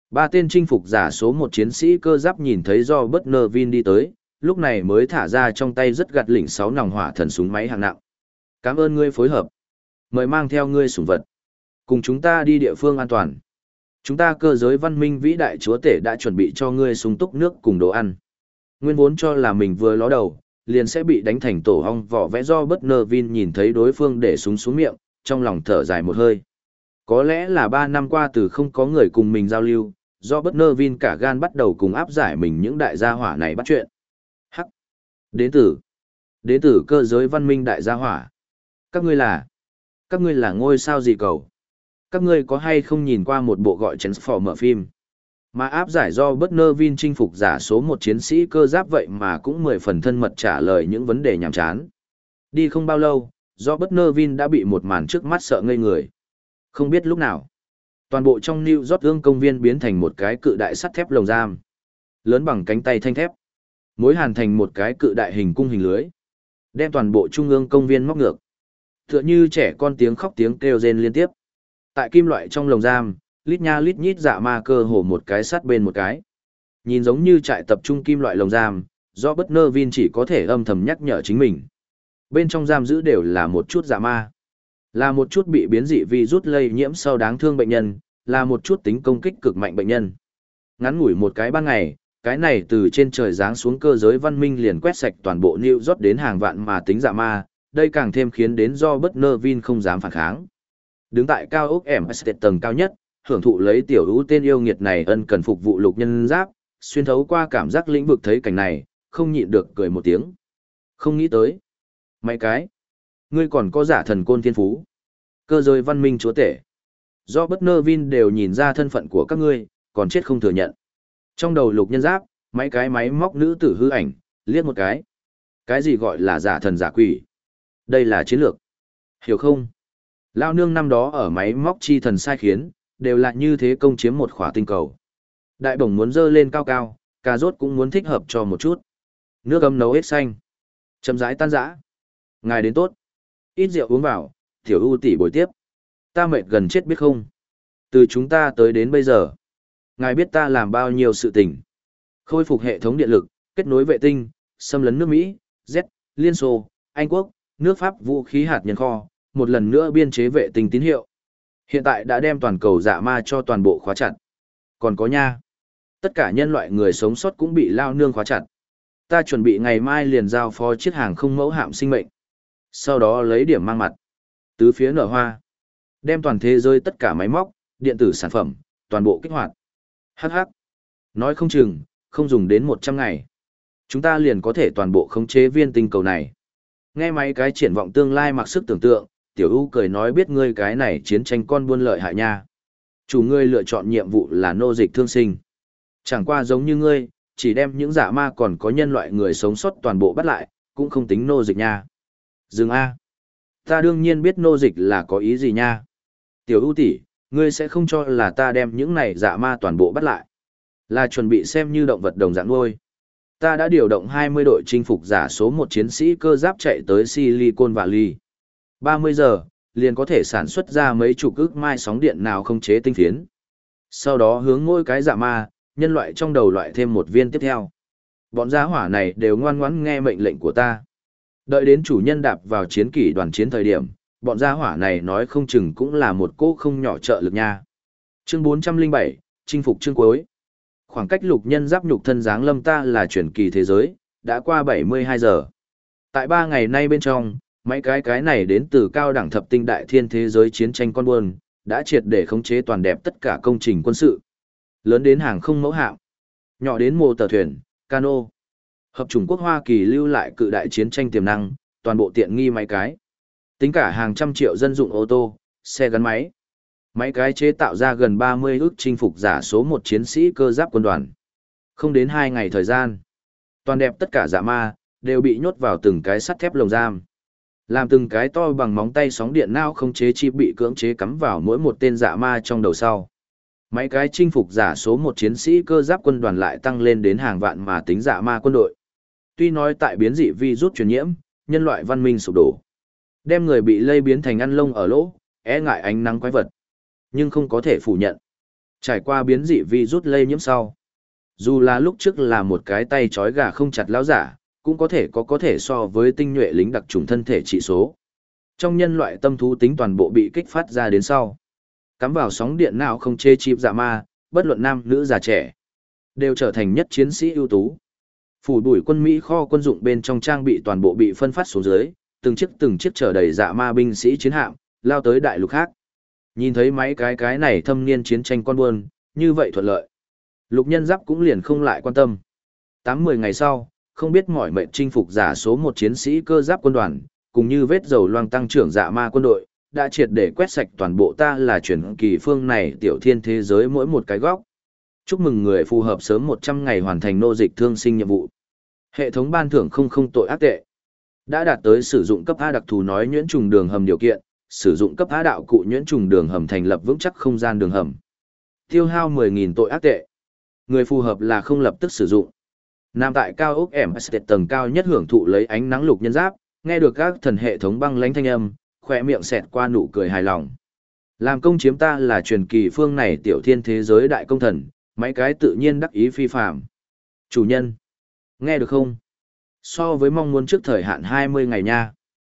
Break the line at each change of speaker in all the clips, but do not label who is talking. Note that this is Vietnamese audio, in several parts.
Ba tên chinh phục giả số một chiến sĩ cơ giáp nhìn thấy do bất nơ vin đi tới, lúc này mới thả ra trong tay rất gạt lỉnh 6 nòng hỏa thần súng máy hạng nặng. Cảm ơn ngươi phối hợp. Mời mang theo ngươi sủng vật. Cùng chúng ta đi địa phương an toàn. Chúng ta cơ giới văn minh vĩ đại chúa tể đã chuẩn bị cho ngươi sung túc nước cùng đồ ăn. Nguyên vốn cho là mình vừa ló đầu, liền sẽ bị đánh thành tổ hong vỏ vẽ do bất nơ vin nhìn thấy đối phương để súng xuống miệng, trong lòng thở dài một hơi. Có lẽ là 3 năm qua từ không có người cùng mình giao lưu, do bất nơ vin cả gan bắt đầu cùng áp giải mình những đại gia hỏa này bắt chuyện. Hắc! Đến từ cơ giới văn minh đại gia hỏa. Các ngươi là ngôi sao gì cầu? Các ngươi có hay không nhìn qua một bộ gọi Transformer phim? Mà áp giải do bất nơ vin chinh phục giả số một chiến sĩ cơ giáp vậy mà cũng 10 phần thân mật trả lời những vấn đề nhảm chán. Đi không bao lâu, do bất nơ vin đã bị một màn trước mắt sợ ngây người. Không biết lúc nào, toàn bộ trong New York ương công viên biến thành một cái cự đại sắt thép lồng giam. Lớn bằng cánh tay thanh thép. Mối hàn thành một cái cự đại hình cung hình lưới. Đem toàn bộ trung ương công viên móc ngược. Tựa như trẻ con tiếng khóc tiếng kêu rên liên tiếp. Tại kim loại trong lồng giam, lít nha lít nhít dạ ma cơ hồ một cái sắt bên một cái. Nhìn giống như trại tập trung kim loại lồng giam, do bất nơ vin chỉ có thể âm thầm nhắc nhở chính mình. Bên trong giam giữ đều là một chút dạ ma. Là một chút bị biến dị virus lây nhiễm sau đáng thương bệnh nhân, là một chút tính công kích cực mạnh bệnh nhân. Ngắn ngủi một cái ban ngày, cái này từ trên trời giáng xuống cơ giới văn minh liền quét sạch toàn bộ New York đến hàng vạn mà tính dạ ma, đây càng thêm khiến đến do bất nơ vin không dám phản kháng. Đứng tại cao ốc Empire tầng cao nhất, hưởng thụ lấy tiểu ưu tên yêu nghiệt này ân cần phục vụ lục nhân giáp, xuyên thấu qua cảm giác lĩnh vực thấy cảnh này, không nhịn được cười một tiếng. Không nghĩ tới. Mấy cái. Ngươi còn có giả thần côn thiên phú. Cơ giới văn minh chúa tể. Do bất nơ vin đều nhìn ra thân phận của các ngươi, còn chết không thừa nhận. Trong đầu lục nhân giáp, mấy cái máy móc nữ tử hư ảnh, liếc một cái. Cái gì gọi là giả thần giả quỷ? Đây là chiến lược. Hiểu không? Lao nương năm đó ở máy móc chi thần sai khiến, đều là như thế công chiếm một khỏa tinh cầu. Đại bổng muốn dơ lên cao cao, cà rốt cũng muốn thích hợp cho một chút. Nước ấm nấu hết xanh. Chậm rãi tan rã. Ngài đến tốt. Ít rượu uống vào, tiểu ưu tỷ bồi tiếp. Ta mệt gần chết biết không? Từ chúng ta tới đến bây giờ. Ngài biết ta làm bao nhiêu sự tình. Khôi phục hệ thống điện lực, kết nối vệ tinh, xâm lấn nước Mỹ, Z, Liên Xô, Anh Quốc, nước Pháp vũ khí hạt nhân kho, một lần nữa biên chế vệ tinh tín hiệu. Hiện tại đã đem toàn cầu dạ ma cho toàn bộ khóa chặt. Còn có nha. Tất cả nhân loại người sống sót cũng bị lao nương khóa chặt. Ta chuẩn bị ngày mai liền giao phó chiếc hàng không mẫu hạm sinh mệnh. Sau đó lấy điểm mang mặt. Tứ phía nở hoa. Đem toàn thế giới tất cả máy móc, điện tử sản phẩm, toàn bộ kích hoạt. Hắc hắc. Nói không chừng, không dùng đến 100 ngày. Chúng ta liền có thể toàn bộ khống chế viên tinh cầu này. Nghe mấy cái triển vọng tương lai mặc sức tưởng tượng, Tiểu U cười nói biết ngươi cái này chiến tranh con buôn lợi hại nha. Chủ ngươi lựa chọn nhiệm vụ là nô dịch thương sinh. Chẳng qua giống như ngươi, chỉ đem những giả ma còn có nhân loại người sống sót toàn bộ bắt lại, cũng không tính nô dịch nha. Dừng A. Ta đương nhiên biết nô dịch là có ý gì nha. Tiểu ưu tỷ, ngươi sẽ không cho là ta đem những này dạ ma toàn bộ bắt lại. Là chuẩn bị xem như động vật đồng dạng nuôi. Ta đã điều động 20 đội chinh phục giả số 1 chiến sĩ cơ giáp chạy tới Silicon Valley. 30 giờ, liền có thể sản xuất ra mấy chục ức mai sóng điện nào không chế tinh phiến. Sau đó hướng mỗi cái dạ ma, nhân loại trong đầu loại thêm một viên tiếp theo. Bọn gia hỏa này đều ngoan ngoãn nghe mệnh lệnh của ta. Đợi đến chủ nhân đạp vào chiến kỷ đoàn chiến thời điểm, bọn gia hỏa này nói không chừng cũng là một cỗ không nhỏ trợ lực nha. Chương 407, chinh phục chương cuối. Khoảng cách lục nhân giáp nhục thân dáng lâm ta là chuyển kỳ thế giới, đã qua 72 giờ. Tại 3 ngày nay bên trong, mấy cái này đến từ cao đẳng thập tinh đại thiên thế giới chiến tranh con buôn, đã triệt để khống chế toàn đẹp tất cả công trình quân sự. Lớn đến hàng không mẫu hạm, nhỏ đến mô tờ thuyền, cano. Hợp chủng quốc Hoa Kỳ lưu lại cự đại chiến tranh tiềm năng, toàn bộ tiện nghi mấy cái. Tính cả hàng trăm triệu dân dụng ô tô, xe gắn máy. Mấy cái chế tạo ra gần 30 ức chinh phục giả số 1 chiến sĩ cơ giáp quân đoàn. Không đến 2 ngày thời gian. Toàn đẹp tất cả dạ ma, đều bị nhốt vào từng cái sắt thép lồng giam. Làm từng cái to bằng móng tay sóng điện não không chế chip bị cưỡng chế cắm vào mỗi một tên dạ ma trong đầu sau. Mấy cái chinh phục giả số 1 chiến sĩ cơ giáp quân đoàn lại tăng lên đến hàng vạn mà tính dạ ma quân đội. Tuy nói tại biến dị virus truyền nhiễm, nhân loại văn minh sụp đổ. Đem người bị lây biến thành ăn lông ở lỗ, e ngại ánh nắng quái vật. Nhưng không có thể phủ nhận. Trải qua biến dị virus lây nhiễm sau. Dù là lúc trước là một cái tay trói gà không chặt lão giả, cũng có thể so với tinh nhuệ lính đặc trùng thân thể trị số. Trong nhân loại tâm thú tính toàn bộ bị kích phát ra đến sau. Cắm vào sóng điện nào không chê chịp dạ ma, bất luận nam nữ già trẻ, đều trở thành nhất chiến sĩ ưu tú. Phủ đuổi quân Mỹ kho quân dụng bên trong trang bị toàn bộ bị phân phát xuống dưới, từng chiếc chở đầy dạ ma binh sĩ chiến hạm, lao tới đại lục khác. Nhìn thấy mấy cái này thâm niên chiến tranh con buôn, như vậy thuận lợi. Lục Nhân Giáp cũng liền không lại quan tâm. 8-10 ngày sau, không biết mỏi mệt chinh phục giả số 1 chiến sĩ cơ giáp quân đoàn, cùng như vết dầu loang tăng trưởng dạ ma quân đội, đã triệt để quét sạch toàn bộ ta là chuyển kỳ phương này tiểu thiên thế giới mỗi một cái góc. Chúc mừng người phù hợp sớm 100 ngày hoàn thành nô dịch thương sinh nhiệm vụ. Hệ thống ban thưởng không tội ác tệ. Đã đạt tới sử dụng cấp A đặc thù nói nhuyễn trùng đường hầm điều kiện, sử dụng cấp A đạo cụ nhuyễn trùng đường hầm thành lập vững chắc không gian đường hầm. Tiêu hao 10.000 tội ác tệ. Người phù hợp là không lập tức sử dụng. Nằm tại cao ốc Estate tầng cao nhất hưởng thụ lấy ánh nắng Lục Nhân Giáp, nghe được các thần hệ thống băng lãnh thanh âm, khỏe miệng xẹt qua nụ cười hài lòng. Làm công chiếm ta là truyền kỳ phương này tiểu thiên thế giới đại công thần, mấy cái tự nhiên đắc ý phi phàm. Chủ nhân, nghe được không? So với mong muốn trước thời hạn 20 ngày nha.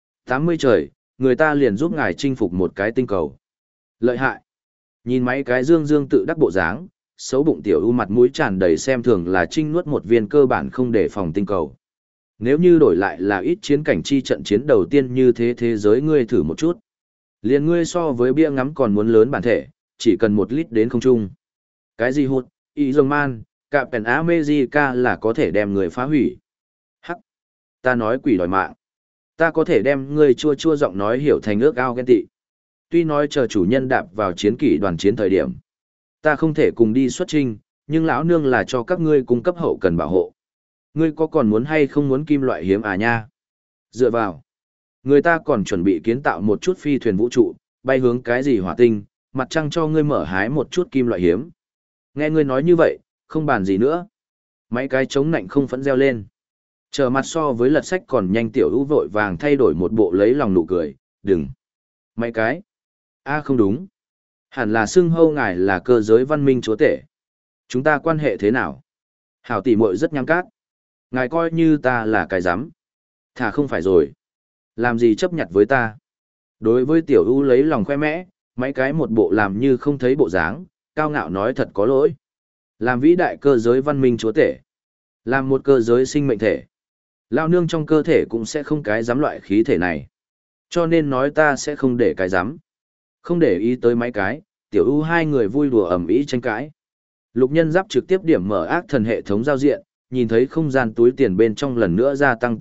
80 trời, người ta liền giúp ngài chinh phục một cái tinh cầu. Lợi hại. Nhìn mấy cái dương tự đắc bộ dáng, xấu bụng tiểu u mặt mũi tràn đầy xem thường là trinh nuốt một viên cơ bản không để phòng tinh cầu. Nếu như đổi lại là ít chiến cảnh chi trận chiến đầu tiên như thế giới ngươi thử một chút. Liền ngươi so với bia ngắm còn muốn lớn bản thể, chỉ cần 1 lít đến không trung. Cái gì hụt, ý dòng man, cả pèn America là có thể đem người phá hủy. Hắc, ta nói quỷ đòi mạng. Ta có thể đem ngươi chua giọng nói hiểu thành ước ao ghen tị. Tuy nói chờ chủ nhân đạp vào chiến kỷ đoàn chiến thời điểm. Ta không thể cùng đi xuất trinh, nhưng lão nương là cho các ngươi cung cấp hậu cần bảo hộ. Ngươi có còn muốn hay không muốn kim loại hiếm à nha? Dựa vào. Người ta còn chuẩn bị kiến tạo một chút phi thuyền vũ trụ, bay hướng cái gì hỏa tinh, mặt trăng cho ngươi mở hái một chút kim loại hiếm. Nghe ngươi nói như vậy, không bàn gì nữa. Mấy cái chống nạnh không phẫn reo lên. Trở mặt so với lật sách còn nhanh tiểu ưu vội vàng thay đổi một bộ lấy lòng nụ cười, đừng. Mấy cái. Không đúng. Hẳn là xưng hâu ngài là cơ giới văn minh chúa tể. Chúng ta quan hệ thế nào? Hảo tỷ muội rất nham cát. Ngài coi như ta là cái rắm. Thà không phải rồi. Làm gì chấp nhặt với ta? Đối với tiểu ưu lấy lòng khoe mẽ, mấy cái một bộ làm như không thấy bộ dáng, cao ngạo nói thật có lỗi. Làm vĩ đại cơ giới văn minh chúa tể. Làm một cơ giới sinh mệnh thể. Lao nương trong cơ thể cũng sẽ không cái dám loại khí thể này. Cho nên nói ta sẽ không để cái dám. Không để ý tới mấy cái, tiểu ưu hai người vui đùa ầm ĩ tranh cãi. Lục Nhân Giáp trực tiếp điểm mở ác thần hệ thống giao diện, nhìn thấy không gian túi tiền bên trong lần nữa gia tăng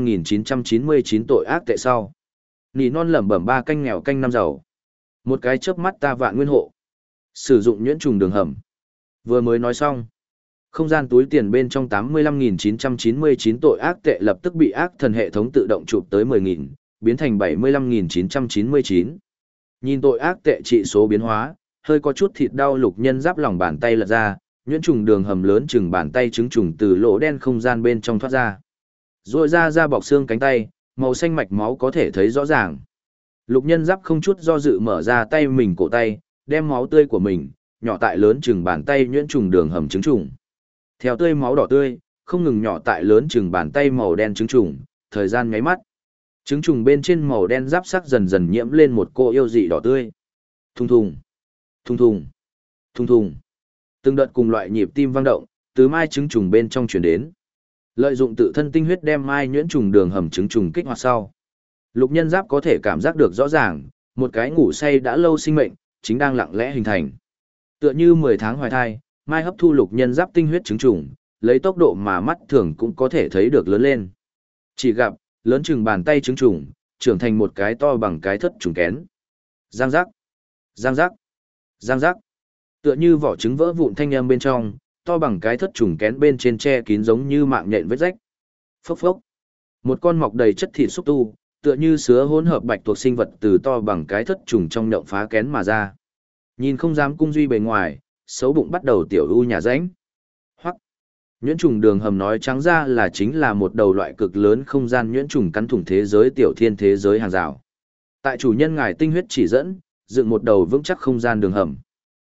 85.999 tội ác tệ sau. Nỉ non lẩm bẩm 3 canh nghèo canh năm giàu. Một cái chớp mắt ta vạn nguyên hộ. Sử dụng nhuyễn trùng đường hầm. Vừa mới nói xong. Không gian túi tiền bên trong 85.999 tội ác tệ lập tức bị ác thần hệ thống tự động chụp tới 10.000, biến thành 75.999. Nhìn tội ác tệ trị số biến hóa, hơi có chút thịt đau Lục Nhân Giáp lòng bàn tay lật ra, nhuyễn trùng đường hầm lớn chừng bàn tay trứng trùng từ lỗ đen không gian bên trong thoát ra. Rồi ra bọc xương cánh tay, màu xanh mạch máu có thể thấy rõ ràng. Lục Nhân Giáp không chút do dự mở ra tay mình cổ tay, đem máu tươi của mình, nhỏ tại lớn chừng bàn tay nhuyễn trùng đường hầm trứng trùng. Theo tươi máu đỏ tươi, không ngừng nhỏ tại lớn chừng bàn tay màu đen trứng trùng, thời gian nháy mắt. Trứng trùng bên trên màu đen giáp sắc dần dần nhiễm lên một cô yêu dị đỏ tươi. Thùng thùng, thùng thùng, thùng thùng. Từng đợt cùng loại nhịp tim vang động, từ mai trứng trùng bên trong truyền đến. Lợi dụng tự thân tinh huyết đem mai nhuyễn trùng đường hầm trứng trùng kích hoạt sau. Lục Nhân Giáp có thể cảm giác được rõ ràng, một cái ngủ say đã lâu sinh mệnh, chính đang lặng lẽ hình thành. Tựa như 10 tháng hoài thai, mai hấp thu Lục Nhân Giáp tinh huyết trứng trùng, lấy tốc độ mà mắt thường cũng có thể thấy được lớn lên. Chỉ gặp, lớn chừng bàn tay trứng trùng, trưởng thành một cái to bằng cái thất trùng kén. Giang giác, giang giác, giang giác. Tựa như vỏ trứng vỡ vụn thanh âm bên trong, to bằng cái thất trùng kén bên trên che kín giống như mạng nhện vết rách. Phốc phốc. Một con mọc đầy chất thịt xúc tu, tựa như sứa hỗn hợp bạch tuộc sinh vật từ to bằng cái thất trùng trong nhộng phá kén mà ra. Nhìn không dám cung duy bề ngoài, xấu bụng bắt đầu tiểu u nhà rãnh. Hoắc. Nhuyễn trùng đường hầm nói trắng ra là chính là một đầu loại cực lớn không gian nhuyễn trùng cắn thủng thế giới tiểu thiên thế giới hàng rào. Tại chủ nhân ngài tinh huyết chỉ dẫn, dựng một đầu vững chắc không gian đường hầm.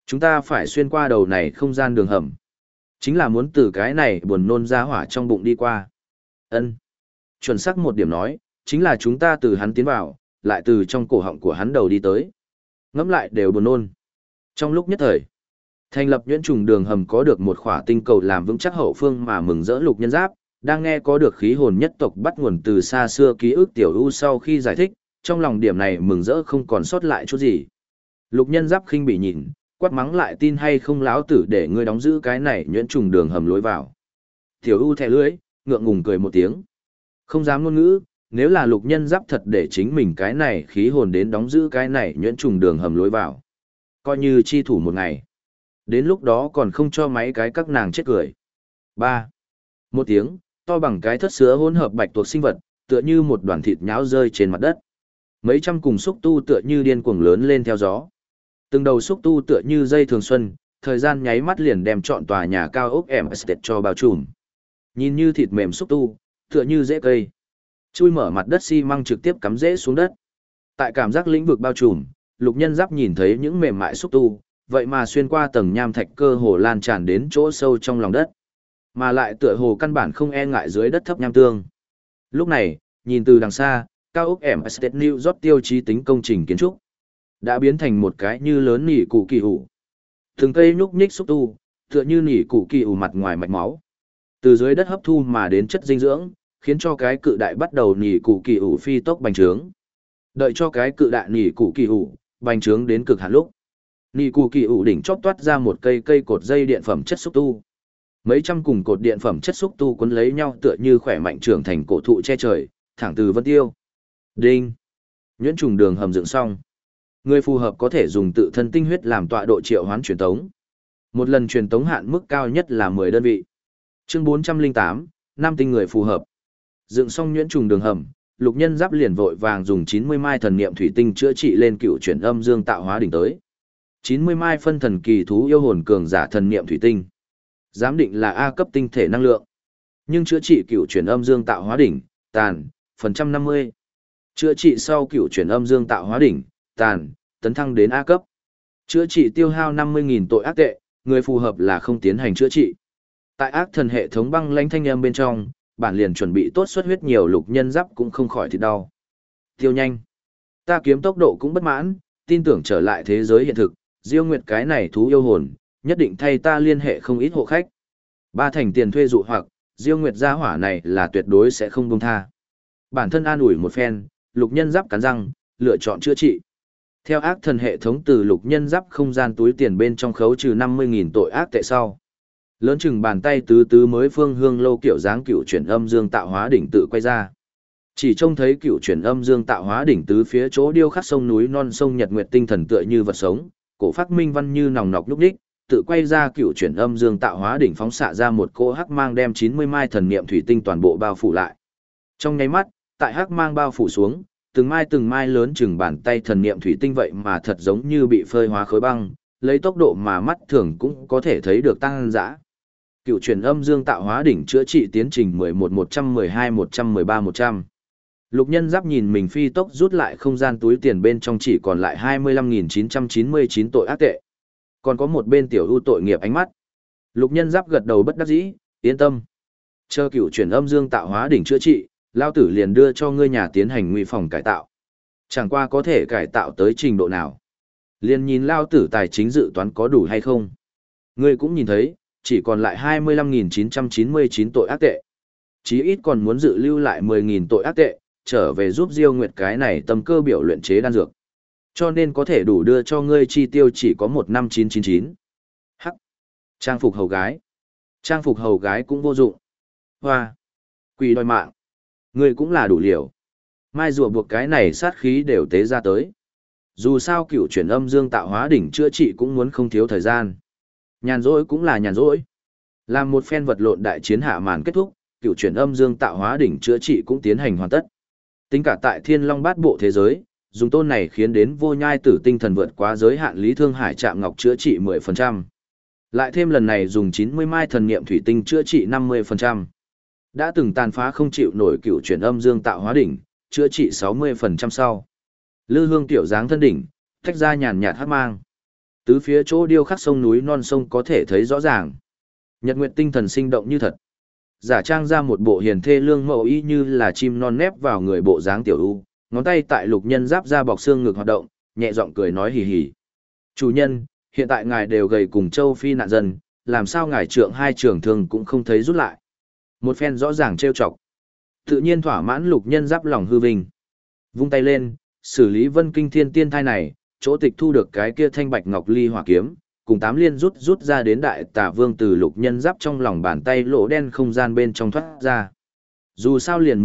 Chúng ta phải xuyên qua đầu này không gian đường hầm. Chính là muốn từ cái này buồn nôn ra hỏa trong bụng đi qua. Ân. Chuẩn xác một điểm nói, chính là chúng ta từ hắn tiến vào, lại từ trong cổ họng của hắn đầu đi tới. Ngẫm lại đều buồn nôn. Trong lúc nhất thời, thành lập nhuyễn trùng đường hầm có được một khỏa tinh cầu làm vững chắc hậu phương mà mừng rỡ Lục Nhân Giáp, đang nghe có được khí hồn nhất tộc bắt nguồn từ xa xưa ký ức tiểu u sau khi giải thích, trong lòng điểm này mừng rỡ không còn sót lại chút gì. Lục Nhân Giáp khinh bị nhìn, quát mắng lại tin hay không láo tử để ngươi đóng giữ cái này nhuyễn trùng đường hầm lối vào. Tiểu u thẻ lưỡi, ngượng ngùng cười một tiếng. Không dám ngôn ngữ, nếu là Lục Nhân Giáp thật để chính mình cái này khí hồn đến đóng giữ cái này nhuyễn trùng đường hầm lối vào. Coi như chi thủ một ngày. Đến lúc đó còn không cho mấy cái các nàng chết cười. 3. Một tiếng, to bằng cái thất sứa hỗn hợp bạch tuộc sinh vật, tựa như một đoàn thịt nhão rơi trên mặt đất. Mấy trăm cùng xúc tu tựa như điên cuồng lớn lên theo gió. Từng đầu xúc tu tựa như dây thường xuân, thời gian nháy mắt liền đem trọn tòa nhà cao ốc Empire cho bao trùm. Nhìn như thịt mềm xúc tu, tựa như rễ cây. Chui mở mặt đất xi măng trực tiếp cắm rễ xuống đất. Tại cảm giác lĩnh vực bao trùm, Lục Nhân Giáp nhìn thấy những mềm mại xúc tu, vậy mà xuyên qua tầng nham thạch cơ hồ lan tràn đến chỗ sâu trong lòng đất. Mà lại tựa hồ căn bản không e ngại dưới đất thấp nham tương. Lúc này, nhìn từ đằng xa, cao ốc Empire New York tiêu chí tính công trình kiến trúc đã biến thành một cái như lớn nỉ cụ kỳ ủ. Từng cây nhúc nhích xúc tu, tựa như nỉ cụ kỳ ủ mặt ngoài mạch máu. Từ dưới đất hấp thu mà đến chất dinh dưỡng, khiến cho cái cự đại bắt đầu nỉ cụ kỳ ủ phi tốc bành trướng. Đợi cho cái cự đại nỉ cụ kỳ ủ bành trướng đến cực hạn lúc, nỉ cụ kỳ ủ đỉnh chóp toát ra một cây cột dây điện phẩm chất xúc tu. Mấy trăm cùng cột điện phẩm chất xúc tu quấn lấy nhau tựa như khỏe mạnh trưởng thành cổ thụ che trời, thẳng từ vân tiêu. Đinh. Nhuyễn trùng đường hầm dựng xong. Người phù hợp có thể dùng tự thân tinh huyết làm tọa độ triệu hoán truyền tống. Một lần truyền tống hạn mức cao nhất là 10 đơn vị. Chương 408, 5 tinh người phù hợp. Dựng xong nhuyễn trùng đường hầm, Lục Nhân Giáp liền vội vàng dùng 90 mai thần niệm thủy tinh chữa trị lên cựu chuyển âm dương tạo hóa đỉnh tới. 90 mai phân thần kỳ thú yêu hồn cường giả thần niệm thủy tinh. Giám định là A cấp tinh thể năng lượng. Nhưng chữa trị cựu chuyển âm dương tạo hóa đỉnh, tàn, phần trăm 50. Chữa trị sau cựu chuyển âm dương tạo hóa đỉnh, tàn, tấn thăng đến A cấp. Chữa trị tiêu hao 50.000 tội ác tệ, người phù hợp là không tiến hành chữa trị. Tại ác thần hệ thống băng lãnh thanh âm bên trong, bản liền chuẩn bị tốt xuất huyết nhiều Lục Nhân Giáp cũng không khỏi thì đau. Tiêu nhanh. Ta kiếm tốc độ cũng bất mãn, tin tưởng trở lại thế giới hiện thực, Diêu Nguyệt cái này thú yêu hồn, nhất định thay ta liên hệ không ít hộ khách. 3 thành tiền thuê dụ hoặc, Diêu Nguyệt gia hỏa này là tuyệt đối sẽ không buông tha. Bản thân an ủi một phen, Lục Nhân Giáp cắn răng, lựa chọn chữa trị. Theo ác thần hệ thống từ Lục Nhân Giáp không gian túi tiền bên trong khấu trừ 50.000 tội ác tệ sau. Lớn chừng bàn tay tứ tứ mới phương hương lâu kiểu dáng cựu chuyển âm dương tạo hóa đỉnh tự quay ra. Chỉ trông thấy cựu chuyển âm dương tạo hóa đỉnh tứ phía chỗ điêu khắc sông núi non sông nhật nguyệt tinh thần tựa như vật sống, cổ phát minh văn như nòng nọc nhúc nhích, tự quay ra cựu chuyển âm dương tạo hóa đỉnh phóng xạ ra một cỗ hắc mang đem 90 mai thần niệm thủy tinh toàn bộ bao phủ lại. Trong nháy mắt, tại hắc mang bao phủ xuống, từng mai lớn chừng bàn tay thần niệm thủy tinh vậy mà thật giống như bị phơi hóa khối băng, lấy tốc độ mà mắt thường cũng có thể thấy được tăng dã. Cựu chuyển âm dương tạo hóa đỉnh chữa trị tiến trình 11 112 113 100. Lục Nhân Giáp nhìn mình phi tốc rút lại không gian túi tiền bên trong chỉ còn lại 25.999 tội ác tệ. Còn có một bên tiểu ưu tội nghiệp ánh mắt. Lục Nhân Giáp gật đầu bất đắc dĩ, yên tâm. Chờ cựu chuyển âm dương tạo hóa đỉnh chữa trị, lao tử liền đưa cho ngươi nhà tiến hành nguy phòng cải tạo. Chẳng qua có thể cải tạo tới trình độ nào. Liền nhìn lao tử tài chính dự toán có đủ hay không. Ngươi cũng nhìn thấy, chỉ còn lại 25.999 tội ác tệ. Chí ít còn muốn dự lưu lại 10.000 tội ác tệ, trở về giúp Diêu Nguyệt cái này tâm cơ biểu luyện chế đan dược. Cho nên có thể đủ đưa cho ngươi chi tiêu chỉ có 15999. Hắc. Trang phục hầu gái. Trang phục hầu gái cũng vô dụng. Hoa. Quỷ đòi mạng. Ngươi cũng là đủ liều. Mai rùa buộc cái này sát khí đều tế ra tới. Dù sao cựu chuyển âm dương tạo hóa đỉnh chữa trị cũng muốn không thiếu thời gian. Nhàn rỗi cũng là nhàn rỗi. Làm một phen vật lộn đại chiến hạ màn kết thúc, cựu chuyển âm dương tạo hóa đỉnh chữa trị cũng tiến hành hoàn tất. Tính cả tại Thiên Long Bát Bộ thế giới, dùng tôn này khiến đến vô nhai tử tinh thần vượt quá giới hạn Lý Thương Hải chạm ngọc chữa trị 10%. Lại thêm lần này dùng 90 mai thần niệm thủy tinh chữa trị 50%. Đã từng tàn phá không chịu nổi cựu chuyển âm dương tạo hóa đỉnh, chữa trị 60% sau. Lư hương tiểu dáng thân đỉnh, tách ra nhàn nhạt hắc mang. Tứ phía chỗ điêu khắc sông núi non sông có thể thấy rõ ràng. Nhật nguyệt tinh thần sinh động như thật. Giả trang ra một bộ hiền thê lương mẫu y như là chim non nép vào người bộ dáng tiểu u, ngón tay tại Lục Nhân Giáp ra bọc xương ngực hoạt động, nhẹ giọng cười nói hì hì. Chủ nhân, hiện tại ngài đều gầy cùng châu Phi nạn dân, làm sao ngài trượng hai trường thương cũng không thấy rút lại. Một phen rõ ràng trêu chọc. Tự nhiên thỏa mãn Lục Nhân Giáp lòng hư vinh. Vung tay lên, xử lý vân kinh thiên tiên thai này, chỗ tịch thu được cái kia thanh bạch ngọc ly hỏa kiếm, cùng tám liên rút ra đến đại tả vương từ Lục Nhân Giáp trong lòng bàn tay lỗ đen không gian bên trong thoát ra. Dù sao liền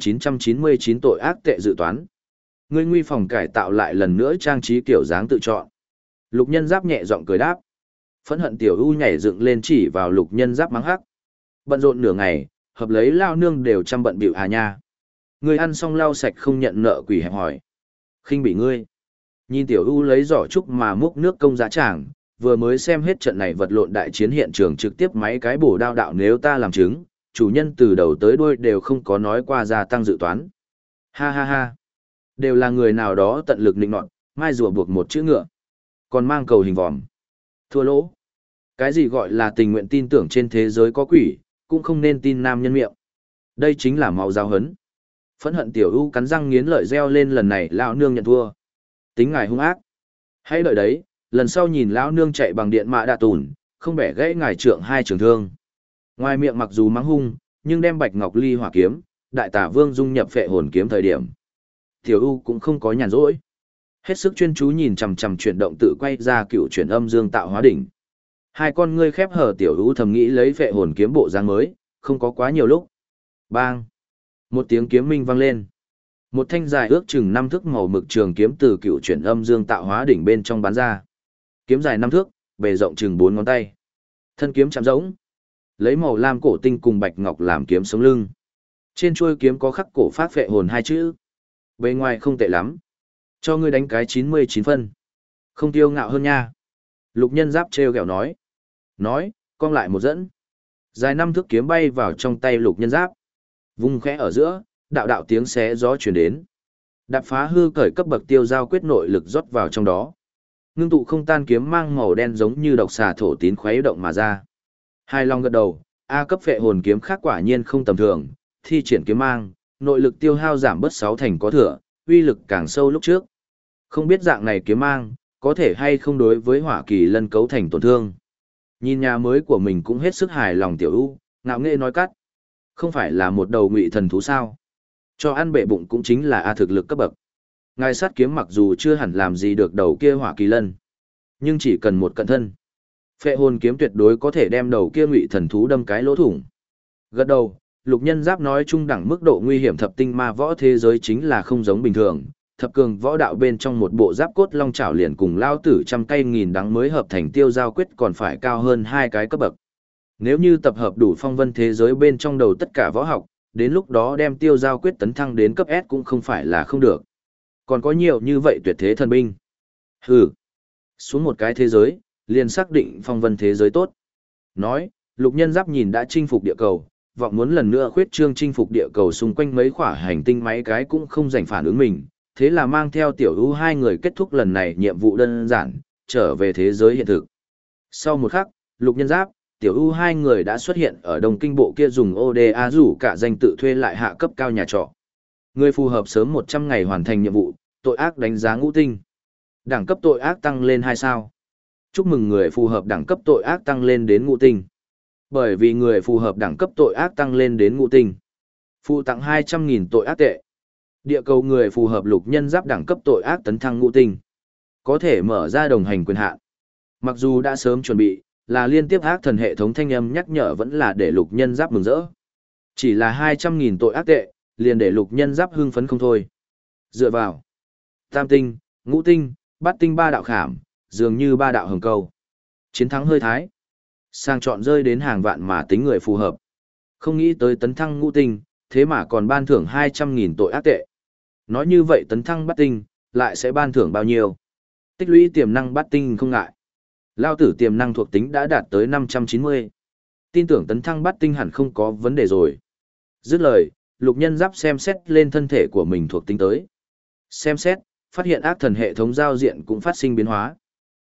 15.999 tội ác tệ dự toán. Ngươi nguy phòng cải tạo lại lần nữa trang trí kiểu dáng tự chọn. Lục Nhân Giáp nhẹ giọng cười đáp. Phẫn hận tiểu u nhảy dựng lên chỉ vào Lục Nhân Giáp mắng hắc. Bận rộn nửa ngày, hợp lấy lao nương đều chăm bận bịu nha. Ngươi ăn xong lau sạch không nhận nợ quỷ hẹp hỏi. Khinh bị ngươi. Nhìn tiểu u lấy giỏ trúc mà múc nước công giá tràng, vừa mới xem hết trận này vật lộn đại chiến hiện trường trực tiếp máy cái bổ đao đạo nếu ta làm chứng, chủ nhân từ đầu tới đuôi đều không có nói qua gia tăng dự toán. Ha ha ha. Đều là người nào đó tận lực nịnh nọt, mai rùa buộc một chữ ngựa. Còn mang cầu hình vòm. Thua lỗ. Cái gì gọi là tình nguyện tin tưởng trên thế giới có quỷ, cũng không nên tin nam nhân miệng. Đây chính là máu giáo hấn. Phẫn hận tiểu u cắn răng nghiến lợi reo lên lần này lão nương nhận thua. Tính ngài hung ác. Hãy đợi đấy, lần sau nhìn lão nương chạy bằng điện mã đạ tùn, không bẻ gãy ngài trượng hai trường thương. Ngoài miệng mặc dù mắng hung, nhưng đem bạch ngọc ly hỏa kiếm, đại tả vương dung nhập phệ hồn kiếm thời điểm. Tiểu u cũng không có nhàn rỗi. Hết sức chuyên chú nhìn chằm chằm chuyển động tự quay ra cựu chuyển âm dương tạo hóa đỉnh. Hai con ngươi khép hờ tiểu u thầm nghĩ lấy phệ hồn kiếm bộ dáng mới, không có quá nhiều lúc. Bang! Một tiếng kiếm minh vang lên. Một thanh dài ước chừng 5 thước màu mực trường kiếm từ cựu chuyển âm dương tạo hóa đỉnh bên trong bắn ra. Kiếm dài 5 thước, bề rộng chừng 4 ngón tay. Thân kiếm chạm rỗng. Lấy màu lam cổ tinh cùng bạch ngọc làm kiếm sống lưng. Trên chuôi kiếm có khắc cổ phát phệ hồn hai chữ. Bề ngoài không tệ lắm. Cho ngươi đánh cái 99 phân. Không tiêu ngạo hơn nha. Lục Nhân Giáp trêu ghẹo nói. Nói, cong lại một dẫn. Dài 5 thước kiếm bay vào trong tay Lục Nhân Giáp. Vung khẽ ở giữa, đạo đạo tiếng xé gió truyền đến. Đạp phá hư cởi cấp bậc tiêu giao quyết nội lực rót vào trong đó. Ngưng tụ không tan kiếm mang màu đen giống như độc xà thổ tín khuấy động mà ra. Hai long gật đầu, A cấp phệ hồn kiếm khác quả nhiên không tầm thường, thi triển kiếm mang, nội lực tiêu hao giảm bớt 6 thành có thừa, uy lực càng sâu lúc trước. Không biết dạng này kiếm mang, có thể hay không đối với hỏa kỳ lân cấu thành tổn thương. Nhìn nhà mới của mình cũng hết sức hài lòng tiểu u, ngạo nghễ nói cắt. Không phải là một đầu ngụy thần thú sao? Cho ăn bệ bụng cũng chính là A thực lực cấp bậc. Ngài sát kiếm mặc dù chưa hẳn làm gì được đầu kia hỏa kỳ lân, nhưng chỉ cần một cận thân. Phệ hồn kiếm tuyệt đối có thể đem đầu kia ngụy thần thú đâm cái lỗ thủng. Gật đầu, Lục Nhân Giáp nói chung đẳng mức độ nguy hiểm thập tinh ma võ thế giới chính là không giống bình thường. Thập cường võ đạo bên trong một bộ giáp cốt long chảo liền cùng lao tử trăm cây nghìn đắng mới hợp thành tiêu giao quyết còn phải cao hơn 2 cái cấp bậc. Nếu như tập hợp đủ phong vân thế giới bên trong đầu tất cả võ học, đến lúc đó đem tiêu giao quyết tấn thăng đến cấp S cũng không phải là không được. Còn có nhiều như vậy tuyệt thế thần binh. Hừ, xuống một cái thế giới, liền xác định phong vân thế giới tốt. Nói, Lục Nhân Giáp nhìn đã chinh phục địa cầu, vọng muốn lần nữa khuyết trương chinh phục địa cầu xung quanh mấy khỏa hành tinh máy cái cũng không dành phản ứng mình, thế là mang theo tiểu u hai người kết thúc lần này nhiệm vụ đơn giản, trở về thế giới hiện thực. Sau một khắc, Lục Nhân Giáp, tiểu u hai người đã xuất hiện ở Đông Kinh bộ kia dùng ODA rủ cả danh tự thuê lại hạ cấp cao nhà trọ. Người phù hợp sớm 100 ngày hoàn thành nhiệm vụ, tội ác đánh giá ngũ tinh. Đẳng cấp tội ác tăng lên 2 sao. Chúc mừng người phù hợp đẳng cấp tội ác tăng lên đến ngũ tinh. Bởi vì người phù hợp đẳng cấp tội ác tăng lên đến ngũ tinh. Phụ tặng 200.000 tội ác tệ. Địa cầu người phù hợp Lục Nhân Giáp đẳng cấp tội ác tấn thăng ngũ tinh. Có thể mở ra đồng hành quyền hạn. Mặc dù đã sớm chuẩn bị, là liên tiếp ác thần hệ thống thanh âm nhắc nhở vẫn là để Lục Nhân Giáp mừng rỡ. Chỉ là 200.000 tội ác tệ, liền để Lục Nhân Giáp hưng phấn không thôi. Dựa vào tam tinh, ngũ tinh, bát tinh ba đạo khảm, dường như ba đạo hồng câu. Chiến thắng hơi thái. Sang chọn rơi đến hàng vạn mà tính người phù hợp. Không nghĩ tới tấn thăng ngũ tinh, thế mà còn ban thưởng 200.000 tội ác tệ. Nói như vậy tấn thăng bát tinh, lại sẽ ban thưởng bao nhiêu? Tích lũy tiềm năng bát tinh không ngại. Lao tử tiềm năng thuộc tính đã đạt tới 590. Tin tưởng tấn thăng bát tinh hẳn không có vấn đề rồi. Dứt lời, Lục Nhân Giáp xem xét lên thân thể của mình thuộc tính tới. Xem xét, phát hiện ác thần hệ thống giao diện cũng phát sinh biến hóa.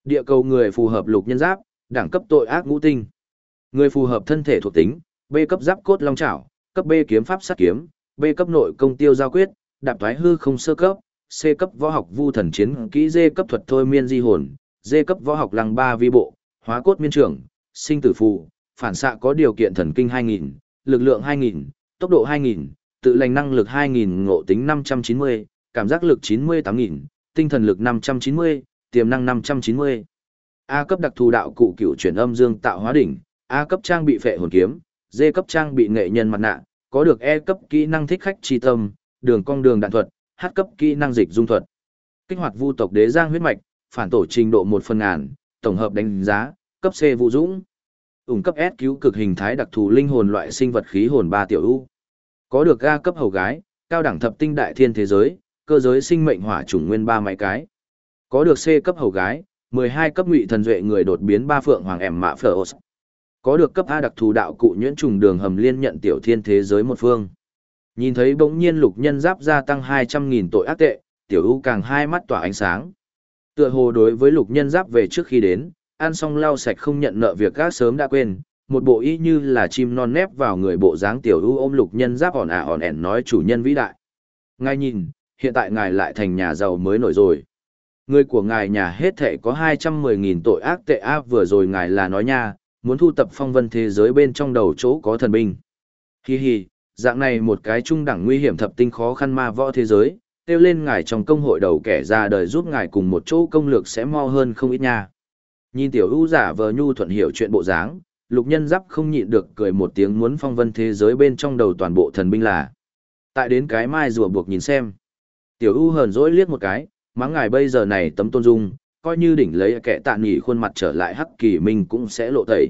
Địa cầu người phù hợp lục nhân giáp, đẳng cấp tội ác ngũ tinh. Người phù hợp thân thể thuộc tính, B cấp giáp cốt long trảo, cấp B kiếm pháp sát kiếm, B cấp nội công tiêu giao quyết, đạp thoái hư không sơ cấp, C cấp võ học vu thần chiến kỹ, D cấp thuật thôi miên di hồn, D cấp võ học lăng ba vi bộ, hóa cốt miên trưởng, sinh tử phù, phản xạ có điều kiện thần kinh 2000, lực lượng 2000, tốc độ 2000, tự lành năng lực 2000, ngộ tính 590, cảm giác lực 98.000, tinh thần lực 590, tiềm năng 590. A cấp đặc thù đạo cụ cựu chuyển âm dương tạo hóa đỉnh, A cấp trang bị phệ hồn kiếm, D cấp trang bị nghệ nhân mặt nạ, có được E cấp kỹ năng thích khách chi tâm, đường cong đường đạn thuật, H cấp kỹ năng dịch dung thuật. Kích hoạt vu tộc đế giang huyết mạch, phản tổ trình độ 1/1000, tổng hợp đánh giá, cấp C vũ dũng. Ủng cấp S cứu cực hình thái đặc thù linh hồn loại sinh vật khí hồn 3 tiểu ưu. Có được A cấp hầu gái, cao đẳng thập tinh đại thiên thế giới, cơ giới sinh mệnh hỏa chủng nguyên 3 máy cái. Có được C cấp hầu gái, 12 cấp ngụy thần duệ người đột biến 3 phượng hoàng ẻm mạ phở. Có được cấp A đặc thù đạo cụ nhuyễn trùng đường hầm liên nhận tiểu thiên thế giới một phương. Nhìn thấy bỗng nhiên lục nhân giáp gia tăng 200.000 tội ác tệ, tiểu ưu càng hai mắt tỏa ánh sáng. Tựa hồ đối với lục nhân giáp về trước khi đến, ăn xong lau sạch không nhận nợ việc gác sớm đã quên, một bộ y như là chim non nép vào người bộ dáng tiểu ưu ôm lục nhân giáp ỏn ẻn nói chủ nhân vĩ đại. Ngài nhìn, hiện tại ngài lại thành nhà giàu mới nổi rồi. Người của ngài nhà hết thể có 210.000 tội ác tệ áp vừa rồi ngài là nói nha, muốn thu tập phong vân thế giới bên trong đầu chỗ có thần binh. Hi hi, dạng này một cái trung đẳng nguy hiểm thập tinh khó khăn ma võ thế giới, kêu lên ngài trong công hội đầu kẻ ra đời giúp ngài cùng một chỗ công lược sẽ mo hơn không ít nha. Nhìn tiểu ưu giả vờ nhu thuận hiểu chuyện bộ dáng, lục nhân giáp không nhịn được cười một tiếng muốn phong vân thế giới bên trong đầu toàn bộ thần binh là. Tại đến cái mai rùa buộc nhìn xem. Tiểu ưu hờn dỗi liếc một cái, mắng ngài bây giờ này tấm tôn dung, coi như đỉnh lấy kẻ tạ nghỉ khuôn mặt trở lại hắc kỳ mình cũng sẽ lộ tẩy.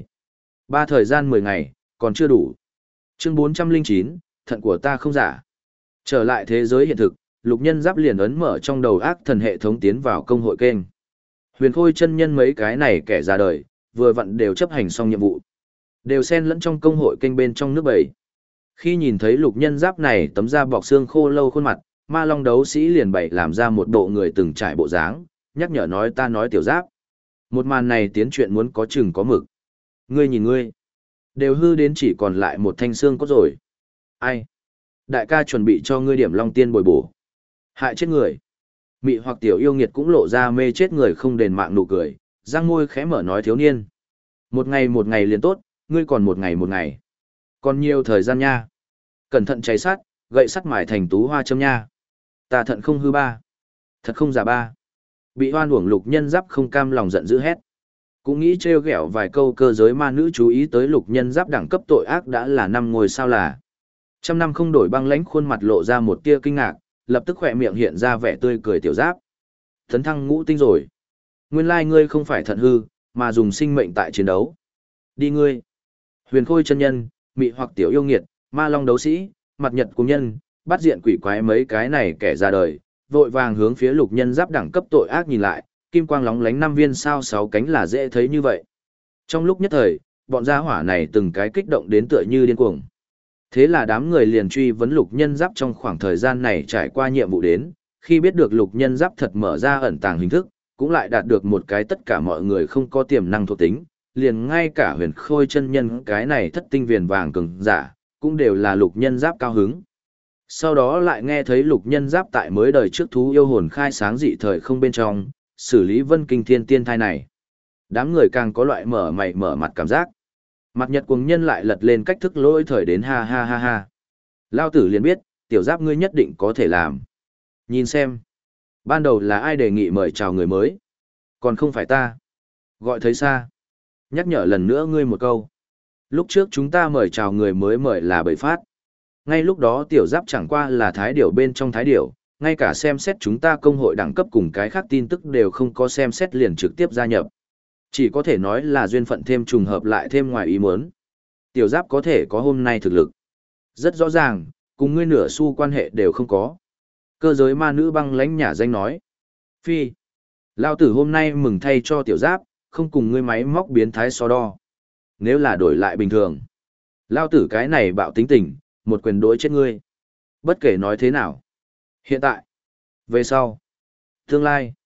3 thời gian 10 ngày, còn chưa đủ. Chương 409, thận của ta không giả. Trở lại thế giới hiện thực, lục nhân giáp liền ấn mở trong đầu ác thần hệ thống tiến vào công hội kênh. Huyền Khôi chân nhân mấy cái này kẻ ra đời, vừa vặn đều chấp hành xong nhiệm vụ. Đều xen lẫn trong công hội kênh bên trong nước bầy. Khi nhìn thấy lục nhân giáp này tấm da bọc xương khô lâu khuôn mặt, ma long đấu sĩ liền bày làm ra một bộ người từng trải bộ dáng, nhắc nhở nói ta nói tiểu giáp. Một màn này tiến chuyện muốn có chừng có mực. Ngươi nhìn ngươi, đều hư đến chỉ còn lại một thanh xương cốt rồi. Ai? Đại ca chuẩn bị cho ngươi điểm long tiên bồi bổ. Hại chết người. Mị hoặc tiểu yêu nghiệt cũng lộ ra mê chết người không đền mạng nụ cười, răng môi khẽ mở nói thiếu niên. Một ngày liền tốt, ngươi còn một ngày. Còn nhiều thời gian nha. Cẩn thận cháy sắt, gậy sắt mài thành tú hoa châm nha. Ta thận không hư ba. Thật không giả ba. Bị hoan uổng lục nhân giáp không cam lòng giận dữ hét. Cũng nghĩ trêu ghẹo vài câu cơ giới ma nữ chú ý tới lục nhân giáp đẳng cấp tội ác đã là 5 ngôi sao là. Trăm năm không đổi băng lãnh khuôn mặt lộ ra một tia kinh ngạc, lập tức khỏe miệng hiện ra vẻ tươi cười tiểu giáp. Thấn thăng ngũ tinh rồi. Nguyên lai ngươi không phải thận hư, mà dùng sinh mệnh tại chiến đấu. Đi ngươi. Huyền Khôi chân nhân, mị hoặc tiểu yêu nghiệt, ma long đấu sĩ, mặt nhật cung nhân, bắt diện quỷ quái mấy cái này kẻ ra đời, vội vàng hướng phía lục nhân giáp đẳng cấp tội ác nhìn lại, kim quang lóng lánh 5 viên sao 6 cánh là dễ thấy như vậy. Trong lúc nhất thời, bọn gia hỏa này từng cái kích động đến tựa như điên cuồng. Thế là đám người liền truy vấn lục nhân giáp trong khoảng thời gian này trải qua nhiệm vụ đến, khi biết được lục nhân giáp thật mở ra ẩn tàng hình thức, cũng lại đạt được một cái tất cả mọi người không có tiềm năng thuộc tính, liền ngay cả Huyền Khôi chân nhân cái này thất tinh viền vàng cường giả, cũng đều là lục nhân giáp cao hứng. Sau đó lại nghe thấy lục nhân giáp tại mới đời trước thú yêu hồn khai sáng dị thời không bên trong, xử lý vân kinh thiên tiên thai này. Đám người càng có loại mở mày mở mặt cảm giác. Mặt nhật cuồng nhân lại lật lên cách thức lỗi thời đến ha ha ha ha. Lao tử liền biết, tiểu giáp ngươi nhất định có thể làm. Nhìn xem. Ban đầu là ai đề nghị mời chào người mới? Còn không phải ta. Gọi thấy xa. Nhắc nhở lần nữa ngươi một câu. Lúc trước chúng ta mời chào người mới mời là bầy phát. Ngay lúc đó tiểu giáp chẳng qua là thái điểu bên trong thái điểu, ngay cả xem xét chúng ta công hội đẳng cấp cùng cái khác tin tức đều không có xem xét liền trực tiếp gia nhập. Chỉ có thể nói là duyên phận thêm trùng hợp lại thêm ngoài ý muốn. Tiểu giáp có thể có hôm nay thực lực. Rất rõ ràng, cùng ngươi nửa xu quan hệ đều không có. Cơ giới ma nữ băng lãnh nhả danh nói. Phi. Lao tử hôm nay mừng thay cho tiểu giáp, không cùng ngươi máy móc biến thái so đo. Nếu là đổi lại bình thường. Lao tử cái này bạo tính tình, một quyền đối chết ngươi. Bất kể nói thế nào. Hiện tại. Về sau. Tương lai.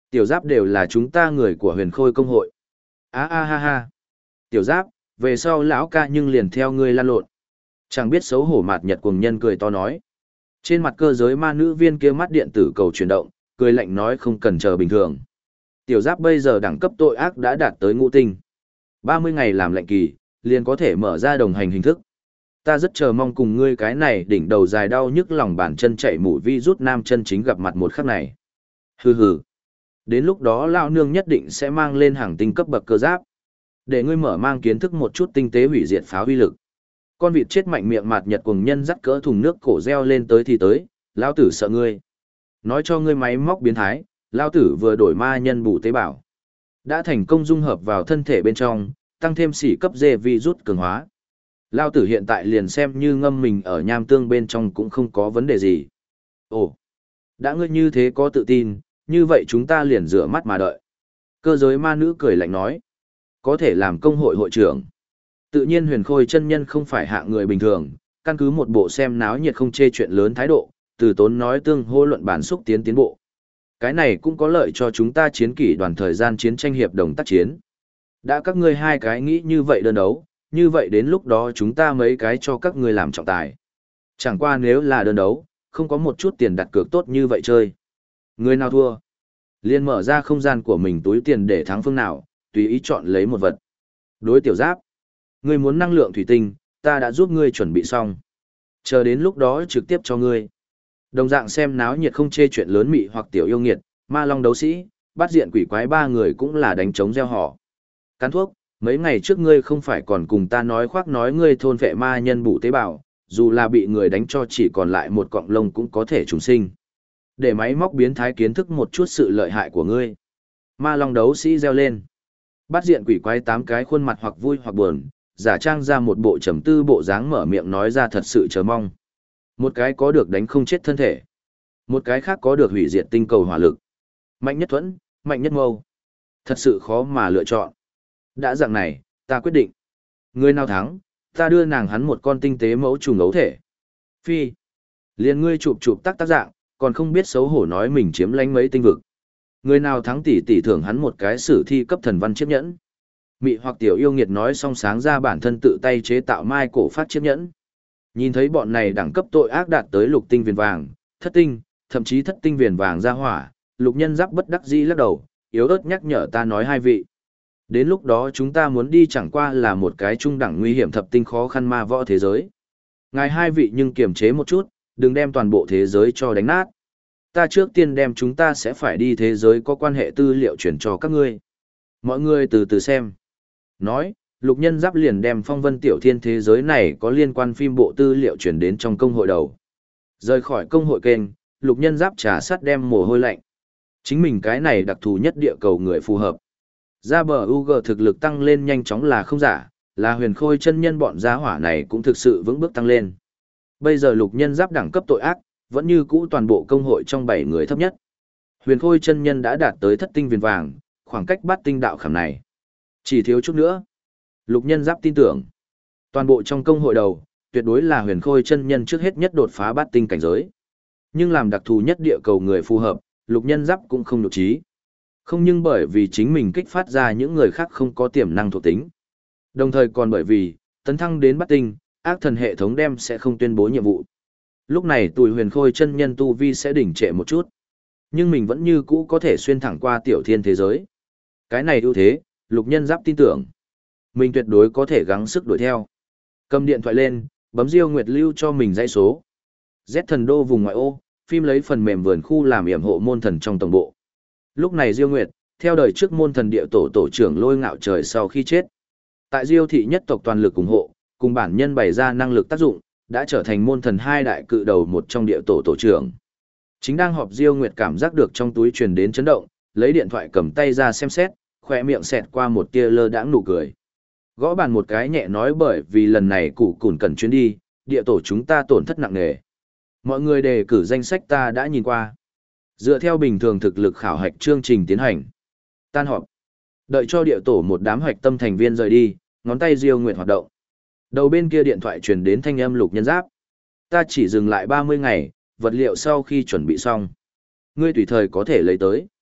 Tiểu Giáp đều là chúng ta người của Huyền Khôi công hội. A a ha ha. Tiểu Giáp, về sau lão ca nhưng liền theo ngươi lan lộn. Chẳng biết xấu hổ Mạt Nhật cuồng nhân cười to nói. Trên mặt cơ giới ma nữ viên kia mắt điện tử cầu chuyển động, cười lạnh nói không cần chờ bình thường. Tiểu Giáp bây giờ đẳng cấp tội ác đã đạt tới ngũ tinh. 30 ngày làm lệnh kỳ, liền có thể mở ra đồng hành hình thức. Ta rất chờ mong cùng ngươi cái này đỉnh đầu dài đau nhức lòng bàn chân chạy mủ vi rút nam chân chính gặp mặt một khắc này. Hừ hừ. Đến lúc đó lão nương nhất định sẽ mang lên hàng tinh cấp bậc cơ giáp. Để ngươi mở mang kiến thức một chút tinh tế hủy diệt pháo uy lực. Con vịt chết mạnh miệng Mạt Nhật cuồng nhân dắt cỡ thùng nước cổ reo lên tới thì tới, lão tử sợ ngươi. Nói cho ngươi máy móc biến thái, lão tử vừa đổi ma nhân bù tế bào. Đã thành công dung hợp vào thân thể bên trong, tăng thêm sỉ cấp dê vi rút cường hóa. Lão tử hiện tại liền xem như ngâm mình ở nham tương bên trong cũng không có vấn đề gì. Ồ, đã ngươi như thế có tự tin, như vậy chúng ta liền rửa mắt mà đợi. Cơ giới ma nữ cười lạnh nói. Có thể làm công hội hội trưởng. Tự nhiên Huyền Khôi chân nhân không phải hạng người bình thường, căn cứ một bộ xem náo nhiệt không chê chuyện lớn thái độ, từ tốn nói tương hô luận bản xúc tiến bộ. Cái này cũng có lợi cho chúng ta chiến kỷ đoàn thời gian chiến tranh hiệp đồng tác chiến. Đã các ngươi hai cái nghĩ như vậy đơn đấu, như vậy đến lúc đó chúng ta mấy cái cho các ngươi làm trọng tài. Chẳng qua nếu là đơn đấu, không có một chút tiền đặt cược tốt như vậy chơi. Người nào thua, liền mở ra không gian của mình túi tiền để thắng phương nào, tùy ý chọn lấy một vật. Đối Tiểu Giáp, ngươi muốn năng lượng thủy tinh, ta đã giúp ngươi chuẩn bị xong. Chờ đến lúc đó trực tiếp cho ngươi. Đồng dạng xem náo nhiệt không chê chuyện lớn mị hoặc tiểu yêu nghiệt, ma long đấu sĩ, bắt diện quỷ quái ba người cũng là đánh trống gieo họ. Cắn thuốc, mấy ngày trước ngươi không phải còn cùng ta nói khoác nói ngươi thôn vệ ma nhân bù tế bào, dù là bị người đánh cho chỉ còn lại một cọng lông cũng có thể trùng sinh. Để máy móc biến thái kiến thức một chút sự lợi hại của ngươi. Ma long đấu sĩ reo lên. Bắt diện quỷ quái 8 cái khuôn mặt hoặc vui hoặc buồn, giả trang ra một bộ trầm tư bộ dáng mở miệng nói ra thật sự chờ mong. Một cái có được đánh không chết thân thể. Một cái khác có được hủy diệt tinh cầu hỏa lực. Mạnh nhất thuẫn, mạnh nhất mâu. Thật sự khó mà lựa chọn. Đã dạng này, ta quyết định. Người nào thắng, ta đưa nàng hắn một con tinh tế mẫu trùng ấu thể. Phi. Liền ngươi chụp chụp tác dạng, còn không biết xấu hổ nói mình chiếm lánh mấy tinh vực. Người nào thắng tỷ thưởng hắn một cái sử thi cấp thần văn chiếc nhẫn. Mị hoặc tiểu yêu nghiệt nói xong sáng ra bản thân tự tay chế tạo mai cổ phát chiếc nhẫn. Nhìn thấy bọn này đẳng cấp tội ác đạt tới lục tinh viền vàng, thất tinh, thậm chí thất tinh viền vàng ra hỏa, lục nhân giáp bất đắc dĩ lắc đầu, yếu ớt nhắc nhở ta nói hai vị. Đến lúc đó chúng ta muốn đi chẳng qua là một cái trung đẳng nguy hiểm thập tinh khó khăn ma võ thế giới. Ngài hai vị nhưng kiềm chế một chút, đừng đem toàn bộ thế giới cho đánh nát. Ta trước tiên đem chúng ta sẽ phải đi thế giới có quan hệ tư liệu chuyển cho các ngươi. Mọi người từ từ xem. Nói, lục nhân giáp liền đem phong vân tiểu thiên thế giới này có liên quan phim bộ tư liệu chuyển đến trong công hội đầu. Rời khỏi công hội kênh, lục nhân giáp trà sắt đem mồ hôi lạnh. Chính mình cái này đặc thù nhất địa cầu người phù hợp. Ra bờ UG thực lực tăng lên nhanh chóng là không giả, là Huyền Khôi chân nhân bọn gia hỏa này cũng thực sự vững bước tăng lên. Bây giờ lục nhân giáp đẳng cấp tội ác, vẫn như cũ toàn bộ công hội trong 7 người thấp nhất. Huyền Khôi chân nhân đã đạt tới thất tinh viền vàng, khoảng cách bát tinh đạo khảm này. Chỉ thiếu chút nữa. Lục nhân giáp tin tưởng. Toàn bộ trong công hội đầu, tuyệt đối là Huyền Khôi chân nhân trước hết nhất đột phá bát tinh cảnh giới. Nhưng làm đặc thù nhất địa cầu người phù hợp, lục nhân giáp cũng không nhục trí. Không nhưng bởi vì chính mình kích phát ra những người khác không có tiềm năng thuộc tính. Đồng thời còn bởi vì, tấn thăng đến bát tinh, ác thần hệ thống đem sẽ không tuyên bố nhiệm vụ. Lúc này tuổi Huyền Khôi chân nhân tu vi sẽ đỉnh trệ một chút. Nhưng mình vẫn như cũ có thể xuyên thẳng qua tiểu thiên thế giới. Cái này ưu thế, lục nhân giáp tin tưởng. Mình tuyệt đối có thể gắng sức đuổi theo. Cầm điện thoại lên, bấm Diêu Nguyệt lưu cho mình dãy số. Z thần đô vùng ngoại ô, phim lấy phần mềm vườn khu làm yểm hộ môn thần trong tổng bộ. Lúc này Diêu Nguyệt, theo đời trước môn thần địa tổ trưởng Lôi Ngạo Trời sau khi chết. Tại Diêu thị nhất tộc toàn lực ủng hộ, cùng bản nhân bày ra năng lực tác dụng, đã trở thành môn thần hai đại cự đầu một trong địa tổ trưởng. Chính đang họp Diêu Nguyệt cảm giác được trong túi truyền đến chấn động, lấy điện thoại cầm tay ra xem xét, khỏe miệng xẹt qua một tia lơ đãng nụ cười. Gõ bàn một cái nhẹ nói bởi vì lần này củ cùn cần chuyến đi, địa tổ chúng ta tổn thất nặng nề. Mọi người đề cử danh sách ta đã nhìn qua. Dựa theo bình thường thực lực khảo hạch chương trình tiến hành. Tan họp. Đợi cho địa tổ một đám hoạch tâm thành viên rời đi, ngón tay Diêu Nguyệt hoạt động. Đầu bên kia điện thoại truyền đến thanh âm lục nhân giáp. Ta chỉ dừng lại 30 ngày, vật liệu sau khi chuẩn bị xong. Ngươi tùy thời có thể lấy tới.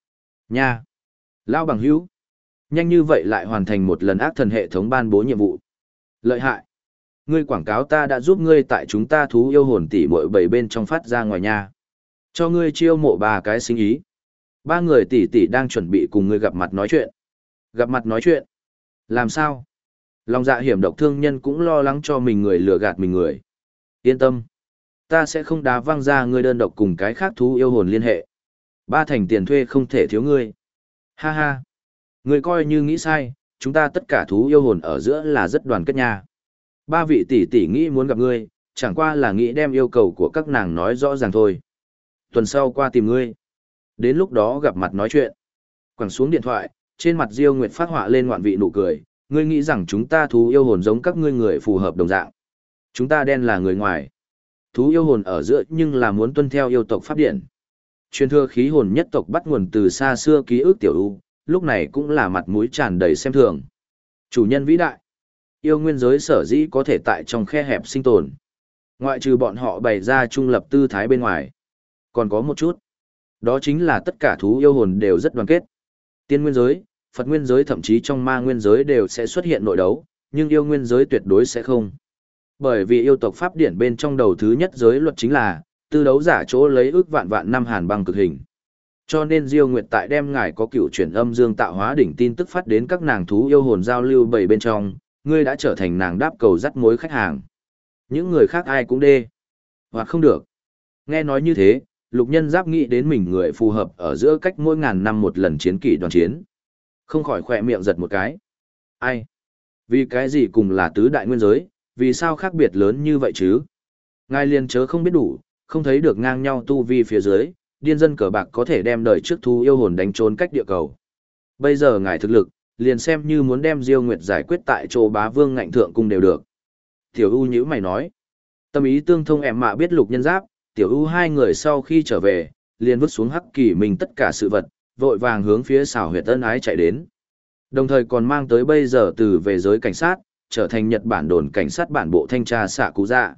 Nha! Lao bằng hữu! Nhanh như vậy lại hoàn thành một lần ác thần hệ thống ban bố nhiệm vụ. Lợi hại! Ngươi quảng cáo ta đã giúp ngươi tại chúng ta thú yêu hồn tỷ muội bảy bên trong phát ra ngoài nha. Cho ngươi chiêu mộ 3 cái sinh ý. 3 người tỷ đang chuẩn bị cùng ngươi gặp mặt nói chuyện. Gặp mặt nói chuyện? Làm sao? Lòng dạ hiểm độc thương nhân cũng lo lắng cho mình người lừa gạt mình người. Yên tâm. Ta sẽ không đá văng ra ngươi đơn độc cùng cái khác thú yêu hồn liên hệ. 3 thành tiền thuê không thể thiếu ngươi. Ha ha. Ngươi coi như nghĩ sai, chúng ta tất cả thú yêu hồn ở giữa là rất đoàn kết nha. 3 vị tỷ nghĩ muốn gặp ngươi, chẳng qua là nghĩ đem yêu cầu của các nàng nói rõ ràng thôi. Tuần sau qua tìm ngươi. Đến lúc đó gặp mặt nói chuyện. Quẳng xuống điện thoại, trên mặt Diêu Nguyệt phát họa lên ngoạn vị nụ cười. Ngươi nghĩ rằng chúng ta thú yêu hồn giống các ngươi người phù hợp đồng dạng. Chúng ta đen là người ngoài. Thú yêu hồn ở giữa nhưng là muốn tuân theo yêu tộc pháp điển. Truyền thừa khí hồn nhất tộc bắt nguồn từ xa xưa ký ức tiểu u, lúc này cũng là mặt mũi tràn đầy xem thường. Chủ nhân vĩ đại. Yêu nguyên giới sở dĩ có thể tại trong khe hẹp sinh tồn. Ngoại trừ bọn họ bày ra trung lập tư thái bên ngoài. Còn có một chút. Đó chính là tất cả thú yêu hồn đều rất đoàn kết. Tiên nguyên giới, Phật nguyên giới thậm chí trong ma nguyên giới đều sẽ xuất hiện nội đấu, nhưng yêu nguyên giới tuyệt đối sẽ không. Bởi vì yêu tộc pháp điển bên trong đầu thứ nhất giới luật chính là, tư đấu giả chỗ lấy ước vạn vạn năm hàn băng cực hình. Cho nên Diêu Nguyệt tại đem ngài có cựu chuyển âm dương tạo hóa đỉnh tin tức phát đến các nàng thú yêu hồn giao lưu bảy bên trong, ngươi đã trở thành nàng đáp cầu dắt mối khách hàng. Những người khác ai cũng đê. Hoặc không được. Nghe nói như thế, Lục Nhân Giáp nghĩ đến mình người phù hợp ở giữa cách mỗi ngàn năm một lần chiến kỷ đoàn chiến. Không khỏi khỏe miệng giật một cái. Ai? Vì cái gì cùng là tứ đại nguyên giới, vì sao khác biệt lớn như vậy chứ? Ngài liền chớ không biết đủ, không thấy được ngang nhau tu vi phía dưới, điên dân cờ bạc có thể đem đời trước thú yêu hồn đánh trốn cách địa cầu. Bây giờ ngài thực lực, liền xem như muốn đem Diêu Nguyệt giải quyết tại chỗ bá vương ngạnh thượng cung đều được. Tiểu U nhữ mày nói. Tâm ý tương thông em mạ biết Lục Nhân Giáp, Tiểu U hai người sau khi trở về, liền vứt xuống Hắc Kỳ mình tất cả sự vật, vội vàng hướng phía xảo huyệt ân ái chạy đến. Đồng thời còn mang tới bây giờ từ về giới cảnh sát, trở thành Nhật Bản đồn cảnh sát bản bộ thanh tra Sạ Cú Dạ.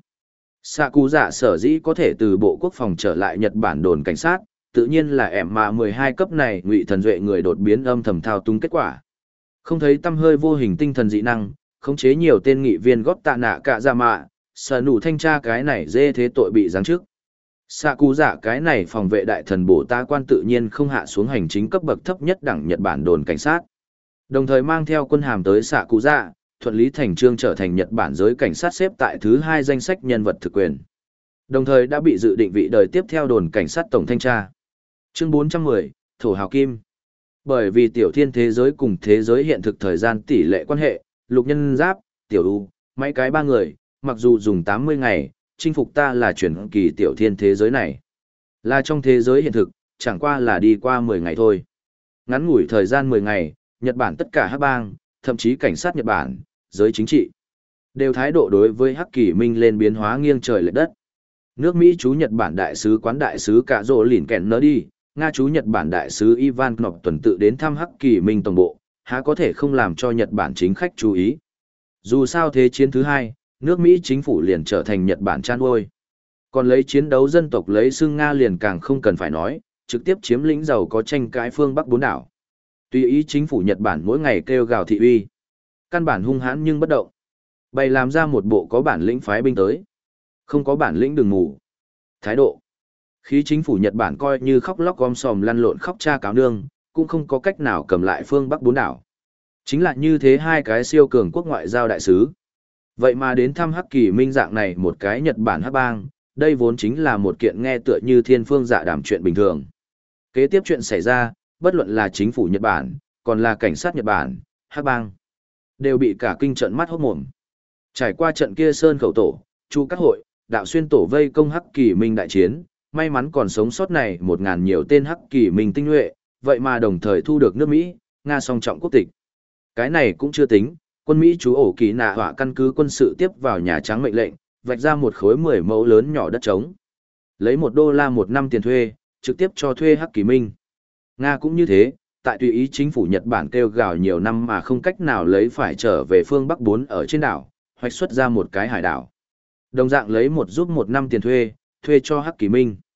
Sạ Cú Dạ sở dĩ có thể từ bộ quốc phòng trở lại Nhật Bản đồn cảnh sát, tự nhiên là em mà 12 cấp này ngụy thần duệ người đột biến âm thầm thao túng kết quả. Không thấy tâm hơi vô hình tinh thần dị năng, khống chế nhiều tên nghị viên góp tạ nạ cả ra mạ, sở nụ thanh tra cái này dê thế tội bị giáng chức. Sạ Cú Dạ cái này phòng vệ đại thần bổ ta quan tự nhiên không hạ xuống hành chính cấp bậc thấp nhất đẳng Nhật Bản đồn cảnh sát. Đồng thời mang theo quân hàm tới Sạ Cú Dạ, thuận lý thành trương trở thành Nhật Bản giới cảnh sát xếp tại thứ 2 danh sách nhân vật thực quyền. Đồng thời đã bị dự định vị đời tiếp theo đồn cảnh sát tổng thanh tra. Chương 410, Thổ Hào Kim. Bởi vì tiểu thiên thế giới cùng thế giới hiện thực thời gian tỷ lệ quan hệ, Lục Nhân Giáp, Tiểu U, mấy cái 3 người, mặc dù dùng 80 ngày, chinh phục ta là chuyển kỳ tiểu thiên thế giới này. Là trong thế giới hiện thực, chẳng qua là đi qua 10 ngày thôi. Ngắn ngủi thời gian 10 ngày, Nhật Bản tất cả hắc bang, thậm chí cảnh sát Nhật Bản, giới chính trị, đều thái độ đối với Hắc Kỳ Minh lên biến hóa nghiêng trời lệch đất. Nước Mỹ chú Nhật Bản đại sứ quán đại sứ Cả Rồ Lìn Kẹn Nơ đi, Nga chú Nhật Bản đại sứ Ivan Knop tuần tự đến thăm Hắc Kỳ Minh tổng bộ, há có thể không làm cho Nhật Bản chính khách chú ý. Dù sao thế chiến thứ 2, nước Mỹ chính phủ liền trở thành Nhật Bản chan uôi. Còn lấy chiến đấu dân tộc lấy xương Nga liền càng không cần phải nói, trực tiếp chiếm lĩnh giàu có tranh cãi phương Bắc 4 đảo. Tùy ý chính phủ Nhật Bản mỗi ngày kêu gào thị uy. Căn bản hung hãn nhưng bất động. Bày làm ra một bộ có bản lĩnh phái binh tới. Không có bản lĩnh đừng ngủ. Thái độ. Khi chính phủ Nhật Bản coi như khóc lóc gom sòm lăn lộn khóc cha cáo nương, cũng không có cách nào cầm lại phương Bắc 4 đảo. Chính là như thế hai cái siêu cường quốc ngoại giao đại sứ. Vậy mà đến thăm Hắc Kỳ Minh dạng này một cái Nhật Bản hắc bang, đây vốn chính là một kiện nghe tựa như thiên phương dạ đàm chuyện bình thường. Kế tiếp chuyện xảy ra, bất luận là chính phủ Nhật Bản, còn là cảnh sát Nhật Bản, hắc bang, đều bị cả kinh trận mắt hốt mồm. Trải qua trận kia sơn khẩu tổ, chu các hội, đạo xuyên tổ vây công Hắc Kỳ Minh đại chiến, may mắn còn sống sót này 1000 nhiều tên Hắc Kỳ Minh tinh nhuệ, vậy mà đồng thời thu được nước Mỹ, Nga song trọng quốc tịch. Cái này cũng chưa tính, quân Mỹ chú ổ kỳ nạ họa căn cứ quân sự tiếp vào Nhà Trắng mệnh lệnh, vạch ra một khối 10 mẫu lớn nhỏ đất trống. Lấy $1 một năm tiền thuê, trực tiếp cho thuê Hắc Kỳ Minh. Nga cũng như thế, tại tùy ý chính phủ Nhật Bản kêu gào nhiều năm mà không cách nào lấy phải trở về phương Bắc 4 ở trên đảo, hoạch xuất ra một cái hải đảo. Đồng dạng lấy một năm tiền thuê, thuê cho Hắc Kỳ Minh.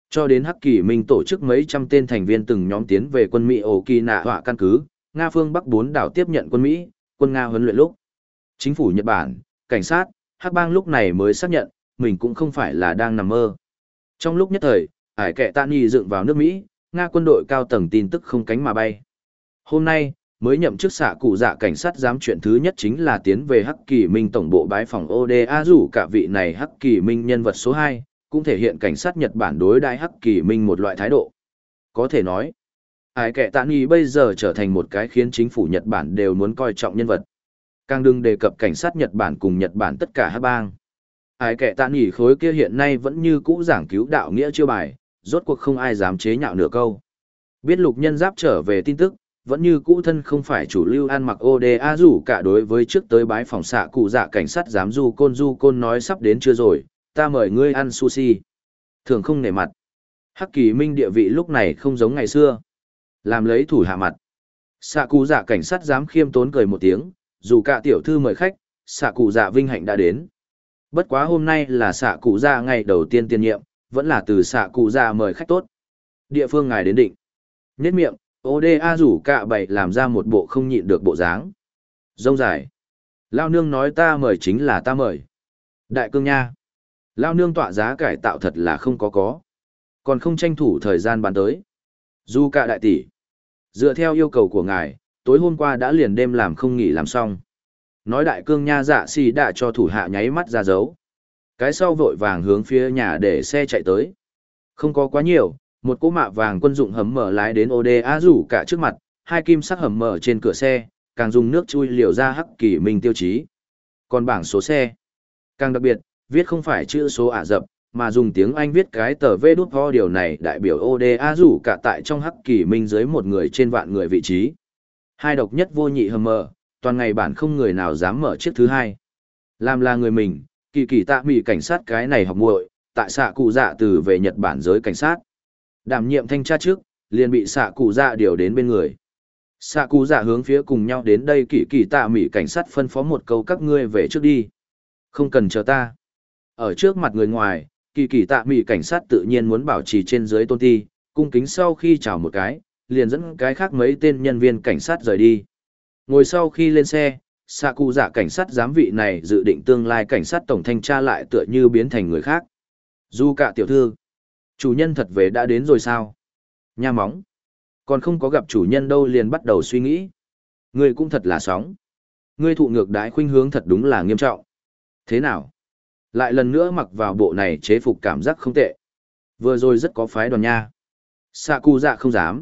Cho đến Hắc Kỳ Minh tổ chức mấy trăm tên thành viên từng nhóm tiến về quân Mỹ Okinawa căn cứ, Nga phương Bắc 4 đảo tiếp nhận quân Mỹ, quân Nga huấn luyện lúc. Chính phủ Nhật Bản, cảnh sát, Hắc bang lúc này mới xác nhận, mình cũng không phải là đang nằm mơ. Trong lúc nhất thời, ải kẹ tạ nghi dựng vào nước Mỹ, Nga quân đội cao tầng tin tức không cánh mà bay. Hôm nay, mới nhậm chức xạ cụ dạ cảnh sát giám chuyện thứ nhất chính là tiến về Hắc Kỳ Minh tổng bộ bái phòng ODA rủ cả vị này Hắc Kỳ Minh nhân vật số 2, cũng thể hiện cảnh sát Nhật Bản đối đãi Hắc Kỳ Minh một loại thái độ. Có thể nói, ải kẹ tạ nghi bây giờ trở thành một cái khiến chính phủ Nhật Bản đều muốn coi trọng nhân vật. Càng đừng đề cập cảnh sát Nhật Bản cùng Nhật Bản tất cả Hắc bang. Ải kẹ tạ nghỉ khối kia hiện nay vẫn như cũ giảng cứu đạo nghĩa chiêu bài, rốt cuộc không ai dám chế nhạo nửa câu. Biết lục nhân giáp trở về tin tức, vẫn như cũ thân không phải chủ lưu ăn mặc ODA rủ cả đối với trước tới bái phòng xạ cụ dạ cảnh sát giám du côn nói sắp đến chưa rồi, ta mời ngươi ăn sushi. Thường không nể mặt. Hắc Kỳ Minh địa vị lúc này không giống ngày xưa. Làm lấy thủ hạ mặt. Xạ cụ dạ cảnh sát giám khiêm tốn cười một tiếng, dù cả tiểu thư mời khách, xạ cụ dạ vinh hạnh đã đến. Bất quá hôm nay là xạ cụ dạ ngày đầu tiên tiên nhiệm, vẫn là từ xạ cụ dạ mời khách tốt. Địa phương ngài đến định. Nhất miệng, ODA rủ cả bày làm ra một bộ không nhịn được bộ dáng. Rông dài. Lao nương nói ta mời chính là ta mời. Đại cương nha. Lao nương tọa giá cải tạo thật là không có. Còn không tranh thủ thời gian bán tới. Dù cả đại tỷ. Dựa theo yêu cầu của ngài, tối hôm qua đã liền đêm làm không nghỉ làm xong. Nói đại cương nha dạ xì đã cho thủ hạ nháy mắt ra dấu. Cái sau vội vàng hướng phía nhà để xe chạy tới. Không có quá nhiều, một cỗ mạ vàng quân dụng hầm mở lái đến ODA rủ cả trước mặt, hai kim sắc hầm mở trên cửa xe, càng dùng nước chui liều ra Hắc Kỳ Minh tiêu chí. Còn bảng số xe, càng đặc biệt, viết không phải chữ số Ả Rập, mà dùng tiếng Anh viết cái tờ V đút ho, điều này đại biểu ODA rủ cả tại trong Hắc Kỳ Minh dưới một người trên vạn người vị trí. Hai độc nhất vô nhị hầm mở, toàn ngày bản không người nào dám mở chiếc thứ hai. Làm là người mình, kỳ kỳ tạ mỉ cảnh sát cái này học muội, tại xạ cụ dạ từ về Nhật Bản giới cảnh sát. Đảm nhiệm thanh tra trước, liền bị xạ cụ dạ điều đến bên người. Xạ cụ dạ hướng phía cùng nhau đến đây kỳ kỳ tạ mỉ cảnh sát phân phó một câu các ngươi về trước đi. Không cần chờ ta. Ở trước mặt người ngoài, kỳ kỳ tạ mỉ cảnh sát tự nhiên muốn bảo trì trên dưới tôn ti, cung kính sau khi chào một cái, liền dẫn cái khác mấy tên nhân viên cảnh sát rời đi. Ngồi sau khi lên xe, xạ cụ dạ cảnh sát giám vị này dự định tương lai cảnh sát tổng thanh tra lại tựa như biến thành người khác. Dù cả tiểu thư, chủ nhân thật về đã đến rồi sao? Nha móng. Còn không có gặp chủ nhân đâu liền bắt đầu suy nghĩ. Ngươi cũng thật là sóng. Ngươi thụ ngược đái khuynh hướng thật đúng là nghiêm trọng. Thế nào? Lại lần nữa mặc vào bộ này chế phục cảm giác không tệ. Vừa rồi rất có phái đoàn nha. Xạ cụ dạ không dám.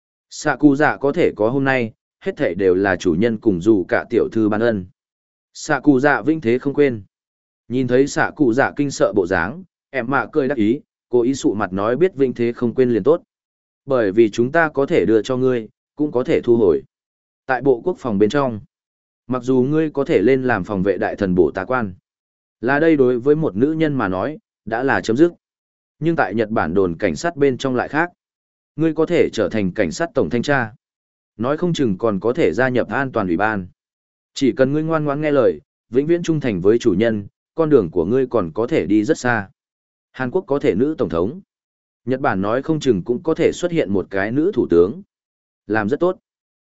Xạ cụ dạ có thể có hôm nay, hết thảy đều là chủ nhân cùng dù cả tiểu thư ban ân. Xạ cụ dạ vinh thế không quên. Nhìn thấy xạ cụ dạ kinh sợ bộ dáng, em mạ cười đắc ý, cố ý sụ mặt nói biết vinh thế không quên liền tốt. Bởi vì chúng ta có thể đưa cho ngươi, cũng có thể thu hồi. Tại bộ quốc phòng bên trong, mặc dù ngươi có thể lên làm phòng vệ đại thần bổ tá quan, là đây đối với một nữ nhân mà nói, đã là chấm dứt. Nhưng tại Nhật Bản đồn cảnh sát bên trong lại khác. Ngươi có thể trở thành cảnh sát tổng thanh tra. Nói không chừng còn có thể gia nhập an toàn ủy ban. Chỉ cần ngươi ngoan ngoãn nghe lời, vĩnh viễn trung thành với chủ nhân, con đường của ngươi còn có thể đi rất xa. Hàn Quốc có thể nữ tổng thống. Nhật Bản nói không chừng cũng có thể xuất hiện một cái nữ thủ tướng. Làm rất tốt.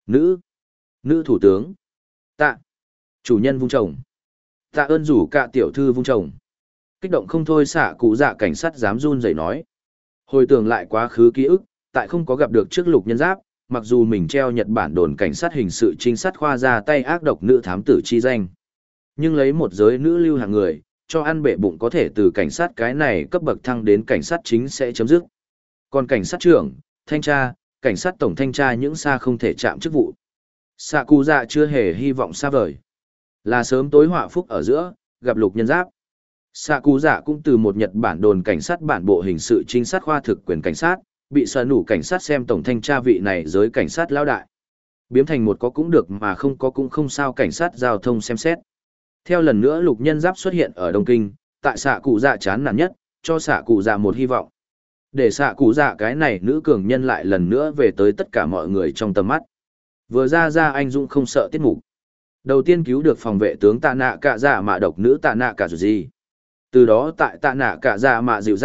Nữ thủ tướng. Tạ. Chủ nhân vung chồng. Tạ ơn rủ cả tiểu thư vung chồng. Kích động không thôi xạ cụ dạ cảnh sát dám run rẩy nói. Hồi tưởng lại quá khứ ký ức, tại không có gặp được trước lục nhân giáp, mặc dù mình treo Nhật Bản đồn cảnh sát hình sự trinh sát khoa ra tay ác độc nữ thám tử chi danh. Nhưng lấy một giới nữ lưu hàng người, cho ăn bệ bụng có thể từ cảnh sát cái này cấp bậc thăng đến cảnh sát chính sẽ chấm dứt. Còn cảnh sát trưởng, thanh tra, cảnh sát tổng thanh tra những xa không thể chạm chức vụ. Xạ cụ dạ chưa hề hy vọng xa vời. Là sớm tối họa phúc ở giữa, gặp lục nhân giáp. Xạ cụ dạ cũng từ một Nhật Bản đồn cảnh sát bản bộ hình sự trinh sát khoa thực quyền cảnh sát, bị sở nủ cảnh sát xem tổng thanh tra vị này giới cảnh sát lao đại. Biếm thành một có cũng được mà không có cũng không sao cảnh sát giao thông xem xét. Theo lần nữa lục nhân giáp xuất hiện ở Đông Kinh, tại xạ cụ dạ chán nản nhất, cho xạ cụ dạ một hy vọng. Để xạ cụ dạ cái này nữ cường nhân lại lần nữa về tới tất cả mọi người trong tầm mắt. Vừa ra anh dũng không sợ tiết mục. Đầu tiên cứu được phòng vệ tướng tạ nạ cả dạ mạ độc nữ tạ nạ cả gì. Từ đó tại tạ nạ cả dạ mạ dịu dắt,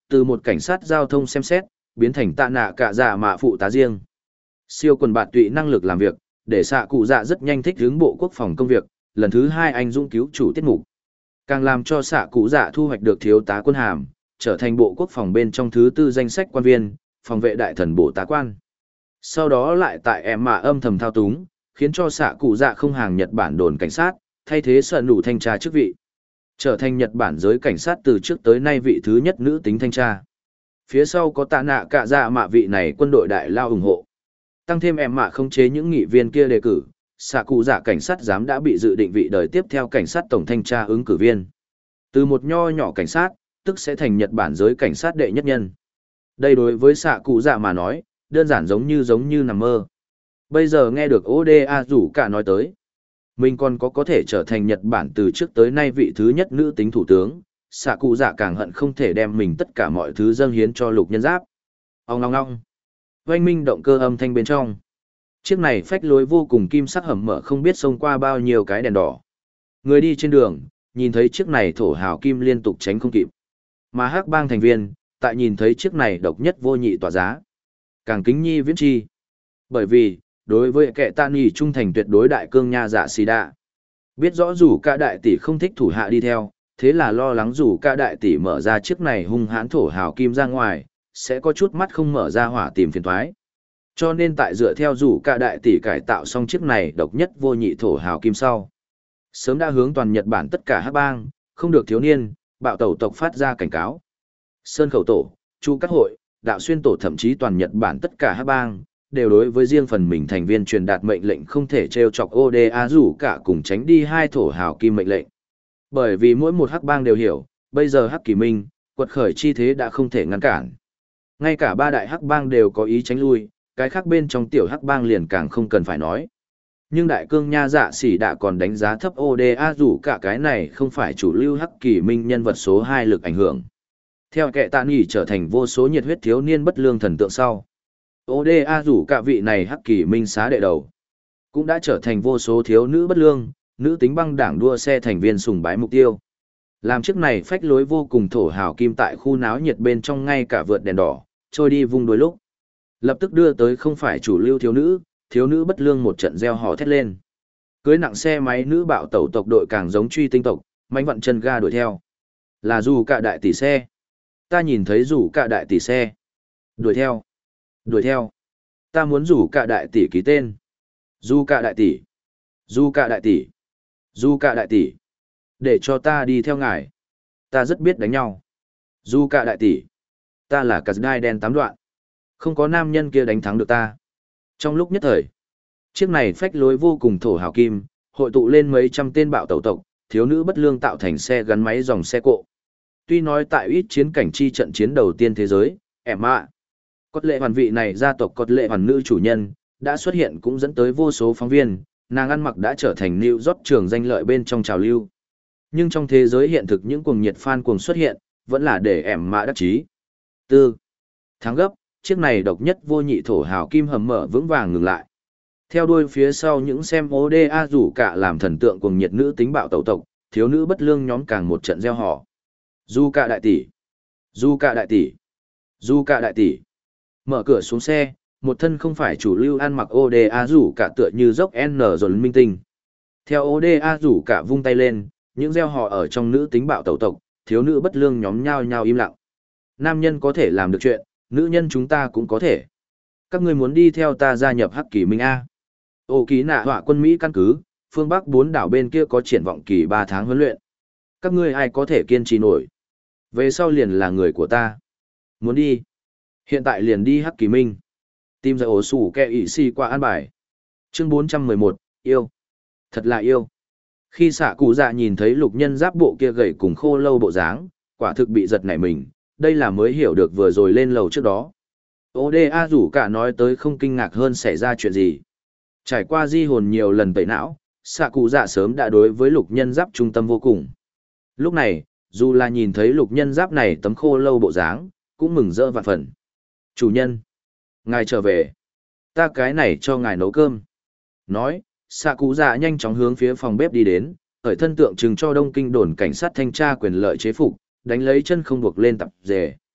từ một cảnh sát giao thông xem xét, biến thành tạ nạ cả dạ mạ phụ tá riêng. Siêu quần bạt tụy năng lực làm việc, để xạ cụ dạ rất nhanh thích hướng bộ quốc phòng công việc, lần thứ 2 anh dũng cứu chủ tiết mục. Càng làm cho xạ cụ dạ thu hoạch được thiếu tá quân hàm, trở thành bộ quốc phòng bên trong thứ 4 danh sách quan viên, phòng vệ đại thần bộ tá quan. Sau đó lại tại em mạ âm thầm thao túng, khiến cho xạ cụ dạ không hàng Nhật Bản đồn cảnh sát, thay thế sợ nụ thanh tra chức vị. Trở thành Nhật Bản giới cảnh sát từ trước tới nay vị thứ nhất nữ tính thanh tra. Phía sau có tạ nạ cả dạ mạ vị này quân đội đại lao ủng hộ. Tăng thêm em mạ không chế những nghị viên kia đề cử, xạ cụ dạ cảnh sát giám đã bị dự định vị đời tiếp theo cảnh sát tổng thanh tra ứng cử viên. Từ một nho nhỏ cảnh sát, tức sẽ thành Nhật Bản giới cảnh sát đệ nhất nhân. Đây đối với xạ cụ dạ mà nói, đơn giản giống như nằm mơ. Bây giờ nghe được Oda rủ cả nói tới, mình còn có thể trở thành Nhật Bản từ trước tới nay vị thứ nhất nữ tính thủ tướng, xạ cụ dạ càng hận không thể đem mình tất cả mọi thứ dâng hiến cho lục nhân giáp. Ong ong ong. Oanh minh động cơ âm thanh bên trong. Chiếc này phách lối vô cùng kim sắc hầm mở không biết xông qua bao nhiêu cái đèn đỏ. Người đi trên đường, nhìn thấy chiếc này thổ hào kim liên tục tránh không kịp. Mà hắc bang thành viên, tại nhìn thấy chiếc này độc nhất vô nhị tỏa giá. Càng kính nhi viễn chi. Bởi vì, đối với kẻ tạ nghỉ trung thành tuyệt đối đại cương nha dạ xì đạ. Biết rõ rủ cả đại tỷ không thích thủ hạ đi theo, thế là lo lắng rủ cả đại tỷ mở ra chiếc này hung hãn thổ hào kim ra ngoài, sẽ có chút mắt không mở ra hỏa tìm phiền thoái. Cho nên tại dựa theo rủ cả đại tỷ cải tạo xong chiếc này độc nhất vô nhị thổ hào kim sau. Sớm đã hướng toàn Nhật Bản tất cả hắc bang, không được thiếu niên, bạo tẩu tộc phát ra cảnh cáo. Sơn khẩu tổ, chu các hội, đạo xuyên tổ thậm chí toàn Nhật Bản tất cả hắc bang, đều đối với riêng phần mình thành viên truyền đạt mệnh lệnh không thể treo chọc Oda rủ cả cùng tránh đi 2 thổ hào kim mệnh lệnh. Bởi vì mỗi một hắc bang đều hiểu, bây giờ hắc kỳ minh, quật khởi chi thế đã không thể ngăn cản. Ngay cả 3 đại hắc bang đều có ý tránh lui, cái khác bên trong tiểu hắc bang liền càng không cần phải nói. Nhưng đại cương nha dạ sỉ đã còn đánh giá thấp Oda rủ cả cái này không phải chủ lưu hắc kỳ minh nhân vật số 2 lực ảnh hưởng. Theo kẻ tạ nghỉ trở thành vô số nhiệt huyết thiếu niên bất lương thần tượng sau. Oda rủ cả vị này hắc kỳ minh xá đệ đầu. Cũng đã trở thành vô số thiếu nữ bất lương, nữ tính băng đảng đua xe thành viên sùng bái mục tiêu. Làm chiếc này phách lối vô cùng thổ hào kim tại khu náo nhiệt bên trong ngay cả vượt đèn đỏ, trôi đi vung đôi lúc. Lập tức đưa tới không phải chủ lưu thiếu nữ bất lương một trận reo hò thét lên. Cưới nặng xe máy nữ bạo tẩu tộc đội càng giống truy tinh tộc, mánh vặn chân ga đuổi theo. Là dù cả đại tỷ xe. Ta nhìn thấy rủ cả đại tỷ xe. Đuổi theo. Đuổi theo. Ta muốn rủ cả đại tỷ ký tên. Du cả đại tỷ. Du cả đại tỷ. Du cả đại tỷ. Để cho ta đi theo ngài. Ta rất biết đánh nhau. Du cả đại tỷ. Ta là cà đai đen 8 đoạn. Không có nam nhân kia đánh thắng được ta. Trong lúc nhất thời, chiếc này phách lối vô cùng thổ hào kim, hội tụ lên mấy trăm tên bạo tẩu tộc, thiếu nữ bất lương tạo thành xe gắn máy dòng xe cộ. Tuy nói tại ít chiến cảnh chi trận chiến đầu tiên thế giới, Cốt lệ hoàn vị này gia tộc cốt lệ hoàn nữ chủ nhân, đã xuất hiện cũng dẫn tới vô số phóng viên, nàng ăn mặc đã trở thành New York trường danh lợi bên trong trào lưu. Nhưng trong thế giới hiện thực những cuồng nhiệt fan cuồng xuất hiện, vẫn là để đắc chí. Thắng gấp, chiếc này độc nhất vô nhị thổ hào kim hầm mở vững vàng ngừng lại. Theo đuôi phía sau những xem Oda rủ cả làm thần tượng cuồng nhiệt nữ tính bạo tẩu tộc, thiếu nữ bất lương nhóm càng một trận reo hò. Du cả đại tỷ, du cả đại tỷ, du cả đại tỷ. Mở cửa xuống xe, một thân không phải chủ lưu ăn mặc Oda rủ cả tựa như dốc N rồi minh tinh. Theo Oda rủ cả vung tay lên, những reo hò ở trong nữ tính bạo tẩu tộc, thiếu nữ bất lương nhóm nhao nhao im lặng. Nam nhân có thể làm được chuyện, nữ nhân chúng ta cũng có thể. Các ngươi muốn đi theo ta gia nhập Hắc Kỳ Minh A. Ô ký nạ họa quân Mỹ căn cứ, phương Bắc 4 đảo bên kia có triển vọng kỳ 3 tháng huấn luyện. Các ngươi ai có thể kiên trì nổi. Về sau liền là người của ta. Muốn đi. Hiện tại liền đi Hắc Kỳ Minh. Tìm ra ổ sủ kẹ ỉ si qua an bài. Chương 411, yêu. Thật là yêu. Khi xạ cụ dạ nhìn thấy lục nhân giáp bộ kia gầy cùng khô lâu bộ dáng, quả thực bị giật nảy mình, đây là mới hiểu được vừa rồi lên lầu trước đó. Oda rủ cả nói tới không kinh ngạc hơn xảy ra chuyện gì. Trải qua di hồn nhiều lần tẩy não, xạ cụ dạ sớm đã đối với lục nhân giáp trung tâm vô cùng. Lúc này, dù là nhìn thấy lục nhân giáp này tấm khô lâu bộ dáng, cũng mừng rỡ vạn phần. Chủ nhân, ngài trở về. Ta cái này cho ngài nấu cơm. Nói, xạ cụ dạ nhanh chóng hướng phía phòng bếp đi đến, khởi thân tượng trưng cho đông kinh đồn cảnh sát thanh tra quyền lợi chế phục, đánh lấy chân không buộc lên tập dề.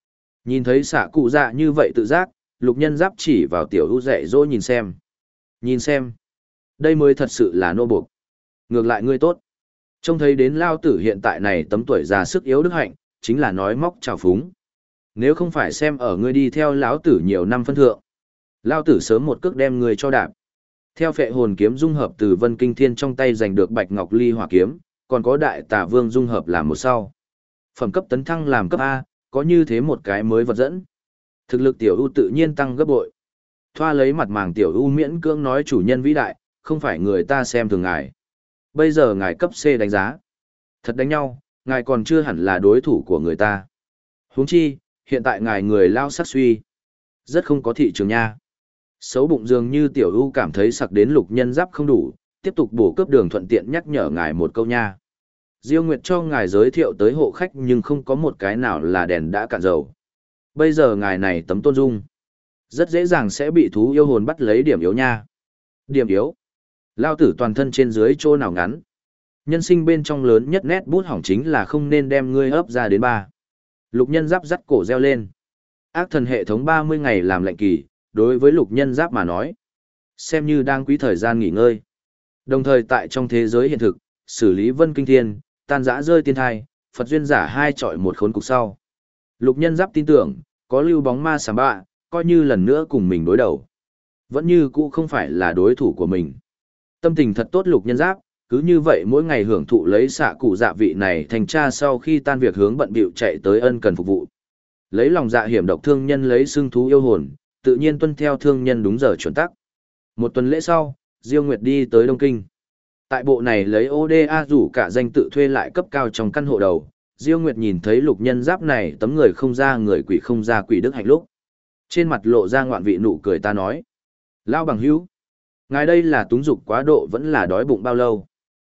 Nhìn thấy xạ cụ dạ như vậy tự giác, lục nhân giáp chỉ vào tiểu ưu dạy dỗ nhìn xem. Nhìn xem. Đây mới thật sự là nô buộc. Ngược lại ngươi tốt. Trông thấy đến lao tử hiện tại này tấm tuổi già sức yếu đức hạnh, chính là nói móc trào phúng. Nếu không phải xem ở ngươi đi theo lão tử nhiều năm phân thượng. Lao tử sớm một cước đem ngươi cho đạp. Theo phệ hồn kiếm dung hợp từ Vân Kinh Thiên trong tay giành được Bạch Ngọc Ly hỏa kiếm, còn có Đại Tà Vương dung hợp làm một sau. Phẩm cấp tấn thăng làm cấp A, có như thế một cái mới vật dẫn. Thực lực tiểu ưu tự nhiên tăng gấp bội. Thoa lấy mặt màng tiểu ưu miễn cưỡng nói chủ nhân vĩ đại, không phải người ta xem thường ngài. Bây giờ ngài cấp C đánh giá. Thật đánh nhau, ngài còn chưa hẳn là đối thủ của người ta. Huống chi, hiện tại ngài người lao sắc suy. Rất không có thị trường nha. Xấu bụng dường như tiểu ưu cảm thấy sặc đến lục nhân giáp không đủ, tiếp tục bổ cướp đường thuận tiện nhắc nhở ngài một câu nha. Diêu Nguyệt cho ngài giới thiệu tới hộ khách nhưng không có một cái nào là đèn đã cạn dầu. Bây giờ ngài này tấm tôn dung. Rất dễ dàng sẽ bị thú yêu hồn bắt lấy điểm yếu nha. Điểm yếu. Lao tử toàn thân trên dưới chỗ nào ngắn. Nhân sinh bên trong lớn nhất nét bút hỏng chính là không nên đem ngươi ấp ra đến 3. Lục nhân giáp dắt cổ reo lên. Ác thần hệ thống 30 ngày làm lệnh kỳ, đối với lục nhân giáp mà nói. Xem như đang quý thời gian nghỉ ngơi. Đồng thời tại trong thế giới hiện thực, xử lý Vân Kinh Thiên, tan rã rơi tiên thai, Phật duyên giả hai chọi một khốn cục sau. Lục nhân giáp tin tưởng, có lưu bóng ma sám bạ, coi như lần nữa cùng mình đối đầu. Vẫn như cũ không phải là đối thủ của mình. Tâm tình thật tốt lục nhân giáp, cứ như vậy mỗi ngày hưởng thụ lấy xạ cụ dạ vị này thành cha sau khi tan việc hướng bận bịu chạy tới ân cần phục vụ. Lấy lòng dạ hiểm độc thương nhân lấy xương thú yêu hồn, tự nhiên tuân theo thương nhân đúng giờ chuẩn tắc. Một tuần lễ sau, Diêu Nguyệt đi tới Đông Kinh. Tại bộ này lấy ODA rủ cả danh tự thuê lại cấp cao trong căn hộ đầu, Diêu Nguyệt nhìn thấy lục nhân giáp này tấm người không ra người quỷ không ra quỷ đức hạnh lúc. Trên mặt lộ ra ngoạn vị nụ cười ta nói. Lao bằng hữu, ngài đây là túng dục quá độ vẫn là đói bụng bao lâu.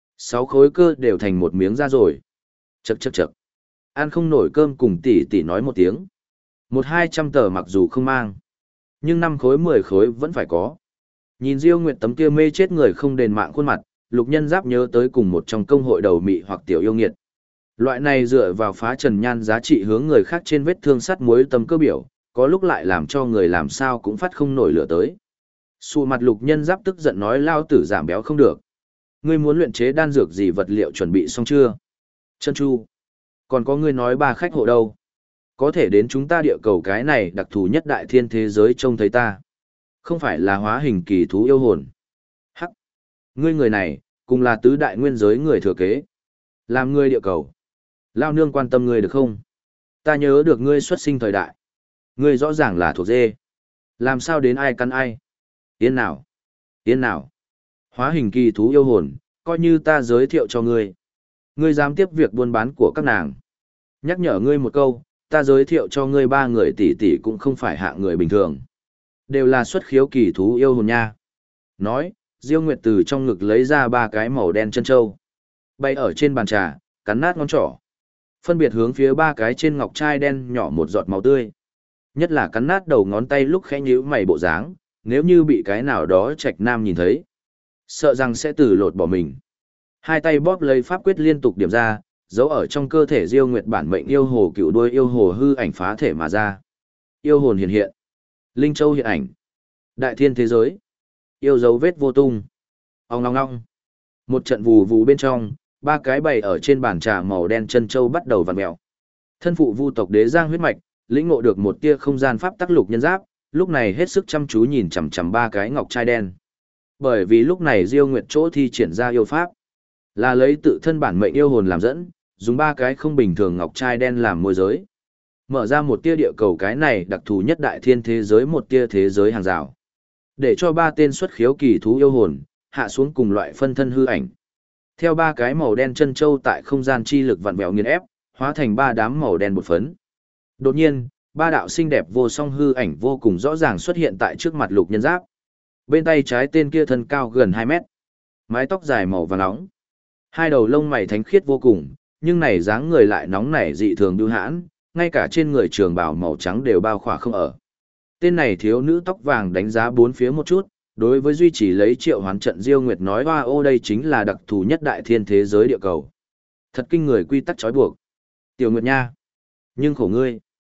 6 khối cơ đều thành một miếng ra rồi. Chậc chậc chậc. Ăn không nổi cơm cùng tỷ tỷ nói một tiếng. 100-200 tờ mặc dù không mang. Nhưng 5 khối 10 khối vẫn phải có. Nhìn Diêu Nguyệt tấm kia mê chết người không đền mạng khuôn mặt, lục nhân giáp nhớ tới cùng một trong công hội đầu mị hoặc tiểu yêu nghiệt. Loại này dựa vào phá trần nhan giá trị hướng người khác trên vết thương sắt muối tâm cơ biểu, có lúc lại làm cho người làm sao cũng phát không nổi lửa tới. Sụ mặt lục nhân giáp tức giận nói lao tử giảm béo không được. Ngươi muốn luyện chế đan dược gì vật liệu chuẩn bị xong chưa? Chân chu. Còn có ngươi nói 3 khách hộ đâu? Có thể đến chúng ta địa cầu cái này đặc thù nhất đại thiên thế giới trông thấy ta. Không phải là hóa hình kỳ thú yêu hồn. Hắc. Ngươi người này, cùng là tứ đại nguyên giới người thừa kế. Làm ngươi địa cầu. Lao nương quan tâm ngươi được không? Ta nhớ được ngươi xuất sinh thời đại. Ngươi rõ ràng là thuộc dê. Làm sao đến ai căn ai? Yên nào? Yên nào? Hóa hình kỳ thú yêu hồn, coi như ta giới thiệu cho ngươi. Ngươi dám tiếp việc buôn bán của các nàng. Nhắc nhở ngươi một câu, ta giới thiệu cho ngươi 3 người tỷ tỷ cũng không phải hạng người bình thường. Đều là xuất khiếu kỳ thú yêu hồn nha. Nói, Diêu Nguyệt từ trong ngực lấy ra 3 cái màu đen chân châu. Bay ở trên bàn trà, cắn nát ngón trỏ. Phân biệt hướng phía 3 cái trên ngọc trai đen nhỏ một giọt máu tươi. Nhất là cắn nát đầu ngón tay lúc khẽ nhíu mày bộ dáng, nếu như bị cái nào đó trạch nam nhìn thấy. Sợ rằng sẽ tử lột bỏ mình. Hai tay bóp lấy pháp quyết liên tục điểm ra, giấu ở trong cơ thể Diêu Nguyệt bản mệnh yêu hồ cựu đuôi yêu hồ hư ảnh phá thể mà ra. Yêu hồn hiện hiện. Linh châu hiện ảnh. Đại thiên thế giới. Yêu dấu vết vô tung. Ong long long. Một trận vù vù bên trong, 3 cái bày ở trên bàn trà màu đen chân châu bắt đầu vặn mèo. Thân phụ vu tộc đế giang huyết mạch, lĩnh ngộ được một tia không gian pháp tắc lục nhân giáp, lúc này hết sức chăm chú nhìn chằm chằm 3 cái ngọc trai đen. Bởi vì lúc này Diêu Nguyệt chỗ thi triển ra yêu pháp, là lấy tự thân bản mệnh yêu hồn làm dẫn, dùng 3 cái không bình thường ngọc trai đen làm môi giới. Mở ra một tia địa cầu cái này đặc thù nhất đại thiên thế giới một tia thế giới hàng rào. Để cho 3 tên xuất khiếu kỳ thú yêu hồn, hạ xuống cùng loại phân thân hư ảnh. Theo 3 cái màu đen chân châu tại không gian chi lực vặn vẹo nghiền ép, hóa thành 3 đám màu đen bột phấn. Đột nhiên, 3 đạo xinh đẹp vô song hư ảnh vô cùng rõ ràng xuất hiện tại trước mặt lục nhân giáp. Bên tay trái tên kia thân cao gần 2 mét. Mái tóc dài màu vàng nóng. 2 đầu lông mày thánh khiết vô cùng, nhưng này dáng người lại nóng nảy dị thường bưu hãn, ngay cả trên người trường bào màu trắng đều bao khỏa không ở. Tên này thiếu nữ tóc vàng đánh giá 4 phía một chút, đối với duy trì lấy triệu hoán trận Diêu Nguyệt nói hoa ô đây chính là đặc thù nhất đại thiên thế giới địa cầu. Thật kinh người quy tắc trói buộc. Tiểu Nguyệt nha. Nhưng khổ ngươi.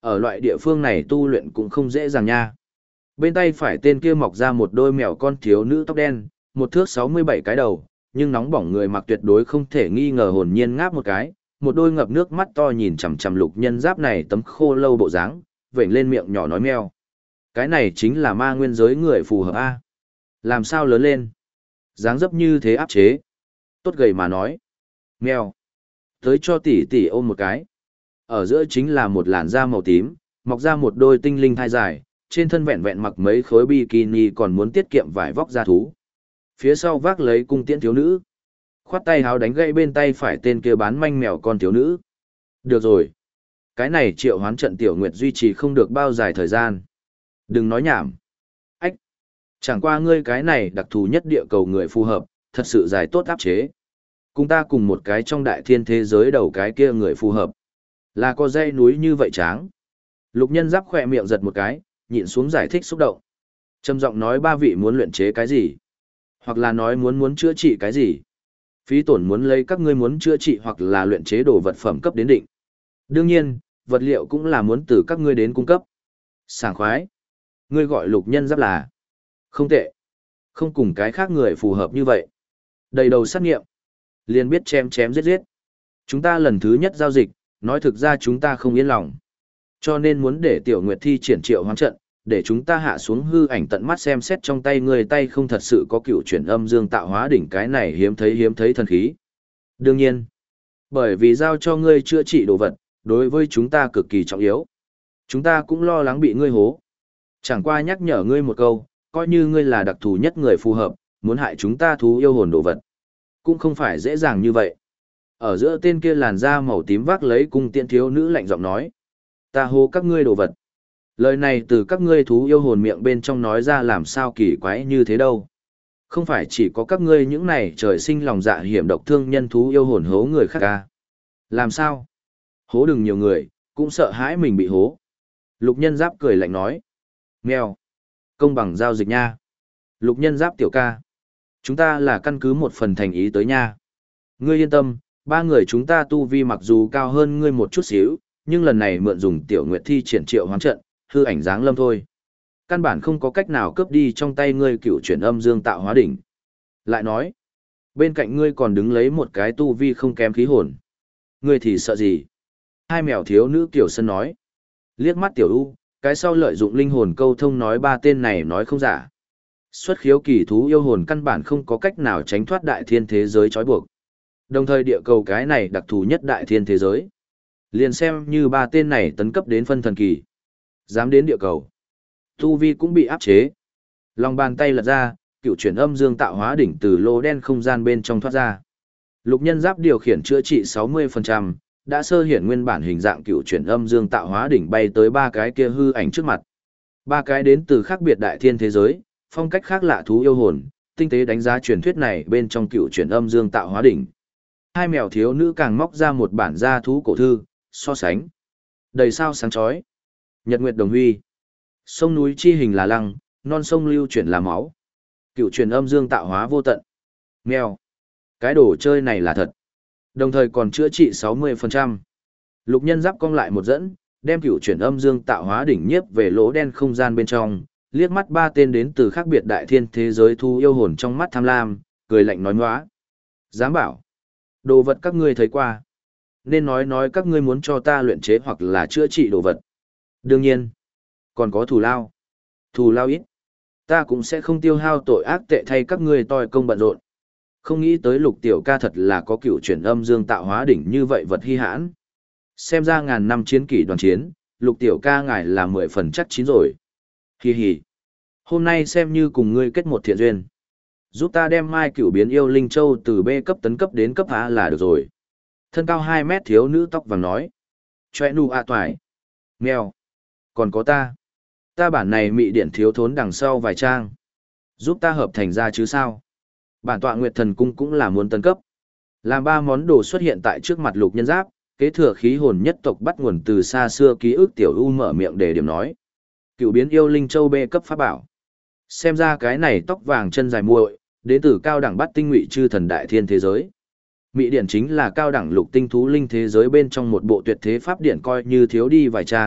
Ở loại địa phương này tu luyện cũng không dễ dàng nha. Bên tay phải tên kia mọc ra một đôi mèo con thiếu nữ tóc đen, một thước 67 cái đầu, nhưng nóng bỏng người mặc tuyệt đối không thể nghi ngờ hồn nhiên ngáp một cái, một đôi ngập nước mắt to nhìn chằm chằm Lục Nhân Giáp này tấm khô lâu bộ dáng, vểnh lên miệng nhỏ nói meo. Cái này chính là ma nguyên giới người phù hợp a. Làm sao lớn lên? Dáng dấp như thế áp chế. Tốt gầy mà nói. Meo. Tới cho tỷ tỷ ôm một cái. Ở giữa chính là một làn da màu tím, mọc ra một đôi tinh linh thai dài, trên thân vẹn vẹn mặc mấy khối bikini còn muốn tiết kiệm vải vóc da thú. Phía sau vác lấy cung tiễn thiếu nữ. Khoát tay háo đánh gãy bên tay phải tên kia bán manh mèo con thiếu nữ. Được rồi. Cái này triệu hoán trận tiểu nguyệt duy trì không được bao dài thời gian. Đừng nói nhảm. Ách. Chẳng qua ngươi cái này đặc thù nhất địa cầu người phù hợp, thật sự dài tốt áp chế. Cùng ta cùng một cái trong đại thiên thế giới đầu cái kia người phù hợp. Là có dãy núi như vậy tráng. Lục Nhân Giáp khỏe miệng giật một cái, nhịn xuống giải thích xúc động. Trầm giọng nói ba vị muốn luyện chế cái gì? Hoặc là nói muốn chữa trị cái gì? Phí tổn muốn lấy các ngươi muốn chữa trị hoặc là luyện chế đồ vật phẩm cấp đến định. Đương nhiên, vật liệu cũng là muốn từ các ngươi đến cung cấp. Sảng khoái. Ngươi gọi Lục Nhân Giáp là không tệ. Không cùng cái khác người phù hợp như vậy. Đầy đầu sát nghiệm. Liền biết chém chém giết giết. Chúng ta lần thứ nhất giao dịch, nói thực ra chúng ta không yên lòng. Cho nên muốn để Tiểu Nguyệt thi triển triệu hoán trận, để chúng ta hạ xuống hư ảnh tận mắt xem xét trong tay người tay không thật sự có cựu chuyển âm dương tạo hóa đỉnh cái này hiếm thấy thần khí. Đương nhiên, bởi vì giao cho ngươi chữa trị đồ vật, đối với chúng ta cực kỳ trọng yếu. Chúng ta cũng lo lắng bị ngươi hố. Chẳng qua nhắc nhở ngươi một câu, coi như ngươi là đặc thù nhất người phù hợp, muốn hại chúng ta thú yêu hồn đồ vật. Cũng không phải dễ dàng như vậy. Ở giữa tên kia làn da màu tím vác lấy cung tiễn thiếu nữ lạnh giọng nói. Ta hô các ngươi đồ vật. Lời này từ các ngươi thú yêu hồn miệng bên trong nói ra làm sao kỳ quái như thế đâu. Không phải chỉ có các ngươi những này trời sinh lòng dạ hiểm độc thương nhân thú yêu hồn hố người khác ca. Làm sao? Hố đừng nhiều người, cũng sợ hãi mình bị hố. Lục Nhân Giáp cười lạnh nói. Mèo. Công bằng giao dịch nha. Lục Nhân Giáp tiểu ca. Chúng ta là căn cứ một phần thành ý tới nha. Ngươi yên tâm, ba người chúng ta tu vi mặc dù cao hơn ngươi một chút xíu, nhưng lần này mượn dùng tiểu nguyệt thi triển triệu hoán trận, hư ảnh dáng lâm thôi. Căn bản không có cách nào cướp đi trong tay ngươi cựu chuyển âm dương tạo hóa đỉnh. Lại nói, bên cạnh ngươi còn đứng lấy một cái tu vi không kém khí hồn. Ngươi thì sợ gì? Hai mèo thiếu nữ Kiều Sân nói. Liếc mắt tiểu u, cái sau lợi dụng linh hồn câu thông nói ba tên này nói không giả. Xuất khiếu kỳ thú yêu hồn căn bản không có cách nào tránh thoát đại thiên thế giới trói buộc. Đồng thời địa cầu cái này đặc thù nhất đại thiên thế giới. Liền xem như ba tên này tấn cấp đến phân thần kỳ. Dám đến địa cầu. Tu vi cũng bị áp chế. Lòng bàn tay lật ra, cựu chuyển âm dương tạo hóa đỉnh từ lỗ đen không gian bên trong thoát ra. Lục Nhân Giáp điều khiển chữa trị 60%, đã sơ hiển nguyên bản hình dạng cựu chuyển âm dương tạo hóa đỉnh bay tới ba cái kia hư ảnh trước mặt. Ba cái đến từ khác biệt đại thiên thế giới, phong cách khác lạ thú yêu hồn, tinh tế đánh giá truyền thuyết này bên trong cựu chuyển âm dương tạo hóa đỉnh. Hai mèo thiếu nữ càng móc ra một bản gia thú cổ thư, so sánh. Đầy sao sáng chói. Nhật nguyệt đồng huy. Sông núi chi hình là lăng, non sông lưu chuyển là máu. Cựu chuyển âm dương tạo hóa vô tận. Mèo. Cái đồ chơi này là thật. Đồng thời còn chữa trị 60%. Lục Nhân Giáp cong lại một dẫn, đem cựu chuyển âm dương tạo hóa đỉnh nhiếp về lỗ đen không gian bên trong, liếc mắt ba tên đến từ khác biệt đại thiên thế giới thu yêu hồn trong mắt tham lam, cười lạnh nói ngoá. Dám bảo. Đồ vật các ngươi thấy qua. Nên nói các ngươi muốn cho ta luyện chế hoặc là chữa trị đồ vật. Đương nhiên. Còn có thù lao. Thù lao ít. Ta cũng sẽ không tiêu hao tội ác tệ thay các ngươi toi công bận rộn. Không nghĩ tới Lục tiểu ca thật là có cựu chuyển âm dương tạo hóa đỉnh như vậy vật hy hãn. Xem ra ngàn năm chiến kỷ đoàn chiến, Lục tiểu ca ngài là 10 phần chắc chín rồi. Hi hi. Hôm nay xem như cùng ngươi kết một thiện duyên. Giúp ta đem Mai Cửu biến yêu linh châu từ B cấp tấn cấp đến cấp A là được rồi. Thân cao 2 mét thiếu nữ tóc vàng nói. Chòe nụ a toài. Mèo. Còn có ta. Ta bản này mị điển thiếu thốn đằng sau vài trang. Giúp ta hợp thành ra chứ sao. Bản tọa Nguyệt Thần Cung cũng là muốn tấn cấp. Làm ba món đồ xuất hiện tại trước mặt Lục Nhân Giáp, kế thừa khí hồn nhất tộc bắt nguồn từ xa xưa ký ức tiểu u mở miệng để điểm nói. Cựu biến yêu linh châu B cấp pháp bảo. Xem ra cái này tóc vàng chân dài muội, đến từ cao đẳng bắt tinh ngụy chư thần đại thiên thế giới. Mị điển chính là cao đẳng lục tinh thú linh thế giới bên trong một bộ tuyệt thế pháp điển coi như thiếu đi vài trang,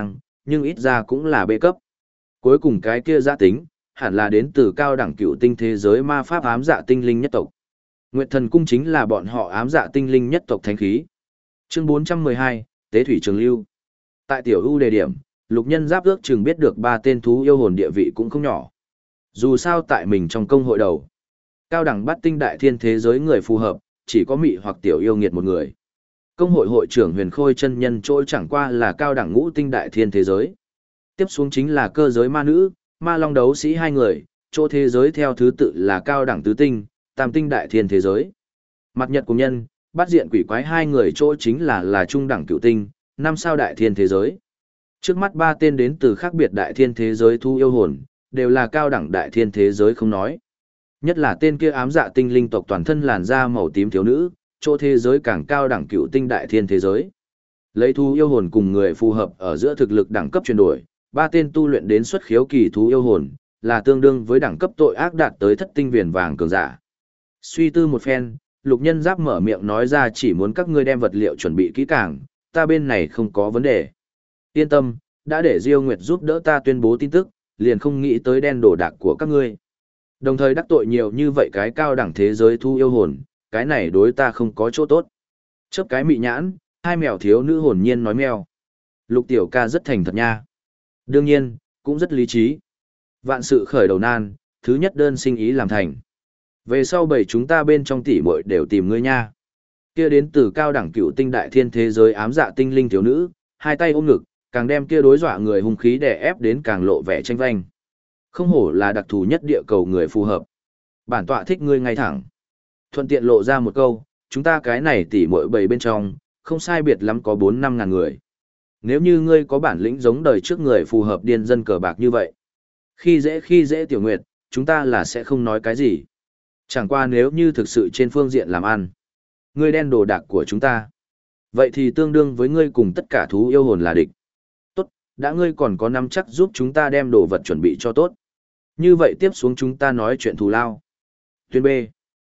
nhưng ít ra cũng là B cấp. Cuối cùng cái kia giã tính, hẳn là đến từ cao đẳng cựu tinh thế giới ma pháp ám dạ tinh linh nhất tộc. Nguyệt thần cung chính là bọn họ ám dạ tinh linh nhất tộc thánh khí. Chương 412, Tế thủy trường lưu. Tại tiểu ưu đề điểm, Lục Nhân Giáp ước chừng biết được 3 tên thú yêu hồn địa vị cũng không nhỏ. Dù sao tại mình trong công hội đầu, cao đẳng bát tinh đại thiên thế giới người phù hợp, chỉ có mị hoặc tiểu yêu nghiệt một người. Công hội hội trưởng Huyền Khôi chân nhân chỗ chẳng qua là cao đẳng ngũ tinh đại thiên thế giới. Tiếp xuống chính là cơ giới ma nữ, ma long đấu sĩ 2 người, chỗ thế giới theo thứ tự là cao đẳng tứ tinh, tam tinh đại thiên thế giới. Mặt nhật cùng nhân, bát diện quỷ quái 2 người chỗ chính là trung đẳng cửu tinh, 5 sao đại thiên thế giới. Trước mắt 3 tên đến từ khác biệt đại thiên thế giới thu yêu hồn, đều là cao đẳng đại thiên thế giới không nói. Nhất là tên kia ám dạ tinh linh tộc toàn thân làn da màu tím thiếu nữ, chỗ thế giới càng cao đẳng cựu tinh đại thiên thế giới. Lấy thu yêu hồn cùng người phù hợp ở giữa thực lực đẳng cấp chuyển đổi, 3 tên tu luyện đến xuất khiếu kỳ thú yêu hồn, là tương đương với đẳng cấp tội ác đạt tới thất tinh viền vàng cường giả. Suy tư một phen, Lục Nhân Giáp mở miệng nói ra chỉ muốn các ngươi đem vật liệu chuẩn bị kỹ càng, ta bên này không có vấn đề. Yên tâm, đã để Diêu Nguyệt giúp đỡ ta tuyên bố tin tức, liền không nghĩ tới đen đồ đạc của các ngươi. Đồng thời đắc tội nhiều như vậy cái cao đẳng thế giới thu yêu hồn, cái này đối ta không có chỗ tốt. Chớp cái mị nhãn, 2 mèo thiếu nữ hồn nhiên nói mèo. Lục tiểu ca rất thành thật nha. Đương nhiên, cũng rất lý trí. Vạn sự khởi đầu nan, thứ nhất đơn sinh ý làm thành. Về sau bảy chúng ta bên trong tỷ muội đều tìm ngươi nha. Kia đến từ cao đẳng cựu tinh đại thiên thế giới ám dạ tinh linh thiếu nữ, 2 tay ôm ngực, càng đem kia đối dọa người hung khí đè ép đến càng lộ vẻ tranh vanh. Không hổ là đặc thù nhất địa cầu người phù hợp. Bản tọa thích ngươi ngay thẳng. Thuận tiện lộ ra một câu, chúng ta cái này tỷ muội bầy bên trong, không sai biệt lắm có 4-5 ngàn người. Nếu như ngươi có bản lĩnh giống đời trước người phù hợp điên dân cờ bạc như vậy. Khi dễ tiểu nguyệt, chúng ta là sẽ không nói cái gì. Chẳng qua nếu như thực sự trên phương diện làm ăn, ngươi đen đồ đạc của chúng ta. Vậy thì tương đương với ngươi cùng tất cả thú yêu hồn là địch. Tốt, đã ngươi còn có nắm chắc giúp chúng ta đem đồ vật chuẩn bị cho tốt. Như vậy tiếp xuống chúng ta nói chuyện thù lao. Tuyên B.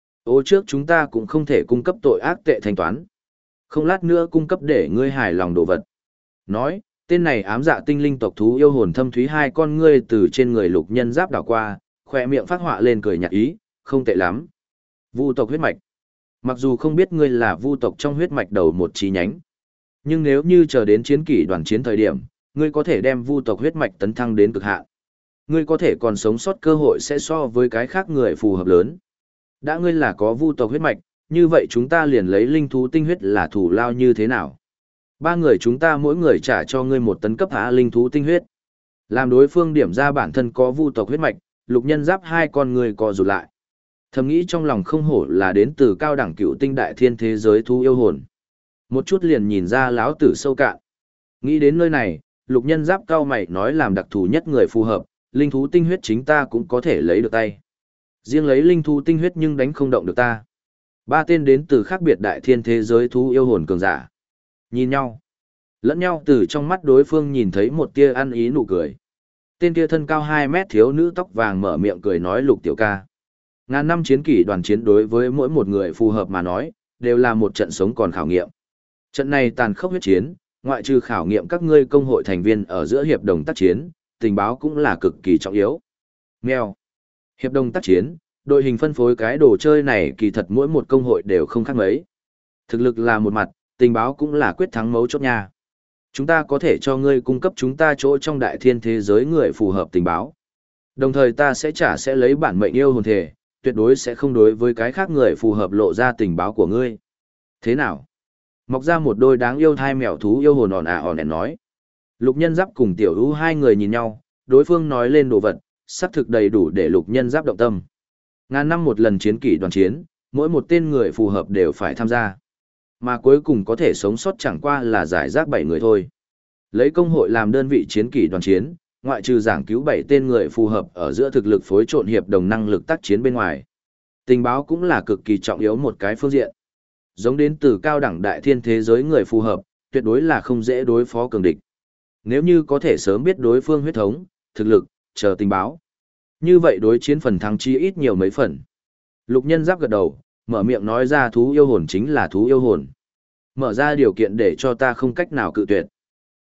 Ô trước chúng ta cũng không thể cung cấp tội ác tệ thanh toán. Không lát nữa cung cấp để ngươi hài lòng đồ vật. Nói, tên này ám dạ tinh linh tộc thú yêu hồn thâm thúy 2 con ngươi từ trên người Lục Nhân Giáp đảo qua, khỏe miệng phát họa lên cười nhạt ý, không tệ lắm. Vu tộc huyết mạch. Mặc dù không biết ngươi là vu tộc trong huyết mạch đầu một chi nhánh, nhưng nếu như chờ đến chiến kỷ đoàn chiến thời điểm, ngươi có thể đem vu tộc huyết mạch tấn thăng đến cực hạn. Ngươi có thể còn sống sót cơ hội sẽ so với cái khác người phù hợp lớn. Đã ngươi là có vu tộc huyết mạch, như vậy chúng ta liền lấy linh thú tinh huyết là thủ lao như thế nào? 3 người chúng ta mỗi người trả cho ngươi 1 tấn cấp hạ linh thú tinh huyết. Làm đối phương điểm ra bản thân có vu tộc huyết mạch, Lục Nhân Giáp 2 con người co rụt lại. Thầm nghĩ trong lòng không hổ là đến từ cao đẳng cựu tinh đại thiên thế giới thú yêu hồn. Một chút liền nhìn ra láo tử sâu cạn. Nghĩ đến nơi này, Lục Nhân Giáp cao mày nói làm đặc thù nhất người phù hợp, linh thú tinh huyết chính ta cũng có thể lấy được tay. Riêng lấy linh thú tinh huyết nhưng đánh không động được ta. 3 tên đến từ khác biệt đại thiên thế giới thú yêu hồn cường giả. Nhìn nhau. Lẫn nhau từ trong mắt đối phương nhìn thấy một tia ăn ý nụ cười. Tên kia thân cao 2 mét thiếu nữ tóc vàng mở miệng cười nói Lục tiểu ca. Ngàn năm chiến kỷ đoàn chiến đối với mỗi một người phù hợp mà nói, đều là một trận sống còn khảo nghiệm. Trận này tàn khốc huyết chiến, ngoại trừ khảo nghiệm các ngươi công hội thành viên ở giữa hiệp đồng tác chiến, tình báo cũng là cực kỳ trọng yếu. Mèo. Hiệp đồng tác chiến, đội hình phân phối cái đồ chơi này kỳ thật mỗi một công hội đều không khác mấy. Thực lực là một mặt, tình báo cũng là quyết thắng mấu chốt nha. Chúng ta có thể cho ngươi cung cấp chúng ta chỗ trong đại thiên thế giới người phù hợp tình báo. Đồng thời ta sẽ lấy bản mệnh yêu hồn thể, tuyệt đối sẽ không đối với cái khác người phù hợp lộ ra tình báo của ngươi. Thế nào? Mọc ra một đôi đáng yêu 2 mèo thú yêu hồn ỏn ẻn nói. Lục Nhân Giáp cùng Tiểu Ú 2 người nhìn nhau, đối phương nói lên đồ vật, xác thực đầy đủ để Lục Nhân Giáp động tâm. Ngàn năm một lần chiến kỷ đoàn chiến, mỗi một tên người phù hợp đều phải tham gia. Mà cuối cùng có thể sống sót chẳng qua là giải rác 7 người thôi. Lấy công hội làm đơn vị chiến kỷ đoàn chiến, ngoại trừ giảng cứu 7 tên người phù hợp ở giữa thực lực phối trộn hiệp đồng năng lực tác chiến bên ngoài. Tình báo cũng là cực kỳ trọng yếu một cái phương diện. Giống đến từ cao đẳng đại thiên thế giới người phù hợp, tuyệt đối là không dễ đối phó cường địch. Nếu như có thể sớm biết đối phương huyết thống, thực lực, chờ tình báo. Như vậy đối chiến phần thắng chi ít nhiều mấy phần. Lục Nhân Giáp gật đầu, mở miệng nói ra thú yêu hồn chính là thú yêu hồn. Mở ra điều kiện để cho ta không cách nào cự tuyệt.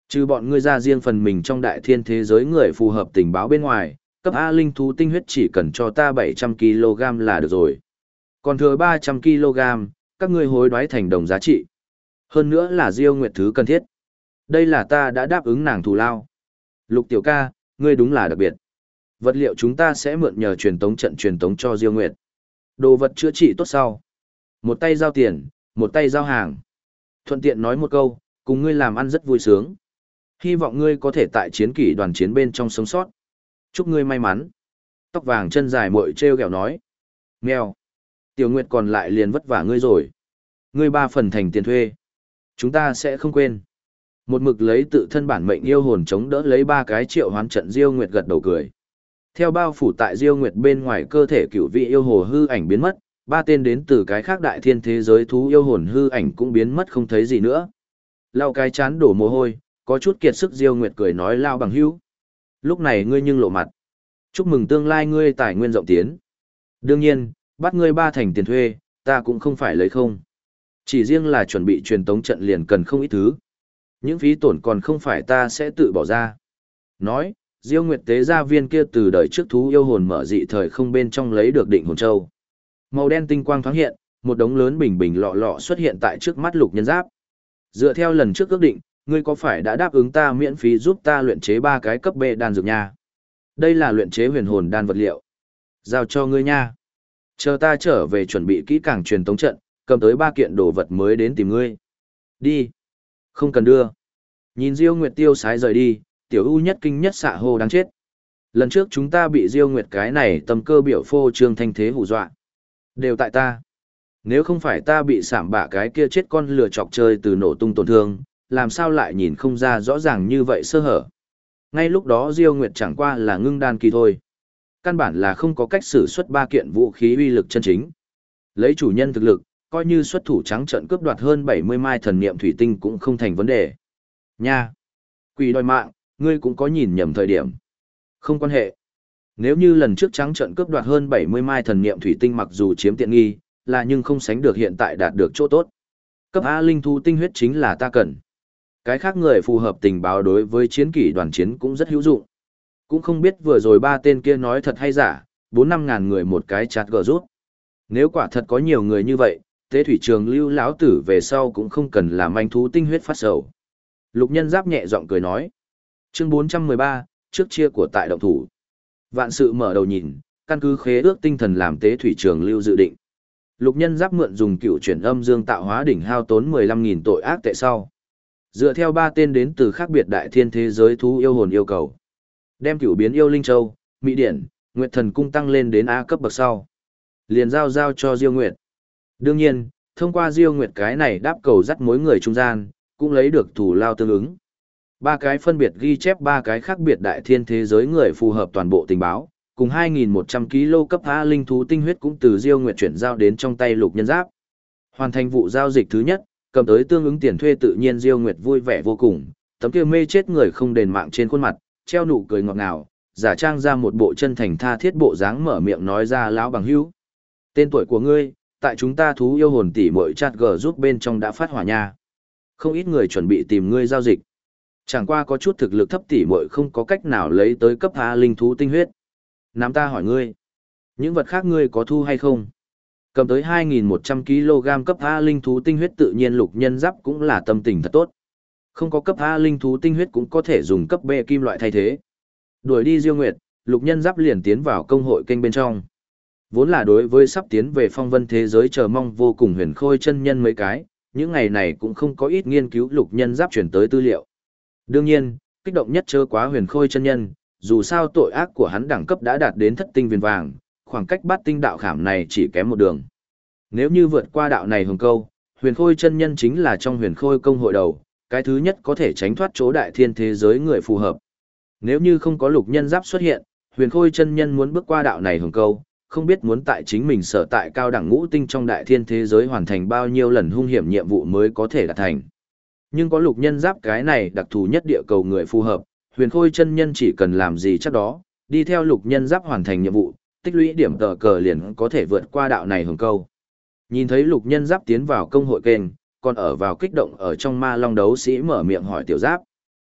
Trừ bọn ngươi ra riêng phần mình trong đại thiên thế giới người phù hợp tình báo bên ngoài, cấp A linh thú tinh huyết chỉ cần cho ta 700 kg là được rồi. Còn thừa 300 kg, các ngươi hối đoái thành đồng giá trị. Hơn nữa là Diêu Nguyệt thứ cần thiết. Đây là ta đã đáp ứng nàng thù lao. Lục tiểu ca, ngươi đúng là đặc biệt. Vật liệu chúng ta sẽ mượn nhờ truyền tống trận truyền tống cho Diêu Nguyệt. Đồ vật chữa trị tốt sau. Một tay giao tiền, một tay giao hàng. Thuận tiện nói một câu, cùng ngươi làm ăn rất vui sướng. Hy vọng ngươi có thể tại chiến kỷ đoàn chiến bên trong sống sót. Chúc ngươi may mắn. Tóc vàng chân dài muội treo kẹo nói. Mèo. Tiểu Nguyệt còn lại liền vất vả ngươi rồi. Ngươi 3 phần thành tiền thuê. Chúng ta sẽ không quên. Một mực lấy tự thân bản mệnh yêu hồn chống đỡ lấy 3 cái triệu hoán trận Diêu Nguyệt gật đầu cười. Theo bao phủ tại Diêu Nguyệt bên ngoài cơ thể cửu vị yêu hồ hư ảnh biến mất, 3 tên đến từ cái khác đại thiên thế giới thú yêu hồn hư ảnh cũng biến mất không thấy gì nữa. Lau cái chán đổ mồ hôi, có chút kiệt sức Diêu Nguyệt cười nói lao bằng hữu. Lúc này ngươi nhưng lộ mặt. Chúc mừng tương lai ngươi tài nguyên rộng tiến. Đương nhiên, bắt ngươi 3 thành tiền thuê, ta cũng không phải lấy không. Chỉ riêng là chuẩn bị truyền tống trận liền cần không ít thứ. Những phí tổn còn không phải ta sẽ tự bỏ ra. Nói, Diêu Nguyệt tế gia viên kia từ đời trước thú yêu hồn mở dị thời không bên trong lấy được định hồn châu. Màu đen tinh quang thoáng hiện, một đống lớn bình bình lọ lọ xuất hiện tại trước mắt Lục Nhân Giáp. Dựa theo lần trước ước định, ngươi có phải đã đáp ứng ta miễn phí giúp ta luyện chế 3 cái cấp B đan dược nha? Đây là luyện chế huyền hồn đan vật liệu. Giao cho ngươi nha. Chờ ta trở về chuẩn bị kỹ càng truyền tống trận, cầm tới 3 kiện đồ vật mới đến tìm ngươi. Đi. Không cần đưa. Nhìn Diêu Nguyệt tiêu sái rời đi, tiểu ưu nhất kinh nhất xạ hô đáng chết. Lần trước chúng ta bị Diêu Nguyệt cái này tâm cơ biểu phô trương thanh thế hù dọa. Đều tại ta. Nếu không phải ta bị sảm bạ cái kia chết con lừa chọc chơi từ nổ tung tổn thương, làm sao lại nhìn không ra rõ ràng như vậy sơ hở. Ngay lúc đó Diêu Nguyệt chẳng qua là ngưng đan kỳ thôi. Căn bản là không có cách sử xuất 3 kiện vũ khí uy lực chân chính. Lấy chủ nhân thực lực, coi như xuất thủ trắng trận cướp đoạt hơn 70 mai thần niệm thủy tinh cũng không thành vấn đề. Nha! Quỷ đòi mạng, ngươi cũng có nhìn nhầm thời điểm. Không quan hệ. Nếu như lần trước trắng trận cướp đoạt hơn 70 mai thần niệm thủy tinh mặc dù chiếm tiện nghi, là nhưng không sánh được hiện tại đạt được chỗ tốt. Cấp A linh thú tinh huyết chính là ta cần. Cái khác người phù hợp tình báo đối với chiến kỷ đoàn chiến cũng rất hữu dụng. Cũng không biết vừa rồi 3 tên kia nói thật hay giả, 4-5 ngàn người một cái chát gờ rút. Nếu quả thật có nhiều người như vậy, tế thủy trường lưu lão tử về sau cũng không cần làm manh thú tinh huyết phát sầu. Lục Nhân Giáp nhẹ giọng cười nói. Chương 413, trước chia của tại động thủ. Vạn sự mở đầu nhìn, căn cứ khế ước tinh thần làm tế thủy trường lưu dự định. Lục Nhân Giáp mượn dùng cựu chuyển âm dương tạo hóa đỉnh hao tốn 15.000 tội ác tệ sau. Dựa theo 3 tên đến từ khác biệt đại thiên thế giới thú yêu hồn yêu cầu. Đem cửu biến yêu linh châu, mỹ điển, nguyệt thần cung tăng lên đến A cấp bậc sau. Liền giao cho Diêu Nguyệt. Đương nhiên, thông qua Diêu Nguyệt cái này đáp cầu dắt mối người trung gian, cũng lấy được thủ lao tương ứng. 3 cái phân biệt ghi chép 3 cái khác biệt đại thiên thế giới người phù hợp toàn bộ tình báo, cùng 2.100 kg cấp A linh thú tinh huyết cũng từ Diêu Nguyệt chuyển giao đến trong tay Lục Nhân Giáp. Hoàn thành vụ giao dịch thứ nhất, cầm tới tương ứng tiền thuê tự nhiên Diêu Nguyệt vui vẻ vô cùng, tấm kia mê chết người không đền mạng trên khuôn mặt, treo nụ cười ngọt ngào, giả trang ra một bộ chân thành tha thiết bộ dáng mở miệng nói ra lão bằng hữu. Tên tuổi của ngươi, tại chúng ta thú yêu hồn tỷ muội chat G giúp bên trong đã phát hỏa nha. Không ít người chuẩn bị tìm ngươi giao dịch. Chẳng qua có chút thực lực thấp tỷ muội không có cách nào lấy tới cấp A linh thú tinh huyết. Nam ta hỏi ngươi, những vật khác ngươi có thu hay không? Cầm tới 2.100 kg cấp A linh thú tinh huyết tự nhiên Lục Nhân Giáp cũng là tâm tình thật tốt. Không có cấp A linh thú tinh huyết cũng có thể dùng cấp B kim loại thay thế. Đuổi đi Diêu Nguyệt, Lục Nhân Giáp liền tiến vào công hội kênh bên trong. Vốn là đối với sắp tiến về phong vân thế giới chờ mong vô cùng Huyền Khôi chân nhân mấy cái, những ngày này cũng không có ít nghiên cứu Lục Nhân Giáp chuyển tới tư liệu. Đương nhiên, kích động nhất chớ quá Huyền Khôi chân nhân, dù sao tội ác của hắn đẳng cấp đã đạt đến thất tinh viền vàng, khoảng cách bát tinh đạo khảm này chỉ kém một đường. Nếu như vượt qua đạo này hồng câu, Huyền Khôi chân nhân chính là trong Huyền Khôi công hội đầu, cái thứ nhất có thể tránh thoát chỗ đại thiên thế giới người phù hợp. Nếu như không có Lục Nhân Giáp xuất hiện, Huyền Khôi chân nhân muốn bước qua đạo này hồng câu, không biết muốn tại chính mình sở tại cao đẳng ngũ tinh trong đại thiên thế giới hoàn thành bao nhiêu lần hung hiểm nhiệm vụ mới có thể đạt thành. Nhưng có Lục Nhân Giáp cái này đặc thù nhất địa cầu người phù hợp, Huyền Khôi chân nhân chỉ cần làm gì chắc đó, đi theo Lục Nhân Giáp hoàn thành nhiệm vụ, tích lũy điểm tờ cờ liền có thể vượt qua đạo này hồng câu. Nhìn thấy Lục Nhân Giáp tiến vào công hội kênh, còn ở vào kích động ở trong ma long đấu sĩ mở miệng hỏi tiểu Giáp.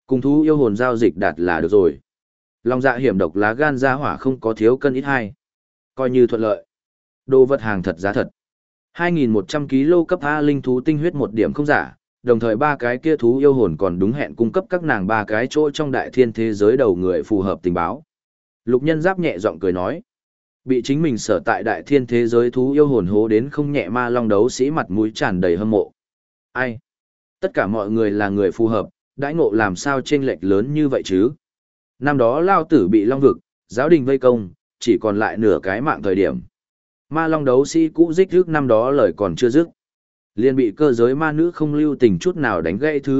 Cùng thú yêu hồn giao dịch đạt là được rồi. Lòng dạ hiểm độc lá gan ra hỏa không có thiếu cân ít hai. Coi như thuận lợi. Đồ vật hàng thật giá thật. 2.100 kg cấp A linh thú tinh huyết một điểm không giả, đồng thời ba cái kia thú yêu hồn còn đúng hẹn cung cấp các nàng ba cái chỗ trong đại thiên thế giới đầu người phù hợp tình báo. Lục Nhân Giáp nhẹ giọng cười nói. Bị chính mình sở tại đại thiên thế giới thú yêu hồn hố đến không nhẹ ma long đấu sĩ mặt mũi tràn đầy hâm mộ. Ai? Tất cả mọi người là người phù hợp, đãi ngộ làm sao chênh lệch lớn như vậy chứ? Năm đó Lao Tử bị long vực, giáo đình vây công, chỉ còn lại nửa cái mạng thời điểm. Ma long đấu sĩ cũ dích trước năm đó lời còn chưa dứt. Liền bị cơ giới ma nữ không lưu tình chút nào đánh gãy thứ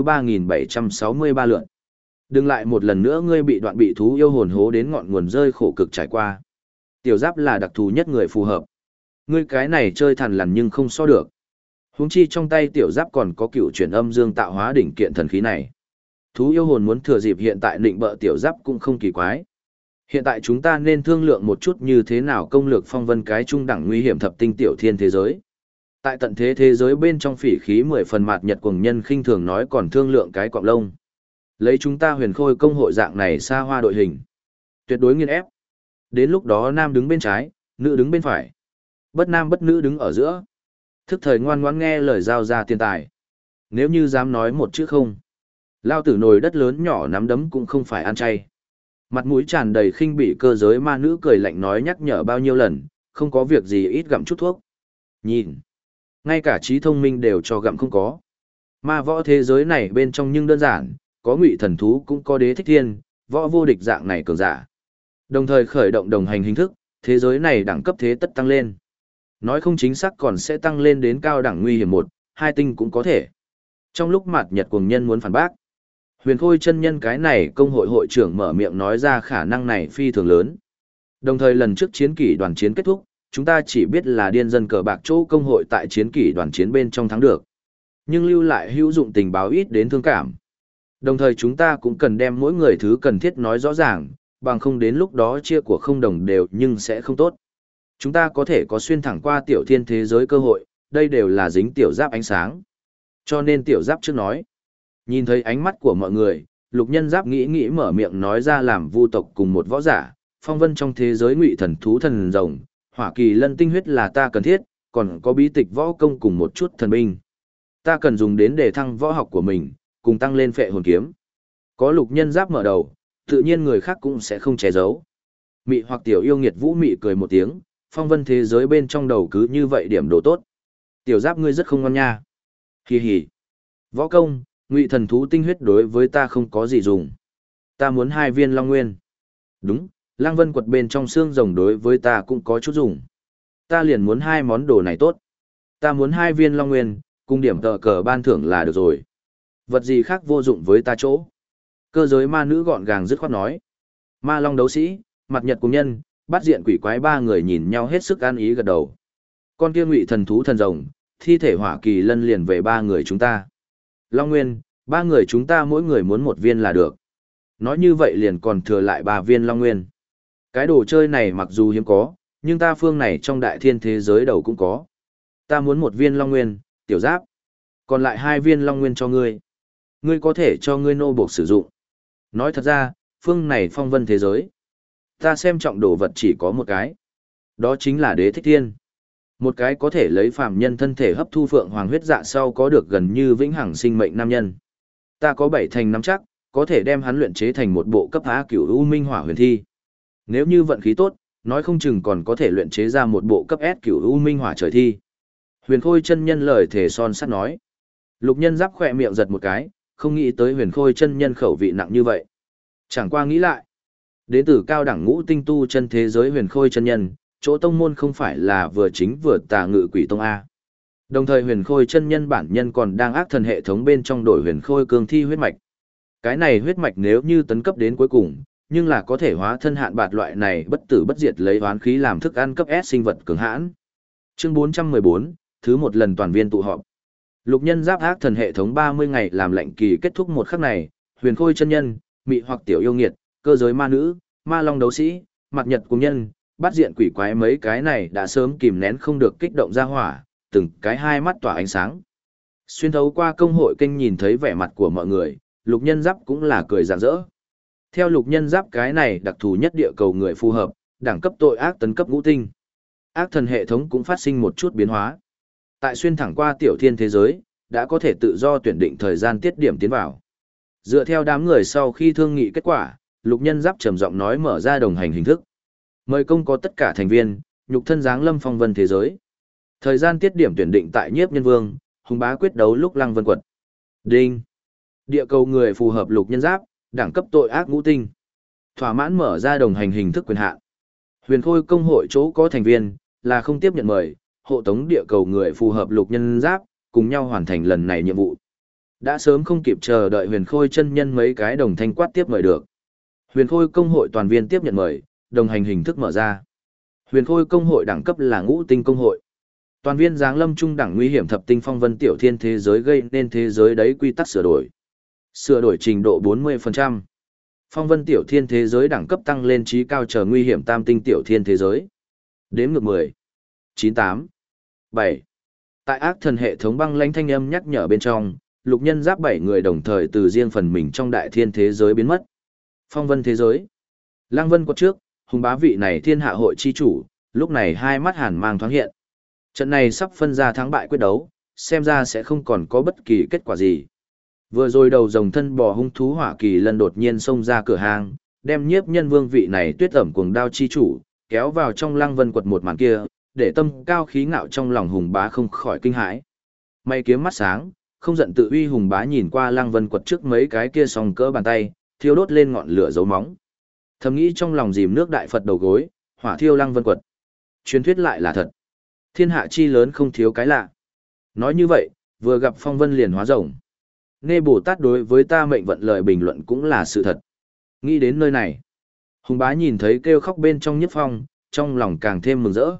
3.763 lượn. Đừng lại một lần nữa ngươi bị đoạn bị thú yêu hồn hố đến ngọn nguồn rơi khổ cực trải qua. Tiểu Giáp là đặc thù nhất người phù hợp. Ngươi cái này chơi thằn lằn nhưng không so được. Huống chi trong tay Tiểu Giáp còn có cựu chuyển âm dương tạo hóa đỉnh kiện thần khí này. Thú yêu hồn muốn thừa dịp hiện tại định bợ Tiểu Giáp cũng không kỳ quái. Hiện tại chúng ta nên thương lượng một chút như thế nào công lược phong vân cái trung đẳng nguy hiểm thập tinh tiểu thiên thế giới. Tại tận thế thế giới bên trong phỉ khí 10 phần mạt nhật cuồng nhân khinh thường nói còn thương lượng cái cọng lông. Lấy chúng ta huyền khôi công hội dạng này xa hoa đội hình. Tuyệt đối nghiên ép. Đến lúc đó nam đứng bên trái, nữ đứng bên phải. Bất nam bất nữ đứng ở giữa. Thức thời ngoan ngoãn nghe lời giao ra tiền tài. Nếu như dám nói một chữ không. Lao tử nồi đất lớn nhỏ nắm đấm cũng không phải ăn chay. Mặt mũi tràn đầy khinh bỉ cơ giới ma nữ cười lạnh nói nhắc nhở bao nhiêu lần, không có việc gì ít gặm chút thuốc. Nhìn. Ngay cả trí thông minh đều cho gặm không có. Ma võ thế giới này bên trong nhưng đơn giản, có ngụy thần thú cũng có đế thích thiên, võ vô địch dạng này cường giả. Đồng thời khởi động đồng hành hình thức, thế giới này đẳng cấp thế tất tăng lên. Nói không chính xác còn sẽ tăng lên đến cao đẳng nguy hiểm 1, 2 tinh cũng có thể. Trong lúc mặt nhật cuồng nhân muốn phản bác, Huyền Khôi chân nhân cái này công hội hội trưởng mở miệng nói ra khả năng này phi thường lớn. Đồng thời lần trước chiến kỷ đoàn chiến kết thúc, chúng ta chỉ biết là điên dân cờ bạc chỗ công hội tại chiến kỷ đoàn chiến bên trong thắng được. Nhưng lưu lại hữu dụng tình báo ít đến thương cảm. Đồng thời chúng ta cũng cần đem mỗi người thứ cần thiết nói rõ ràng, bằng không đến lúc đó chia của không đồng đều nhưng sẽ không tốt. Chúng ta có thể có xuyên thẳng qua tiểu thiên thế giới cơ hội, đây đều là dính Tiểu Giáp ánh sáng. Cho nên Tiểu Giáp trước nói. Nhìn thấy ánh mắt của mọi người, Lục Nhân Giáp nghĩ mở miệng nói ra làm vu tộc cùng một võ giả, phong vân trong thế giới ngụy thần thú thần rồng, hỏa kỳ lân tinh huyết là ta cần thiết, còn có bí tịch võ công cùng một chút thần binh. Ta cần dùng đến để thăng võ học của mình, cùng tăng lên phệ hồn kiếm. Có Lục Nhân Giáp mở đầu, tự nhiên người khác cũng sẽ không che giấu. Mị hoặc tiểu yêu nghiệt vũ mị cười một tiếng, phong vân thế giới bên trong đầu cứ như vậy điểm đồ tốt. Tiểu Giáp ngươi rất không ngon nha. Hì hì. Võ công, ngụy thần thú tinh huyết đối với ta không có gì dùng. Ta muốn 2 viên long nguyên. Đúng, lang vân quật bên trong xương rồng đối với ta cũng có chút dùng. Ta liền muốn 2 món đồ này tốt. Ta muốn 2 viên long nguyên, cùng điểm tờ cờ ban thưởng là được rồi. Vật gì khác vô dụng với ta chỗ. Cơ giới ma nữ gọn gàng dứt khoát nói. Ma long đấu sĩ, mặt nhật cùng nhân, bắt diện quỷ quái 3 người nhìn nhau hết sức an ý gật đầu. Con kia ngụy thần thú thần rồng, thi thể hỏa kỳ lân liền về 3 người chúng ta. Long nguyên, 3 người chúng ta mỗi người muốn 1 viên là được. Nói như vậy liền còn thừa lại 3 viên long nguyên. Cái đồ chơi này mặc dù hiếm có, nhưng ta phương này trong đại thiên thế giới đầu cũng có. Ta muốn 1 viên long nguyên, Tiểu Giáp. Còn lại 2 viên long nguyên cho ngươi. Ngươi có thể cho ngươi nô buộc sử dụng. Nói thật ra, phương này phong vân thế giới. Ta xem trọng đồ vật chỉ có một cái. Đó chính là đế thích thiên. Một cái có thể lấy phàm nhân thân thể hấp thu phượng hoàng huyết dạ sau có được gần như vĩnh hằng sinh mệnh nam nhân. Ta có 7 thành nắm chắc, có thể đem hắn luyện chế thành một bộ cấp A cửu u minh hỏa huyền thi. Nếu như vận khí tốt, nói không chừng còn có thể luyện chế ra một bộ cấp S cửu u minh hỏa trời thi. Huyền Khôi chân nhân lời thể son sắt nói. Lục Nhân Giáp khỏe miệng giật một cái, không nghĩ tới Huyền Khôi chân nhân khẩu vị nặng như vậy. Chẳng qua nghĩ lại, đến từ cao đẳng ngũ tinh tu chân thế giới Huyền Khôi chân nhân, chỗ tông môn không phải là vừa chính vừa tà ngự quỷ tông A. Đồng thời Huyền Khôi chân nhân bản nhân còn đang ác thần hệ thống bên trong đổi Huyền Khôi cương thi huyết mạch. Cái này huyết mạch nếu như tấn cấp đến cuối cùng, nhưng là có thể hóa thân hạn bạt loại này bất tử bất diệt lấy oán khí làm thức ăn cấp S sinh vật cường hãn. Chương 414, thứ một lần toàn viên tụ họp. Lục Nhân Giáp ác thần hệ thống 30 ngày làm lệnh kỳ kết thúc một khắc này, Huyền Khôi chân nhân, mị hoặc tiểu yêu nghiệt, cơ giới ma nữ, ma long đấu sĩ, mặt nhật cùng nhân, bắt diện quỷ quái mấy cái này đã sớm kìm nén không được kích động ra hỏa, từng cái hai mắt tỏa ánh sáng. Xuyên thấu qua công hội kênh nhìn thấy vẻ mặt của mọi người, lục nhân giáp cũng là cười rạng rỡ. Theo lục nhân giáp cái này đặc thù nhất địa cầu người phù hợp, đẳng cấp tội ác tấn cấp ngũ tinh. Ác thần hệ thống cũng phát sinh một chút biến hóa. Tại xuyên thẳng qua tiểu thiên thế giới, đã có thể tự do tuyển định thời gian tiết điểm tiến vào. Dựa theo đám người sau khi thương nghị kết quả, lục nhân giáp trầm giọng nói mở ra đồng hành hình thức. Mời công có tất cả thành viên, nhục thân giáng lâm phong vân thế giới. Thời gian tiết điểm tuyển định tại Nhiếp Nhân Vương, hùng bá quyết đấu lúc Lăng Vân Quật. Đinh. Địa cầu người phù hợp lục nhân giáp, đẳng cấp tội ác ngũ tinh. Thỏa mãn mở ra đồng hành hình thức quyền hạn. Huyền Khôi công hội chỗ có thành viên là không tiếp nhận mời, hộ tống địa cầu người phù hợp lục nhân giáp, cùng nhau hoàn thành lần này nhiệm vụ. Đã sớm không kịp chờ đợi Huyền Khôi chân nhân mấy cái đồng thanh quát tiếp mời được. Huyền Khôi công hội toàn viên tiếp nhận mời, đồng hành hình thức mở ra. Huyền Khôi công hội đẳng cấp là ngũ tinh công hội. Toàn viên giáng lâm trung đẳng nguy hiểm thập tinh phong vân tiểu thiên thế giới gây nên thế giới đấy quy tắc sửa đổi. Sửa đổi trình độ 40%. Phong vân tiểu thiên thế giới đẳng cấp tăng lên trí cao chờ nguy hiểm tam tinh tiểu thiên thế giới. Đếm ngược 10, 9, 8, 7. Tại ác thần hệ thống băng lãnh thanh âm nhắc nhở bên trong, lục nhân giáp 7 người đồng thời từ riêng phần mình trong đại thiên thế giới biến mất. Phong vân thế giới. Lăng Vân quật trước, hùng bá vị này thiên hạ hội chi chủ, lúc này hai mắt hàn mang thoáng hiện. Trận này sắp phân ra thắng bại quyết đấu, xem ra sẽ không còn có bất kỳ kết quả gì. Vừa rồi đầu rồng thân bò hung thú hỏa kỳ lân đột nhiên xông ra cửa hàng, đem Nhiếp Nhân Vương vị này tuyết ẩm cuồng đao chi chủ, kéo vào trong Lăng Vân quật một màn kia, để tâm cao khí ngạo trong lòng hùng bá không khỏi kinh hãi. May kiếm mắt sáng, không giận tự uy hùng bá nhìn qua Lăng Vân quật trước mấy cái kia song cỡ bàn tay, thiêu đốt lên ngọn lửa dấu móng. Thầm nghĩ trong lòng dìm nước đại Phật đầu gối, hỏa thiêu Lăng Vân quật. Truyền thuyết lại là thật. Thiên hạ chi lớn không thiếu cái lạ. Nói như vậy, vừa gặp phong vân liền hóa rồng. Nghe Bồ Tát đối với ta mệnh vận lời bình luận cũng là sự thật. Nghĩ đến nơi này, hùng bá nhìn thấy kêu khóc bên trong Nhiếp Phong, trong lòng càng thêm mừng rỡ.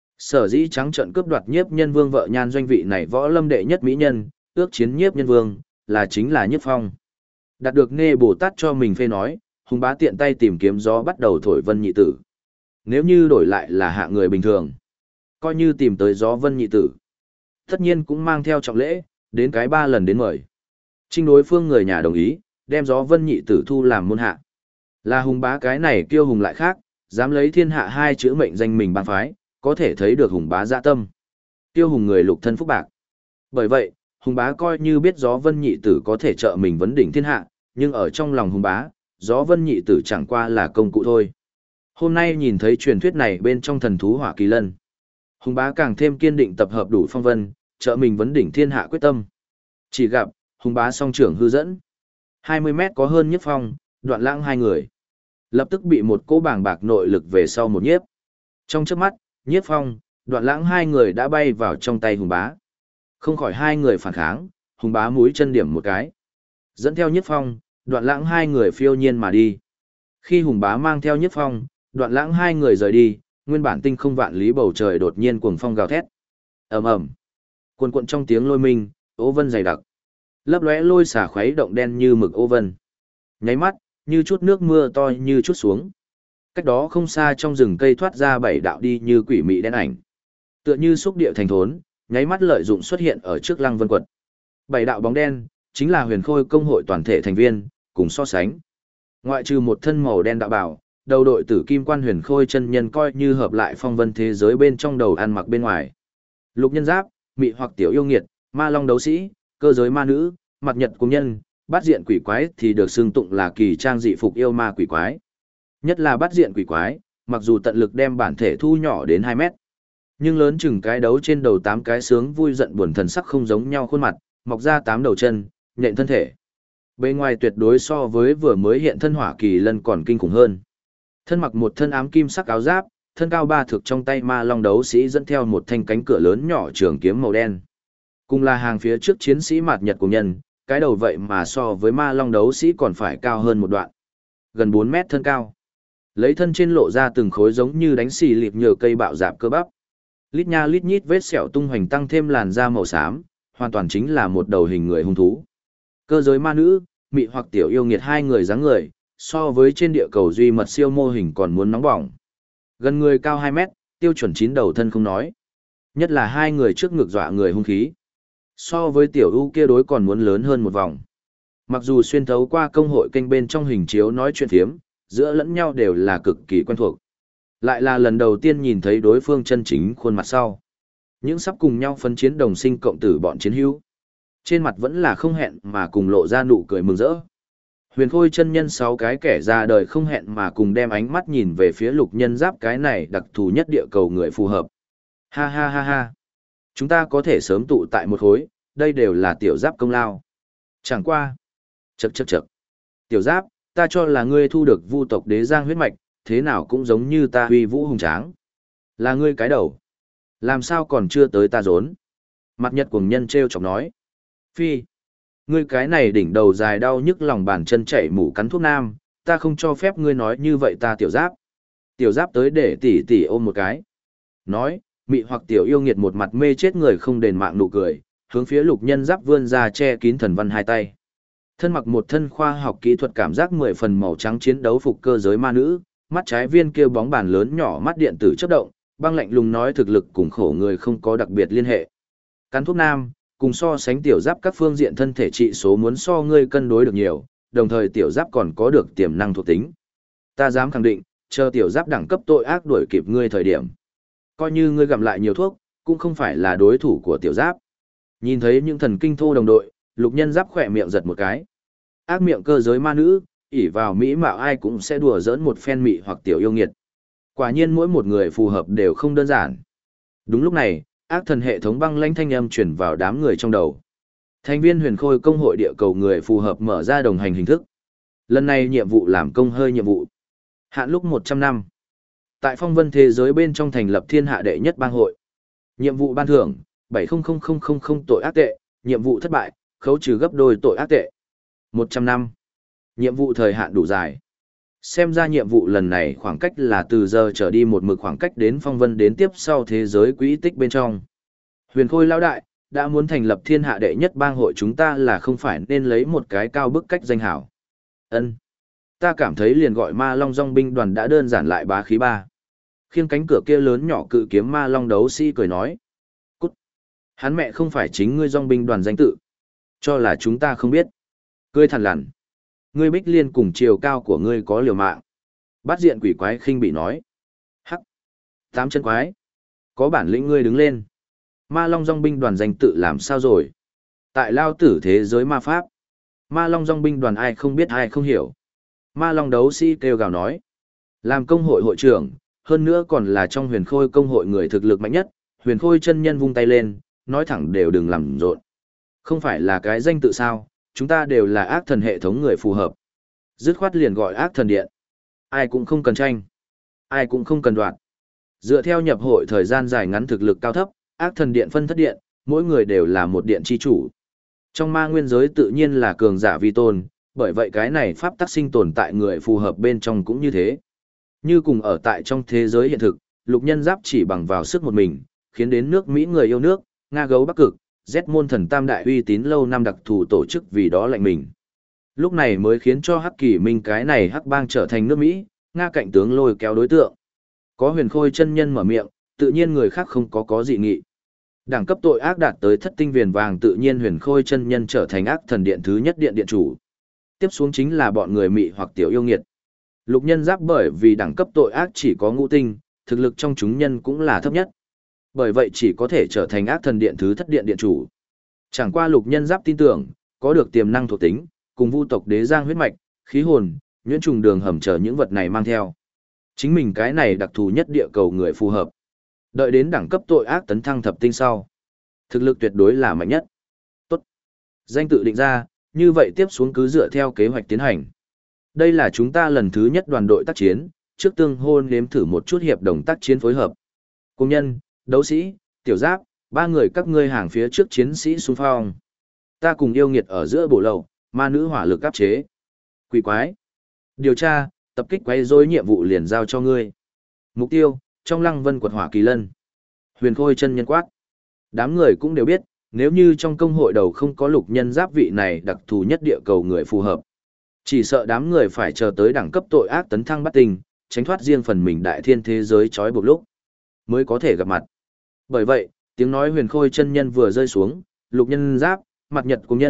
Sở dĩ trắng trợn cướp đoạt Nhiếp Nhân Vương vợ nhan doanh vị này võ lâm đệ nhất mỹ nhân, ước chiến Nhiếp Nhân Vương, là chính là Nhiếp Phong. Đạt được Nghe Bồ Tát cho mình phê nói, hùng bá tiện tay tìm kiếm gió bắt đầu thổi vân nhị tử. Nếu như đổi lại là hạ người bình thường, coi như tìm tới gió vân nhị tử, tất nhiên cũng mang theo trọng lễ, đến cái 3 lần đến mời. Trinh đối phương người nhà đồng ý, đem gió vân nhị tử thu làm môn hạ. Là hùng bá cái này kiêu hùng lại khác, dám lấy thiên hạ hai chữ mệnh danh mình bang phái, có thể thấy được hùng bá dạ tâm. Kiêu hùng người lục thân phúc bạc. Bởi vậy, hùng bá coi như biết gió vân nhị tử có thể trợ mình vấn đỉnh thiên hạ, nhưng ở trong lòng hùng bá, gió vân nhị tử chẳng qua là công cụ thôi. Hôm nay nhìn thấy truyền thuyết này bên trong thần thú hỏa kỳ lân, hùng bá càng thêm kiên định tập hợp đủ phong vân, trợ mình vấn đỉnh thiên hạ quyết tâm. Chỉ gặp, hùng bá song trưởng hư dẫn. 20 mét có hơn Nhiếp Phong, Đoạn Lãng hai người. Lập tức bị một cỗ bàng bạc nội lực về sau một nhiếp. Trong chớp mắt, Nhiếp Phong, Đoạn Lãng hai người đã bay vào trong tay hùng bá. Không khỏi hai người phản kháng, hùng bá mũi chân điểm một cái. Dẫn theo Nhiếp Phong, Đoạn Lãng hai người phiêu nhiên mà đi. Khi hùng bá mang theo Nhiếp Phong, Đoạn Lãng hai người rời đi, nguyên bản tinh không vạn lý bầu trời đột nhiên cuồng phong gào thét. Ầm ầm. Cuồn cuộn trong tiếng lôi minh, ố vân dày đặc. Lấp lóe lôi xả khuấy động đen như mực ô vân. Nháy mắt, như chút nước mưa to như chút xuống. Cách đó không xa trong rừng cây thoát ra 7 đạo đi như quỷ mị đen ảnh. Tựa như xúc địa thành thốn, nháy mắt lợi dụng xuất hiện ở trước Lăng Vân quật. 7 đạo bóng đen, chính là Huyền Khôi công hội toàn thể thành viên, cùng so sánh. Ngoại trừ một thân màu đen đạo bào, đầu đội tử kim quan Huyền Khôi chân nhân coi như hợp lại phong vân thế giới bên trong đầu ăn mặc bên ngoài. Lục nhân giáp, mị hoặc tiểu yêu nghiệt, ma long đấu sĩ, cơ giới ma nữ, mặt nhật cung nhân, bát diện quỷ quái thì được xưng tụng là kỳ trang dị phục yêu ma quỷ quái. Nhất là bát diện quỷ quái, mặc dù tận lực đem bản thể thu nhỏ đến 2 mét, nhưng lớn chừng cái đấu trên đầu 8 cái sướng vui giận buồn thần sắc không giống nhau khuôn mặt, mọc ra 8 đầu chân, nhện thân thể. Bên ngoài tuyệt đối so với vừa mới hiện thân hỏa kỳ lân còn kinh khủng hơn. Thân mặc một thân ám kim sắc áo giáp, thân cao 3 thước trong tay ma long đấu sĩ dẫn theo một thanh cánh cửa lớn nhỏ trường kiếm màu đen. Cùng là hàng phía trước chiến sĩ mạt nhật của nhân, cái đầu vậy mà so với ma long đấu sĩ còn phải cao hơn một đoạn. Gần 4 mét thân cao. Lấy thân trên lộ ra từng khối giống như đánh xì lịp nhờ cây bạo dạp cơ bắp. Lít nha lít nhít vết sẹo tung hoành tăng thêm làn da màu xám, hoàn toàn chính là một đầu hình người hung thú. Cơ giới ma nữ, mị hoặc tiểu yêu nghiệt hai người dáng người, so với trên địa cầu duy mật siêu mô hình còn muốn nóng bỏng. Gần người cao 2 mét, tiêu chuẩn 9 đầu thân không nói. Nhất là hai người trước ngực dọa người hung khí. So với tiểu u kia đối còn muốn lớn hơn một vòng. Mặc dù xuyên thấu qua công hội kênh bên trong hình chiếu nói chuyện phiếm, giữa lẫn nhau đều là cực kỳ quen thuộc. Lại là lần đầu tiên nhìn thấy đối phương chân chính khuôn mặt sau. Những sắp cùng nhau phân chiến đồng sinh cộng tử bọn chiến hữu. Trên mặt vẫn là không hẹn mà cùng lộ ra nụ cười mừng rỡ. Huyền Khôi chân nhân 6 cái kẻ ra đời không hẹn mà cùng đem ánh mắt nhìn về phía Lục Nhân Giáp cái này đặc thù nhất địa cầu người phù hợp. Ha ha ha ha. Chúng ta có thể sớm tụ tại một khối, đây đều là tiểu giáp công lao. Chẳng qua. Chậc chậc chậc. Tiểu giáp, ta cho là ngươi thu được vu tộc đế giang huyết mạch, thế nào cũng giống như ta huy vũ hùng tráng. Là ngươi cái đầu. Làm sao còn chưa tới ta rốn? Mặt Nhật Cuồng Nhân treo chọc nói. Phi. Ngươi cái này đỉnh đầu dài đau nhức lòng bàn chân chảy mủ cắn thuốc nam, ta không cho phép ngươi nói như vậy ta tiểu giáp. Tiểu giáp tới để tỉ tỉ ôm một cái. Nói, mị hoặc tiểu yêu nghiệt một mặt mê chết người không đền mạng nụ cười, hướng phía Lục Nhân Giáp vươn ra che kín thần văn hai tay. Thân mặc một thân khoa học kỹ thuật cảm giác 10 phần màu trắng chiến đấu phục cơ giới ma nữ, mắt trái viên kia bóng bàn lớn nhỏ mắt điện tử chớp động, băng lạnh lùng nói thực lực cùng khổ người không có đặc biệt liên hệ. Cắn thuốc nam, cùng so sánh tiểu giáp các phương diện thân thể trị số muốn so ngươi cân đối được nhiều, đồng thời tiểu giáp còn có được tiềm năng thuộc tính. Ta dám khẳng định, chờ tiểu giáp đẳng cấp tội ác đuổi kịp ngươi thời điểm. Coi như ngươi gặm lại nhiều thuốc, cũng không phải là đối thủ của tiểu giáp. Nhìn thấy những thần kinh thô đồng đội, Lục Nhân Giáp khỏe miệng giật một cái. Ác miệng cơ giới ma nữ, ỷ vào mỹ mạo ai cũng sẽ đùa giỡn một phen mị hoặc tiểu yêu nghiệt. Quả nhiên mỗi một người phù hợp đều không đơn giản. Đúng lúc này, ác thần hệ thống băng lãnh thanh âm truyền vào đám người trong đầu. Thành viên Huyền Khôi công hội địa cầu người phù hợp mở ra đồng hành hình thức. Lần này nhiệm vụ làm công hơi nhiệm vụ. Hạn lúc 100 năm. Tại phong vân thế giới bên trong thành lập thiên hạ đệ nhất bang hội. Nhiệm vụ ban thưởng, 70000 tội ác tệ, nhiệm vụ thất bại, khấu trừ gấp đôi tội ác tệ. 100 năm. Nhiệm vụ thời hạn đủ dài. Xem ra nhiệm vụ lần này khoảng cách là từ giờ trở đi một mực khoảng cách đến phong vân đến tiếp sau thế giới quỹ tích bên trong. Huyền Khôi lão đại, đã muốn thành lập thiên hạ đệ nhất bang hội chúng ta là không phải nên lấy một cái cao bức cách danh hảo. Ân, ta cảm thấy liền gọi ma long dòng binh đoàn đã đơn giản lại bá khí ba. Khiêng cánh cửa kia lớn nhỏ cự kiếm ma long đấu sĩ cười nói. Cút. Hắn mẹ không phải chính ngươi dòng binh đoàn danh tự. Cho là chúng ta không biết. Cười thằn lằn. Ngươi Bích Liên cùng chiều cao của ngươi có liều mạng. Bát diện quỷ quái khinh bị nói. Hắc. Tám chân quái. Có bản lĩnh ngươi đứng lên. Ma Long Dòng binh đoàn danh tự làm sao rồi? Tại lao tử thế giới ma pháp. Ma Long Dòng binh đoàn ai không biết ai không hiểu. Ma Long đấu sĩ kêu gào nói. Làm công hội hội trưởng, hơn nữa còn là trong Huyền Khôi công hội người thực lực mạnh nhất. Huyền Khôi chân nhân vung tay lên, nói thẳng đều đừng làm rộn. Không phải là cái danh tự sao? Chúng ta đều là ác thần hệ thống người phù hợp. Dứt khoát liền gọi ác thần điện. Ai cũng không cần tranh. Ai cũng không cần đoạt. Dựa theo nhập hội thời gian dài ngắn thực lực cao thấp, ác thần điện phân thất điện, mỗi người đều là một điện chi chủ. Trong ma nguyên giới tự nhiên là cường giả vi tôn, bởi vậy cái này pháp tắc sinh tồn tại người phù hợp bên trong cũng như thế. Như cùng ở tại trong thế giới hiện thực, Lục Nhân Giáp chỉ bằng vào sức một mình, khiến đến nước Mỹ người yêu nước, Nga gấu Bắc Cực, Z môn thần tam đại uy tín lâu năm đặc thù tổ chức vì đó lạnh mình. Lúc này mới khiến cho Hắc Kỳ Minh cái này Hắc bang trở thành nước Mỹ, Nga cạnh tướng lôi kéo đối tượng. Có Huyền Khôi chân nhân mở miệng, tự nhiên người khác không có dị nghị. Đẳng cấp tội ác đạt tới thất tinh viền vàng tự nhiên Huyền Khôi chân nhân trở thành ác thần điện thứ nhất điện điện chủ. Tiếp xuống chính là bọn người mị hoặc tiểu yêu nghiệt. Lục Nhân Giáp bởi vì đẳng cấp tội ác chỉ có ngũ tinh, thực lực trong chúng nhân cũng là thấp nhất. Bởi vậy chỉ có thể trở thành ác thần điện thứ thất điện điện chủ. Chẳng qua Lục Nhân Giáp tin tưởng, có được tiềm năng thuộc tính, cùng vu tộc đế giang huyết mạch, khí hồn, nhuyễn trùng đường hầm chờ những vật này mang theo. Chính mình cái này đặc thù nhất địa cầu người phù hợp. Đợi đến đẳng cấp tội ác tấn thăng thập tinh sau. Thực lực tuyệt đối là mạnh nhất. Tốt. Danh tự định ra, như vậy tiếp xuống cứ dựa theo kế hoạch tiến hành. Đây là chúng ta lần thứ nhất đoàn đội tác chiến, trước tương hôn nếm thử một chút hiệp đồng tác chiến phối hợp. Công nhân, đấu sĩ, tiểu giáp, ba người các ngươi hàng phía trước chiến sĩ xung phong. Ta cùng yêu nghiệt ở giữa bổ lầu, ma nữ hỏa lực áp chế. Quỷ quái. Điều tra, tập kích quấy rối nhiệm vụ liền giao cho ngươi. Mục tiêu, trong lăng vân quật hỏa kỳ lân. Huyền Khôi chân nhân quát. Đám người cũng đều biết, nếu như trong công hội đầu không có Lục Nhân Giáp vị này đặc thù nhất địa cầu người phù hợp. Chỉ sợ đám người phải chờ tới đẳng cấp tội ác tấn thăng bắt tình, tránh thoát riêng phần mình đại thiên thế giới trói buộc lúc, mới có thể gặp mặt. Bởi vậy, tiếng nói Huyền Khôi chân nhân vừa rơi xuống, Lục Nhân Giáp, Mặt Nhật Cùng Nhân,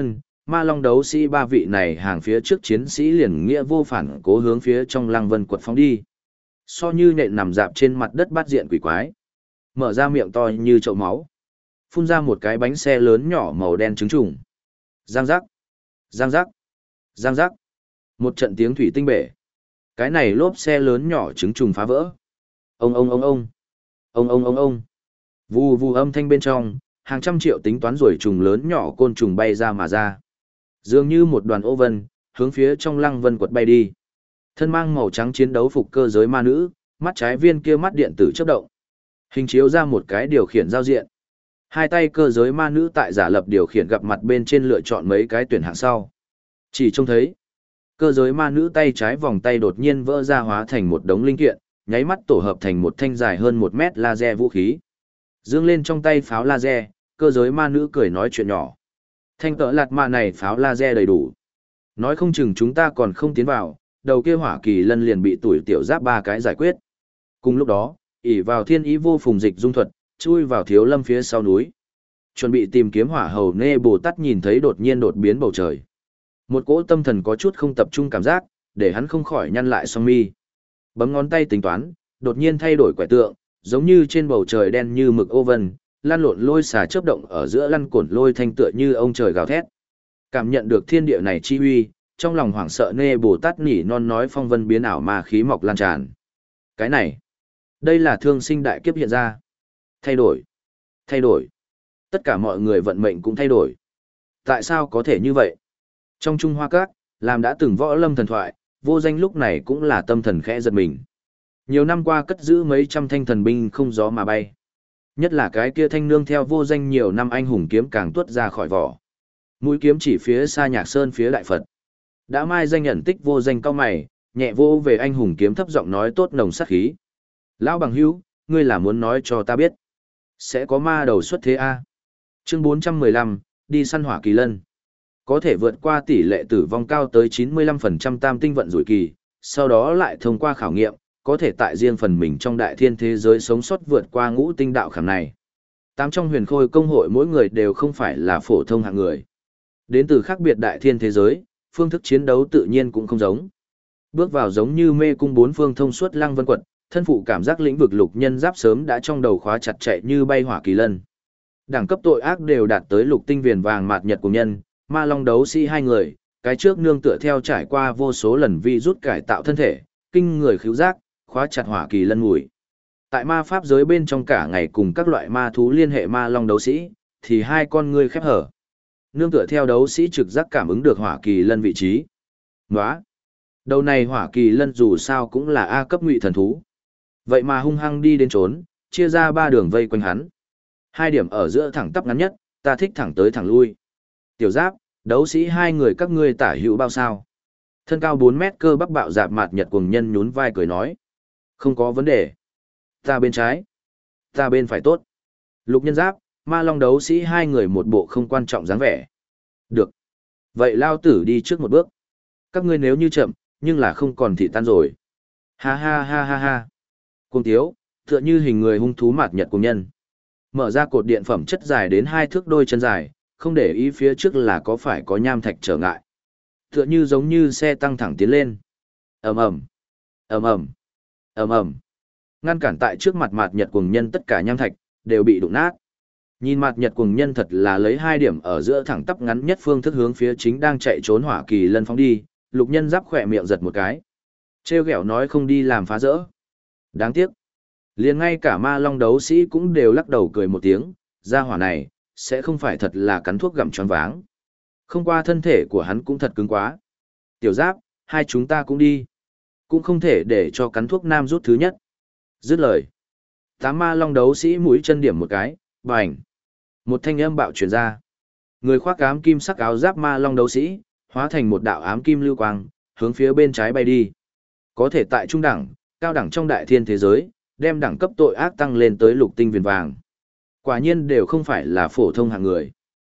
Ma Long đấu sĩ ba vị này hàng phía trước chiến sĩ liền nghĩa vô phản cố hướng phía trong lăng vân quật phóng đi. So như nện nằm dạp trên mặt đất bát diện quỷ quái. Mở ra miệng to như chậu máu. Phun ra một cái bánh xe lớn nhỏ màu đen trứng trùng. Giang giác. Giang giác. Giang giác. Một trận tiếng thủy tinh bể. Cái này lốp xe lớn nhỏ trứng trùng phá vỡ. Ông ông ông ông. Ông ông ông ông. Vù vù âm thanh bên trong, hàng trăm triệu tính toán ruồi trùng lớn nhỏ côn trùng bay ra mà ra. Dường như một đoàn ô vân, hướng phía trong lăng vân quật bay đi. Thân mang màu trắng chiến đấu phục cơ giới ma nữ, mắt trái viên kia mắt điện tử chớp động. Hình chiếu ra một cái điều khiển giao diện. Hai tay cơ giới ma nữ tại giả lập điều khiển gặp mặt bên trên lựa chọn mấy cái tuyển hạng sau. Chỉ trông thấy, cơ giới ma nữ tay trái vòng tay đột nhiên vỡ ra hóa thành một đống linh kiện, nháy mắt tổ hợp thành một thanh dài hơn 1 mét laser vũ khí. Dương lên trong tay pháo laser, cơ giới ma nữ cười nói chuyện nhỏ. Thanh tợ lạt mạ này pháo laser đầy đủ. Nói không chừng chúng ta còn không tiến vào, đầu kia hỏa kỳ lân liền bị tuổi tiểu giáp 3 cái giải quyết. Cùng lúc đó, ỷ vào thiên ý vô phùng dịch dung thuật, chui vào thiếu lâm phía sau núi. Chuẩn bị tìm kiếm hỏa hầu nê Bồ Tát nhìn thấy đột nhiên đột biến bầu trời. Một cỗ tâm thần có chút không tập trung cảm giác, để hắn không khỏi nhăn lại song mi. Bấm ngón tay tính toán, đột nhiên thay đổi quẻ tượng, giống như trên bầu trời đen như mực ô vân, lan lộn lôi xà chớp động ở giữa lăn cổn lôi thanh tựa như ông trời gào thét. Cảm nhận được thiên địa này chi uy, trong lòng hoảng sợ nê Bồ Tát nỉ non nói phong vân biến ảo mà khí mọc lan tràn. Cái này, đây là thương sinh đại kiếp hiện ra. Thay đổi, thay đổi. Tất cả mọi người vận mệnh cũng thay đổi. Tại sao có thể như vậy? Trong Trung Hoa Các, làm đã từng võ lâm thần thoại, Vô Danh lúc này cũng là tâm thần khẽ giật mình. Nhiều năm qua cất giữ mấy trăm thanh thần binh không gió mà bay. Nhất là cái kia thanh nương theo Vô Danh nhiều năm anh hùng kiếm càng tuốt ra khỏi vỏ. Mũi kiếm chỉ phía xa Nhạc Sơn phía Đại Phật. Đã mai danh nhận tích Vô Danh cao mày, nhẹ vô về anh hùng kiếm thấp giọng nói tốt nồng sát khí. Lão bằng hữu, ngươi là muốn nói cho ta biết. Sẽ có ma đầu xuất thế a. Chương 415, đi săn hỏa kỳ lân. Có thể vượt qua tỷ lệ tử vong cao tới 95% tam tinh vận rủi kỳ, sau đó lại thông qua khảo nghiệm, có thể tại riêng phần mình trong đại thiên thế giới sống sót vượt qua ngũ tinh đạo khảm này. Tám trong huyền khôi công hội mỗi người đều không phải là phổ thông hạng người. Đến từ khác biệt đại thiên thế giới, phương thức chiến đấu tự nhiên cũng không giống. Bước vào giống như mê cung bốn phương thông suốt lăng vân quật, thân phụ cảm giác lĩnh vực lục nhân giáp sớm đã trong đầu khóa chặt chạy như bay hỏa kỳ lân. Đẳng cấp tội ác đều đạt tới lục tinh viền vàng mạt nhật của nhân, ma long đấu sĩ hai người, cái trước nương tựa theo trải qua vô số lần vi rút cải tạo thân thể, kinh người khứu giác, khóa chặt hỏa kỳ lân mùi. Tại ma pháp giới bên trong cả ngày cùng các loại ma thú liên hệ ma long đấu sĩ, thì hai con ngươi khép hở. Nương tựa theo đấu sĩ trực giác cảm ứng được hỏa kỳ lân vị trí. Nóa! Đầu này hỏa kỳ lân dù sao cũng là A cấp ngụy thần thú. Vậy mà hung hăng đi đến trốn, chia ra 3 đường vây quanh hắn. 2 điểm ở giữa thẳng tắp ngắn nhất, ta thích thẳng tới thẳng lui. Tiểu Giáp, đấu sĩ hai người các ngươi tả hữu bao sao? Thân cao 4 mét cơ bắp bạo dạp mạt nhật cuồng nhân nhún vai cười nói. Không có vấn đề. Ta bên trái. Ta bên phải tốt. Lục nhân giáp, ma long đấu sĩ hai người một bộ không quan trọng dáng vẻ. Được. Vậy lao tử đi trước một bước. Các ngươi nếu như chậm, nhưng là không còn thị tan rồi. Ha ha ha ha ha. Cuồng tiếu, tựa như hình người hung thú mạt nhật cuồng nhân. Mở ra cột điện phẩm chất dài đến 2 thước đôi chân dài, không để ý phía trước là có phải có nham thạch trở ngại. Tựa như giống như xe tăng thẳng tiến lên. Ầm ầm, ầm ầm, ầm ầm. Ngăn cản tại trước mặt mạt nhật cuồng nhân tất cả nham thạch đều bị đụng nát. Nhìn mạt nhật cuồng nhân thật là lấy 2 điểm ở giữa thẳng tắp ngắn nhất phương thức hướng phía chính đang chạy trốn hỏa kỳ lân phóng đi, lục nhân giáp khỏe miệng giật một cái. Trêu ghẹo nói không đi làm phá rỡ. Đáng tiếc. Liền ngay cả ma long đấu sĩ cũng đều lắc đầu cười một tiếng, gia hỏa này, sẽ không phải thật là cắn thuốc gặm choáng váng. Không qua thân thể của hắn cũng thật cứng quá. Tiểu Giáp, hai chúng ta cũng đi. Cũng không thể để cho cắn thuốc nam rút thứ nhất. Dứt lời. Tám ma long đấu sĩ mũi chân điểm một cái, bành. Một thanh âm bạo truyền ra. Người khoác ám kim sắc áo giáp ma long đấu sĩ, hóa thành một đạo ám kim lưu quang, hướng phía bên trái bay đi. Có thể tại trung đẳng, cao đẳng trong đại thiên thế giới, đem đẳng cấp tội ác tăng lên tới lục tinh viền vàng. Quả nhiên đều không phải là phổ thông hạng người.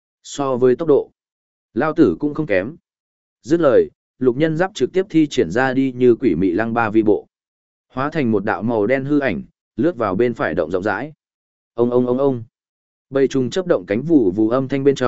So với tốc độ, lao tử cũng không kém. Dứt lời, lục nhân giáp trực tiếp thi triển ra đi như quỷ mị lăng ba vi bộ. Hóa thành một đạo màu đen hư ảnh, lướt vào bên phải động rộng rãi. Ông. Bầy trùng chớp động cánh vụ vù âm thanh bên trong,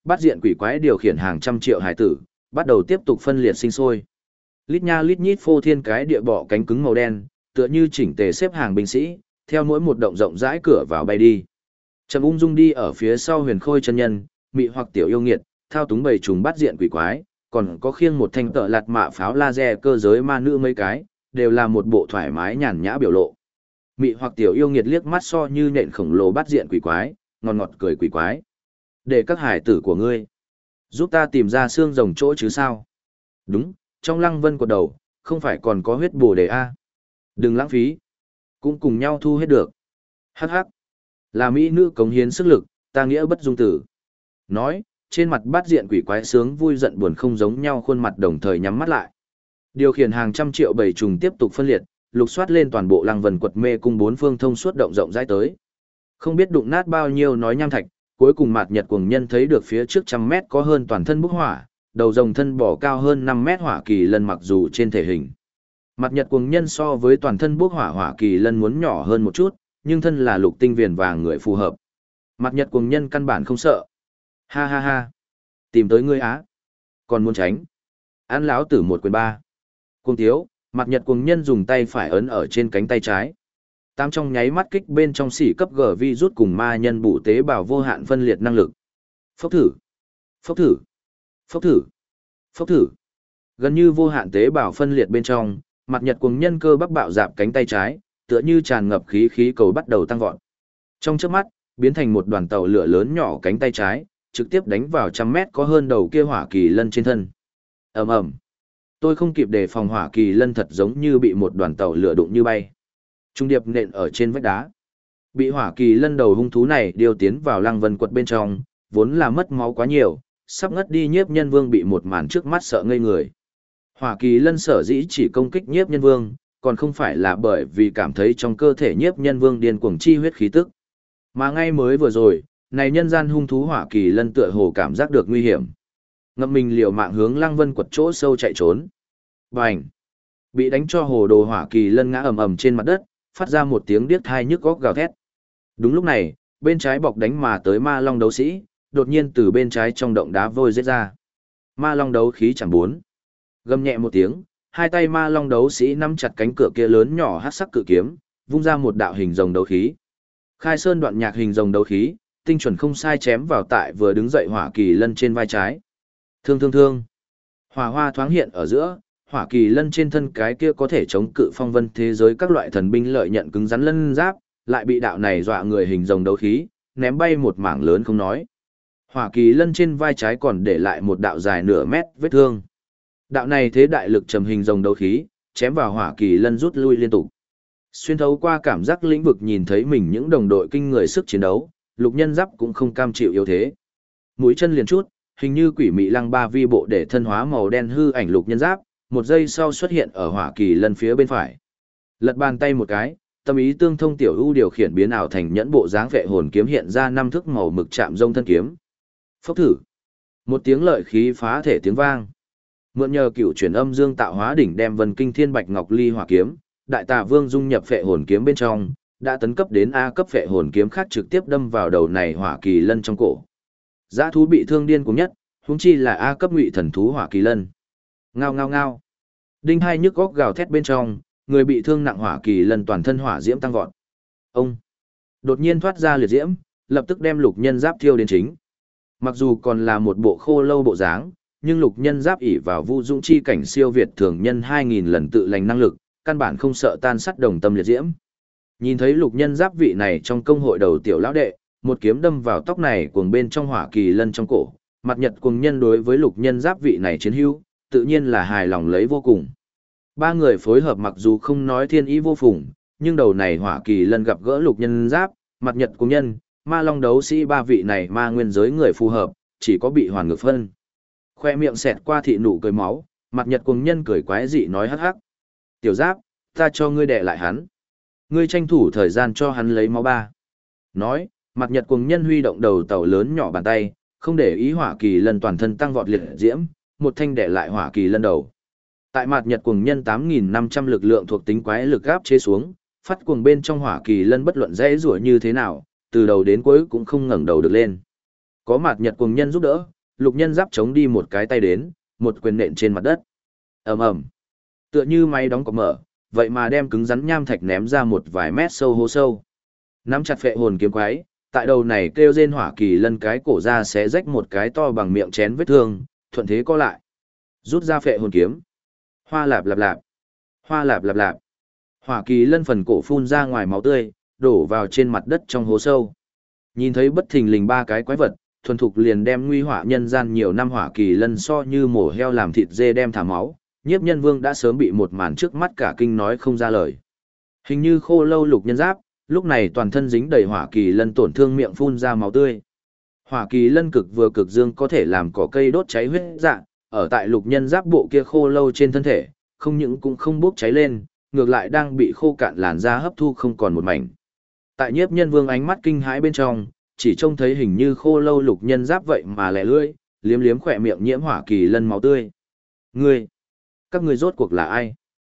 bắt diện quỷ quái điều khiển hàng trăm triệu hải tử, bắt đầu tiếp tục phân liệt sinh sôi. Lít nha lít nhít phô thiên cái địa bọ cánh cứng màu đen, tựa như chỉnh tề xếp hàng binh sĩ, theo mỗi một động rộng rãi cửa vào bay đi. Trầm ung dung đi ở phía sau Huyền Khôi chân nhân, mị hoặc tiểu yêu nghiệt, thao túng bầy trùng bắt diện quỷ quái, còn có khiêng một thanh tợ lạt mạ pháo laser cơ giới ma nữ mấy cái, đều là một bộ thoải mái nhàn nhã biểu lộ. Mị hoặc tiểu yêu nghiệt liếc mắt so như nện khổng lồ bắt diện quỷ quái, ngọt ngọt cười quỷ quái. Để các hải tử của ngươi giúp ta tìm ra xương rồng chỗ chứ sao? Đúng, trong Lăng Vân cột đầu, không phải còn có huyết bồ đề a. Đừng lãng phí, cũng cùng nhau thu hết được. Hắc hắc, là mỹ nữ cống hiến sức lực, ta nghĩa bất dung tử. Nói, trên mặt bát diện quỷ quái sướng vui giận buồn không giống nhau, khuôn mặt đồng thời nhắm mắt lại. Điều khiển hàng trăm triệu bầy trùng tiếp tục phân liệt, lục soát lên toàn bộ Lăng Vân quật mê cung bốn phương thông suốt động rộng rãi tới. Không biết đụng nát bao nhiêu nói nham thạch, cuối cùng Mạt Nhật Cuồng Nhân thấy được phía trước trăm mét có hơn toàn thân bốc hỏa, đầu rồng thân bò cao hơn 5 mét hỏa kỳ lân, mặc dù trên thể hình Mạt Nhật Cuồng Nhân so với toàn thân bốc hỏa hỏa kỳ lân muốn nhỏ hơn một chút, nhưng thân là lục tinh viền vàng người phù hợp. Mạt Nhật Cuồng Nhân căn bản không sợ. Ha ha ha, tìm tới ngươi á, còn muốn tránh? Ăn lão tử một quyền ba. Cuồng tiếu, Mạt Nhật Cuồng Nhân dùng tay phải ấn ở trên cánh tay trái. Tám trong nháy mắt kích bên trong xỉ cấp G virus cùng ma nhân bụ tế bào vô hạn phân liệt năng lực. Phốc thử, phốc thử, phốc thử, phốc thử. Gần như vô hạn tế bào phân liệt bên trong, Mạt Nhật Cuồng Nhân cơ bắp bạo dạp cánh tay trái, tựa như tràn ngập khí cầu bắt đầu tăng vọt. Trong chớp mắt, biến thành một đoàn tàu lửa lớn nhỏ cánh tay trái, trực tiếp đánh vào trăm mét có hơn đầu kia hỏa kỳ lân trên thân. Ầm ầm. Tôi không kịp đề phòng, hỏa kỳ lân thật giống như bị một đoàn tàu lửa đụng như bay. Trung điệp nện ở trên vách đá. Bị hỏa kỳ lân đầu hung thú này điều tiến vào Lăng Vân quật bên trong, vốn là mất máu quá nhiều, sắp ngất đi Nhiếp Nhân Vương bị một màn trước mắt sợ ngây người. Hỏa kỳ lân sở dĩ chỉ công kích Nhiếp Nhân Vương, còn không phải là bởi vì cảm thấy trong cơ thể Nhiếp Nhân Vương điên cuồng chi huyết khí tức. Mà ngay mới vừa rồi, này nhân gian hung thú hỏa kỳ lân tựa hồ cảm giác được nguy hiểm. Ngậm mình liều mạng hướng Lăng Vân quật chỗ sâu chạy trốn. Bành! Bị đánh cho hồ đồ hỏa kỳ lân ngã ầm ầm trên mặt đất, phát ra một tiếng điếc tai nhức óc gào thét. Đúng lúc này, bên trái bọc đánh mà tới ma long đấu sĩ, đột nhiên từ bên trái trong động đá vôi giết ra. Ma long đấu khí chẳng bốn. Gầm nhẹ một tiếng, hai tay ma long đấu sĩ nắm chặt cánh cửa kia lớn nhỏ hắc sắc cự kiếm, vung ra một đạo hình rồng đấu khí. Khai sơn đoạn nhạc hình rồng đấu khí, tinh chuẩn không sai chém vào tại vừa đứng dậy hỏa kỳ lân trên vai trái. Thương thương thương. Hỏa hoa thoáng hiện ở giữa, hỏa kỳ lân trên thân cái kia có thể chống cự phong vân thế giới các loại thần binh lợi nhận cứng rắn lân giáp, lại bị đạo này dọa người hình rồng đấu khí, ném bay một mảng lớn không nói. Hỏa kỳ lân trên vai trái còn để lại một đạo dài nửa mét vết thương. Đạo này thế đại lực trầm hình rồng đấu khí, chém vào hỏa kỳ lân rút lui liên tục. Xuyên thấu qua cảm giác lĩnh vực nhìn thấy mình những đồng đội kinh người sức chiến đấu, Lục Nhân Giáp cũng không cam chịu yếu thế. Mũi chân liền chút, hình như quỷ mị lăng ba vi bộ để thân hóa màu đen hư ảnh Lục Nhân Giáp, một giây sau xuất hiện ở hỏa kỳ lân phía bên phải. Lật bàn tay một cái, tâm ý tương thông tiểu ưu điều khiển biến ảo thành nhẫn bộ dáng vệ hồn kiếm hiện ra năm thước màu mực chạm rông thân kiếm. Phốc thử. Một tiếng lợi khí phá thể tiếng vang. Mượn nhờ cựu chuyển âm dương tạo hóa đỉnh đem Vân Kinh Thiên Bạch Ngọc Ly hỏa kiếm, Đại Tà Vương dung nhập phệ hồn kiếm bên trong, đã tấn cấp đến A cấp phệ hồn kiếm khác trực tiếp đâm vào đầu này hỏa kỳ lân trong cổ. Dã thú bị thương điên cuồng nhất, huống chi là A cấp ngụy thần thú hỏa kỳ lân. Ngao ngao ngao. Đinh hai nhức góc gào thét bên trong, người bị thương nặng hỏa kỳ lân toàn thân hỏa diễm tăng vọt. Ông đột nhiên thoát ra liệt diễm, lập tức đem Lục Nhân Giáp thiêu đến chính. Mặc dù còn là một bộ khô lâu bộ dáng, nhưng Lục Nhân Giáp ỷ vào Vu Dũng chi cảnh siêu việt thường nhân 2000 lần tự lành năng lực, căn bản không sợ tan sắt đồng tâm liệt diễm. Nhìn thấy Lục Nhân Giáp vị này trong công hội đầu tiểu lão đệ, một kiếm đâm vào tóc này cuồng bên trong hỏa kỳ lân trong cổ, Mặt Nhật Cuồng Nhân đối với Lục Nhân Giáp vị này chiến hữu, tự nhiên là hài lòng lấy vô cùng. Ba người phối hợp mặc dù không nói thiên ý vô phùng, nhưng đầu này hỏa kỳ lân gặp gỡ Lục Nhân Giáp, Mặt Nhật Cuồng Nhân, ma long đấu sĩ ba vị này ma nguyên giới người phù hợp, chỉ có bị hoàn ngược phân. Khoe miệng xẹt qua thị nụ cười máu, Mặt Nhật Cuồng Nhân cười quái dị nói hắc hắc. Tiểu Giáp, ta cho ngươi đè lại hắn. Ngươi tranh thủ thời gian cho hắn lấy máu ba. Nói, Mặt Nhật Cuồng Nhân huy động đầu tàu lớn nhỏ bàn tay, không để ý hỏa kỳ lân toàn thân tăng vọt liệt diễm, một thanh đè lại hỏa kỳ lân đầu. Tại Mặt Nhật Cuồng Nhân 8.500 lực lượng thuộc tính quái lực áp chế xuống, phát cuồng bên trong hỏa kỳ lân bất luận dễ rủa như thế nào, từ đầu đến cuối cũng không ngẩng đầu được lên. Có Mạt Nhật Cuồng Nhân giúp đỡ, Lục Nhân Giáp chống đi một cái tay đến, một quyền nện trên mặt đất. Ầm ầm. Tựa như máy đóng cọc mở, vậy mà đem cứng rắn nham thạch ném ra một vài mét sâu hố sâu. Nắm chặt phệ hồn kiếm quái, tại đầu này kêu rên hỏa kỳ lân cái cổ ra xé rách một cái to bằng miệng chén vết thương, thuận thế co lại. Rút ra phệ hồn kiếm. Hoa lạp lạp lạp. Hoa lạp lạp lạp. Hỏa kỳ lân phần cổ phun ra ngoài máu tươi, đổ vào trên mặt đất trong hố sâu. Nhìn thấy bất thình lình ba cái quái vật, thuần thục liền đem nguy hỏa nhân gian nhiều năm hỏa kỳ lân so như mổ heo làm thịt dê đem thả máu. Nhiếp Nhân Vương đã sớm bị một màn trước mắt cả kinh nói không ra lời. Hình như Khô Lâu Lục Nhân Giáp, lúc này toàn thân dính đầy hỏa kỳ lân tổn thương miệng phun ra máu tươi. Hỏa kỳ lân cực vừa cực dương có thể làm cỏ cây đốt cháy huyết dạ, ở tại Lục Nhân Giáp bộ kia khô lâu trên thân thể, không những cũng không bốc cháy lên, ngược lại đang bị khô cạn làn da hấp thu không còn một mảnh. Tại Nhiếp Nhân Vương ánh mắt kinh hãi bên trong, chỉ trông thấy hình như khô lâu Lục Nhân Giáp vậy mà lẻ lưỡi, liếm liếm khỏe miệng nhiễm hỏa kỳ lân máu tươi. Ngươi, các ngươi rốt cuộc là ai?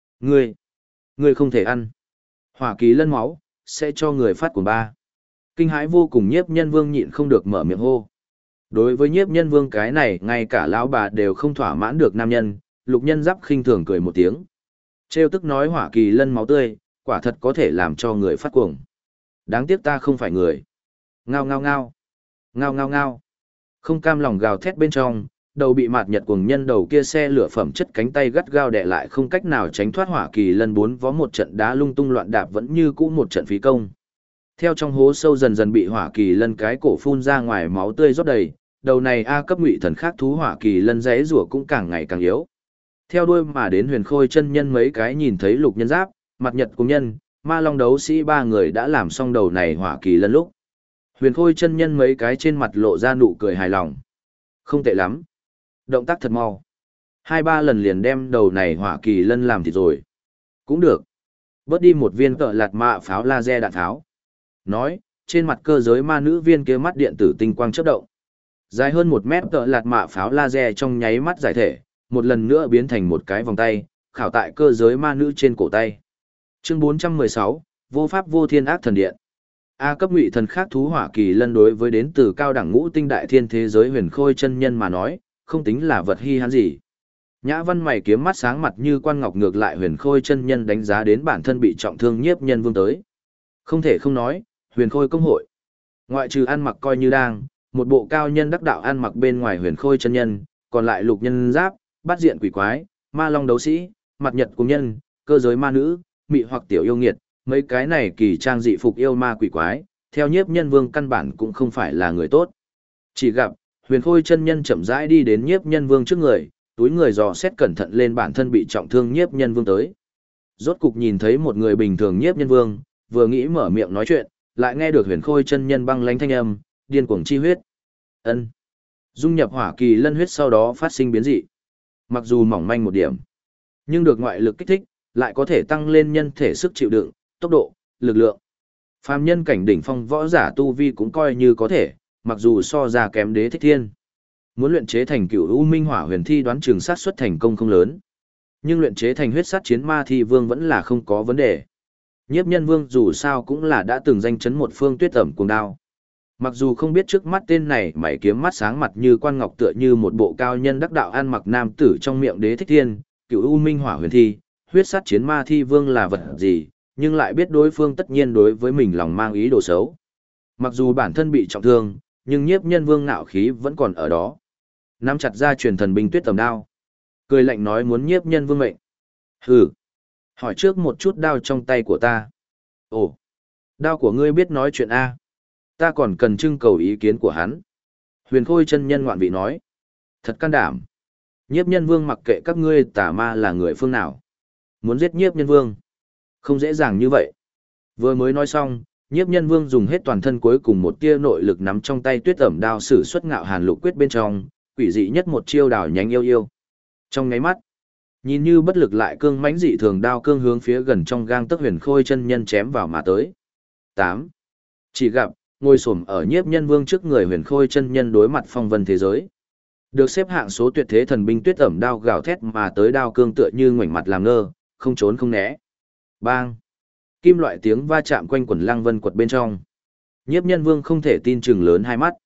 Ngươi không thể ăn. Hỏa kỳ lân máu, sẽ cho người phát cuồng ba. Kinh hãi vô cùng Nhiếp Nhân Vương nhịn không được mở miệng hô. Đối với Nhiếp Nhân Vương cái này, ngay cả lão bà đều không thỏa mãn được nam nhân, Lục Nhân Giáp khinh thường cười một tiếng. Trêu tức nói hỏa kỳ lân máu tươi, quả thật có thể làm cho người phát cuồng. Đáng tiếc ta không phải người. Ngao ngao ngao. Ngao ngao ngao. Không cam lòng gào thét bên trong, đầu bị Mạt Nhật Cuồng Nhân đầu kia xe lửa phẩm chất cánh tay gắt gao đè lại không cách nào tránh thoát hỏa kỳ lân bốn vó một trận đá lung tung loạn đạp vẫn như cũ một trận phí công. Theo trong hố sâu dần dần bị hỏa kỳ lân cái cổ phun ra ngoài máu tươi rót đầy, đầu này A cấp ngụy thần khác thú hỏa kỳ lân rẽ rủa cũng càng ngày càng yếu. Theo đuôi mà đến Huyền Khôi chân nhân mấy cái nhìn thấy Lục Nhân Giáp, Mạt Nhật Cuồng Nhân, Ma Long đấu sĩ ba người đã làm xong đầu này hỏa kỳ lân lúc. Huyền Khôi chân nhân mấy cái trên mặt lộ ra nụ cười hài lòng. Không tệ lắm. Động tác thật mau. 2-3 lần liền đem đầu này hỏa kỳ lân làm thịt rồi. Cũng được. Bớt đi một viên cỡ lạt mạ pháo laser đạn tháo. Nói, trên mặt cơ giới ma nữ viên kia mắt điện tử tinh quang chớp động. Dài hơn 1 mét cỡ lạt mạ pháo laser trong nháy mắt giải thể, một lần nữa biến thành một cái vòng tay, khảo tại cơ giới ma nữ trên cổ tay. Chương 416, Vô Pháp Vô Thiên Ác Thần Điện. A cấp ngụy thần khác thú hỏa kỳ lân đối với đến từ cao đẳng ngũ tinh đại thiên thế giới Huyền Khôi chân nhân mà nói, không tính là vật hi hán gì. Nhã Văn mày kiếm mắt sáng mặt như quan ngọc ngược lại Huyền Khôi chân nhân đánh giá đến bản thân bị trọng thương Nhiếp Nhân Vương tới. Không thể không nói, Huyền Khôi công hội. Ngoại trừ ăn mặc coi như đang, một bộ cao nhân đắc đạo ăn mặc bên ngoài Huyền Khôi chân nhân, còn lại Lục Nhân Giáp, Bát Diện Quỷ Quái, Ma Long đấu sĩ, Mạt Nhật Cuồng Nhân, cơ giới ma nữ, mị hoặc tiểu yêu nghiệt, mấy cái này kỳ trang dị phục yêu ma quỷ quái, theo Nhiếp Nhân Vương căn bản cũng không phải là người tốt. Chỉ gặp, Huyền Khôi chân nhân chậm rãi đi đến Nhiếp Nhân Vương trước người, túi người dò xét cẩn thận lên bản thân bị trọng thương Nhiếp Nhân Vương tới. Rốt cục nhìn thấy một người bình thường Nhiếp Nhân Vương, vừa nghĩ mở miệng nói chuyện, lại nghe được Huyền Khôi chân nhân băng lãnh thanh âm, điên cuồng chi huyết. Ân. Dung nhập hỏa kỳ lân huyết sau đó phát sinh biến dị. Mặc dù mỏng manh một điểm, nhưng được ngoại lực kích thích, lại có thể tăng lên nhân thể sức chịu đựng, tốc độ, lực lượng. Phàm nhân cảnh đỉnh phong võ giả tu vi cũng coi như có thể, mặc dù so ra kém Đế Thích Thiên. Muốn luyện chế thành Cửu U Minh Hỏa Huyền Thi đoán chừng sát suất thành công không lớn. Nhưng luyện chế thành huyết sát chiến ma thi vương vẫn là không có vấn đề. Nhiếp Nhân Vương dù sao cũng là đã từng danh chấn một phương tuyết ẩm cuồng đao. Mặc dù không biết trước mắt tên này mày kiếm mắt sáng mặt như quan ngọc tựa như một bộ cao nhân đắc đạo ăn mặc nam tử trong miệng Đế Thích Thiên, Cửu U Minh Hỏa Huyền Thi, huyết sát chiến ma thi vương là vật gì, nhưng lại biết đối phương tất nhiên đối với mình lòng mang ý đồ xấu. Mặc dù bản thân bị trọng thương, nhưng Nhiếp Nhân Vương ngạo khí vẫn còn ở đó. Nắm chặt ra truyền thần binh tuyết tầm đao. Cười lạnh nói muốn Nhiếp Nhân Vương mệnh. Hừ. Hỏi trước một chút đao trong tay của ta. Ồ. Đao của ngươi biết nói chuyện A. Ta còn cần trưng cầu ý kiến của hắn. Huyền Khôi chân nhân ngoạn vị nói. Thật can đảm. Nhiếp Nhân Vương mặc kệ các ngươi tà ma là người phương nào. Muốn giết Nhiếp Nhân Vương. Không dễ dàng như vậy. Vừa mới nói xong, Nhiếp Nhân Vương dùng hết toàn thân cuối cùng một tia nội lực nắm trong tay tuyết ẩm đao sử xuất ngạo hàn lục quyết bên trong, quỷ dị nhất một chiêu đảo nhánh yêu yêu. Trong ngáy mắt, nhìn như bất lực lại cương mãnh dị thường đao cương hướng phía gần trong gang tấc Huyền Khôi chân nhân chém vào mà tới. 8. Chỉ gặp, ngồi xổm ở Nhiếp Nhân Vương trước người Huyền Khôi chân nhân đối mặt phong vân thế giới. Được xếp hạng số tuyệt thế thần binh tuyết ẩm đao gào thét mà tới đao cương tựa như ngoảnh mặt làm ngơ, không trốn không né. Bang! Kim loại tiếng va chạm quanh quẩn Lăng Vân quật bên trong. Nhiếp Nhân Vương không thể tin chừng lớn hai mắt.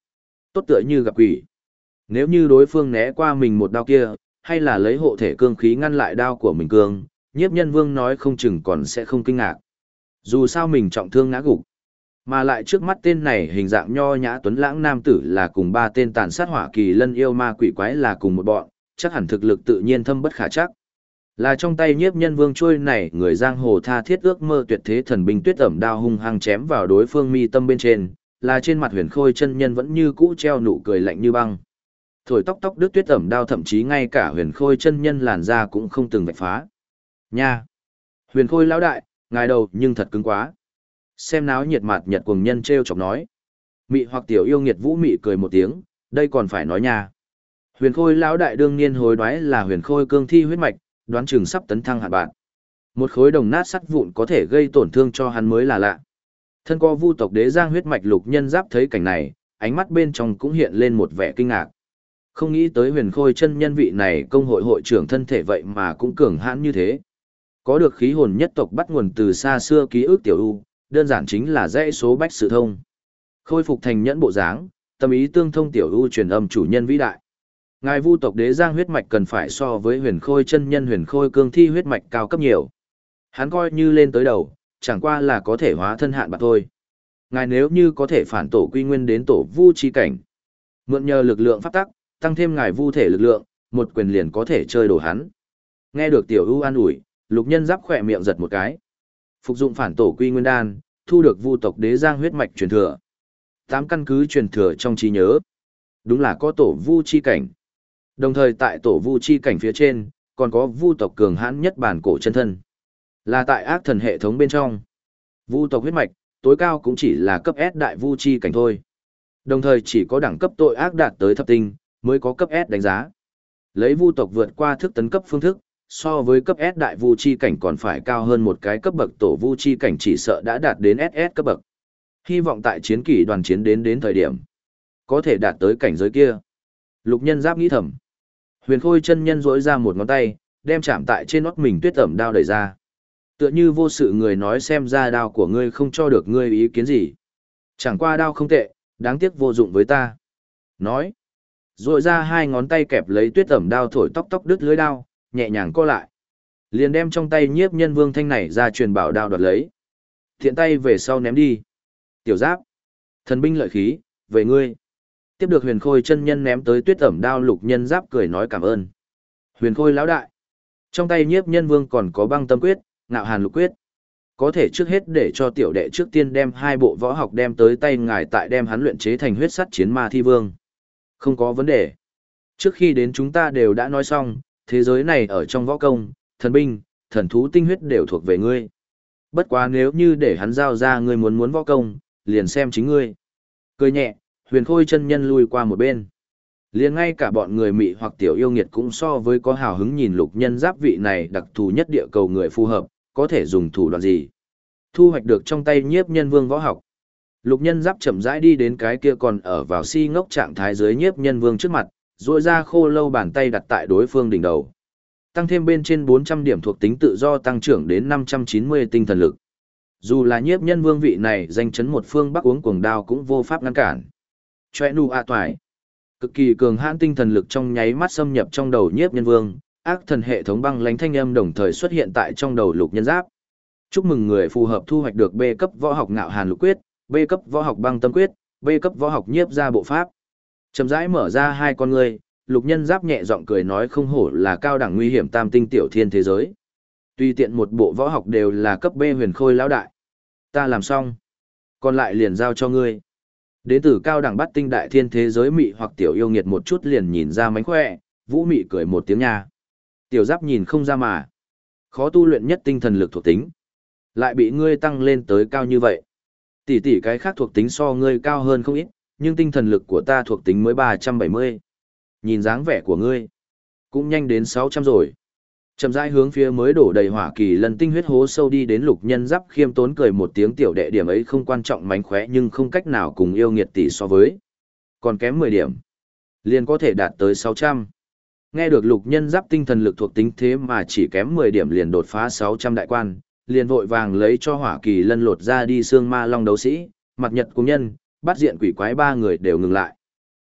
Tốt tựa như gặp quỷ. Nếu như đối phương né qua mình một đao kia, hay là lấy hộ thể cương khí ngăn lại đao của mình cương, nhiếp nhân vương nói không chừng còn sẽ không kinh ngạc. Dù sao mình trọng thương ngã gục, mà lại trước mắt tên này hình dạng nho nhã tuấn lãng nam tử là cùng ba tên tàn sát hỏa kỳ lân yêu ma quỷ quái là cùng một bọn, chắc hẳn thực lực tự nhiên thâm bất khả chắc. Là trong tay nhiếp nhân vương trôi này, người giang hồ tha thiết ước mơ tuyệt thế thần binh tuyết ẩm đao hung hăng chém vào đối phương mi tâm bên trên, là trên mặt Huyền Khôi chân nhân vẫn như cũ treo nụ cười lạnh như băng. Thổi tóc tóc đứt tuyết ẩm đao, thậm chí ngay cả Huyền Khôi chân nhân làn da cũng không từng vạch phá. Nha! Huyền Khôi lão đại, ngài đầu nhưng thật cứng quá. Xem náo nhiệt mặt nhật cuồng nhân treo chọc nói. Mị hoặc tiểu yêu nghiệt vũ mị cười một tiếng, đây còn phải nói nha. Huyền Khôi lão đại đương nhiên hối đoái là Huyền Khôi cương thi huyết mạch, đoán chừng sắp tấn thăng hạn bạn. Một khối đồng nát sắt vụn có thể gây tổn thương cho hắn mới là lạ. Thân co vu tộc đế giang huyết mạch Lục Nhân Giáp thấy cảnh này, ánh mắt bên trong cũng hiện lên một vẻ kinh ngạc. Không nghĩ tới Huyền Khôi chân nhân vị này công hội hội trưởng thân thể vậy mà cũng cường hãn như thế. Có được khí hồn nhất tộc bắt nguồn từ xa xưa ký ức tiểu u, đơn giản chính là dãy số bách sự thông. Khôi phục thành nhẫn bộ dáng, tâm ý tương thông tiểu u truyền âm chủ nhân vĩ đại. Ngài vu tộc đế giang huyết mạch cần phải so với Huyền Khôi chân nhân Huyền Khôi cương thi huyết mạch cao cấp nhiều. Hắn coi như lên tới đầu, chẳng qua là có thể hóa thân hạn bạc thôi. Ngài nếu như có thể phản tổ quy nguyên đến tổ vu chi cảnh, mượn nhờ lực lượng pháp tắc, tăng thêm ngài vu thể lực lượng, một quyền liền có thể chơi đổ hắn. Nghe được tiểu u an ủi, Lục Nhân Giáp khỏe miệng giật một cái. Phục dụng phản tổ quy nguyên đan, thu được vu tộc đế giang huyết mạch truyền thừa. 8 căn cứ truyền thừa trong trí nhớ. Đúng là có tổ vu chi cảnh. Đồng thời tại tổ vu chi cảnh phía trên, còn có vu tộc cường hãn nhất bản cổ chân thân. Là tại ác thần hệ thống bên trong. Vu tộc huyết mạch, tối cao cũng chỉ là cấp S đại vu chi cảnh thôi. Đồng thời chỉ có đẳng cấp tội ác đạt tới thập tinh, mới có cấp S đánh giá. Lấy vu tộc vượt qua thức tấn cấp phương thức, so với cấp S đại vu chi cảnh còn phải cao hơn một cái cấp bậc, tổ vu chi cảnh chỉ sợ đã đạt đến SS cấp bậc. Hy vọng tại chiến kỷ đoàn chiến đến thời điểm, có thể đạt tới cảnh giới kia. Lục Nhân Giáp nghĩ thầm. Huyền Khôi chân nhân rỗi ra một ngón tay, đem chạm tại trên nót mình tuyết ẩm đao đẩy ra. Tựa như vô sự người nói, xem ra đao của ngươi không cho được ngươi ý kiến gì. Chẳng qua đao không tệ, đáng tiếc vô dụng với ta. Nói. Rỗi ra hai ngón tay kẹp lấy tuyết ẩm đao, thổi tóc tóc đứt lưới đao, nhẹ nhàng co lại. Liền đem trong tay nhiếp nhân vương thanh này ra truyền bảo đao đoạt lấy. Thiện tay về sau ném đi. Tiểu Giáp. Thần binh lợi khí, về ngươi. Tiếp được Huyền Khôi chân nhân ném tới tuyết ẩm đao, Lục Nhân Giáp cười nói cảm ơn. Huyền Khôi lão đại. Trong tay nhiếp nhân vương còn có băng tâm quyết, ngạo hàn lục quyết. Có thể trước hết để cho tiểu đệ trước tiên đem hai bộ võ học đem tới tay ngài, tại đem hắn luyện chế thành huyết sắt chiến ma thi vương. Không có vấn đề. Trước khi đến chúng ta đều đã nói xong, thế giới này ở trong võ công, thần binh, thần thú tinh huyết đều thuộc về ngươi. Bất quá nếu như để hắn giao ra ngươi muốn võ công, liền xem chính ngươi. Cười nhẹ, Huyền Khôi chân nhân lui qua một bên. Liền ngay cả bọn người mị hoặc tiểu yêu nghiệt cũng so với có hào hứng nhìn Lục Nhân Giáp vị này đặc thù nhất địa cầu người phù hợp, có thể dùng thủ đoạn gì. Thu hoạch được trong tay nhiếp nhân vương võ học. Lục Nhân Giáp chậm rãi đi đến cái kia còn ở vào si ngốc trạng thái dưới nhiếp nhân vương trước mặt, duỗi ra khô lâu bàn tay đặt tại đối phương đỉnh đầu. Tăng thêm bên trên 400 điểm thuộc tính tự do, tăng trưởng đến 590 tinh thần lực. Dù là nhiếp nhân vương vị này danh chấn một phương Bắc uống cuồng đao cũng vô pháp ngăn cản. Chòe nu a toại. Cực kỳ cường hãn tinh thần lực trong nháy mắt xâm nhập trong đầu nhiếp nhân vương, ác thần hệ thống băng lãnh thanh âm đồng thời xuất hiện tại trong đầu Lục Nhân Giáp. Chúc mừng người phù hợp thu hoạch được B cấp võ học ngạo hàn lục quyết, B cấp võ học băng tâm quyết, B cấp võ học nhiếp ra bộ pháp. Chậm rãi mở ra hai con ngươi, Lục Nhân Giáp nhẹ giọng cười nói không hổ là cao đẳng nguy hiểm tam tinh tiểu thiên thế giới. Tuy tiện một bộ võ học đều là cấp B Huyền Khôi lão đại. Ta làm xong. Còn lại liền giao cho ngươi. Đến từ cao đẳng bắt tinh đại thiên thế giới mị hoặc tiểu yêu nghiệt một chút liền nhìn ra mánh khỏe, vũ mị cười một tiếng nha. Tiểu Giáp nhìn không ra mà. Khó tu luyện nhất tinh thần lực thuộc tính. Lại bị ngươi tăng lên tới cao như vậy. Tỷ tỷ cái khác thuộc tính so ngươi cao hơn không ít, nhưng tinh thần lực của ta thuộc tính mới 370. Nhìn dáng vẻ của ngươi, cũng nhanh đến 600 rồi. Chậm rãi hướng phía mới đổ đầy hỏa kỳ lần tinh huyết hố sâu đi đến. Lục Nhân Giáp khiêm tốn cười một tiếng, tiểu đệ điểm ấy không quan trọng, mánh khóe nhưng không cách nào cùng yêu nghiệt tỷ so với. Còn kém 10 điểm, liền có thể đạt tới 600. Nghe được Lục Nhân Giáp tinh thần lực thuộc tính thế mà chỉ kém 10 điểm liền đột phá 600 đại quan, liền vội vàng lấy cho hỏa kỳ lân lột ra đi xương ma long đấu sĩ, mặt nhật cùng nhân, bắt diện quỷ quái ba người đều ngừng lại.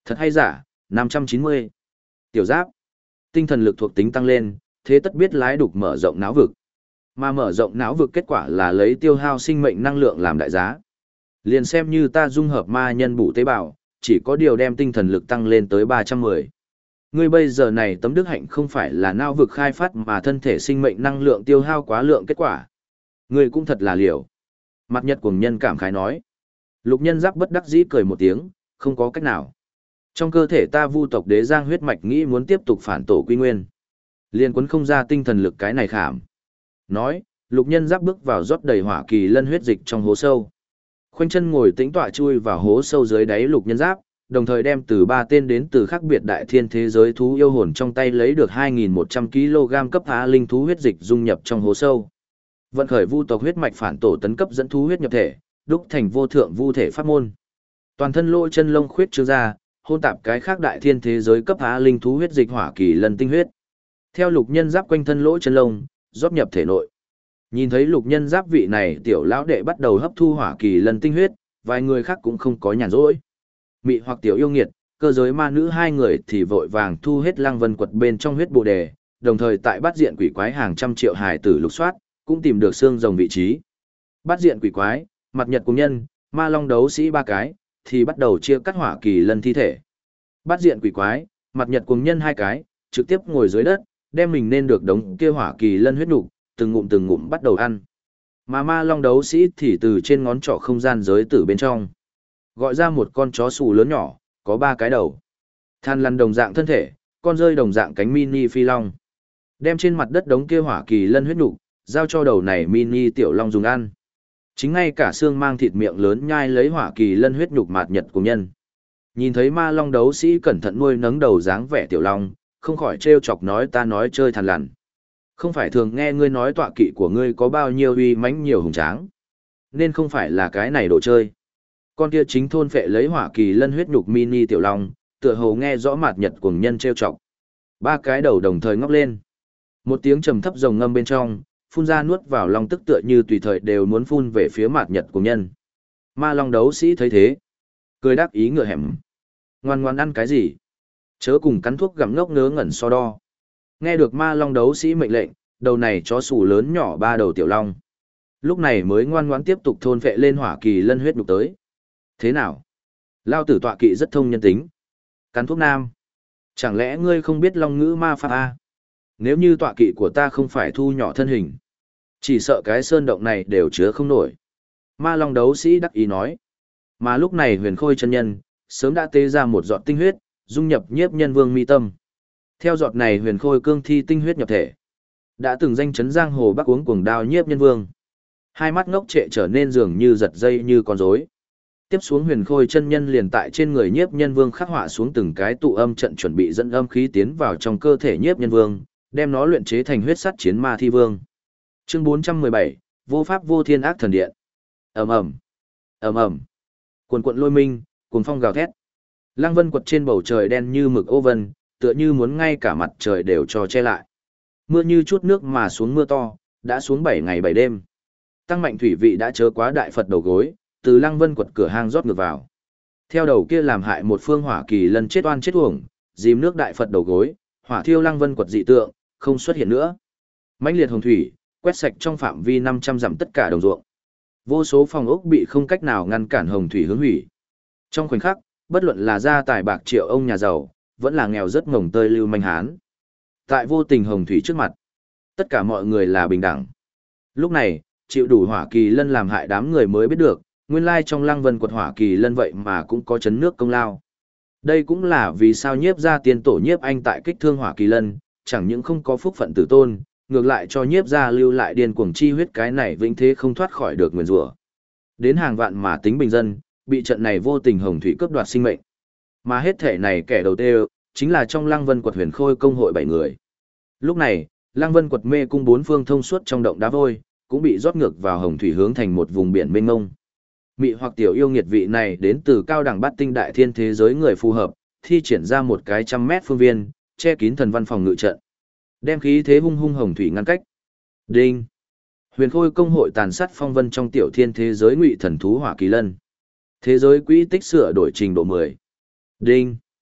Thật hay giả, 590. Tiểu giáp. Tinh thần lực thuộc tính tăng lên, thế tất biết lái đục mở rộng não vực. Mà mở rộng não vực kết quả là lấy tiêu hao sinh mệnh năng lượng làm đại giá. Liền xem như ta dung hợp ma nhân bổ tế bào, chỉ có điều đem tinh thần lực tăng lên tới 310. Ngươi bây giờ này tấm đức hạnh không phải là não vực khai phát mà thân thể sinh mệnh năng lượng tiêu hao quá lượng kết quả. Ngươi cũng thật là liều. Mặt Nhật Cuồng Nhân cảm khái nói. Lục Nhân Giáp bất đắc dĩ cười một tiếng, không có cách nào. Trong cơ thể ta vu tộc đế giang huyết mạch nghĩ muốn tiếp tục phản tổ quy nguyên. Liên quấn không ra tinh thần lực cái này khảm. Nói, Lục Nhân Giáp bước vào rót đầy hỏa kỳ lân huyết dịch trong hố sâu. Khoanh chân ngồi tĩnh tọa chui vào hố sâu dưới đáy Lục Nhân Giáp, đồng thời đem từ 3 tên đến từ khác biệt đại thiên thế giới thú yêu hồn trong tay lấy được 2.100 kg cấp á linh thú huyết dịch dung nhập trong hố sâu. Vận khởi vu tộc huyết mạch phản tổ tấn cấp dẫn thú huyết nhập thể, đúc thành vô thượng vu thể pháp môn. Toàn thân lỗ chân lông khuyết trương ra, hôn tạp cái khác đại thiên thế giới cấp á linh thú huyết dịch hỏa kỳ lân tinh huyết. Theo Lục Nhân Giáp quanh thân lỗ chân lông, rót nhập thể nội. Nhìn thấy Lục Nhân Giáp vị này tiểu lão đệ bắt đầu hấp thu hỏa kỳ lân tinh huyết, vài người khác cũng không có nhàn rỗi. Mị hoặc tiểu yêu nghiệt, cơ giới ma nữ hai người thì vội vàng thu hết Lăng Vân quật bên trong huyết bồ đề, đồng thời tại bát diện quỷ quái hàng trăm triệu hài tử lục soát, cũng tìm được xương rồng vị trí. Bát diện quỷ quái, Mặt Nhật Cuồng Nhân, Ma Long đấu sĩ ba cái, thì bắt đầu chia cắt hỏa kỳ lân thi thể. Bát diện quỷ quái, Mặt Nhật Cuồng Nhân hai cái, trực tiếp ngồi dưới đất, đem mình nên được đống kia hỏa kỳ lân huyết nục, từng ngụm bắt đầu ăn. Mà Ma Long đấu sĩ thì từ trên ngón trỏ không gian giới tử bên trong, gọi ra một con chó sù lớn nhỏ, có 3 cái đầu. Than lăn đồng dạng thân thể, con rơi đồng dạng cánh mini phi long. Đem trên mặt đất đống kia hỏa kỳ lân huyết nục, giao cho đầu này mini tiểu long dùng ăn. Chính ngay cả xương mang thịt miệng lớn nhai lấy hỏa kỳ lân huyết nhục Mạt Nhật Cuồng Nhân. Nhìn thấy Ma Long đấu sĩ cẩn thận nuôi nấng đầu dáng vẻ tiểu long, không khỏi trêu chọc nói ta nói chơi thằn lằn. Không phải thường nghe ngươi nói tọa kỵ của ngươi có bao nhiêu uy mãnh nhiều hùng tráng, nên không phải là cái này đồ chơi. Con kia chính thôn phệ lấy hỏa kỳ lân huyết nhục mini tiểu long, tựa hồ nghe rõ Mạt Nhật Cuồng Nhân trêu chọc. 3 cái đầu đồng thời ngóc lên. Một tiếng trầm thấp rồng ngâm bên trong, phun ra nuốt vào long tức tựa như tùy thời đều muốn phun về phía Mạt Nhật Cuồng Nhân. Ma Long đấu sĩ thấy thế, cười đáp ý ngựa hẻm. Ngoan ngoan ăn cái gì? Chớ cùng cắn thuốc gặm ngốc ngớ ngẩn so đo. Nghe được Ma Long đấu sĩ mệnh lệnh, đầu này chó sủ lớn nhỏ 3 đầu tiểu long. Lúc này mới ngoan ngoãn tiếp tục thôn phệ lên hỏa kỳ lân huyết nhục tới. Thế nào? Lao tử tọa kỵ rất thông nhân tính. Cắn thuốc nam. Chẳng lẽ ngươi không biết long ngữ ma pháp a? Nếu như tọa kỵ của ta không phải thu nhỏ thân hình, chỉ sợ cái sơn động này đều chứa không nổi. Ma Long đấu sĩ đắc ý nói. Mà lúc này Huyền Khôi chân nhân, sớm đã tế ra một giọt tinh huyết, dung nhập Nhiếp Nhân Vương mi tâm. Theo giọt này Huyền Khôi cương thi tinh huyết nhập thể, đã từng danh chấn giang hồ Bắc uống cuồng đao Nhiếp Nhân Vương. Hai mắt ngốc trệ trở nên dường như giật dây như con rối. Tiếp xuống Huyền Khôi chân nhân liền tại trên người Nhiếp Nhân Vương khắc họa xuống từng cái tụ âm trận chuẩn bị dẫn âm khí tiến vào trong cơ thể Nhiếp Nhân Vương, đem nó luyện chế thành huyết sắt chiến ma thi vương. Chương 417, Vô pháp vô thiên ác thần điện. Ầm ầm, ầm ầm. Cuồn cuộn lôi minh, cuồng phong gào thét. Lăng Vân quật trên bầu trời đen như mực ô vân, tựa như muốn ngay cả mặt trời đều cho che lại. Mưa như chút nước mà xuống mưa to, đã xuống 7 ngày 7 đêm. Tăng mạnh thủy vị đã chớ quá đại Phật đầu gối, từ Lăng Vân quật cửa hang rót ngược vào. Theo đầu kia làm hại một phương hỏa kỳ lân chết oan chết uổng, dìm nước đại Phật đầu gối, hỏa thiêu Lăng Vân quật dị tượng, không xuất hiện nữa. Mãnh liệt hồng thủy, quét sạch trong phạm vi 500 dặm tất cả đồng ruộng. Vô số phòng ốc bị không cách nào ngăn cản hồng thủy hướng hủy. Trong khoảnh khắc, bất luận là gia tài bạc triệu ông nhà giàu, vẫn là nghèo rất ngồng tơi lưu manh hán. Tại vô tình hồng thủy trước mặt, tất cả mọi người là bình đẳng. Lúc này, chịu đủ hỏa kỳ lân làm hại đám người mới biết được, nguyên lai trong Lăng Vân quật hỏa kỳ lân vậy mà cũng có chấn nước công lao. Đây cũng là vì sao Nhiếp gia tiên tổ Nhiếp Anh tại kích thương hỏa kỳ lân, chẳng những không có phúc phận tử tôn, ngược lại cho Nhiếp gia lưu lại điên cuồng chi huyết cái này vĩnh thế không thoát khỏi được nguyền rủa. Đến hàng vạn mà tính bình dân, bị trận này vô tình hồng thủy cướp đoạt sinh mệnh. Mà hết thể này kẻ đầu tiên chính là trong Lăng Vân quật Huyền Khôi công hội 7 người. Lúc này, Lăng Vân quật mê cung 4 phương thông suốt trong động đá vôi, cũng bị rót ngược vào hồng thủy hướng thành một vùng biển mênh mông. Mị hoặc tiểu yêu nghiệt vị này đến từ cao đẳng bát tinh đại thiên thế giới người phù hợp, thi triển ra một cái 100 mét phương viên, che kín thần văn phòng ngự trận. Đem khí thế hung hung hồng thủy ngăn cách. Đinh. Huyền Khôi công hội tàn sát phong vân trong tiểu thiên thế giới ngụy thần thú hỏa kỳ lân. Thế giới quỹ tích sửa đổi trình độ 10. Đinh.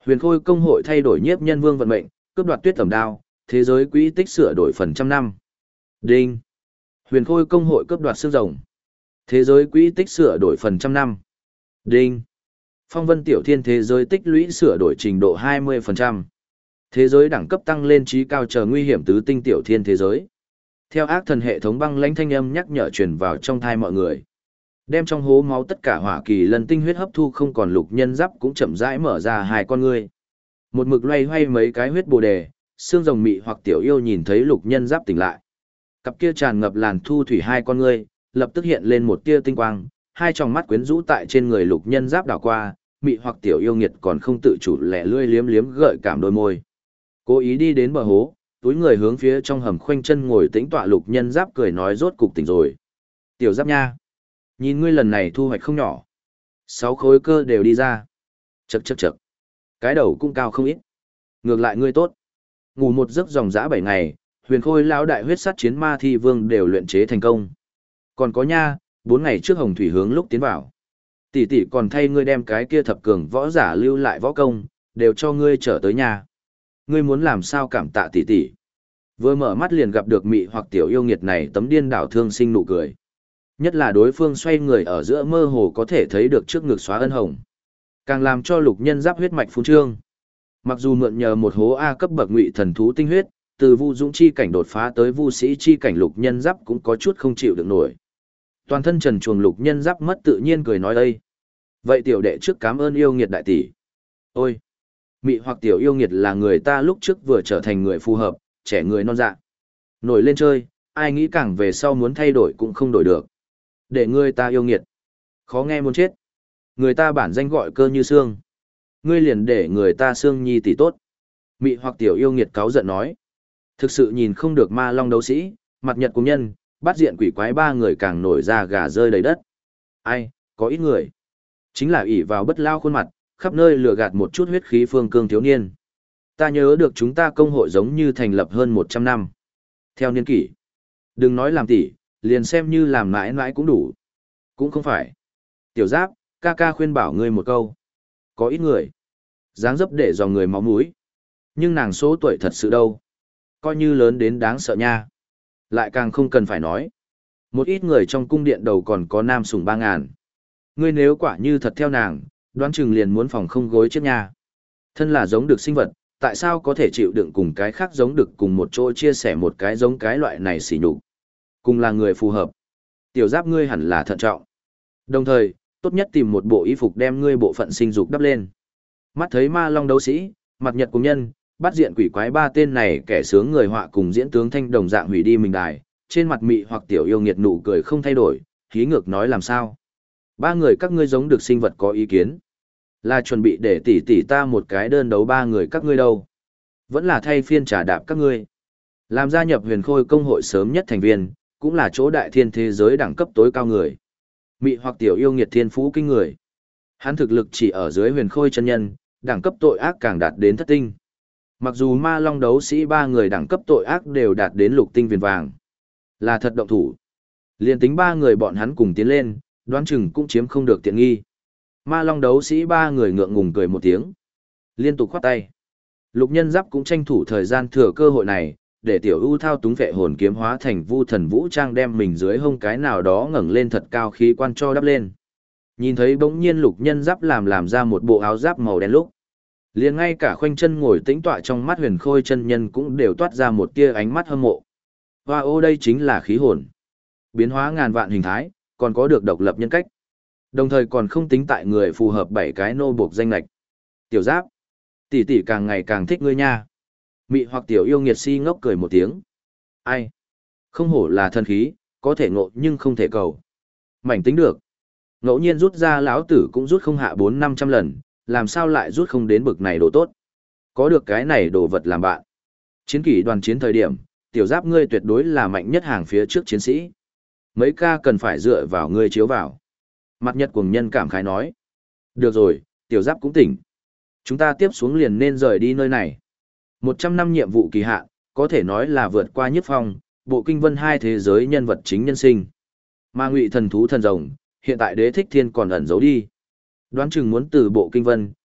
Huyền Khôi công hội thay đổi nhiếp nhân vương vận mệnh, cướp đoạt tuyết tẩm đao, thế giới quỹ tích sửa đổi phần trăm năm. Đinh. Huyền Khôi công hội cướp đoạt xương rồng. Thế giới quỹ tích sửa đổi phần trăm năm. Đinh. Phong vân tiểu thiên thế giới tích lũy sửa đổi trình độ 20%. Thế giới đẳng cấp tăng lên trí cao chờ nguy hiểm tứ tinh tiểu thiên thế giới. Theo ác thần hệ thống băng lãnh thanh âm nhắc nhở truyền vào trong thai mọi người. Đem trong hố máu tất cả hỏa kỳ lần tinh huyết hấp thu không còn lục nhân giáp cũng chậm rãi mở ra hai con ngươi. Một mực loay hoay mấy cái huyết bồ đề, xương rồng mị hoặc tiểu yêu nhìn thấy lục nhân giáp tỉnh lại. Cặp kia tràn ngập làn thu thủy hai con ngươi, lập tức hiện lên một tia tinh quang, hai tròng mắt quyến rũ tại trên người lục nhân giáp đảo qua, mị hoặc tiểu yêu nghiệt còn không tự chủ lẻ lươi liếm liếm gợi cảm đôi môi. Cố ý đi đến bờ hố, túi người hướng phía trong hầm khoanh chân ngồi tĩnh tọa lục nhân giáp cười nói rốt cục tỉnh rồi. Tiểu giáp nha, nhìn ngươi lần này thu hoạch không nhỏ. 6 khối cơ đều đi ra. Chậc chậc chậc. Cái đầu cũng cao không ít. Ngược lại ngươi tốt. Ngủ một giấc dòng dã 7 ngày, Huyền Khôi lão đại huyết sắt chiến ma thi vương đều luyện chế thành công. Còn có nha, 4 ngày trước Hồng Thủy hướng lúc tiến vào. Tỷ tỷ còn thay ngươi đem cái kia thập cường võ giả lưu lại võ công, đều cho ngươi trở tới nhà. Ngươi muốn làm sao cảm tạ tỷ tỷ. Vừa mở mắt liền gặp được mị hoặc tiểu yêu nghiệt này tấm điên đảo thương sinh nụ cười. Nhất là đối phương xoay người ở giữa mơ hồ có thể thấy được trước ngực xóa ân hồng. Càng làm cho lục nhân giáp huyết mạch phun trương. Mặc dù mượn nhờ một hố A cấp bậc ngụy thần thú tinh huyết, từ vu dũng chi cảnh đột phá tới vu sĩ chi cảnh lục nhân giáp cũng có chút không chịu được nổi. Toàn thân trần truồng lục nhân giáp mất tự nhiên cười nói đây. Vậy tiểu đệ trước cảm ơn yêu nghiệt đại tỷ. Ôi! Mị hoặc tiểu yêu nghiệt là người ta lúc trước vừa trở thành người phù hợp, trẻ người non dạ. Nổi lên chơi, ai nghĩ càng về sau muốn thay đổi cũng không đổi được. Để người ta yêu nghiệt. Khó nghe muốn chết. Người ta bản danh gọi cơ như xương. Ngươi liền để người ta xương nhi tỷ tốt. Mị hoặc tiểu yêu nghiệt cáu giận nói. Thực sự nhìn không được ma long đấu sĩ, mặt nhật cùng nhân, bắt diện quỷ quái ba người càng nổi ra gà rơi đầy đất. Ai, có ít người. Chính là ỷ vào bất lao khuôn mặt, khắp nơi lừa gạt một chút huyết khí phương cương thiếu niên. Ta nhớ được chúng ta công hội giống như thành lập hơn 100 năm. Theo niên kỷ. Đừng nói làm tỷ, liền xem như làm mãi mãi cũng đủ. Cũng không phải. Tiểu giáp, ca ca khuyên bảo ngươi một câu. Có ít người. Dáng dấp để dò người máu mũi. Nhưng nàng số tuổi thật sự đâu. Coi như lớn đến đáng sợ nha. Lại càng không cần phải nói. Một ít người trong cung điện đầu còn có nam sủng 3000. Ngươi nếu quả như thật theo nàng, đoán chừng liền muốn phòng không gối chết nha. Thân là giống được sinh vật, tại sao có thể chịu đựng cùng cái khác giống được cùng một chỗ chia sẻ một cái giống cái loại này xỉ nhục. Cùng là người phù hợp. Tiểu giáp ngươi hẳn là thận trọng. Đồng thời, tốt nhất tìm một bộ y phục đem ngươi bộ phận sinh dục đắp lên. Mắt thấy ma long đấu sĩ, mặt nhật cùng nhân, bắt diện quỷ quái ba tên này kẻ sướng người họa cùng diễn tướng thanh đồng dạng hủy đi mình đài, trên mặt mị hoặc tiểu yêu nghiệt nụ cười không thay đổi, khí ngược nói làm sao. Ba người các ngươi giống được sinh vật có ý kiến. Là chuẩn bị để tỷ tỷ ta một cái đơn đấu ba người các ngươi đâu. Vẫn là thay phiên trả đạp các ngươi. Làm gia nhập huyền khôi công hội sớm nhất thành viên, cũng là chỗ đại thiên thế giới đẳng cấp tối cao người. Mị hoặc tiểu yêu nghiệt thiên phú kinh người. Hắn thực lực chỉ ở dưới huyền khôi chân nhân, đẳng cấp tội ác càng đạt đến thất tinh. Mặc dù ma long đấu sĩ ba người đẳng cấp tội ác đều đạt đến lục tinh viền vàng. Là thật động thủ. Liên tính ba người bọn hắn cùng tiến lên, đoán chừng cũng chiếm không được tiện nghi. Ma long đấu sĩ ba người ngượng ngùng cười một tiếng. Liên tục khoát tay. Lục nhân giáp cũng tranh thủ thời gian thừa cơ hội này, để tiểu ưu thao túng vệ hồn kiếm hóa thành vu thần vũ trang đem mình dưới hông cái nào đó ngẩng lên thật cao khí quan cho đắp lên. Nhìn thấy bỗng nhiên lục nhân giáp làm ra một bộ áo giáp màu đen lúc. Liền ngay cả khoanh chân ngồi tĩnh tọa trong mắt huyền khôi chân nhân cũng đều toát ra một tia ánh mắt hâm mộ. Hoa ô đây chính là khí hồn. Biến hóa ngàn vạn hình thái, còn có được độc lập nhân cách. Đồng thời còn không tính tại người phù hợp 7 cái nô buộc danh lệch. Tiểu giáp, tỷ tỷ càng ngày càng thích ngươi nha. Mị hoặc tiểu yêu nghiệt si ngốc cười một tiếng. Ai? Không hổ là thân khí, có thể ngộ nhưng không thể cầu. Mảnh tính được. Ngẫu nhiên rút ra lão tử cũng rút không hạ 400-500 lần, làm sao lại rút không đến bực này đồ tốt. Có được cái này đồ vật làm bạn. Chiến kỷ đoàn chiến thời điểm, tiểu giáp ngươi tuyệt đối là mạnh nhất hàng phía trước chiến sĩ. Mấy ca cần phải dựa vào ngươi chiếu vào. Mặt nhật cuồng nhân cảm khái nói. Được rồi, tiểu giáp cũng tỉnh. Chúng ta tiếp xuống liền nên rời đi nơi này. 100 năm nhiệm vụ kỳ hạn, có thể nói là vượt qua Nhiếp Phong, bộ kinh vân hai thế giới nhân vật chính nhân sinh. Mà ngụy thần thú thần rồng, hiện tại đế thích thiên còn ẩn giấu đi. Đoán chừng muốn từ bộ kinh vân,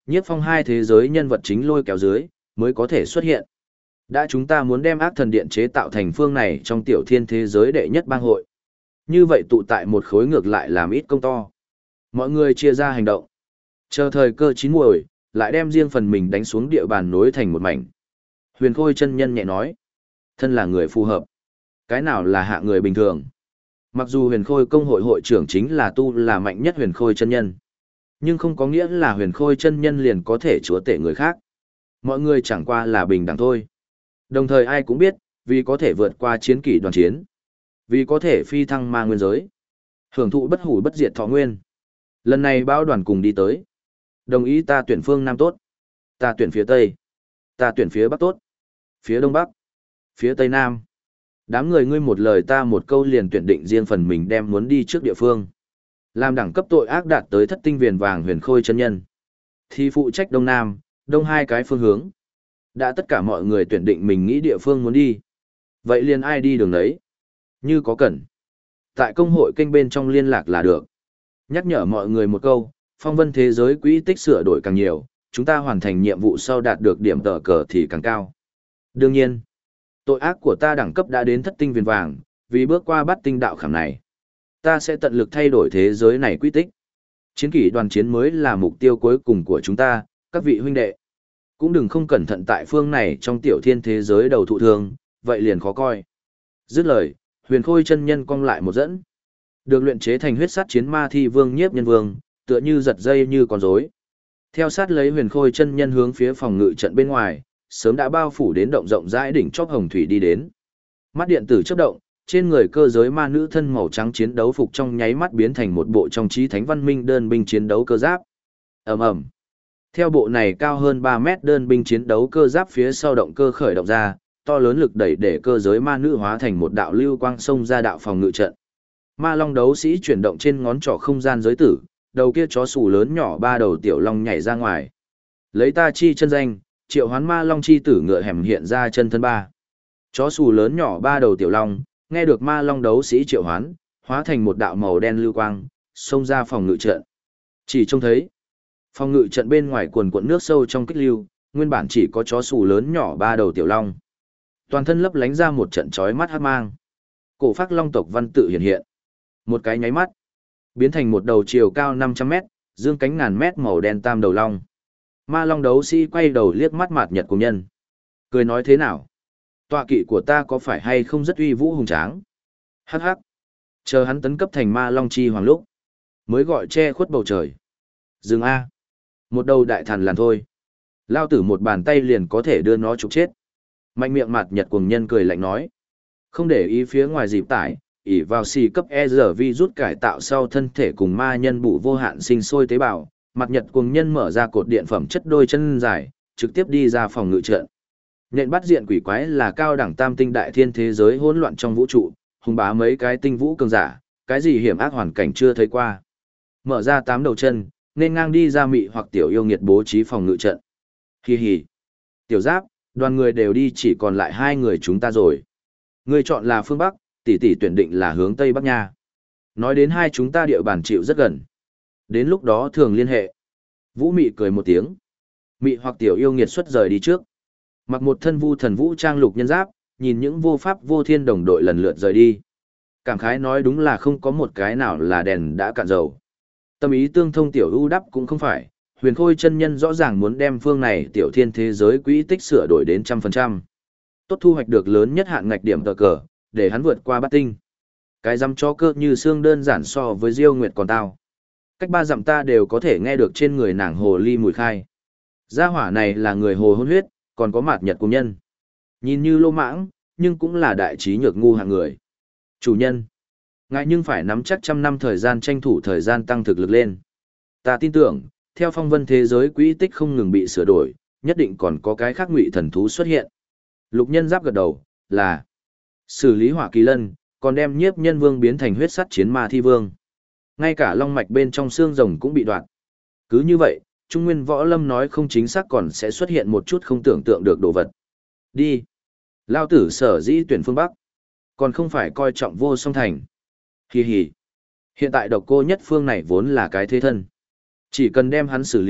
Nhiếp phong hai thế giới nhân vật chính lôi kéo dưới, mới có thể xuất hiện. Đã chúng ta muốn đem ác thần điện chế tạo thành phương này trong tiểu thiên thế giới đệ nhất bang hội. Như vậy tụ tại một khối ngược lại làm ít công to. Mọi người chia ra hành động. Chờ thời cơ chín muồi, lại đem riêng phần mình đánh xuống địa bàn nối thành một mảnh. Huyền Khôi chân nhân nhẹ nói. Thân là người phù hợp. Cái nào là hạ người bình thường. Mặc dù Huyền Khôi công hội hội trưởng chính là tu là mạnh nhất Huyền Khôi chân nhân. Nhưng không có nghĩa là Huyền Khôi chân nhân liền có thể chúa tể người khác. Mọi người chẳng qua là bình đẳng thôi. Đồng thời ai cũng biết, vì có thể vượt qua chiến kỷ đoàn chiến. Vì có thể phi thăng ma nguyên giới. Hưởng thụ bất hủ bất diệt thọ nguyên. Lần này bao đoàn cùng đi tới. Đồng ý ta tuyển phương Nam tốt. Ta tuyển phía Tây. Ta tuyển phía Bắc tốt. Phía Đông Bắc. Phía Tây Nam. Đám người ngươi một lời ta một câu liền tuyển định riêng phần mình đem muốn đi trước địa phương. Làm đẳng cấp tội ác đạt tới thất tinh viền vàng Huyền Khôi chân nhân. Thì phụ trách Đông Nam, Đông hai cái phương hướng. Đã tất cả mọi người tuyển định mình nghĩ địa phương muốn đi. Vậy liền ai đi đường đấy? Như có cần. Tại công hội kênh bên trong liên lạc là được. Nhắc nhở mọi người một câu, phong vân thế giới quỹ tích sửa đổi càng nhiều, chúng ta hoàn thành nhiệm vụ sau đạt được điểm tờ cờ thì càng cao. Đương nhiên, tội ác của ta đẳng cấp đã đến thất tinh viền vàng, vì bước qua bát tinh đạo khảm này. Ta sẽ tận lực thay đổi thế giới này quỹ tích. Chiến kỷ đoàn chiến mới là mục tiêu cuối cùng của chúng ta, các vị huynh đệ. Cũng đừng không cẩn thận tại phương này trong tiểu thiên thế giới đầu thụ thương, vậy liền khó coi. Dứt lời, Huyền Khôi chân nhân cong lại một dẫn. Được luyện chế thành huyết sát chiến ma thi vương nhiếp nhân vương, tựa như giật dây như con rối. Theo sát lấy Huyền Khôi chân nhân hướng phía phòng ngự trận bên ngoài, sớm đã bao phủ đến động rộng rãi đỉnh chóp hồng thủy đi đến. Mắt điện tử chớp động, trên người cơ giới ma nữ thân màu trắng chiến đấu phục trong nháy mắt biến thành một bộ trong trí thánh văn minh đơn binh chiến đấu cơ giáp. Ầm ầm. Theo bộ này cao hơn 3 mét đơn binh chiến đấu cơ giáp phía sau động cơ khởi động ra, to lớn lực đẩy để cơ giới ma nữ hóa thành một đạo lưu quang xông ra đạo phòng ngự trận. Ma long đấu sĩ chuyển động trên ngón trỏ không gian giới tử, đầu kia chó sủ lớn nhỏ ba đầu tiểu long nhảy ra ngoài. Lấy ta chi chân danh, triệu hoán ma long chi tử ngựa hẻm hiện ra chân thân ba. Chó sủ lớn nhỏ ba đầu tiểu long, nghe được ma long đấu sĩ triệu hoán, hóa thành một đạo màu đen lưu quang, xông ra phòng ngự trận. Chỉ trông thấy, phòng ngự trận bên ngoài quần cuộn nước sâu trong kích lưu, nguyên bản chỉ có chó sủ lớn nhỏ ba đầu tiểu long. Toàn thân lấp lánh ra một trận chói mắt hắc mang. Cổ phác long tộc văn tự hiện hiện. Một cái nháy mắt, biến thành một đầu chiều cao 500 mét, dương cánh ngàn mét màu đen tam đầu long. Ma long đấu sĩ quay đầu liếc mắt Mạt Nhật cùng nhân. Cười nói thế nào? Tọa kỵ của ta có phải hay không rất uy vũ hùng tráng? Hắc hắc. Chờ hắn tấn cấp thành ma long chi hoàng lúc. Mới gọi che khuất bầu trời. Dừng A. Một đầu đại thần làn thôi. Lao tử một bàn tay liền có thể đưa nó trục chết. Mạnh miệng Mạt Nhật cùng nhân cười lạnh nói. Không để ý phía ngoài dịp tải, ỉ vào xì cấp ERV rút cải tạo sau thân thể cùng ma nhân bụ vô hạn sinh sôi tế bào, Mạt Nhật cùng nhân mở ra cột điện phẩm chất đôi chân dài, trực tiếp đi ra phòng ngự trận. Nhện bắt diện quỷ quái là cao đẳng tam tinh đại thiên thế giới hỗn loạn trong vũ trụ, hùng bá mấy cái tinh vũ cường giả, cái gì hiểm ác hoàn cảnh chưa thấy qua. Mở ra 8 đầu chân, nên ngang đi ra mị hoặc tiểu yêu nghiệt bố trí phòng ngự trận. Hi hi. Tiểu Giáp, đoàn người đều đi chỉ còn lại 2 người chúng ta rồi. Người chọn là phương Bắc, tỷ tỷ tuyển định là hướng Tây Bắc nha. Nói đến hai chúng ta địa bàn chịu rất gần. Đến lúc đó thường liên hệ. Vũ Mị cười một tiếng. Mị hoặc tiểu yêu nghiệt xuất rời đi trước. Mặc một thân vu thần vũ trang lục nhân giáp, nhìn những vô pháp vô thiên đồng đội lần lượt rời đi. Cảm khái nói đúng là không có một cái nào là đèn đã cạn dầu. Tâm ý tương thông tiểu ưu đắp cũng không phải, Huyền Khôi chân nhân rõ ràng muốn đem phương này tiểu thiên thế giới quỹ tích sửa đổi đến 100%. Tốt thu hoạch được lớn nhất hạn ngạch điểm tờ cờ, để hắn vượt qua bát tinh. Cái dăm cho cơ như xương đơn giản so với Diêu Nguyệt còn tao. Cách 3 dặm ta đều có thể nghe được trên người nàng hồ ly mùi khai. Gia hỏa này là người hồ hôn huyết, còn có Mạt Nhật cùng nhân. Nhìn như lô mãng, nhưng cũng là đại trí nhược ngu hạng người. Chủ nhân, ngài nhưng phải nắm chắc 100 năm thời gian tranh thủ thời gian tăng thực lực lên. Ta tin tưởng, theo phong vân thế giới quỹ tích không ngừng bị sửa đổi, nhất định còn có cái khác ngụy thần thú xuất hiện. Lục nhân giáp gật đầu, là xử lý hỏa kỳ lân, còn đem nhiếp nhân vương biến thành huyết sắt chiến ma thi vương. Ngay cả long mạch bên trong xương rồng cũng bị đoạn. Cứ như vậy, Trung Nguyên Võ Lâm nói không chính xác còn sẽ xuất hiện một chút không tưởng tượng được đồ vật. Đi. Lao tử sở dĩ tuyển phương Bắc. Còn không phải coi trọng vô song thành. Hi hi. Hiện tại độc cô nhất phương này vốn là cái thế thân. Chỉ cần đem hắn xử lý,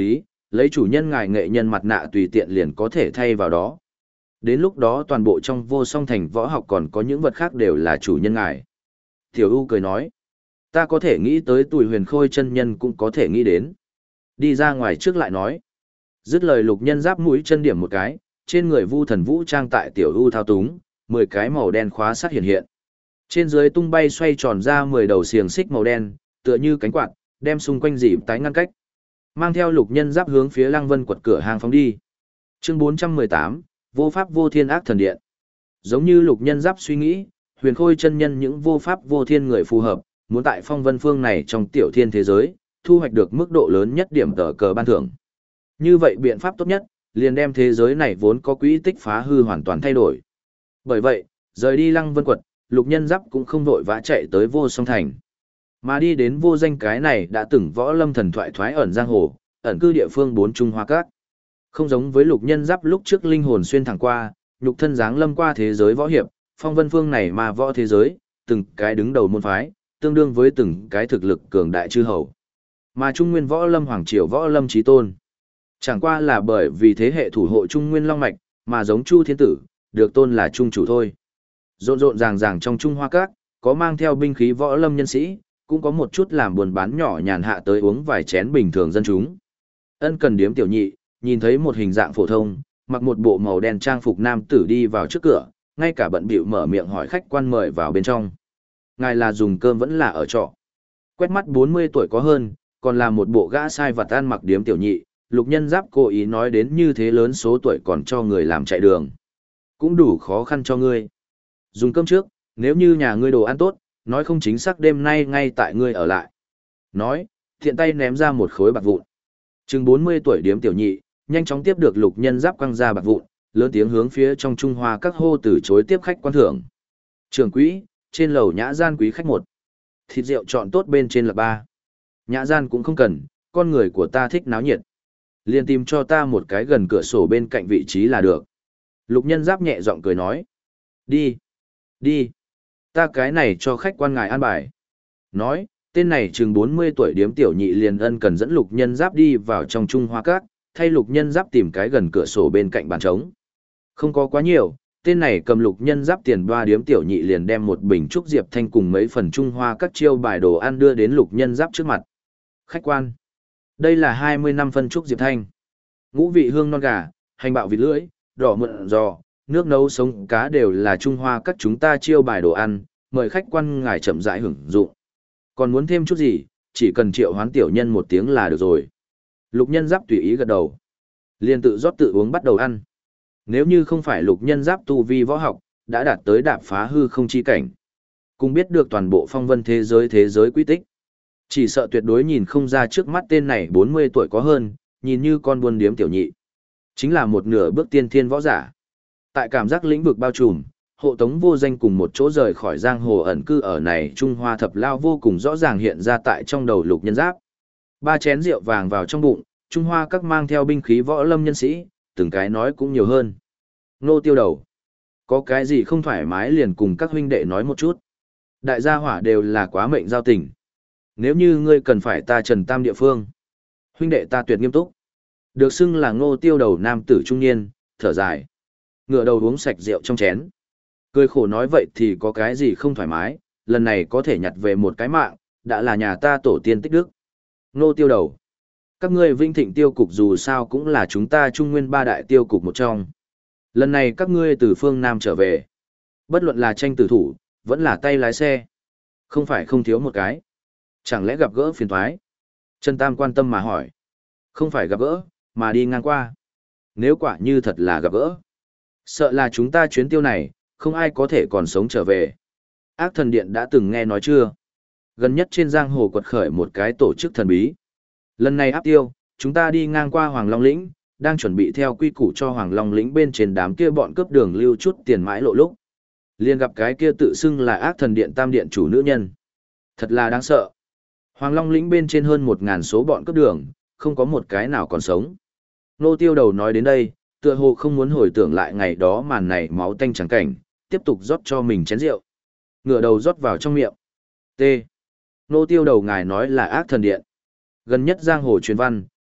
lấy chủ nhân ngài nghệ nhân mặt nạ tùy tiện liền có thể thay vào đó. Đến lúc đó toàn bộ trong vô song thành võ học còn có những vật khác đều là chủ nhân ngài. Tiểu U cười nói, ta có thể nghĩ tới Tùy Huyền Khôi chân nhân cũng có thể nghĩ đến. Đi ra ngoài trước lại nói. Dứt lời Lục Nhân Giáp mũi chân điểm một cái, trên người Vu Thần Vũ trang tại Tiểu U thao túng, 10 cái màu đen khóa sắt hiện hiện. Trên dưới tung bay xoay tròn ra 10 đầu xiềng xích màu đen, tựa như cánh quạt, đem xung quanh dịp tái ngăn cách. Mang theo Lục Nhân Giáp hướng phía Lăng Vân quật cửa hàng phóng đi. Chương 418, Vô Pháp Vô Thiên Ác Thần Điện. Giống như Lục Nhân Giáp suy nghĩ, Huyền Khôi chân nhân những vô pháp vô thiên người phù hợp, muốn tại phong vân phương này trong tiểu thiên thế giới, thu hoạch được mức độ lớn nhất điểm tờ cờ ban thưởng. Như vậy biện pháp tốt nhất, liền đem thế giới này vốn có quỹ tích phá hư hoàn toàn thay đổi. Bởi vậy, rời đi Lăng Vân quật, Lục Nhân Giáp cũng không vội vã chạy tới Vô Song thành, mà đi đến vô danh cái này đã từng võ lâm thần thoại thoái ẩn giang hồ, ẩn cư địa phương bốn Trung Hoa Các. Không giống với Lục Nhân Giáp lúc trước linh hồn xuyên thẳng qua, nhục thân dáng lâm qua thế giới võ hiệp, phong vân phương này mà võ thế giới, từng cái đứng đầu môn phái, tương đương với từng cái thực lực cường đại chư hầu. Mà Trung Nguyên võ lâm hoàng triều võ lâm chí tôn, chẳng qua là bởi vì thế hệ thủ hộ Trung Nguyên long mạch, mà giống Chu Thiên Tử, được tôn là trung chủ thôi. Rộn rộn ràng ràng trong Trung Hoa Các, có mang theo binh khí võ lâm nhân sĩ, cũng có một chút làm buồn bán nhỏ nhàn hạ tới uống vài chén bình thường dân chúng. Ân Cần Điếm tiểu nhị, nhìn thấy một hình dạng phổ thông, mặc một bộ màu đen trang phục nam tử đi vào trước cửa, ngay cả bận bịu mở miệng hỏi khách quan mời vào bên trong. Ngài là dùng cơm vẫn là ở trọ? Quét mắt 40 tuổi có hơn, còn là một bộ gã sai vặt ăn mặc điếm tiểu nhị, Lục Nhân Giáp cố ý nói đến như thế lớn số tuổi còn cho người làm chạy đường. Cũng đủ khó khăn cho ngươi. Dùng cơm trước, nếu như nhà ngươi đồ ăn tốt, nói không chính xác đêm nay ngay tại ngươi ở lại. Nói, thiện tay ném ra một khối bạc vụn. Chừng 40 tuổi điếm tiểu nhị, nhanh chóng tiếp được Lục Nhân Giáp quăng ra bạc vụn, lớn tiếng hướng phía trong Trung Hoa Các hô từ chối tiếp khách quan thưởng. Trưởng quỹ, trên lầu nhã gian quý khách 1. Thịt rượu chọn tốt bên trên là 3. Nhã gian cũng không cần, con người của ta thích náo nhiệt. Liền tìm cho ta một cái gần cửa sổ bên cạnh vị trí là được. Lục Nhân Giáp nhẹ giọng cười nói. Đi, đi. Ta cái này cho khách quan ngài an bài. Nói, tên này chừng 40 tuổi điếm tiểu nhị liền ân cần dẫn Lục Nhân Giáp đi vào trong Trung Hoa Các, thay Lục Nhân Giáp tìm cái gần cửa sổ bên cạnh bàn trống. Không có quá nhiều, tên này cầm Lục Nhân Giáp tiền đoa điếm tiểu nhị liền đem một bình trúc diệp thanh cùng mấy phần Trung Hoa Các chiêu bài đồ ăn đưa đến Lục Nhân Giáp trước mặt. Khách quan, đây là 20 năm phân trúc diệp thanh. Ngũ vị hương non gà, hành bạo vịt lưỡi, đỏ mượn giò, nước nấu sống cá đều là Trung Hoa Các chúng ta chiêu bài đồ ăn, mời khách quan ngài chậm rãi hưởng dụng. Còn muốn thêm chút gì, chỉ cần triệu hoán tiểu nhân một tiếng là được rồi. Lục Nhân Giáp tùy ý gật đầu, liền tự rót tự uống bắt đầu ăn. Nếu như không phải Lục Nhân Giáp tu vi võ học, đã đạt tới đạp phá hư không chi cảnh, cũng biết được toàn bộ phong vân thế giới quy tích. Chỉ sợ tuyệt đối nhìn không ra trước mắt tên này 40 tuổi có hơn, nhìn như con buôn điếm tiểu nhị. Chính là một nửa bước tiên thiên võ giả. Tại cảm giác lĩnh vực bao trùm, hộ tống vô danh cùng một chỗ rời khỏi giang hồ ẩn cư ở này Trung Hoa thập lao vô cùng rõ ràng hiện ra tại trong đầu Lục Nhân Giáp. 3 chén rượu vàng vào trong bụng, Trung Hoa Các mang theo binh khí võ lâm nhân sĩ, từng cái nói cũng nhiều hơn. Nô Tiêu Đầu, có cái gì không thoải mái liền cùng các huynh đệ nói một chút. Đại gia hỏa đều là quá mệnh giao tình. Nếu như ngươi cần phải ta Trần Tam địa phương, huynh đệ ta tuyệt nghiêm túc. Được xưng là Ngô Tiêu Đầu nam tử trung niên, thở dài, ngửa đầu uống sạch rượu trong chén. Cười khổ nói vậy thì có cái gì không thoải mái, lần này có thể nhặt về một cái mạng, đã là nhà ta tổ tiên tích đức. Ngô Tiêu Đầu, các ngươi Vinh Thịnh tiêu cục dù sao cũng là chúng ta Trung Nguyên 3 đại tiêu cục một trong. Lần này các ngươi từ phương Nam trở về, bất luận là tranh tử thủ, vẫn là tay lái xe, không phải không thiếu một cái. Chẳng lẽ gặp gỡ phiền toái? Trần Tam quan tâm mà hỏi. Không phải gặp gỡ, mà đi ngang qua. Nếu quả như thật là gặp gỡ, sợ là chúng ta chuyến tiêu này, không ai có thể còn sống trở về. Ác Thần Điện đã từng nghe nói chưa? Gần nhất trên giang hồ quật khởi một cái tổ chức thần bí. Lần này áp tiêu, chúng ta đi ngang qua Hoàng Long Lĩnh, đang chuẩn bị theo quy củ cho Hoàng Long Lĩnh bên trên đám kia bọn cướp đường lưu chút tiền mãi lộ lúc. Liền gặp cái kia tự xưng là Ác Thần Điện tam điện chủ nữ nhân. Thật là đáng sợ. Hoàng Long Lĩnh bên trên hơn 1.000 số bọn cướp đường, không có một cái nào còn sống. Nô Tiêu Đầu nói đến đây, tựa hồ không muốn hồi tưởng lại ngày đó màn này máu tanh trắng cảnh, tiếp tục rót cho mình chén rượu. Ngửa đầu rót vào trong miệng. T. Nô Tiêu Đầu ngài nói là Ác Thần Điện. Gần nhất giang hồ truyền văn,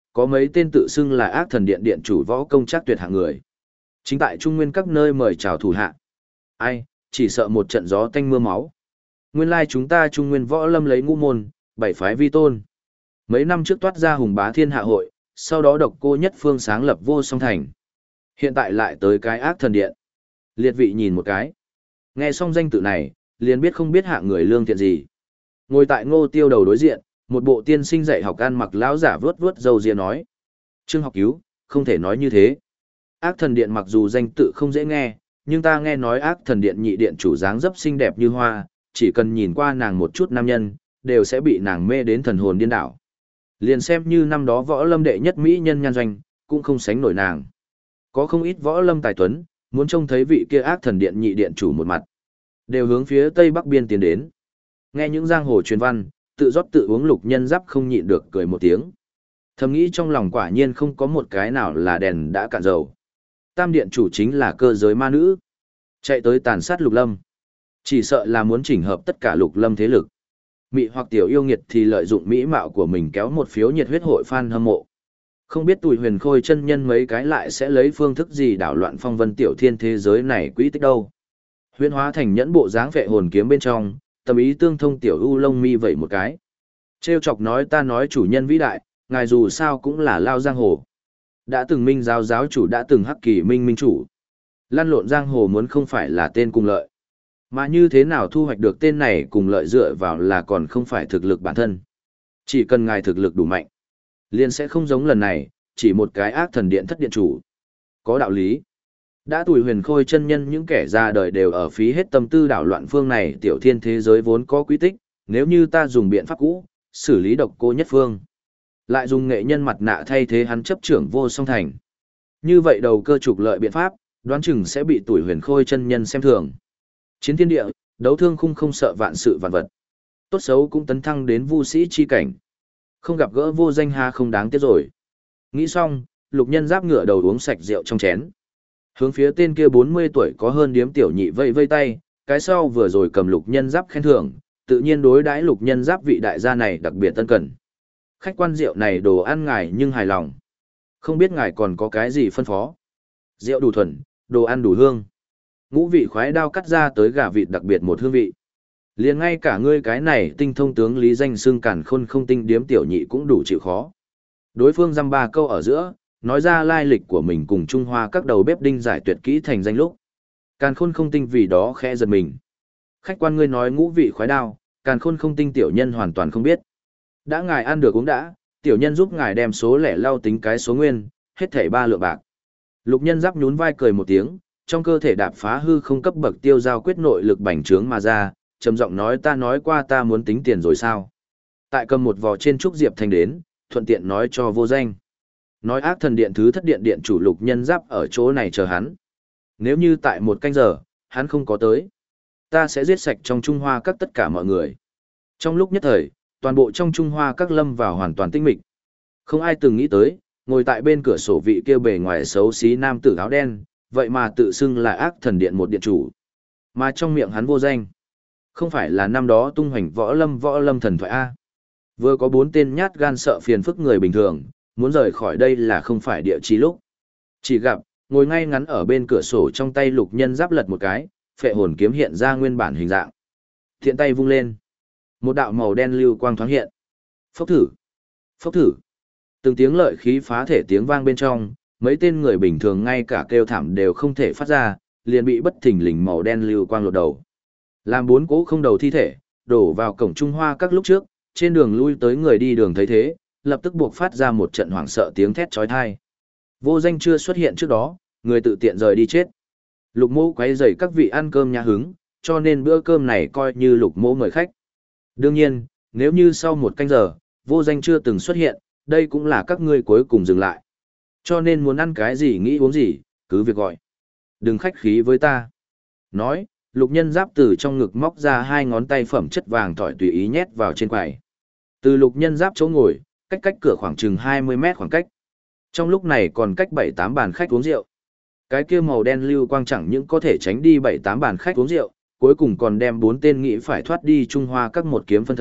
có mấy tên tự xưng là ác thần điện điện chủ võ công chắc tuyệt hạng người. Chính tại Trung Nguyên các nơi mời chào thủ hạ. Ai, chỉ sợ một trận gió tanh mưa máu. Nguyên lai chúng ta Trung Nguyên võ lâm lấy ngũ môn, bảy phái vi tôn. Mấy năm trước toát ra hùng bá thiên hạ hội, sau đó độc cô nhất phương sáng lập vô song thành. Hiện tại lại tới cái ác thần điện. Liệt vị nhìn một cái. Nghe xong danh tự này, liền biết không biết hạng người lương thiện gì. Ngồi tại Ngô Tiêu đầu đối diện, một bộ tiên sinh dạy học ăn mặc lão giả vớt vớt râu ria nói. Trương Học Cứu, không thể nói như thế. Ác thần điện mặc dù danh tự không dễ nghe, nhưng ta nghe nói ác thần điện nhị điện chủ dáng dấp xinh đẹp như hoa, chỉ cần nhìn qua nàng một chút nam nhân, đều sẽ bị nàng mê đến thần hồn điên đảo. Liền xem như năm đó võ lâm đệ nhất mỹ nhân nhan doanh, cũng không sánh nổi nàng. Có không ít võ lâm tài tuấn, muốn trông thấy vị kia ác thần điện nhị điện chủ một mặt, đều hướng phía tây bắc biên tiến đến. Nghe những giang hồ truyền văn, tự rót tự uống Lục Nhân Giáp không nhịn được cười một tiếng. Thầm nghĩ trong lòng quả nhiên không có một cái nào là đèn đã cạn dầu. Tam điện chủ chính là cơ giới ma nữ, chạy tới tàn sát Lục Lâm. Chỉ sợ là muốn chỉnh hợp tất cả Lục Lâm thế lực. Mị hoặc tiểu yêu nghiệt thì lợi dụng mỹ mạo của mình kéo một phiếu nhiệt huyết hội fan hâm mộ. Không biết Tùy Huyền Khôi chân nhân mấy cái lại sẽ lấy phương thức gì đảo loạn phong vân tiểu thiên thế giới này quỹ tích đâu. Huyễn hóa thành nhẫn bộ dáng vệ hồn kiếm bên trong, tâm ý tương thông tiểu u lông mi vậy một cái. Trêu chọc nói ta nói chủ nhân vĩ đại, ngài dù sao cũng là lao giang hồ. Đã từng minh giáo giáo chủ, đã từng hắc kỳ minh minh chủ. Lăn lộn giang hồ muốn không phải là tên cùng lợi. Mà như thế nào thu hoạch được tên này cùng lợi dựa vào là còn không phải thực lực bản thân. Chỉ cần ngài thực lực đủ mạnh, liền sẽ không giống lần này, chỉ một cái ác thần điện thất điện chủ. Có đạo lý. Đã Tùy Huyền Khôi chân nhân những kẻ ra đời đều ở phí hết tâm tư đảo loạn phương này tiểu thiên thế giới vốn có quy tích, nếu như ta dùng biện pháp cũ, xử lý độc cô nhất phương. Lại dùng nghệ nhân mặt nạ thay thế hắn chấp trưởng vô song thành. Như vậy đầu cơ trục lợi biện pháp, đoán chừng sẽ bị Tùy Huyền Khôi chân nhân xem thường. Chiến thiên địa, đấu thương khung không sợ vạn sự vạn vật. Tốt xấu cũng tấn thăng đến vu sĩ chi cảnh. Không gặp gỡ vô danh ha không đáng tiếc rồi. Nghĩ xong, Lục Nhân Giáp ngửa đầu uống sạch rượu trong chén. Hướng phía tên kia 40 tuổi có hơn điếm tiểu nhị vây vây tay, cái sau vừa rồi cầm Lục Nhân Giáp khen thưởng, tự nhiên đối đãi Lục Nhân Giáp vị đại gia này đặc biệt tân cần. Khách quan rượu này đồ ăn ngài nhưng hài lòng. Không biết ngài còn có cái gì phân phó. Rượu đủ thuần, đồ ăn đủ hương. Ngũ vị khoái đao cắt ra tới gà vịt đặc biệt một hương vị. Liền ngay cả ngươi cái này tinh thông tướng lý danh xưng càn khôn không tinh điếm tiểu nhị cũng đủ chịu khó. Đối phương dăm ba câu ở giữa, nói ra lai lịch của mình cùng Trung Hoa các đầu bếp đinh giải tuyệt kỹ thành danh lúc. Càn khôn không tinh vì đó khẽ giật mình. Khách quan ngươi nói ngũ vị khoái đao, càn khôn không tinh tiểu nhân hoàn toàn không biết. Đã ngài ăn được cũng đã, tiểu nhân giúp ngài đem số lẻ lau tính cái số nguyên, hết thảy 3 lượng bạc. Lục Nhân Giáp nhún vai cười một tiếng, trong cơ thể đạp phá hư không cấp bậc tiêu giao quyết nội lực bành trướng mà ra, trầm giọng nói ta nói qua ta muốn tính tiền rồi sao. Tại cầm một vò trên trúc diệp thành đến, thuận tiện nói cho vô danh. Nói ác thần điện thứ thất điện điện chủ Lục Nhân Giáp ở chỗ này chờ hắn. Nếu như tại một canh giờ, hắn không có tới, ta sẽ giết sạch trong Trung Hoa các tất cả mọi người. Trong lúc nhất thời, toàn bộ trong Trung Hoa các lâm vào hoàn toàn tinh mịch. Không ai từng nghĩ tới, ngồi tại bên cửa sổ vị kia bề ngoài xấu xí nam tử áo đen, vậy mà tự xưng là ác thần điện một điện chủ. Mà trong miệng hắn vô danh. Không phải là năm đó tung hoành võ lâm thần thoại A. Vừa có 4 tên nhát gan sợ phiền phức người bình thường, muốn rời khỏi đây là không phải địa chỉ lúc. Chỉ gặp, ngồi ngay ngắn ở bên cửa sổ trong tay Lục Nhân Giáp lật một cái, phệ hồn kiếm hiện ra nguyên bản hình dạng. Thiện tay vung lên. Một đạo màu đen lưu quang thoáng hiện. Phốc thử. Phốc thử. Từng tiếng lợi khí phá thể tiếng vang bên trong, mấy tên người bình thường ngay cả kêu thảm đều không thể phát ra, liền bị bất thình lình màu đen lưu quang lột đầu. Làm 4 cỗ không đầu thi thể, đổ vào cổng Trung Hoa các lúc trước, trên đường lui tới người đi đường thấy thế, lập tức buộc phát ra một trận hoảng sợ tiếng thét chói tai. Vô danh chưa xuất hiện trước đó, người tự tiện rời đi chết. Lục Mỗ quấy rầy các vị ăn cơm nhà hứng, cho nên bữa cơm này coi như Lục Mỗ mời khách. Đương nhiên, nếu như sau 1 canh giờ, vô danh chưa từng xuất hiện, đây cũng là các ngươi cuối cùng dừng lại. Cho nên muốn ăn cái gì nghĩ uống gì, cứ việc gọi. Đừng khách khí với ta. Nói, Lục Nhân Giáp từ trong ngực móc ra 2 ngón tay phẩm chất vàng tỏi tùy ý nhét vào trên quầy. Từ Lục Nhân Giáp chỗ ngồi, cách cửa khoảng chừng 20 mét khoảng cách. Trong lúc này còn cách 7-8 bàn khách uống rượu. Cái kia màu đen lưu quang chẳng những có thể tránh đi 7-8 bàn khách uống rượu, cuối cùng còn đem 4 tên nghĩ phải thoát đi Trung Hoa các một kiếm phân thây,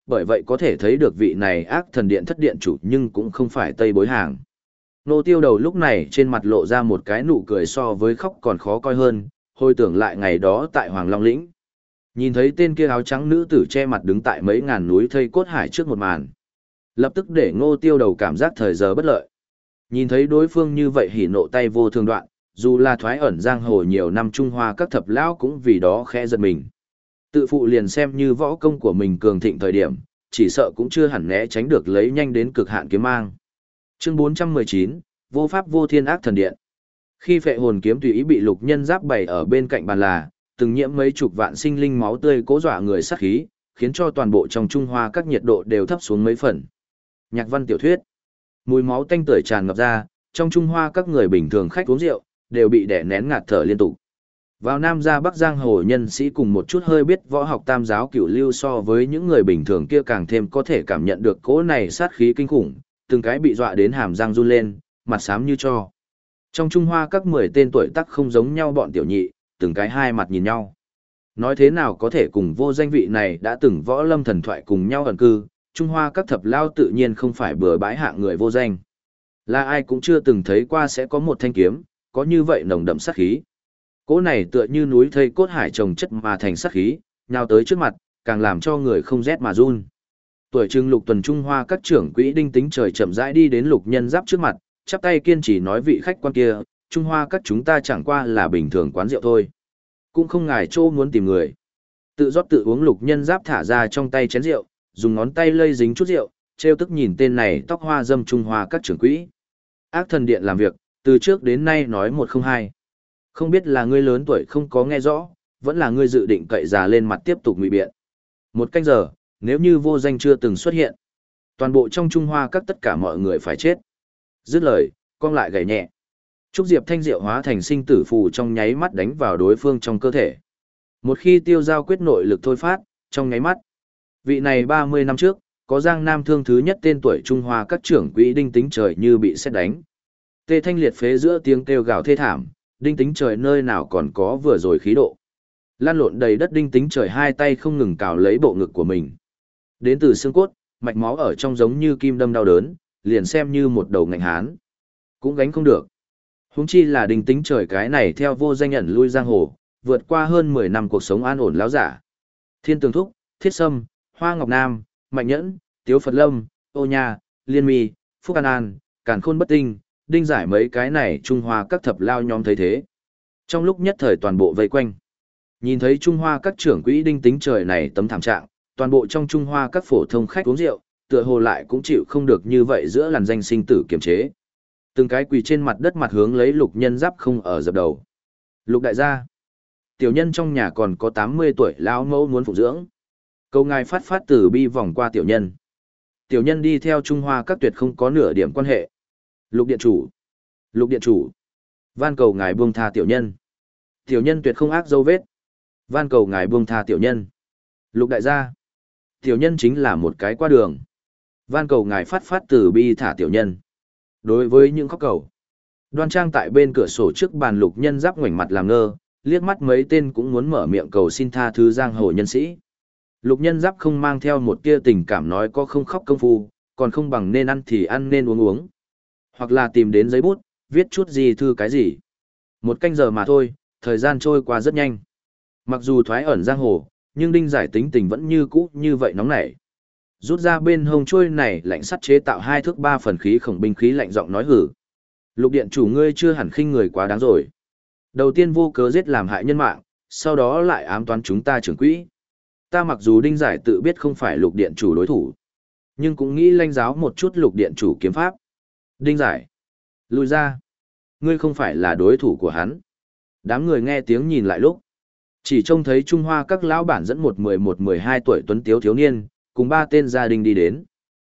bởi vậy có thể thấy được vị này ác thần điện thất điện chủ nhưng cũng không phải Tây bối hàng. Nô Tiêu Đầu lúc này trên mặt lộ ra một cái nụ cười so với khóc còn khó coi hơn, hồi tưởng lại ngày đó tại Hoàng Long Lĩnh. Nhìn thấy tên kia áo trắng nữ tử che mặt đứng tại mấy ngàn núi thây cốt hải trước một màn. Lập tức để Ngô Tiêu Đầu cảm giác thời giờ bất lợi. Nhìn thấy đối phương như vậy hỉ nộ tay vô thương đoạn, dù là thoái ẩn giang hồ nhiều năm Trung Hoa các thập lão cũng vì đó khẽ giật mình. Tự phụ liền xem như võ công của mình cường thịnh thời điểm, chỉ sợ cũng chưa hẳn né tránh được lấy nhanh đến cực hạn kiếm mang. Chương 419, Vô Pháp Vô Thiên Ác Thần Điện. Khi phệ hồn kiếm tùy ý bị Lục Nhân Giáp bày ở bên cạnh bàn là, từng nhiễm mấy chục vạn sinh linh máu tươi cố dọa người sát khí, khiến cho toàn bộ trong Trung Hoa các nhiệt độ đều thấp xuống mấy phần. Nhạc văn tiểu thuyết. Mùi máu tanh tưởi tràn ngập ra, trong Trung Hoa các người bình thường khách uống rượu đều bị đè nén ngạt thở liên tục. Vào Nam ra Bắc giang hồ nhân sĩ cùng một chút hơi biết võ học tam giáo cửu lưu so với những người bình thường kia càng thêm có thể cảm nhận được cỗ này sát khí kinh khủng, từng cái bị dọa đến hàm răng run lên, mặt xám như tro. Trong Trung Hoa các 10 tên tuổi tác không giống nhau bọn tiểu nhị, từng cái hai mặt nhìn nhau. Nói thế nào có thể cùng vô danh vị này đã từng võ lâm thần thoại cùng nhau ẩn cư, Trung Hoa các thập lao tự nhiên không phải bừa bãi hạng người vô danh. Là ai cũng chưa từng thấy qua sẽ có một thanh kiếm, có như vậy nồng đậm sát khí. Cỗ này tựa như núi thây cốt hải trồng chất mà thành sát khí, nhào tới trước mặt, càng làm cho người không rét mà run. Tuổi trưng Lục Tuần Trung Hoa các trưởng quỹ Đinh Tính Trời chậm rãi đi đến Lục Nhân Giáp trước mặt, chắp tay kiên trì nói vị khách quan kia, Trung Hoa các chúng ta chẳng qua là bình thường quán rượu thôi. Cũng không ngài chỗ muốn tìm người. Tự rót tự uống Lục Nhân Giáp thả ra trong tay chén rượu, dùng ngón tay lây dính chút rượu, trêu tức nhìn tên này tóc hoa dâm Trung Hoa các trưởng quỹ. Ác thần điện làm việc, từ trước đến nay nói một không hai. Không biết là ngươi lớn tuổi không có nghe rõ, vẫn là ngươi dự định cậy già lên mặt tiếp tục ngụy biện. Một canh giờ, nếu như vô danh chưa từng xuất hiện, toàn bộ trong Trung Hoa các tất cả mọi người phải chết. Dứt lời, cong lại gảy nhẹ. Trúc Diệp Thanh diệu hóa thành sinh tử phù trong nháy mắt đánh vào đối phương trong cơ thể. Một khi tiêu giao quyết nội lực thôi phát, trong nháy mắt. Vị này 30 năm trước, có Giang Nam thương thứ nhất tên tuổi Trung Hoa các trưởng quỹ Đinh Tính Trời như bị sét đánh. Tê thanh liệt phế giữa tiếng kêu gào thê thảm, Đinh Tính Trời nơi nào còn có vừa rồi khí độ. Lan lộn đầy đất Đinh Tính Trời hai tay không ngừng cào lấy bộ ngực của mình. Đến từ xương cốt, mạch máu ở trong giống như kim đâm đau đớn, liền xem như một đầu ngạnh hán. Cũng gánh không được. Huống chi là Đinh Tính Trời cái này theo vô danh ẩn lui giang hồ, vượt qua hơn 10 năm cuộc sống an ổn láo giả. Thiên Tường Thúc, Thiết Sâm, Hoa Ngọc Nam, Mạnh Nhẫn, Tiếu Phật Lâm, Ô Nha, Liên Mi, Phúc An An, Càn Khôn Bất Tinh, Đinh Giải mấy cái này Trung Hoa các thập lao nhóm thấy thế. Trong lúc nhất thời toàn bộ vây quanh. Nhìn thấy Trung Hoa các trưởng quỹ Đinh Tính Trời này tấm thảm trạng, toàn bộ trong Trung Hoa các phổ thông khách uống rượu, tựa hồ lại cũng chịu không được như vậy giữa làn danh sinh tử kiềm chế. Từng cái quỳ trên mặt đất mặt hướng lấy Lục Nhân Giáp không ở dập đầu. Lục đại gia, tiểu nhân trong nhà còn có 80 tuổi lão mẫu muốn phụ dưỡng. Câu ngài phát phát từ bi vòng qua tiểu nhân. Tiểu nhân đi theo Trung Hoa các tuyệt không có nửa điểm quan hệ. Lục điện chủ, Lục điện chủ, van cầu ngài buông tha tiểu nhân. Tiểu nhân tuyệt không ác dấu vết. Van cầu ngài buông tha tiểu nhân. Lục đại gia, tiểu nhân chính là một cái qua đường. Van cầu ngài phát phát từ bi thả tiểu nhân. Đối với những khóc cầu, đoan trang tại bên cửa sổ trước bàn Lục Nhân Giáp ngoảnh mặt làm ngơ, liếc mắt mấy tên cũng muốn mở miệng cầu xin tha thứ giang hồ nhân sĩ. Lục Nhân Giáp không mang theo một tia tình cảm nói có không khóc công phu, còn không bằng nên ăn thì ăn nên uống uống. Hoặc là tìm đến giấy bút, viết chút gì thư cái gì. Một canh giờ mà thôi, thời gian trôi qua rất nhanh. Mặc dù thoái ẩn giang hồ, nhưng Đinh Giải tính tình vẫn như cũ như vậy nóng nảy. Rút ra bên hông chuôi này lạnh sắt chế tạo 2 thước 3 phần khí khổng binh khí lạnh giọng nói hử. Lục điện chủ ngươi chưa hẳn khinh người quá đáng rồi. Đầu tiên vô cớ giết làm hại nhân mạng, sau đó lại ám toán chúng ta trưởng quỹ. Ta mặc dù Đinh Giải tự biết không phải Lục điện chủ đối thủ, nhưng cũng nghĩ lãnh giáo một chút Lục điện chủ kiếm pháp. Đinh Giải, lùi ra. Ngươi không phải là đối thủ của hắn. Đám người nghe tiếng nhìn lại lúc, chỉ trông thấy Trung Hoa các lão bản dẫn một 11-12 tuổi tuấn tiếu thiếu niên, cùng 3 tên gia đình đi đến.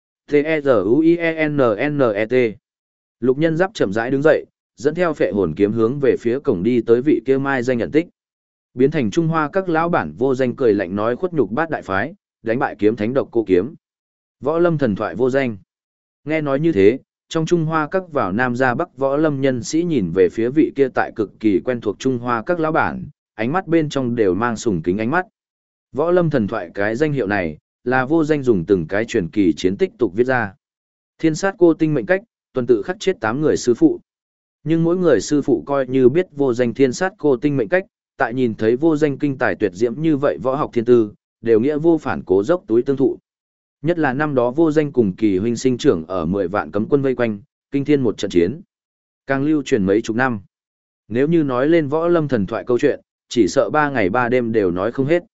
T-E-Z-U-I-E-N-N-E-T. Lục Nhân Giáp chậm rãi đứng dậy, dẫn theo phệ hồn kiếm hướng về phía cổng đi tới vị kia mai danh nhận tích. Biến thành Trung Hoa các lão bản vô danh cười lạnh nói khuất nhục bát đại phái, đánh bại kiếm thánh độc cô kiếm. Võ lâm thần thoại vô danh. Nghe nói như thế, trong Trung Hoa các vào Nam ra Bắc võ lâm nhân sĩ nhìn về phía vị kia tại cực kỳ quen thuộc Trung Hoa các lão bản, ánh mắt bên trong đều mang sùng kính ánh mắt. Võ lâm thần thoại cái danh hiệu này, là vô danh dùng từng cái truyền kỳ chiến tích tục viết ra. Thiên sát cô tinh mệnh cách, tuần tự khắc chết 8 người sư phụ. Nhưng mỗi người sư phụ coi như biết vô danh thiên sát cô tinh mệnh cách, tại nhìn thấy vô danh kinh tài tuyệt diễm như vậy võ học thiên tư, đều nghĩa vô phản cố dốc túi tương thụ. Nhất là năm đó vô danh cùng Kỳ huynh sinh trưởng ở 10 vạn cấm quân vây quanh, kinh thiên một trận chiến. Càng lưu truyền mấy chục năm. Nếu như nói lên võ lâm thần thoại câu chuyện, chỉ sợ 3 ngày 3 đêm đều nói không hết.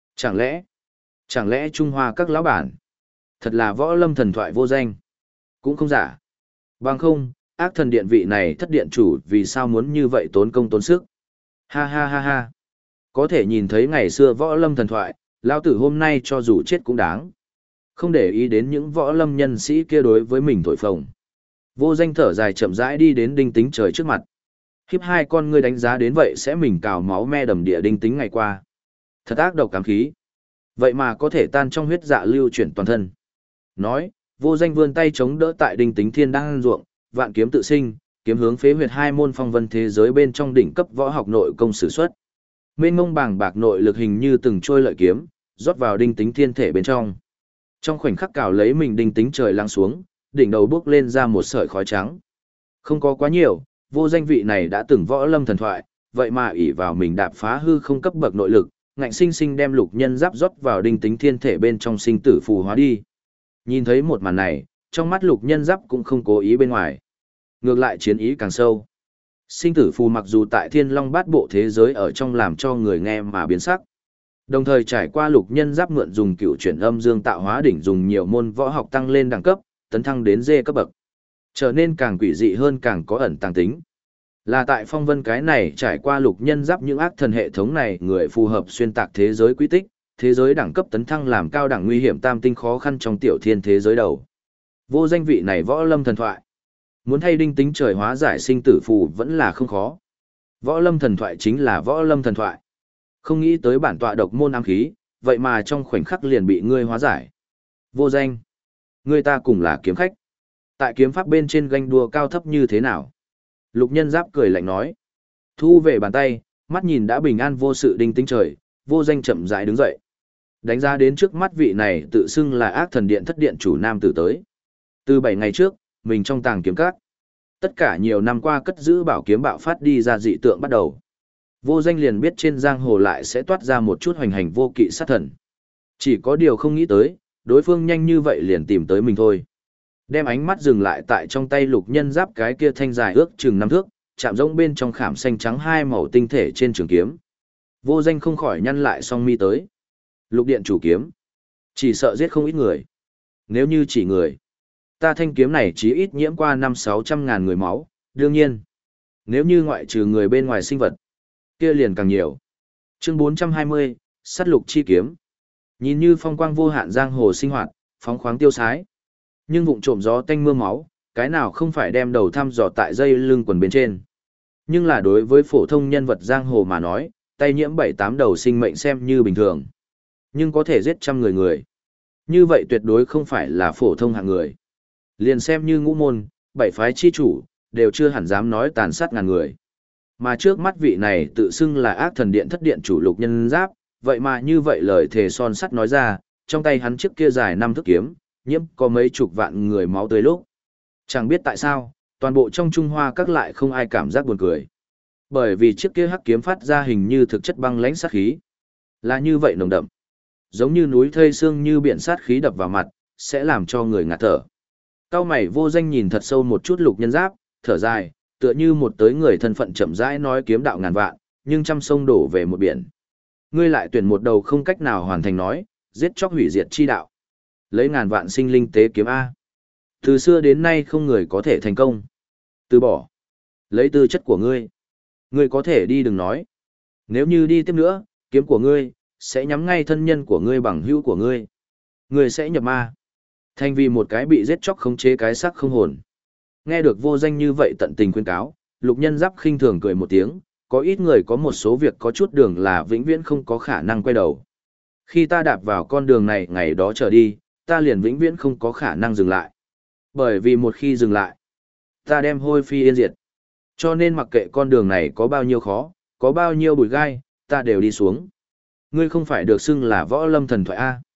Chẳng lẽ Trung Hoa các lão bản, thật là võ lâm thần thoại vô danh? Cũng không giả. Bằng không, ác thần điện vị này thất điện chủ vì sao muốn như vậy tốn công tốn sức? Ha ha ha ha. Có thể nhìn thấy ngày xưa võ lâm thần thoại, lão tử hôm nay cho dù chết cũng đáng. Không để ý đến những võ lâm nhân sĩ kia đối với mình thổi phồng. Vô danh thở dài chậm rãi đi đến Đinh Tính trời trước mặt. Khiếp hai con ngươi đánh giá đến vậy sẽ mình cào máu me đầm địa Đinh Tính ngày qua. Thật ác độc cám khí. Vậy mà có thể tan trong huyết dạ lưu chuyển toàn thân. Nói, vô danh vươn tay chống đỡ tại Đinh Tính thiên đang ruộng, vạn kiếm tự sinh, kiếm hướng phế huyệt hai môn phong vân thế giới bên trong đỉnh cấp võ học nội công sử xuất. Mênh mông bàng bạc nội lực hình như từng trôi lợi kiếm, rót vào Đinh Tính thiên thể bên trong. Trong khoảnh khắc cào lấy mình Đinh Tính trời lắng xuống, đỉnh đầu bước lên ra một sợi khói trắng. Không có quá nhiều, vô danh vị này đã từng võ lâm thần thoại, vậy mà ỷ vào mình đạp phá hư không cấp bậc nội lực, ngạnh sinh sinh đem lục nhân giáp rót vào Đinh Tính thiên thể bên trong sinh tử phù hóa đi. Nhìn thấy một màn này, trong mắt lục nhân giáp cũng không cố ý bên ngoài. Ngược lại chiến ý càng sâu. Sinh tử phù mặc dù tại thiên long bát bộ thế giới ở trong làm cho người nghe mà biến sắc. Đồng thời trải qua lục nhân giáp mượn dùng cựu chuyển âm dương tạo hóa đỉnh dùng nhiều môn võ học tăng lên đẳng cấp, tấn thăng đến dê cấp bậc. Trở nên càng quỷ dị hơn càng có ẩn tàng tính. Là tại phong vân cái này trải qua lục nhân giáp những ác thần hệ thống này người phù hợp xuyên tạc thế giới quy tích, thế giới đẳng cấp tấn thăng làm cao đẳng nguy hiểm tam tinh khó khăn trong tiểu thiên thế giới đầu. Vô danh vị này võ lâm thần thoại. Muốn thay Đinh Tính trời hóa giải sinh tử phù vẫn là không khó. Võ lâm thần thoại chính là võ lâm thần thoại. Không nghĩ tới bản tọa độc môn ám khí, vậy mà trong khoảnh khắc liền bị ngươi hóa giải. Vô danh. Ngươi ta cùng là kiếm khách. Tại kiếm pháp bên trên ganh đua cao thấp như thế nào? Lục nhân giáp cười lạnh nói. Thu về bàn tay, mắt nhìn đã bình an vô sự Đinh Tính trời, vô danh chậm rãi đứng dậy. Đánh giá đến trước mắt vị này tự xưng là ác thần điện thất điện chủ nam tử tới. Từ 7 ngày trước, mình trong tàng kiếm các. Tất cả nhiều năm qua cất giữ bảo kiếm bạo phát đi ra dị tượng bắt đầu. Vô danh liền biết trên giang hồ lại sẽ toát ra một chút hoành hành vô kỵ sát thần. Chỉ có điều không nghĩ tới, đối phương nhanh như vậy liền tìm tới mình thôi. Đem ánh mắt dừng lại tại trong tay lục nhân giáp cái kia thanh dài ước chừng 5 thước, chạm rỗng bên trong khảm xanh trắng hai màu tinh thể trên trường kiếm. Vô danh không khỏi nhăn lại song mi tới. Lục điện chủ kiếm. Chỉ sợ giết không ít người. Nếu như chỉ người, ta thanh kiếm này chí ít nhiễm qua 500-600 ngàn người máu, đương nhiên. Nếu như ngoại trừ người bên ngoài sinh vật, kia liền càng nhiều. Chương 420, sát lục chi kiếm. Nhìn như phong quang vô hạn giang hồ sinh hoạt, phóng khoáng tiêu sái. Nhưng vụng trộm gió tanh mưa máu, cái nào không phải đem đầu thăm dò tại dây lưng quần bên trên. Nhưng là đối với phổ thông nhân vật giang hồ mà nói, tay nhiễm 7-8 đầu sinh mệnh xem như bình thường. Nhưng có thể giết trăm người người. Như vậy tuyệt đối không phải là phổ thông hạng người. Liền xem như ngũ môn, 7 phái chi chủ, đều chưa hẳn dám nói tàn sát ngàn người. Mà trước mắt vị này tự xưng là ác thần điện thất điện chủ lục nhân giáp, vậy mà như vậy lời thề son sắt nói ra, trong tay hắn chiếc kia dài 5 thước kiếm, nhiễm có mấy chục vạn người máu tới lúc. Chẳng biết tại sao, toàn bộ trong Trung Hoa các lại không ai cảm giác buồn cười. Bởi vì chiếc kia hắc kiếm phát ra hình như thực chất băng lãnh sát khí. Là như vậy nồng đậm. Giống như núi thây xương như biển sát khí đập vào mặt, sẽ làm cho người ngạt thở. Cao mày vô danh nhìn thật sâu một chút lục nhân giáp, thở dài, tựa như một tới người thân phận chậm rãi nói kiếm đạo ngàn vạn, nhưng trăm sông đổ về một biển. Ngươi lại tuyển một đầu không cách nào hoàn thành nói, giết chóc hủy diệt chi đạo. Lấy ngàn vạn sinh linh tế kiếm A. Từ xưa đến nay không người có thể thành công. Từ bỏ. Lấy tư chất của ngươi. Ngươi có thể đi đừng nói. Nếu như đi tiếp nữa, kiếm của ngươi, sẽ nhắm ngay thân nhân của ngươi bằng hữu của ngươi. Ngươi sẽ nhập ma. Thành vì một cái bị giết chóc khống chế cái xác không hồn. Nghe được vô danh như vậy tận tình khuyên cáo, lục nhân giáp khinh thường cười một tiếng, có ít người có một số việc có chút đường là vĩnh viễn không có khả năng quay đầu. Khi ta đạp vào con đường này ngày đó trở đi, ta liền vĩnh viễn không có khả năng dừng lại. Bởi vì một khi dừng lại, ta đem hôi phi yên diệt. Cho nên mặc kệ con đường này có bao nhiêu khó, có bao nhiêu bụi gai, ta đều đi xuống. Ngươi không phải được xưng là võ lâm thần thoại A.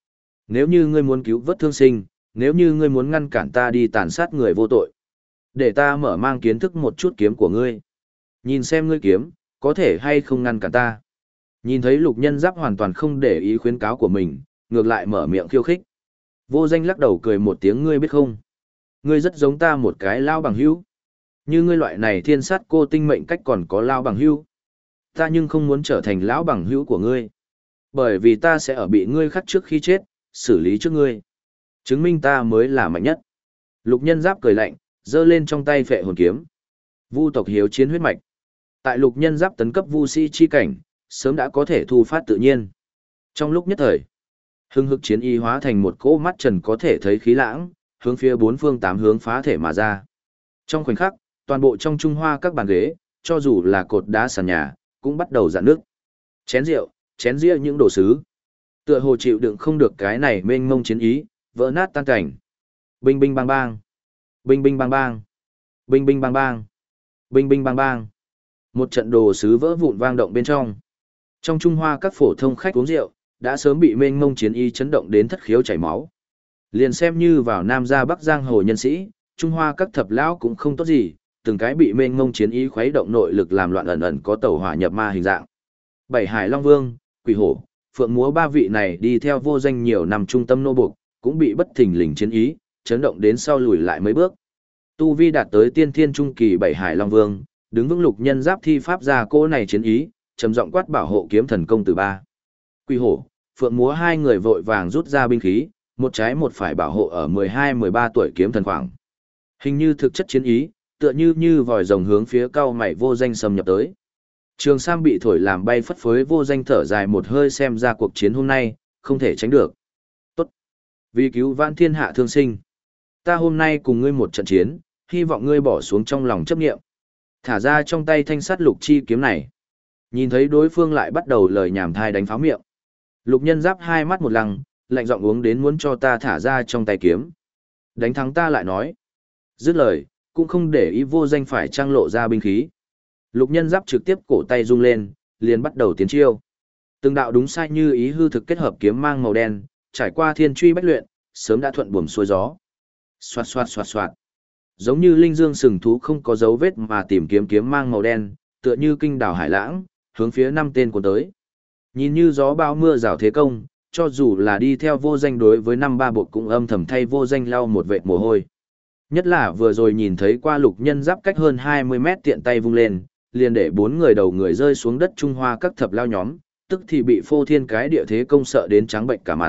Nếu như ngươi muốn cứu vớt thương sinh, nếu như ngươi muốn ngăn cản ta đi tàn sát người vô tội, để ta mở mang kiến thức một chút kiếm của ngươi. Nhìn xem ngươi kiếm, có thể hay không ngăn cản ta. Nhìn thấy Lục Nhân Giáp hoàn toàn không để ý khuyến cáo của mình, ngược lại mở miệng khiêu khích. Vô Danh lắc đầu cười một tiếng, ngươi biết không? Ngươi rất giống ta một cái lao bằng hữu. Như ngươi loại này thiên sát cô tinh mệnh cách còn có lao bằng hữu. Ta nhưng không muốn trở thành lão bằng hữu của ngươi. Bởi vì ta sẽ ở bị ngươi khắc trước khi chết, xử lý trước ngươi. Chứng minh ta mới là mạnh nhất. Lục Nhân Giáp cười lạnh, giơ lên trong tay phệ hồn kiếm. Vu tộc hiếu chiến huyết mạch. Tại Lục Nhân Giáp tấn cấp vu sĩ chi cảnh, sớm đã có thể thu phát tự nhiên. Trong lúc nhất thời, hưng hực chiến y hóa thành một cỗ mắt trần có thể thấy khí lãng, hướng phía bốn phương tám hướng phá thể mà ra. Trong khoảnh khắc, toàn bộ trong Trung Hoa các bàn ghế, cho dù là cột đá sàn nhà, cũng bắt đầu rạn nước. Chén rượu, chén dĩa những đồ sứ. Tựa hồ chịu đựng không được cái này mênh mông chiến ý, vỡ nát tan cảnh. Binh binh bang bang. Binh binh bang bang. Binh binh bang bang. Binh binh bang bang. Một trận đồ sứ vỡ vụn vang động bên trong. Trong Trung Hoa các phổ thông khách uống rượu, đã sớm bị mênh mông chiến y chấn động đến thất khiếu chảy máu. Liền xem như vào Nam gia Bắc giang hồ nhân sĩ, Trung Hoa các thập lão cũng không tốt gì, từng cái bị mênh mông chiến y khuấy động nội lực làm loạn ẩn ẩn có tẩu hỏa nhập ma hình dạng. Bảy Hải Long Vương, Quỷ Hổ, Phượng Múa ba vị này đi theo Vô Danh nhiều năm trung tâm nô buộc, cũng bị bất thình lình chiến ý, chấn động đến sau lùi lại mấy bước. Tu vi đạt tới tiên thiên trung kỳ Bảy Hải Long Vương, đứng vững Lục Nhân Giáp thi pháp ra cỗ này chiến ý, trầm giọng quát bảo hộ kiếm thần công từ ba. Quỷ Hổ, Phượng Múa hai người vội vàng rút ra binh khí, một trái một phải bảo hộ ở 12-13 tuổi kiếm thần khoảng. Hình như thực chất chiến ý, tựa như vòi rồng hướng phía cao mày Vô Danh xâm nhập tới. Trường Sam bị thổi làm bay phất phới, Vô Danh thở dài một hơi, xem ra cuộc chiến hôm nay không thể tránh được. Tốt, vì cứu vãn thiên hạ thương sinh, ta hôm nay cùng ngươi một trận chiến, hy vọng ngươi bỏ xuống trong lòng chấp niệm, thả ra trong tay thanh sắt lục chi kiếm này. Nhìn thấy đối phương lại bắt đầu lời nhảm thai đánh pháo miệng, Lục Nhân Giáp hai mắt một lăng, lạnh giọng uống đến muốn cho ta thả ra trong tay kiếm. Đánh thắng ta lại nói. Dứt lời, cũng không để ý Vô Danh phải trang lộ ra binh khí. Lục Nhân Giáp trực tiếp cổ tay rung lên, liền bắt đầu tiến chiêu. Từng đạo đúng sai như ý hư thực kết hợp kiếm mang màu đen, trải qua thiên truy bách luyện, sớm đã thuận buồm xuôi gió. Xoạt xoạt xoạt xoạt. Giống như linh dương sừng thú không có dấu vết mà tìm kiếm kiếm mang màu đen, tựa như kinh đảo hải lãng, hướng phía năm tên cuốn tới. Nhìn như gió bão mưa rào thế công, cho dù là đi theo Vô Danh đối với năm ba bộ cũng âm thầm thay Vô Danh lau một vệt mồ hôi. Nhất là vừa rồi nhìn thấy qua Lục Nhân Giáp cách hơn 20 mét tiện tay vung lên, liền để bốn người đầu người rơi xuống đất Trung Hoa các thập lao nhóm, tức thì bị phô thiên cái địa thế công sợ đến trắng bệnh cả mặt.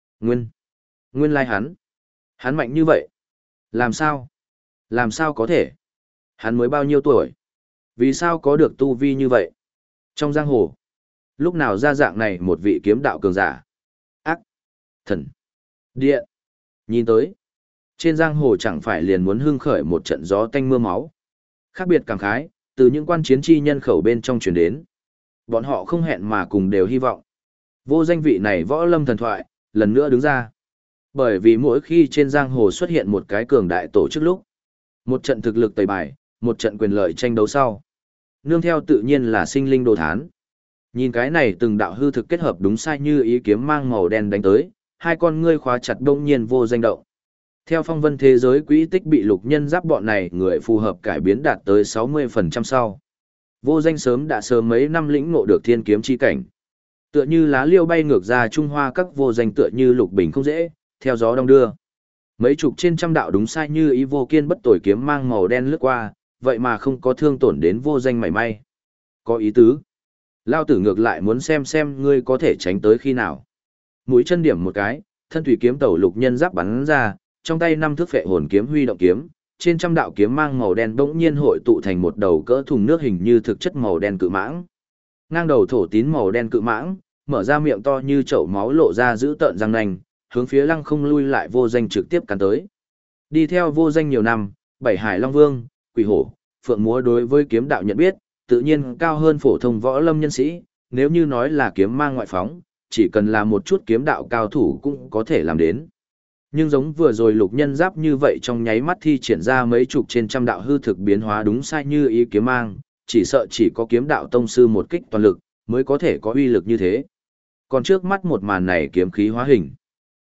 Nguyên lai hắn mạnh như vậy. Làm sao có thể? Hắn mới bao nhiêu tuổi? Vì sao có được tu vi như vậy? Trong giang hồ, lúc nào ra dạng này một vị kiếm đạo cường giả? Ác, thần, địa. Nhìn tới, trên giang hồ chẳng phải liền muốn hưng khởi một trận gió tanh mưa máu. Khác biệt cảm khái, từ những quan chiến chi nhân khẩu bên trong truyền đến. Bọn họ không hẹn mà cùng đều hy vọng. Vô Danh vị này võ lâm thần thoại, lần nữa đứng ra. Bởi vì mỗi khi trên giang hồ xuất hiện một cái cường đại tổ chức lúc, một trận thực lực tẩy bài, một trận quyền lợi tranh đấu sau. Nương theo tự nhiên là sinh linh đồ thán. Nhìn cái này từng đạo hư thực kết hợp đúng sai như ý kiếm mang màu đen đánh tới, hai con ngươi khóa chặt đông nhiên Vô Danh động. Theo phong vân thế giới quỹ tích bị Lục Nhân Giáp bọn này người phù hợp cải biến đạt tới 60% sau. Vô Danh đã sớm mấy năm lĩnh ngộ được thiên kiếm chi cảnh. Tựa như lá liêu bay ngược ra Trung Hoa các Vô Danh tựa như lục bình không dễ, theo gió đông đưa. Mấy chục trên trăm đạo đúng sai như ý vô kiên bất tồi kiếm mang màu đen lướt qua, vậy mà không có thương tổn đến Vô Danh mảy may. Có ý tứ. Lao tử ngược lại muốn xem ngươi có thể tránh tới khi nào. Mũi chân điểm một cái, thân thủy kiếm tẩu Lục Nhân Giáp bắn ra, trong tay năm thước phệ hồn kiếm huy động kiếm, trên trăm đạo kiếm mang màu đen bỗng nhiên hội tụ thành một đầu cỡ thùng nước hình như thực chất màu đen cự mãng. Ngang đầu thổ tín màu đen cự mãng, mở ra miệng to như chậu máu lộ ra giữ tợn răng nanh, hướng phía Lăng Không lui lại Vô Danh trực tiếp cắn tới. Đi theo Vô Danh nhiều năm, Bảy Hải Long Vương, Quỷ Hổ, Phượng Múa đối với kiếm đạo nhận biết, tự nhiên cao hơn phổ thông võ lâm nhân sĩ, nếu như nói là kiếm mang ngoại phóng, chỉ cần là một chút kiếm đạo cao thủ cũng có thể làm đến. Nhưng giống vừa rồi Lục Nhân Giáp như vậy trong nháy mắt thi triển ra mấy chục trên trăm đạo hư thực biến hóa đúng sai như ý kiếm mang, chỉ sợ chỉ có kiếm đạo tông sư một kích toàn lực, mới có thể có uy lực như thế. Còn trước mắt một màn này kiếm khí hóa hình.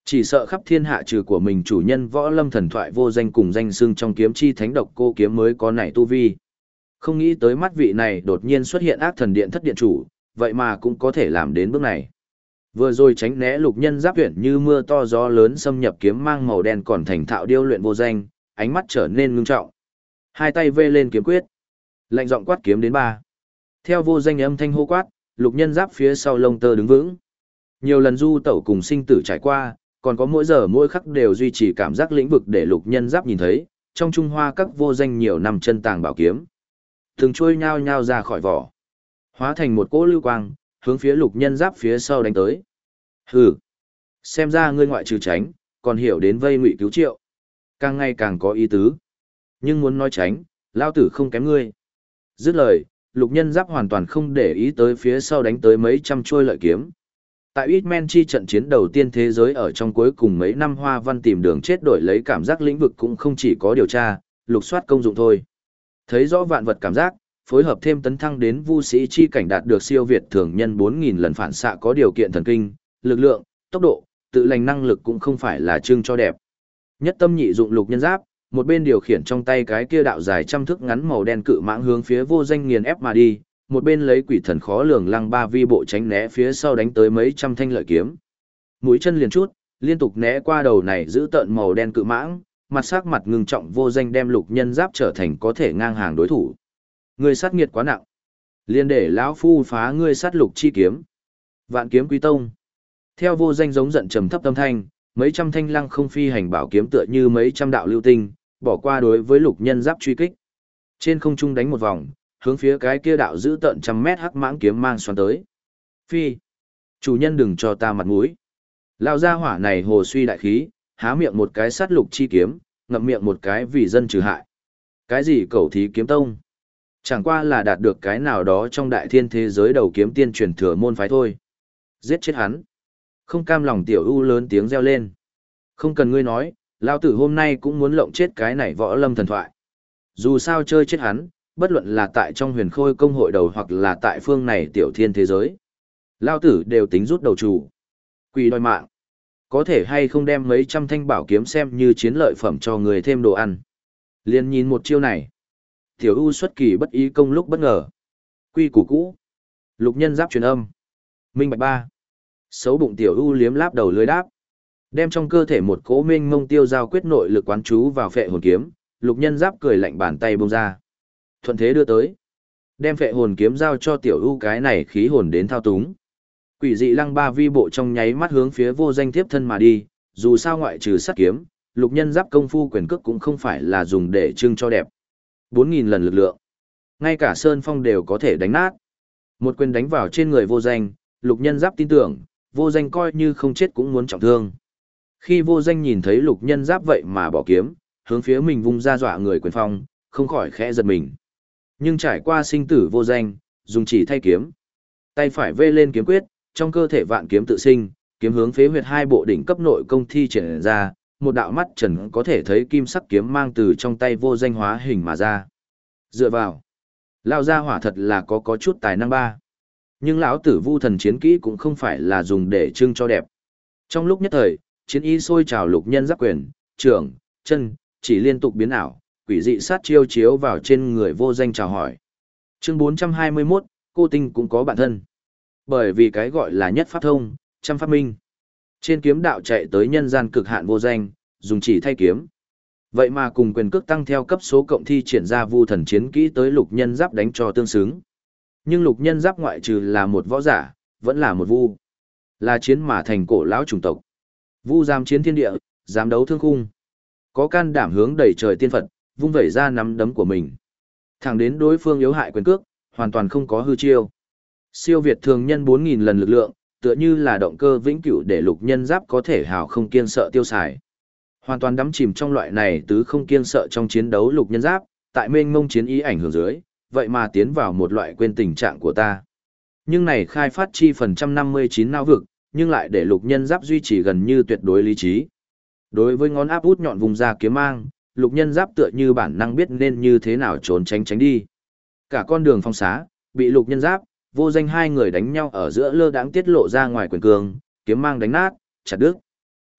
Chỉ sợ khắp thiên hạ trừ của mình chủ nhân võ lâm thần thoại vô danh cùng danh xưng trong kiếm chi thánh độc cô kiếm mới có nảy tu vi. Không nghĩ tới mắt vị này đột nhiên xuất hiện ác thần điện thất điện chủ, vậy mà cũng có thể làm đến bước này. Vừa rồi tránh né lục nhân giáp huyện như mưa to gió lớn xâm nhập kiếm mang màu đen còn thành thạo điêu luyện vô danh, ánh mắt trở nên ngưng trọng. Hai tay vê lên kiếm quyết. Lạnh giọng quát kiếm đến 3. Theo vô danh âm thanh hô quát, lục nhân giáp phía sau lông tơ đứng vững. Nhiều lần du tẩu cùng sinh tử trải qua, còn có mỗi giờ mỗi khắc đều duy trì cảm giác lĩnh vực để lục nhân giáp nhìn thấy, trong Trung Hoa các vô danh nhiều năm chân tàng bảo kiếm. Từng trôi nhao nhao ra khỏi vỏ, hóa thành một cỗ lưu quang, hướng phía lục nhân giáp phía sau đánh tới. Hừ, xem ra ngươi ngoại trừ tránh, còn hiểu đến vây ngụy cứu triệu. Càng ngày càng có ý tứ. Nhưng muốn nói tránh, lao tử không kém ngươi. Dứt lời, lục nhân giáp hoàn toàn không để ý tới phía sau đánh tới mấy trăm trôi lợi kiếm. Tại Hitman chi trận chiến đầu tiên thế giới ở trong cuối cùng mấy năm Hoa Văn tìm đường chết đổi lấy cảm giác lĩnh vực cũng không chỉ có điều tra, lục soát công dụng thôi. Thấy rõ vạn vật cảm giác, phối hợp thêm tấn thăng đến vu sĩ chi cảnh đạt được siêu việt thường nhân 4.000 lần phản xạ có điều kiện thần kinh, lực lượng, tốc độ, tự lành năng lực cũng không phải là trưng cho đẹp. Nhất tâm nhị dụng lục nhân giáp, một bên điều khiển trong tay cái kia đạo dài trăm thước ngắn màu đen cự mãng hướng phía vô danh nghiền ép mà đi, một bên lấy quỷ thần khó lường lăng ba vi bộ tránh né phía sau đánh tới mấy trăm thanh lợi kiếm. Mũi chân liền chút, liên tục né qua đầu này giữ tợn màu đen cự mãng, mặt sắc mặt ngưng trọng vô danh đem lục nhân giáp trở thành có thể ngang hàng đối thủ. Ngươi sát nghiệt quá nặng, liền để lão phu phá ngươi sát lục chi kiếm. Vạn kiếm quý tông. Theo vô danh giống giận trầm thấp âm thanh, mấy trăm thanh lăng không phi hành bảo kiếm tựa như mấy trăm đạo lưu tinh, bỏ qua đối với lục nhân giáp truy kích. Trên không trung đánh một vòng, hướng phía cái kia đạo giữ tận trăm mét hắc mãng kiếm mang xoắn tới. Phi, chủ nhân đừng cho ta mặt mũi. Lão gia hỏa này hồ suy đại khí, há miệng một cái sát lục chi kiếm, ngậm miệng một cái vì dân trừ hại. Cái gì cẩu thí kiếm tông? Chẳng qua là đạt được cái nào đó trong đại thiên thế giới đầu kiếm tiên truyền thừa môn phái thôi. Giết chết hắn. Không cam lòng tiểu ưu lớn tiếng reo lên. Không cần ngươi nói, lão tử hôm nay cũng muốn lộng chết cái này võ lâm thần thoại. Dù sao chơi chết hắn, bất luận là tại trong huyền khôi công hội đầu hoặc là tại phương này tiểu thiên thế giới. Lão tử đều tính rút đầu chủ. Quỷ đòi mạng. Có thể hay không đem mấy trăm thanh bảo kiếm xem như chiến lợi phẩm cho người thêm đồ ăn. Liên nhìn một chiêu này. Tiểu ưu xuất kỳ bất ý công lúc bất ngờ. Quy củ cũ. Lục nhân giáp truyền âm. Minh bạch 3. Xấu bụng tiểu ưu liếm láp đầu lưới đáp. Đem trong cơ thể một cỗ minh mông tiêu giao quyết nội lực quán chú vào phệ hồn kiếm, lục nhân giáp cười lạnh bàn tay bông ra. Thuận thế đưa tới. Đem phệ hồn kiếm giao cho tiểu ưu cái này khí hồn đến thao túng. Quỷ dị lăng ba vi bộ trong nháy mắt hướng phía vô danh tiếp thân mà đi, dù sao ngoại trừ sát kiếm, lục nhân giáp công phu quyền cước cũng không phải là dùng để trưng cho đẹp. 4.000 lần lực lượng. Ngay cả Sơn Phong đều có thể đánh nát. Một quyền đánh vào trên người vô danh, lục nhân giáp tin tưởng, vô danh coi như không chết cũng muốn trọng thương. Khi vô danh nhìn thấy lục nhân giáp vậy mà bỏ kiếm, hướng phía mình vung ra dọa người quyền phong, không khỏi khẽ giật mình. Nhưng trải qua sinh tử vô danh, dùng chỉ thay kiếm. Tay phải vê lên kiếm quyết, trong cơ thể vạn kiếm tự sinh, kiếm hướng phế huyệt hai bộ đỉnh cấp nội công thi triển ra, một đạo mắt trần có thể thấy kim sắc kiếm mang từ trong tay vô danh hóa hình mà ra. Dựa vào, lão gia hỏa thật là có chút tài năng ba. Nhưng lão tử vu thần chiến kỹ cũng không phải là dùng để trưng cho đẹp. Trong lúc nhất thời, chiến ý sôi trào lục nhân giáp quyền, trưởng, chân, chỉ liên tục biến ảo, quỷ dị sát chiêu chiếu vào trên người vô danh chào hỏi. Chương 421, cô tinh cũng có bản thân. Bởi vì cái gọi là nhất pháp thông, trăm pháp minh. Trên kiếm đạo chạy tới nhân gian cực hạn vô danh, dùng chỉ thay kiếm. Vậy mà cùng quyền cước tăng theo cấp số cộng thi triển ra vu thần chiến kỹ tới lục nhân giáp đánh cho tương xứng. Nhưng lục nhân giáp ngoại trừ là một võ giả, vẫn là một vu. Là chiến mà thành cổ lão chủng tộc. Vu dám chiến thiên địa, dám đấu thương khung. Có can đảm hướng đẩy trời tiên Phật, vung vẩy ra nắm đấm của mình. Thẳng đến đối phương yếu hại quyền cước, hoàn toàn không có hư chiêu. Siêu việt thường nhân 4.000 lần lực lượng, tựa như là động cơ vĩnh cửu để lục nhân giáp có thể hào không kiêng sợ tiêu xài. Hoàn toàn đắm chìm trong loại này tứ không kiêng sợ trong chiến đấu lục nhân giáp, tại mênh mông chiến ý ảnh hưởng dưới, vậy mà tiến vào một loại quên tình trạng của ta. Nhưng này khai phát chi phần 159 não vực, nhưng lại để lục nhân giáp duy trì gần như tuyệt đối lý trí. Đối với ngón áp út nhọn vùng ra kiếm mang, lục nhân giáp tựa như bản năng biết nên như thế nào trốn tránh tránh đi. Cả con đường phong xá, bị lục nhân giáp, vô danh hai người đánh nhau ở giữa lơ đãng tiết lộ ra ngoài quyền cường, kiếm mang đánh nát, chặt đứt.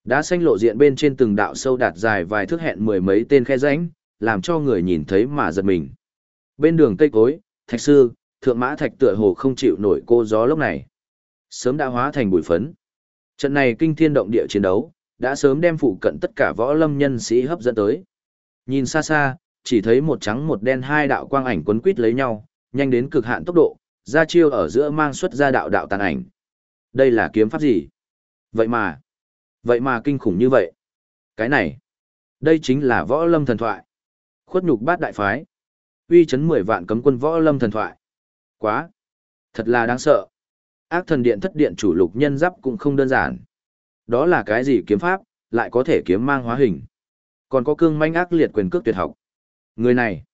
Đá xanh lộ diện bên trên từng đạo sâu đạt dài vài thước hẹn mười mấy tên khe rãnh, làm cho người nhìn thấy mà giật mình. Bên đường cây cối, thạch sư, thượng mã thạch tựa hồ không chịu nổi cô gió lốc này. Sớm đã hóa thành bụi phấn. Trận này kinh thiên động địa chiến đấu, đã sớm đem phụ cận tất cả võ lâm nhân sĩ hấp dẫn tới. Nhìn xa xa, chỉ thấy một trắng một đen hai đạo quang ảnh quấn quít lấy nhau, nhanh đến cực hạn tốc độ, ra chiêu ở giữa mang xuất ra đạo đạo tàn ảnh. Đây là kiếm pháp gì? Vậy mà kinh khủng như vậy. Cái này, đây chính là võ lâm thần thoại. Khuất nhục bát đại phái. Uy chấn 10 vạn cấm quân võ lâm thần thoại. Quá, thật là đáng sợ. Ác thần điện thất điện chủ Lục Nhân Giáp cũng không đơn giản. Đó là cái gì kiếm pháp, lại có thể kiếm mang hóa hình. Còn có cương manh ác liệt quyền cước tuyệt học. Người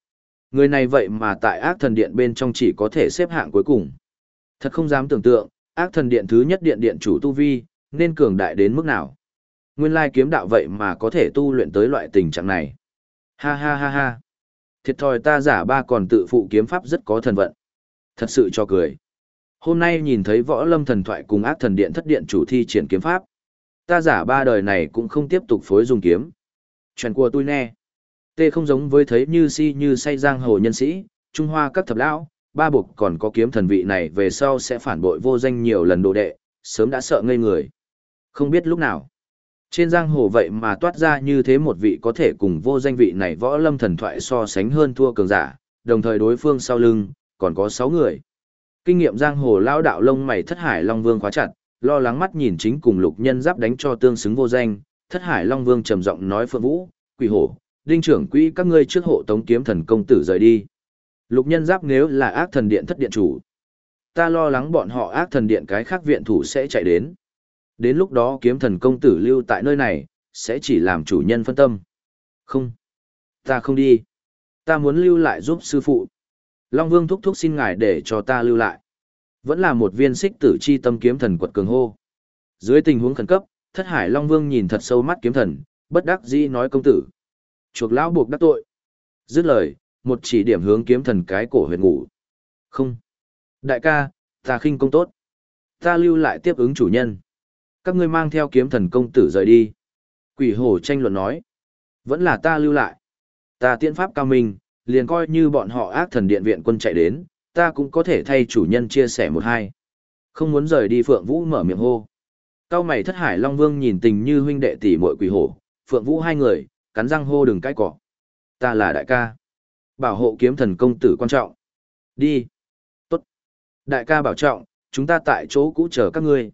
này vậy mà tại ác thần điện bên trong chỉ có thể xếp hạng cuối cùng. Thật không dám tưởng tượng, ác thần điện thứ nhất điện điện chủ tu vi, nên cường đại đến mức nào. Nguyên lai kiếm đạo vậy mà có thể tu luyện tới loại tình trạng này. Ha ha ha ha. Thiệt thòi ta giả ba còn tự phụ kiếm pháp rất có thần vận. Thật sự cho cười. Hôm nay nhìn thấy võ lâm thần thoại cùng ác thần điện thất điện chủ thi triển kiếm pháp. Ta giả ba đời này cũng không tiếp tục phối dùng kiếm. Chuyện của tôi nè. Tê không giống với thấy như si như say giang hồ nhân sĩ, Trung Hoa các thập lão, ba buộc còn có kiếm thần vị này về sau sẽ phản bội vô danh nhiều lần đồ đệ, sớm đã sợ ngây người. Không biết lúc nào. Trên giang hồ vậy mà toát ra như thế một vị có thể cùng vô danh vị này võ lâm thần thoại so sánh hơn thua cường giả, đồng thời đối phương sau lưng, còn có 6 người. Kinh nghiệm giang hồ lao đạo lông mày Thất Hải Long Vương khóa chặt, lo lắng mắt nhìn chính cùng Lục Nhân Giáp đánh cho tương xứng vô danh, Thất Hải Long Vương trầm giọng nói Phượng Vũ, Quỷ Hổ, Đinh trưởng quỹ các ngươi trước hộ tống kiếm thần công tử rời đi. Lục Nhân Giáp nếu là ác thần điện thất điện chủ, ta lo lắng bọn họ ác thần điện cái khác viện thủ sẽ chạy đến. Đến lúc đó kiếm thần công tử lưu tại nơi này, sẽ chỉ làm chủ nhân phân tâm. Không, ta không đi. Ta muốn lưu lại giúp sư phụ. Long Vương thúc thúc xin ngài để cho ta lưu lại. Vẫn là một viên xích tử chi tâm kiếm thần quật cường hô. Dưới tình huống khẩn cấp, Thất Hải Long Vương nhìn thật sâu mắt kiếm thần, bất đắc dĩ nói công tử. Chuộc lão buộc đắc tội. Dứt lời, một chỉ điểm hướng kiếm thần cái cổ huyệt ngủ. Không. Đại ca, ta khinh công tốt. Ta lưu lại tiếp ứng chủ nhân. Các ngươi mang theo kiếm thần công tử rời đi. Quỷ hổ tranh luận nói. Vẫn là ta lưu lại. Ta tiễn pháp cao minh, liền coi như bọn họ ác thần điện viện quân chạy đến, ta cũng có thể thay chủ nhân chia sẻ một hai. Không muốn rời đi Phượng Vũ mở miệng hô. Cao mày Thất Hải Long Vương nhìn tình như huynh đệ tỷ muội Quỷ hổ, Phượng Vũ hai người, cắn răng hô đừng cãi cỏ. Ta là đại ca. Bảo hộ kiếm thần công tử quan trọng. Đi. Tốt. Đại ca bảo trọng, chúng ta tại chỗ cũ chờ các ngươi.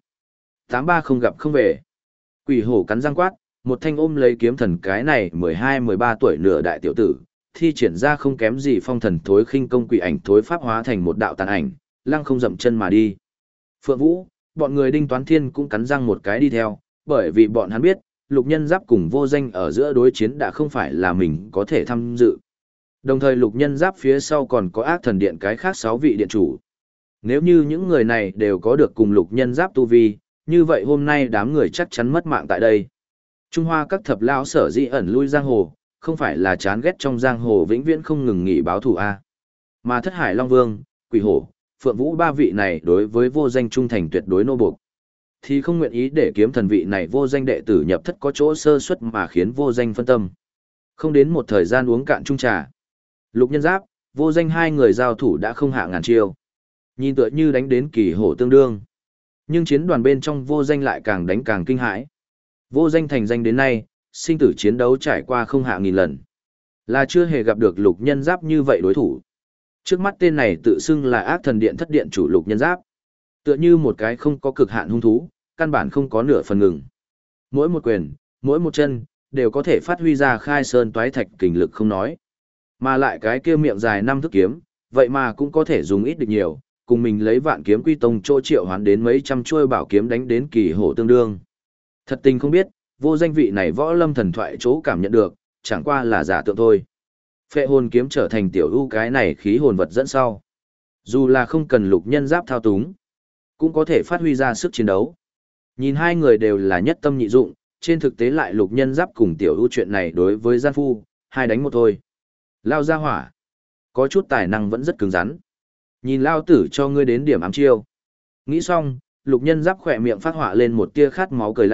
83 không gặp không về. Quỷ hổ cắn răng quát, một thanh ôm lấy kiếm thần cái này 12-13 tuổi nửa đại tiểu tử, thi triển ra không kém gì phong thần thối khinh công quỷ ảnh thối pháp hóa thành một đạo tàn ảnh, lăng không dậm chân mà đi. Phượng Vũ, bọn người Đinh Toán Thiên cũng cắn răng một cái đi theo, bởi vì bọn hắn biết, Lục Nhân Giáp cùng vô danh ở giữa đối chiến đã không phải là mình có thể tham dự. Đồng thời Lục Nhân Giáp phía sau còn có ác thần điện cái khác 6 vị điện chủ. Nếu như những người này đều có được cùng Lục Nhân Giáp tu vi, như vậy hôm nay đám người chắc chắn mất mạng tại đây. Trung Hoa các thập lão sở dĩ ẩn lui giang hồ, không phải là chán ghét trong giang hồ vĩnh viễn không ngừng nghỉ báo thù a, mà Thất Hải Long Vương, Quỷ Hổ, Phượng Vũ ba vị này đối với vô danh trung thành tuyệt đối nô buộc, thì không nguyện ý để kiếm thần vị này vô danh đệ tử nhập thất có chỗ sơ suất mà khiến vô danh phân tâm. Không đến một thời gian uống cạn chung trà, Lục Nhân Giáp, vô danh hai người giao thủ đã không hạ ngàn chiêu. Nhìn tựa như đánh đến kỳ hổ tương đương. Nhưng chiến đoàn bên trong vô danh lại càng đánh càng kinh hãi. Vô danh thành danh đến nay, sinh tử chiến đấu trải qua không hạ nghìn lần. Là chưa hề gặp được Lục Nhân Giáp như vậy đối thủ. Trước mắt tên này tự xưng là ác thần điện thất điện chủ Lục Nhân Giáp. Tựa như một cái không có cực hạn hung thú, căn bản không có nửa phần ngừng. Mỗi một quyền, mỗi một chân, đều có thể phát huy ra khai sơn toái thạch kình lực không nói. Mà lại cái kia miệng dài 5 thước kiếm, vậy mà cũng có thể dùng ít được nhiều, cùng mình lấy vạn kiếm quy tông chỗ triệu hoán đến mấy trăm chuôi bảo kiếm đánh đến kỳ hổ tương đương. Thật tình không biết, vô danh vị này võ lâm thần thoại chỗ cảm nhận được, chẳng qua là giả tượng thôi. Phệ hồn kiếm trở thành tiểu ưu cái này khí hồn vật dẫn sau. Dù là không cần Lục Nhân Giáp thao túng, cũng có thể phát huy ra sức chiến đấu. Nhìn hai người đều là nhất tâm nhị dụng, trên thực tế lại Lục Nhân Giáp cùng tiểu ưu chuyện này đối với gian phu, hai đánh một thôi. Lao ra hỏa, có chút tài năng vẫn rất cứng rắn. Nhìn lao tử cho ngươi đến điểm ám chiêu. Nghĩ xong, Lục Nhân Giáp khỏe miệng phát họa lên một tia khát máu cười lạnh,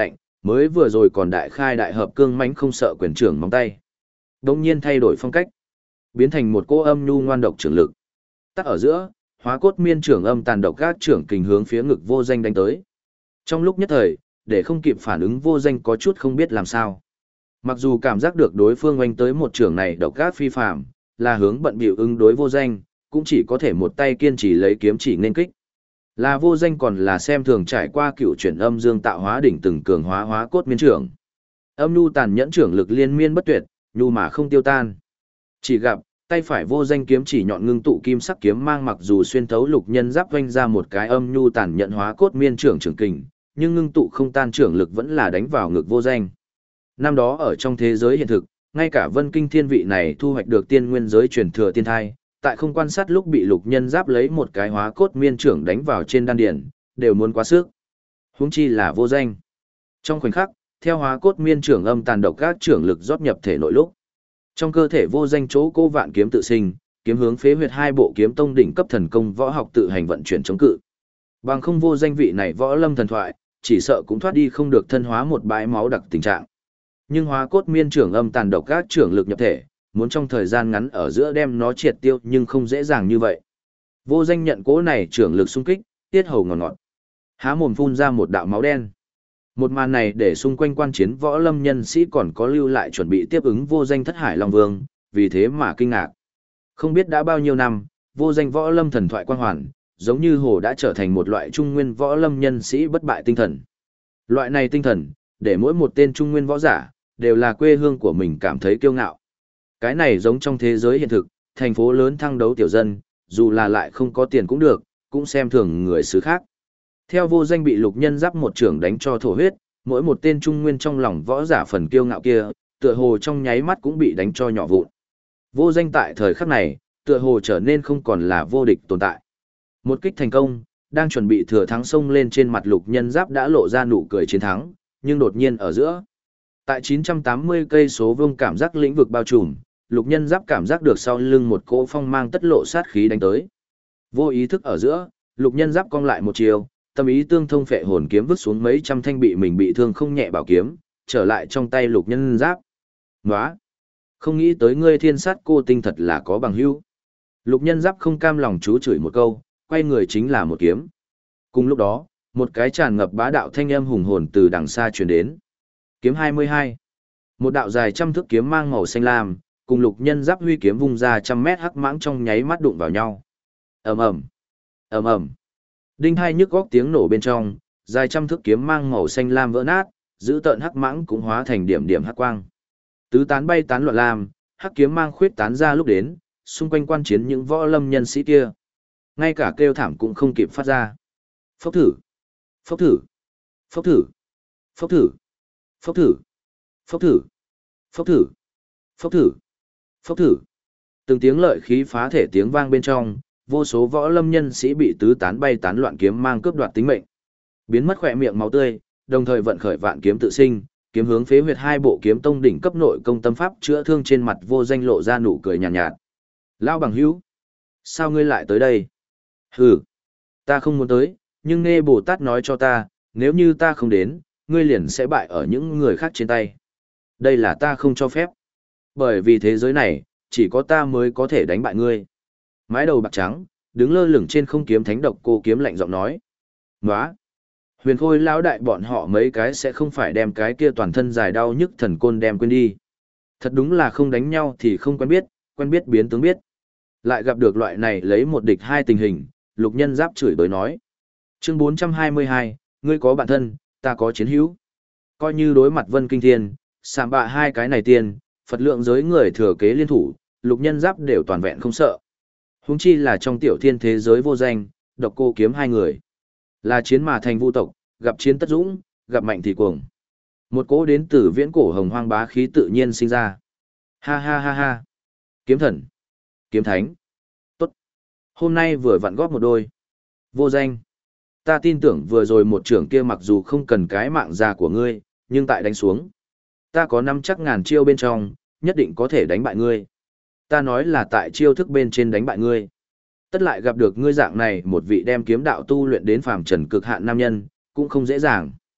mới vừa rồi còn đại khai đại hợp cương mãnh không sợ quyền trưởng móng tay. Đông nhiên thay đổi phong cách, biến thành một cô âm nhu ngoan độc trưởng lực. Tắt ở giữa, hóa cốt miên trưởng âm tàn độc gác trưởng kình hướng phía ngực vô danh đánh tới. Trong lúc nhất thời, để không kịp phản ứng vô danh có chút không biết làm sao. Mặc dù cảm giác được đối phương oanh tới một trưởng này độc gác phi phàm, là hướng bận bịu ứng đối vô danh, cũng chỉ có thể một tay kiên trì lấy kiếm chỉ nên kích. Là vô danh còn là xem thường trải qua cựu chuyển âm dương tạo hóa đỉnh từng cường hóa hóa cốt miên trưởng. Âm nhu tàn nhẫn trưởng lực liên miên bất tuyệt, nhu mà không tiêu tan. Chỉ gặp, tay phải vô danh kiếm chỉ nhọn ngưng tụ kim sắc kiếm mang mặc dù xuyên thấu lục nhân giáp vanh ra một cái âm nhu tàn nhẫn hóa cốt miên trưởng trường kình, nhưng ngưng tụ không tan trưởng lực vẫn là đánh vào ngực vô danh. Năm đó ở trong thế giới hiện thực, ngay cả Vân Kinh Thiên vị này thu hoạch được tiên nguyên giới truyền thừa tiên thai, tại không quan sát lúc bị lục nhân giáp lấy một cái hóa cốt miên trưởng đánh vào trên đan điền, đều muốn quá sức. Huống chi là vô danh. Trong khoảnh khắc, theo hóa cốt miên trưởng âm tàn độc các trưởng lực rót nhập thể nội lúc, trong cơ thể vô danh chỗ cô vạn kiếm tự sinh, kiếm hướng phế huyệt hai bộ kiếm tông đỉnh cấp thần công võ học tự hành vận chuyển chống cự. Bằng không vô danh vị này võ lâm thần thoại, chỉ sợ cũng thoát đi không được thân hóa một bãi máu đặc tình trạng. Nhưng hóa cốt miên trưởng âm tàn độc các trưởng lực nhập thể, muốn trong thời gian ngắn ở giữa đem nó triệt tiêu nhưng không dễ dàng như vậy. Vô danh nhận cố này trưởng lực xung kích, tiết hầu ngọt ngọt. Há mồm phun ra một đạo máu đen. Một màn này để xung quanh quan chiến võ lâm nhân sĩ còn có lưu lại chuẩn bị tiếp ứng vô danh thất hải long vương, vì thế mà kinh ngạc. Không biết đã bao nhiêu năm, vô danh võ lâm thần thoại quang hoàn, giống như hồ đã trở thành một loại trung nguyên võ lâm nhân sĩ bất bại tinh thần. Loại này tinh thần, để mỗi một tên trung nguyên võ giả, đều là quê hương của mình cảm thấy kiêu ngạo. Cái này giống trong thế giới hiện thực, thành phố lớn thăng đấu tiểu dân, dù là lại không có tiền cũng được, cũng xem thường người xứ khác. Theo vô danh bị lục nhân giáp một trưởng đánh cho thổ huyết, mỗi một tên trung nguyên trong lòng võ giả phần kiêu ngạo kia, tựa hồ trong nháy mắt cũng bị đánh cho nhỏ vụn. Vô danh tại thời khắc này, tựa hồ trở nên không còn là vô địch tồn tại. Một kích thành công, đang chuẩn bị thừa thắng xông lên trên mặt lục nhân giáp đã lộ ra nụ cười chiến thắng, nhưng đột nhiên ở giữa, tại 980 cây số vuông cảm giác lĩnh vực bao trùm, lục nhân giáp cảm giác được sau lưng một cỗ phong mang tất lộ sát khí đánh tới. Vô ý thức ở giữa, lục nhân giáp cong lại một chiều, tâm ý tương thông phệ hồn kiếm vứt xuống mấy trăm thanh bị mình thương không nhẹ bảo kiếm, trở lại trong tay lục nhân giáp. Nóa! Không nghĩ tới ngươi thiên sát cô tinh thật là có bằng hữu. Lục nhân giáp không cam lòng chú chửi một câu, quay người chính là một kiếm. Cùng lúc đó, một cái tràn ngập bá đạo thanh âm hùng hồn từ đằng xa truyền đến. Kiếm 22. Một đạo dài trăm thước kiếm mang màu xanh lam, cùng lục nhân giáp huy kiếm vung ra trăm mét hắc mãng trong nháy mắt đụng vào nhau. Ầm ầm, ầm ầm. Đinh hai nhức góc tiếng nổ bên trong, dài trăm thước kiếm mang màu xanh lam vỡ nát, giữ tợn hắc mãng cũng hóa thành điểm điểm hắc quang. Tứ tán bay tán loạn lam, hắc kiếm mang khuyết tán ra lúc đến, xung quanh quan chiến những võ lâm nhân sĩ kia, ngay cả kêu thảm cũng không kịp phát ra. Phốc thử, phốc thử, phốc thử, phốc thử, phốc thử, phốc thử, phốc thử, phốc thử, phốc thử. Từng tiếng lợi khí phá thể tiếng vang bên trong, vô số võ lâm nhân sĩ bị tứ tán bay tán loạn kiếm mang cướp đoạt tính mệnh. Biến mất khỏe miệng máu tươi, đồng thời vận khởi vạn kiếm tự sinh, kiếm hướng phế huyệt hai bộ kiếm tông đỉnh cấp nội công tâm pháp chữa thương trên mặt vô danh lộ ra nụ cười nhàn nhạt. Lão bằng hữu, sao ngươi lại tới đây? Hừ, ta không muốn tới, nhưng nghe Bồ Tát nói cho ta, nếu như ta không đến, ngươi liền sẽ bại ở những người khác trên tay. Đây là ta không cho phép. Bởi vì thế giới này, chỉ có ta mới có thể đánh bại ngươi. Mái đầu bạc trắng, đứng lơ lửng trên không kiếm thánh độc cô kiếm lạnh giọng nói. Nóa! Huyền Khôi lão đại bọn họ mấy cái sẽ không phải đem cái kia toàn thân dài đau nhức thần côn đem quên đi. Thật đúng là không đánh nhau thì không quen biết biến tướng biết. Lại gặp được loại này lấy một địch hai tình hình, lục nhân giáp chửi bới nói. Chương 422, ngươi có bạn thân, ta có chiến hữu. Coi như đối mặt Vân Kinh Thiên, sạm bạ hai cái này tiền, Phật lượng giới người thừa kế liên thủ, lục nhân giáp đều toàn vẹn không sợ. Huống chi là trong tiểu thiên thế giới vô danh, độc cô kiếm hai người. Là chiến mà thành vu tộc, gặp chiến tất dũng, gặp mạnh thì cuồng. Một cỗ đến từ viễn cổ hồng hoang bá khí tự nhiên sinh ra. Ha ha ha ha. Kiếm thần. Kiếm thánh. Tốt. Hôm nay vừa vặn góp một đôi. Vô danh. Ta tin tưởng vừa rồi một trưởng kia mặc dù không cần cái mạng già của ngươi, nhưng tại đánh xuống. Ta có năm chắc ngàn chiêu bên trong, nhất định có thể đánh bại ngươi. Ta nói là tại chiêu thức bên trên đánh bại ngươi. Tất lại gặp được ngươi dạng này một vị đem kiếm đạo tu luyện đến phàm trần cực hạn nam nhân, cũng không dễ dàng.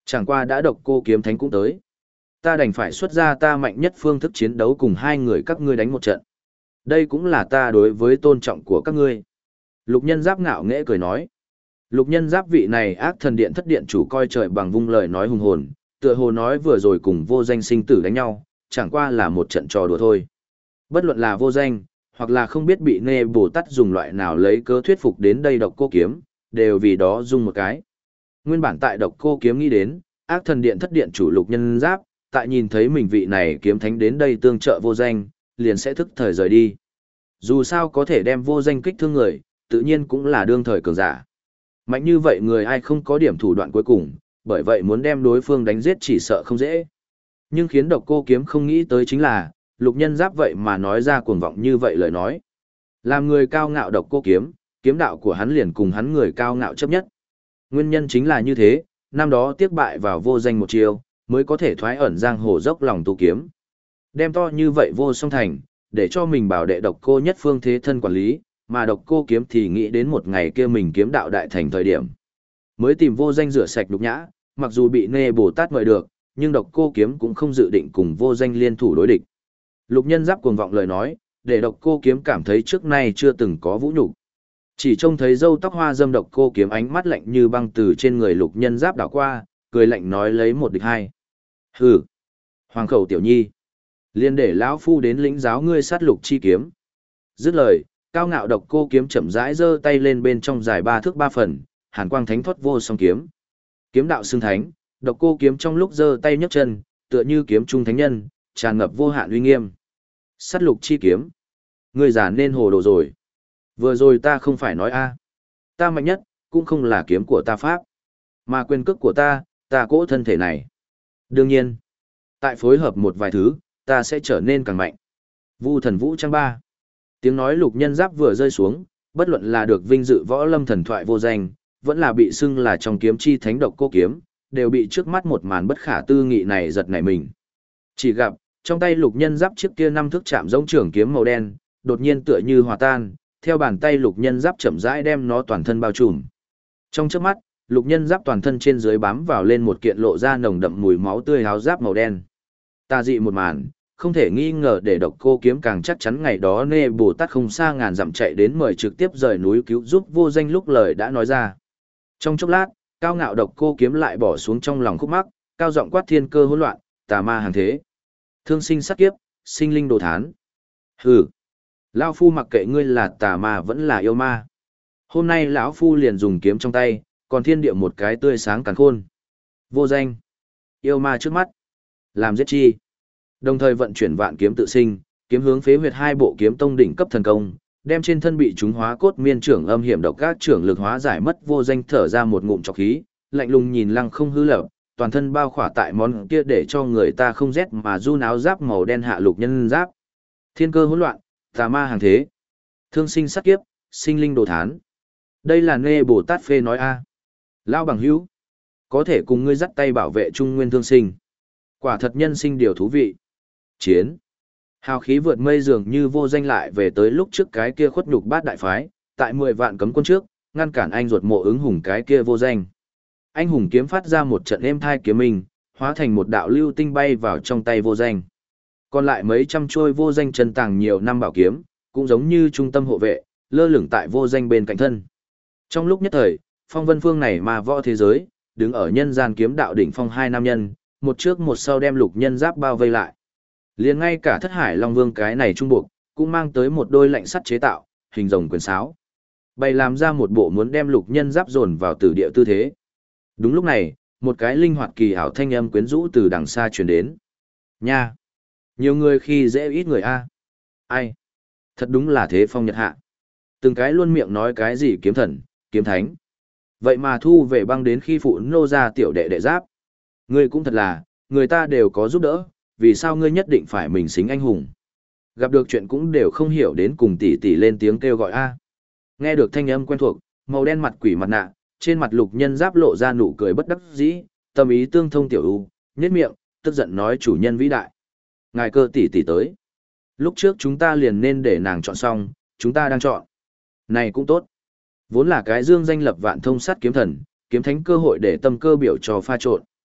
Chẳng qua đã độc cô kiếm thánh cũng tới. Ta đành phải xuất ra ta mạnh nhất phương thức chiến đấu cùng hai người các ngươi đánh một trận. Đây cũng là ta đối với tôn trọng của các ngươi. Lục Nhân Giáp ngạo nghễ cười nói. Lục Nhân Giáp vị này ác thần điện thất điện chủ coi trời bằng vung lời nói hùng hồn, tựa hồ nói vừa rồi cùng vô danh sinh tử đánh nhau, chẳng qua là một trận trò đùa thôi. Bất luận là vô danh, hoặc là không biết bị Nê Bồ Tát dùng loại nào lấy cớ thuyết phục đến đây độc cô kiếm, đều vì đó dùng một cái. Nguyên bản tại độc cô kiếm nghĩ đến, ác thần điện thất điện chủ Lục Nhân Giáp, tại nhìn thấy mình vị này kiếm thánh đến đây tương trợ vô danh, liền sẽ thức thời rời đi. Dù sao có thể đem vô danh kích thương người, tự nhiên cũng là đương thời cường giả. Mạnh như vậy người ai không có điểm thủ đoạn cuối cùng, bởi vậy muốn đem đối phương đánh giết chỉ sợ không dễ. Nhưng khiến độc cô kiếm không nghĩ tới chính là, Lục Nhân Giáp vậy mà nói ra cuồng vọng như vậy lời nói. Làm người cao ngạo độc cô kiếm, kiếm đạo của hắn liền cùng hắn người cao ngạo chấp nhất. Nguyên nhân chính là như thế, năm đó tiếc bại vào vô danh một chiều, mới có thể thoái ẩn giang hồ dốc lòng tu kiếm. Đem to như vậy vô song thành, để cho mình bảo đệ độc cô nhất phương thế thân quản lý, mà độc cô kiếm thì nghĩ đến một ngày kia mình kiếm đạo đại thành thời điểm. Mới tìm vô danh rửa sạch nhục nhã, mặc dù bị Nê Bồ Tát mời được, nhưng độc cô kiếm cũng không dự định cùng vô danh liên thủ đối địch. Lục Nhân Giáp cuồng vọng lời nói, để độc cô kiếm cảm thấy trước nay chưa từng có vũ nhục. Chỉ trông thấy râu tóc hoa dâm độc cô kiếm ánh mắt lạnh như băng từ trên người Lục Nhân Giáp đảo qua, cười lạnh nói lấy một địch hai. Hừ, hoàng khẩu tiểu nhi, liên để lão phu đến lĩnh giáo ngươi sát lục chi kiếm. Dứt lời, cao ngạo độc cô kiếm chậm rãi giơ tay lên bên trong dài 3 thước 3 phần, hàn quang thánh thoát vô song kiếm. Kiếm đạo xưng thánh, độc cô kiếm trong lúc giơ tay nhấc chân, tựa như kiếm trung thánh nhân, tràn ngập vô hạn uy nghiêm. Sát lục chi kiếm, ngươi giả nên hồ đồ rồi. Vừa rồi ta không phải nói a, ta mạnh nhất, cũng không là kiếm của ta pháp, mà quyền cước của ta cỗ thân thể này. Đương nhiên, tại phối hợp một vài thứ, ta sẽ trở nên càng mạnh. Vu thần vũ trang 3. Tiếng nói Lục Nhân Giáp vừa rơi xuống, bất luận là được vinh dự võ lâm thần thoại vô danh, vẫn là bị xưng là trong kiếm chi thánh độc cô kiếm, đều bị trước mắt một màn bất khả tư nghị này giật nảy mình. Chỉ gặp, trong tay Lục Nhân Giáp chiếc kia 5 thước chạm giống trường kiếm màu đen, đột nhiên tựa như hòa tan, theo bàn tay Lục Nhân Giáp chậm rãi đem nó toàn thân bao trùm. Trong chớp mắt, Lục Nhân Giáp toàn thân trên dưới bám vào lên một kiện lộ ra nồng đậm mùi máu tươi áo giáp màu đen. Tà dị một màn, không thể nghi ngờ để độc cô kiếm càng chắc chắn ngày đó Nê Bồ Tát không xa ngàn dặm chạy đến mời trực tiếp rời núi cứu giúp vô danh lúc lời đã nói ra. Trong chốc lát, cao ngạo độc cô kiếm lại bỏ xuống trong lòng khúc mắc, cao giọng quát thiên cơ hỗn loạn, tà ma hàng thế. Thương sinh sát kiếp, sinh linh đồ thán. Hừ, lão phu mặc kệ ngươi là tà ma vẫn là yêu ma. Hôm nay lão phu liền dùng kiếm trong tay, còn thiên địa một cái tươi sáng càn khôn. Vô danh, yêu ma trước mắt, làm giết chi. Đồng thời vận chuyển vạn kiếm tự sinh, kiếm hướng phế huyệt hai bộ kiếm tông đỉnh cấp thần công, đem trên thân bị chúng hóa cốt miên trưởng âm hiểm độc các trưởng lực hóa giải mất vô danh thở ra một ngụm trọc khí, lạnh lùng nhìn lăng không hư lập, toàn thân bao khỏa tại món kia để cho người ta không rét mà run áo giáp màu đen hạ Lục Nhân Giáp. Thiên cơ hỗn loạn, tà ma hàng thế, thương sinh sát kiếp, sinh linh đồ thán. Đây là Nê Bồ Tát phê nói a. Lão bằng hữu, có thể cùng ngươi dắt tay bảo vệ trung nguyên thương sinh. Quả thật nhân sinh điều thú vị. Chiến. Hào khí vượt mây dường như vô danh lại về tới lúc trước cái kia khuất nhục bát đại phái, tại 10 vạn cấm quân trước, ngăn cản anh ruột mộ ứng hùng cái kia vô danh. Anh hùng kiếm phát ra một trận êm thai kiếm mình, hóa thành một đạo lưu tinh bay vào trong tay vô danh. Còn lại mấy trăm trôi vô danh chân tàng nhiều năm bảo kiếm, cũng giống như trung tâm hộ vệ, lơ lửng tại vô danh bên cạnh thân. Trong lúc nhất thời, phong vân phương này mà võ thế giới, đứng ở nhân gian kiếm đạo đỉnh phong hai nam nhân, một trước một sau đem Lục Nhân Giáp bao vây lại. Liền ngay cả Thất Hải Long Vương cái này trung buộc, cũng mang tới một đôi lạnh sắt chế tạo, hình rồng quyền sáo. Bày làm ra một bộ muốn đem Lục Nhân Giáp dồn vào tử địa tư thế. Đúng lúc này, một cái linh hoạt kỳ ảo thanh âm quyến rũ từ đằng xa truyền đến. Nha! Nhiều người khi dễ ít người a. Ai? Thật đúng là thế phong nhật hạ. Từng cái luôn miệng nói cái gì kiếm thần, kiếm thánh. Vậy mà thu về băng đến khi phụ nô ra tiểu đệ đệ giáp. Ngươi cũng thật là, người ta đều có giúp đỡ, vì sao ngươi nhất định phải mình xính anh hùng. Gặp được chuyện cũng đều không hiểu đến cùng tỷ tỷ lên tiếng kêu gọi a. Nghe được thanh âm quen thuộc, màu đen mặt quỷ mặt nạ, trên mặt Lục Nhân Giáp lộ ra nụ cười bất đắc dĩ, tâm ý tương thông tiểu u, nhếch miệng, tức giận nói chủ nhân vĩ đại. Ngài Cơ tỷ tỷ tới. Lúc trước chúng ta liền nên để nàng chọn xong, chúng ta đang chọn. Này cũng tốt. Vốn là cái dương danh lập vạn thông sát kiếm thần, kiếm thánh cơ hội để tâm cơ biểu cho pha trộn.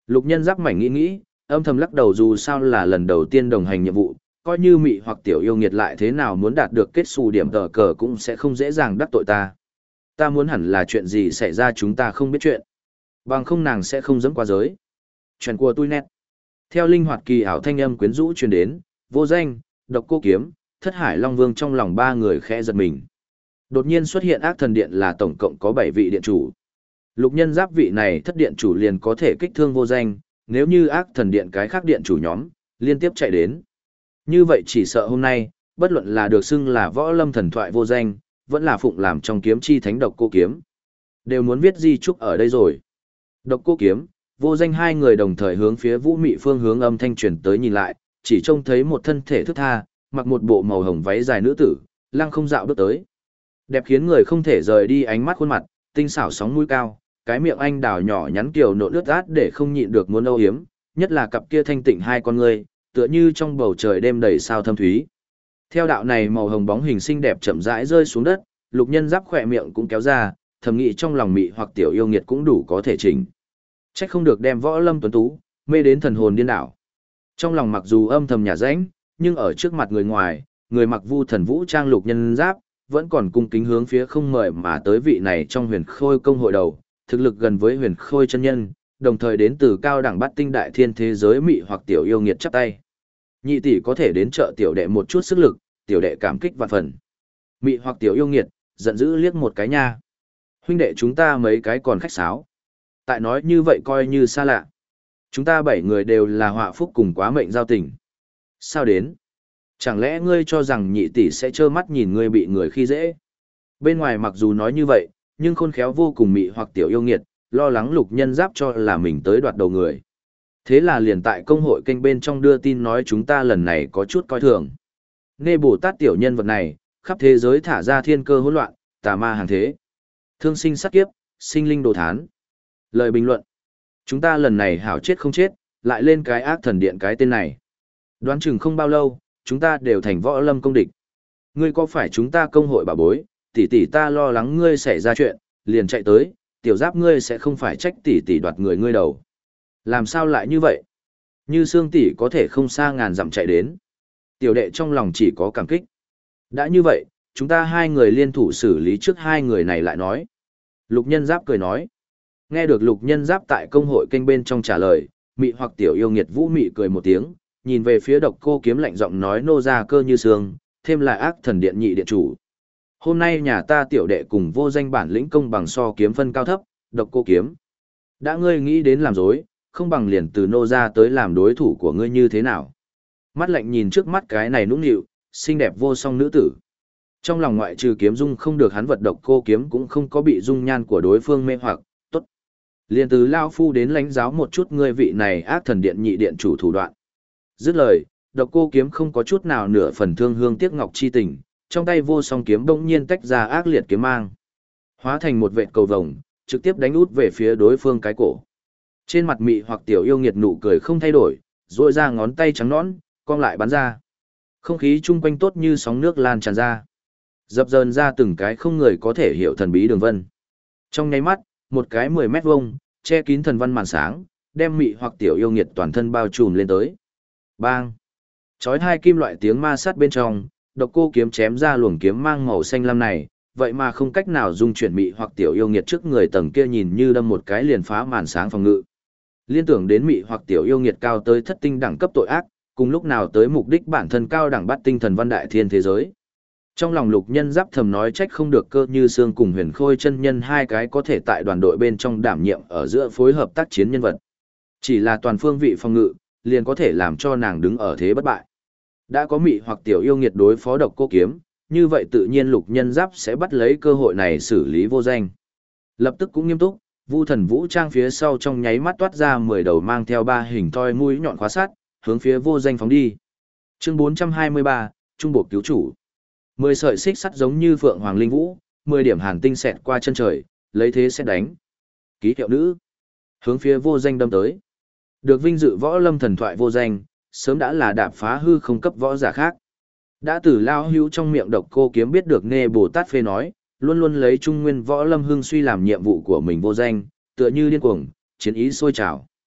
Lục Nhân Giáp mảnh nghĩ nghĩ, âm thầm lắc đầu, dù sao là lần đầu tiên đồng hành nhiệm vụ, coi như mị hoặc tiểu yêu nghiệt lại thế nào muốn đạt được kết xù điểm tờ cờ cũng sẽ không dễ dàng đắc tội ta. Ta muốn hẳn là chuyện gì xảy ra chúng ta không biết chuyện. Bằng không nàng sẽ không dẫm qua giới. Chuyện của tôi nét. Theo linh hoạt kỳ ảo thanh âm quyến rũ truyền đến, Vô Danh, Độc Cô Kiếm, Thất Hải Long Vương trong lòng ba người khẽ giật mình. Đột nhiên xuất hiện ác thần điện là tổng cộng có 7 vị điện chủ. Lục Nhân Giáp vị này thất điện chủ liền có thể kích thương Vô Danh, nếu như ác thần điện cái khác điện chủ nhóm, liên tiếp chạy đến. Như vậy chỉ sợ hôm nay, bất luận là được xưng là võ lâm thần thoại Vô Danh, vẫn là phụng làm trong kiếm chi thánh Độc Cô Kiếm. Đều muốn viết di chúc ở đây rồi. Độc Cô Kiếm, Vô Danh hai người đồng thời hướng phía Vũ Mị phương hướng âm thanh truyền tới nhìn lại, chỉ trông thấy một thân thể thướt tha, mặc một bộ màu hồng váy dài nữ tử, lăng không dạo bước tới. Đẹp khiến người không thể rời đi ánh mắt khuôn mặt, tinh xảo sóng mũi cao, cái miệng anh đào nhỏ nhắn kiều nộn nước át để không nhịn được muốn âu yếm, nhất là cặp kia thanh tịnh hai con người, tựa như trong bầu trời đêm đầy sao thâm thúy. Theo đạo này màu hồng bóng hình xinh đẹp chậm rãi rơi xuống đất, Lục Nhân Giáp khỏe miệng cũng kéo ra, thầm nghĩ trong lòng mị hoặc tiểu yêu nghiệt cũng đủ có thể chỉnh. Trách không được đem võ lâm tuấn tú, mê đến thần hồn điên đảo. Trong lòng mặc dù âm thầm nhả rãnh, nhưng ở trước mặt người ngoài, người mặc vu thần vũ trang Lục Nhân Giáp, vẫn còn cung kính hướng phía không mời mà tới vị này trong huyền khôi công hội đầu, thực lực gần với huyền khôi chân nhân, đồng thời đến từ cao đẳng bát tinh đại thiên thế giới mị hoặc tiểu yêu nghiệt chắp tay. Nhị tỷ có thể đến trợ tiểu đệ một chút sức lực, tiểu đệ cảm kích vạn phần. Mị hoặc tiểu yêu nghiệt, giận dữ liếc một cái nha. Huynh đệ chúng ta mấy cái còn khách sáo. Tại nói như vậy coi như xa lạ. Chúng ta 7 người đều là họa phúc cùng quá mệnh giao tình. Sao đến? Chẳng lẽ ngươi cho rằng nhị tỷ sẽ trơ mắt nhìn ngươi bị người khi dễ? Bên ngoài mặc dù nói như vậy, nhưng khôn khéo vô cùng mị hoặc tiểu yêu nghiệt, lo lắng Lục Nhân Giáp cho là mình tới đoạt đầu người. Thế là liền tại công hội kênh bên trong đưa tin nói chúng ta lần này có chút coi thường. Nghe Bồ Tát tiểu nhân vật này, khắp thế giới thả ra thiên cơ hỗn loạn, tà ma hàng thế. Thương sinh sát kiếp, sinh linh đồ thán. Lời bình luận. Chúng ta lần này hảo chết không chết, lại lên cái ác thần điện cái tên này. Đoán chừng không bao lâu, chúng ta đều thành võ lâm công địch. Ngươi có phải chúng ta công hội bà bối, tỷ tỷ ta lo lắng ngươi xảy ra chuyện, liền chạy tới, tiểu Giáp ngươi sẽ không phải trách tỷ tỷ đoạt người ngươi đầu. Làm sao lại như vậy? Như Sương tỷ có thể không xa ngàn dặm chạy đến. Tiểu đệ trong lòng chỉ có cảm kích. Đã như vậy, chúng ta hai người liên thủ xử lý trước hai người này lại nói. Lục Nhân Giáp cười nói. Nghe được Lục Nhân Giáp tại công hội kênh bên trong trả lời, mị hoặc tiểu yêu nghiệt Vũ Mị cười một tiếng, nhìn về phía Độc Cô Kiếm lạnh giọng nói nô ra cơ như sương, thêm là ác thần điện nhị điện chủ. Hôm nay nhà ta tiểu đệ cùng Vô Danh bản lĩnh công bằng so kiếm phân cao thấp, Độc Cô Kiếm. Đã ngươi nghĩ đến làm dối, không bằng liền từ nô ra tới làm đối thủ của ngươi như thế nào. Mắt lạnh nhìn trước mắt cái này nũng nịu, xinh đẹp vô song nữ tử. Trong lòng ngoại trừ kiếm dung không được hắn vật Độc Cô Kiếm cũng không có bị dung nhan của đối phương mê hoặc, tốt. Liền từ Lao Phu đến lãnh giáo một chút ngươi vị này ác thần điện nhị điện chủ thủ đoạn. Dứt lời, Độc Cô Kiếm không có chút nào nửa phần thương hương tiếc ngọc chi tình, trong tay vô song kiếm bỗng nhiên tách ra ác liệt kiếm mang. Hóa thành một vệt cầu vồng, trực tiếp đánh út về phía đối phương cái cổ. Trên mặt mị hoặc tiểu yêu nghiệt nụ cười không thay đổi, duỗi ra ngón tay trắng nõn, cong lại bắn ra. Không khí chung quanh tốt như sóng nước lan tràn ra. Dập dờn ra từng cái không người có thể hiểu thần bí đường vân. Trong nháy mắt, một cái 10 mét vuông, che kín thần văn màn sáng, đem mị hoặc tiểu yêu nghiệt toàn thân bao trùm lên tới. Bang! Chói hai kim loại tiếng ma sát bên trong, Độc Cô Kiếm chém ra luồng kiếm mang màu xanh lam này, vậy mà không cách nào dung chuyển mị hoặc tiểu yêu nghiệt trước người tầng kia nhìn như đâm một cái liền phá màn sáng phòng ngự. Liên tưởng đến mị hoặc tiểu yêu nghiệt cao tới thất tinh đẳng cấp tội ác, cùng lúc nào tới mục đích bản thân cao đẳng bát tinh thần văn đại thiên thế giới. Trong lòng Lục Nhân Giáp thầm nói trách không được cơ như xương cùng huyền khôi chân nhân hai cái có thể tại đoàn đội bên trong đảm nhiệm ở giữa phối hợp tác chiến nhân vật. Chỉ là toàn phương vị phòng ngự, liền có thể làm cho nàng đứng ở thế bất bại. Đã có mị hoặc tiểu yêu nghiệt đối phó Độc Cô Kiếm, như vậy tự nhiên Lục Nhân Giáp sẽ bắt lấy cơ hội này xử lý Vô Danh. Lập tức cũng nghiêm túc, Vu thần vũ trang phía sau trong nháy mắt toát ra 10 đầu mang theo 3 hình thoi mũi nhọn khóa sát, hướng phía Vô Danh phóng đi. Chương 423, Trung bộ cứu chủ. 10 sợi xích sắt giống như phượng hoàng linh vũ, 10 điểm hàn tinh xẹt qua chân trời, lấy thế xét đánh. Ký hiệu nữ. Hướng phía Vô Danh đâm tới. Được vinh dự võ lâm thần thoại Vô Danh, sớm đã là đạp phá hư không cấp võ giả khác. Đã từ Lao Hữu trong miệng Độc Cô Kiếm biết được Nê Bồ Tát phê nói, luôn luôn lấy trung nguyên võ lâm hưng suy làm nhiệm vụ của mình Vô Danh, tựa như điên cuồng, chiến ý sôi trào.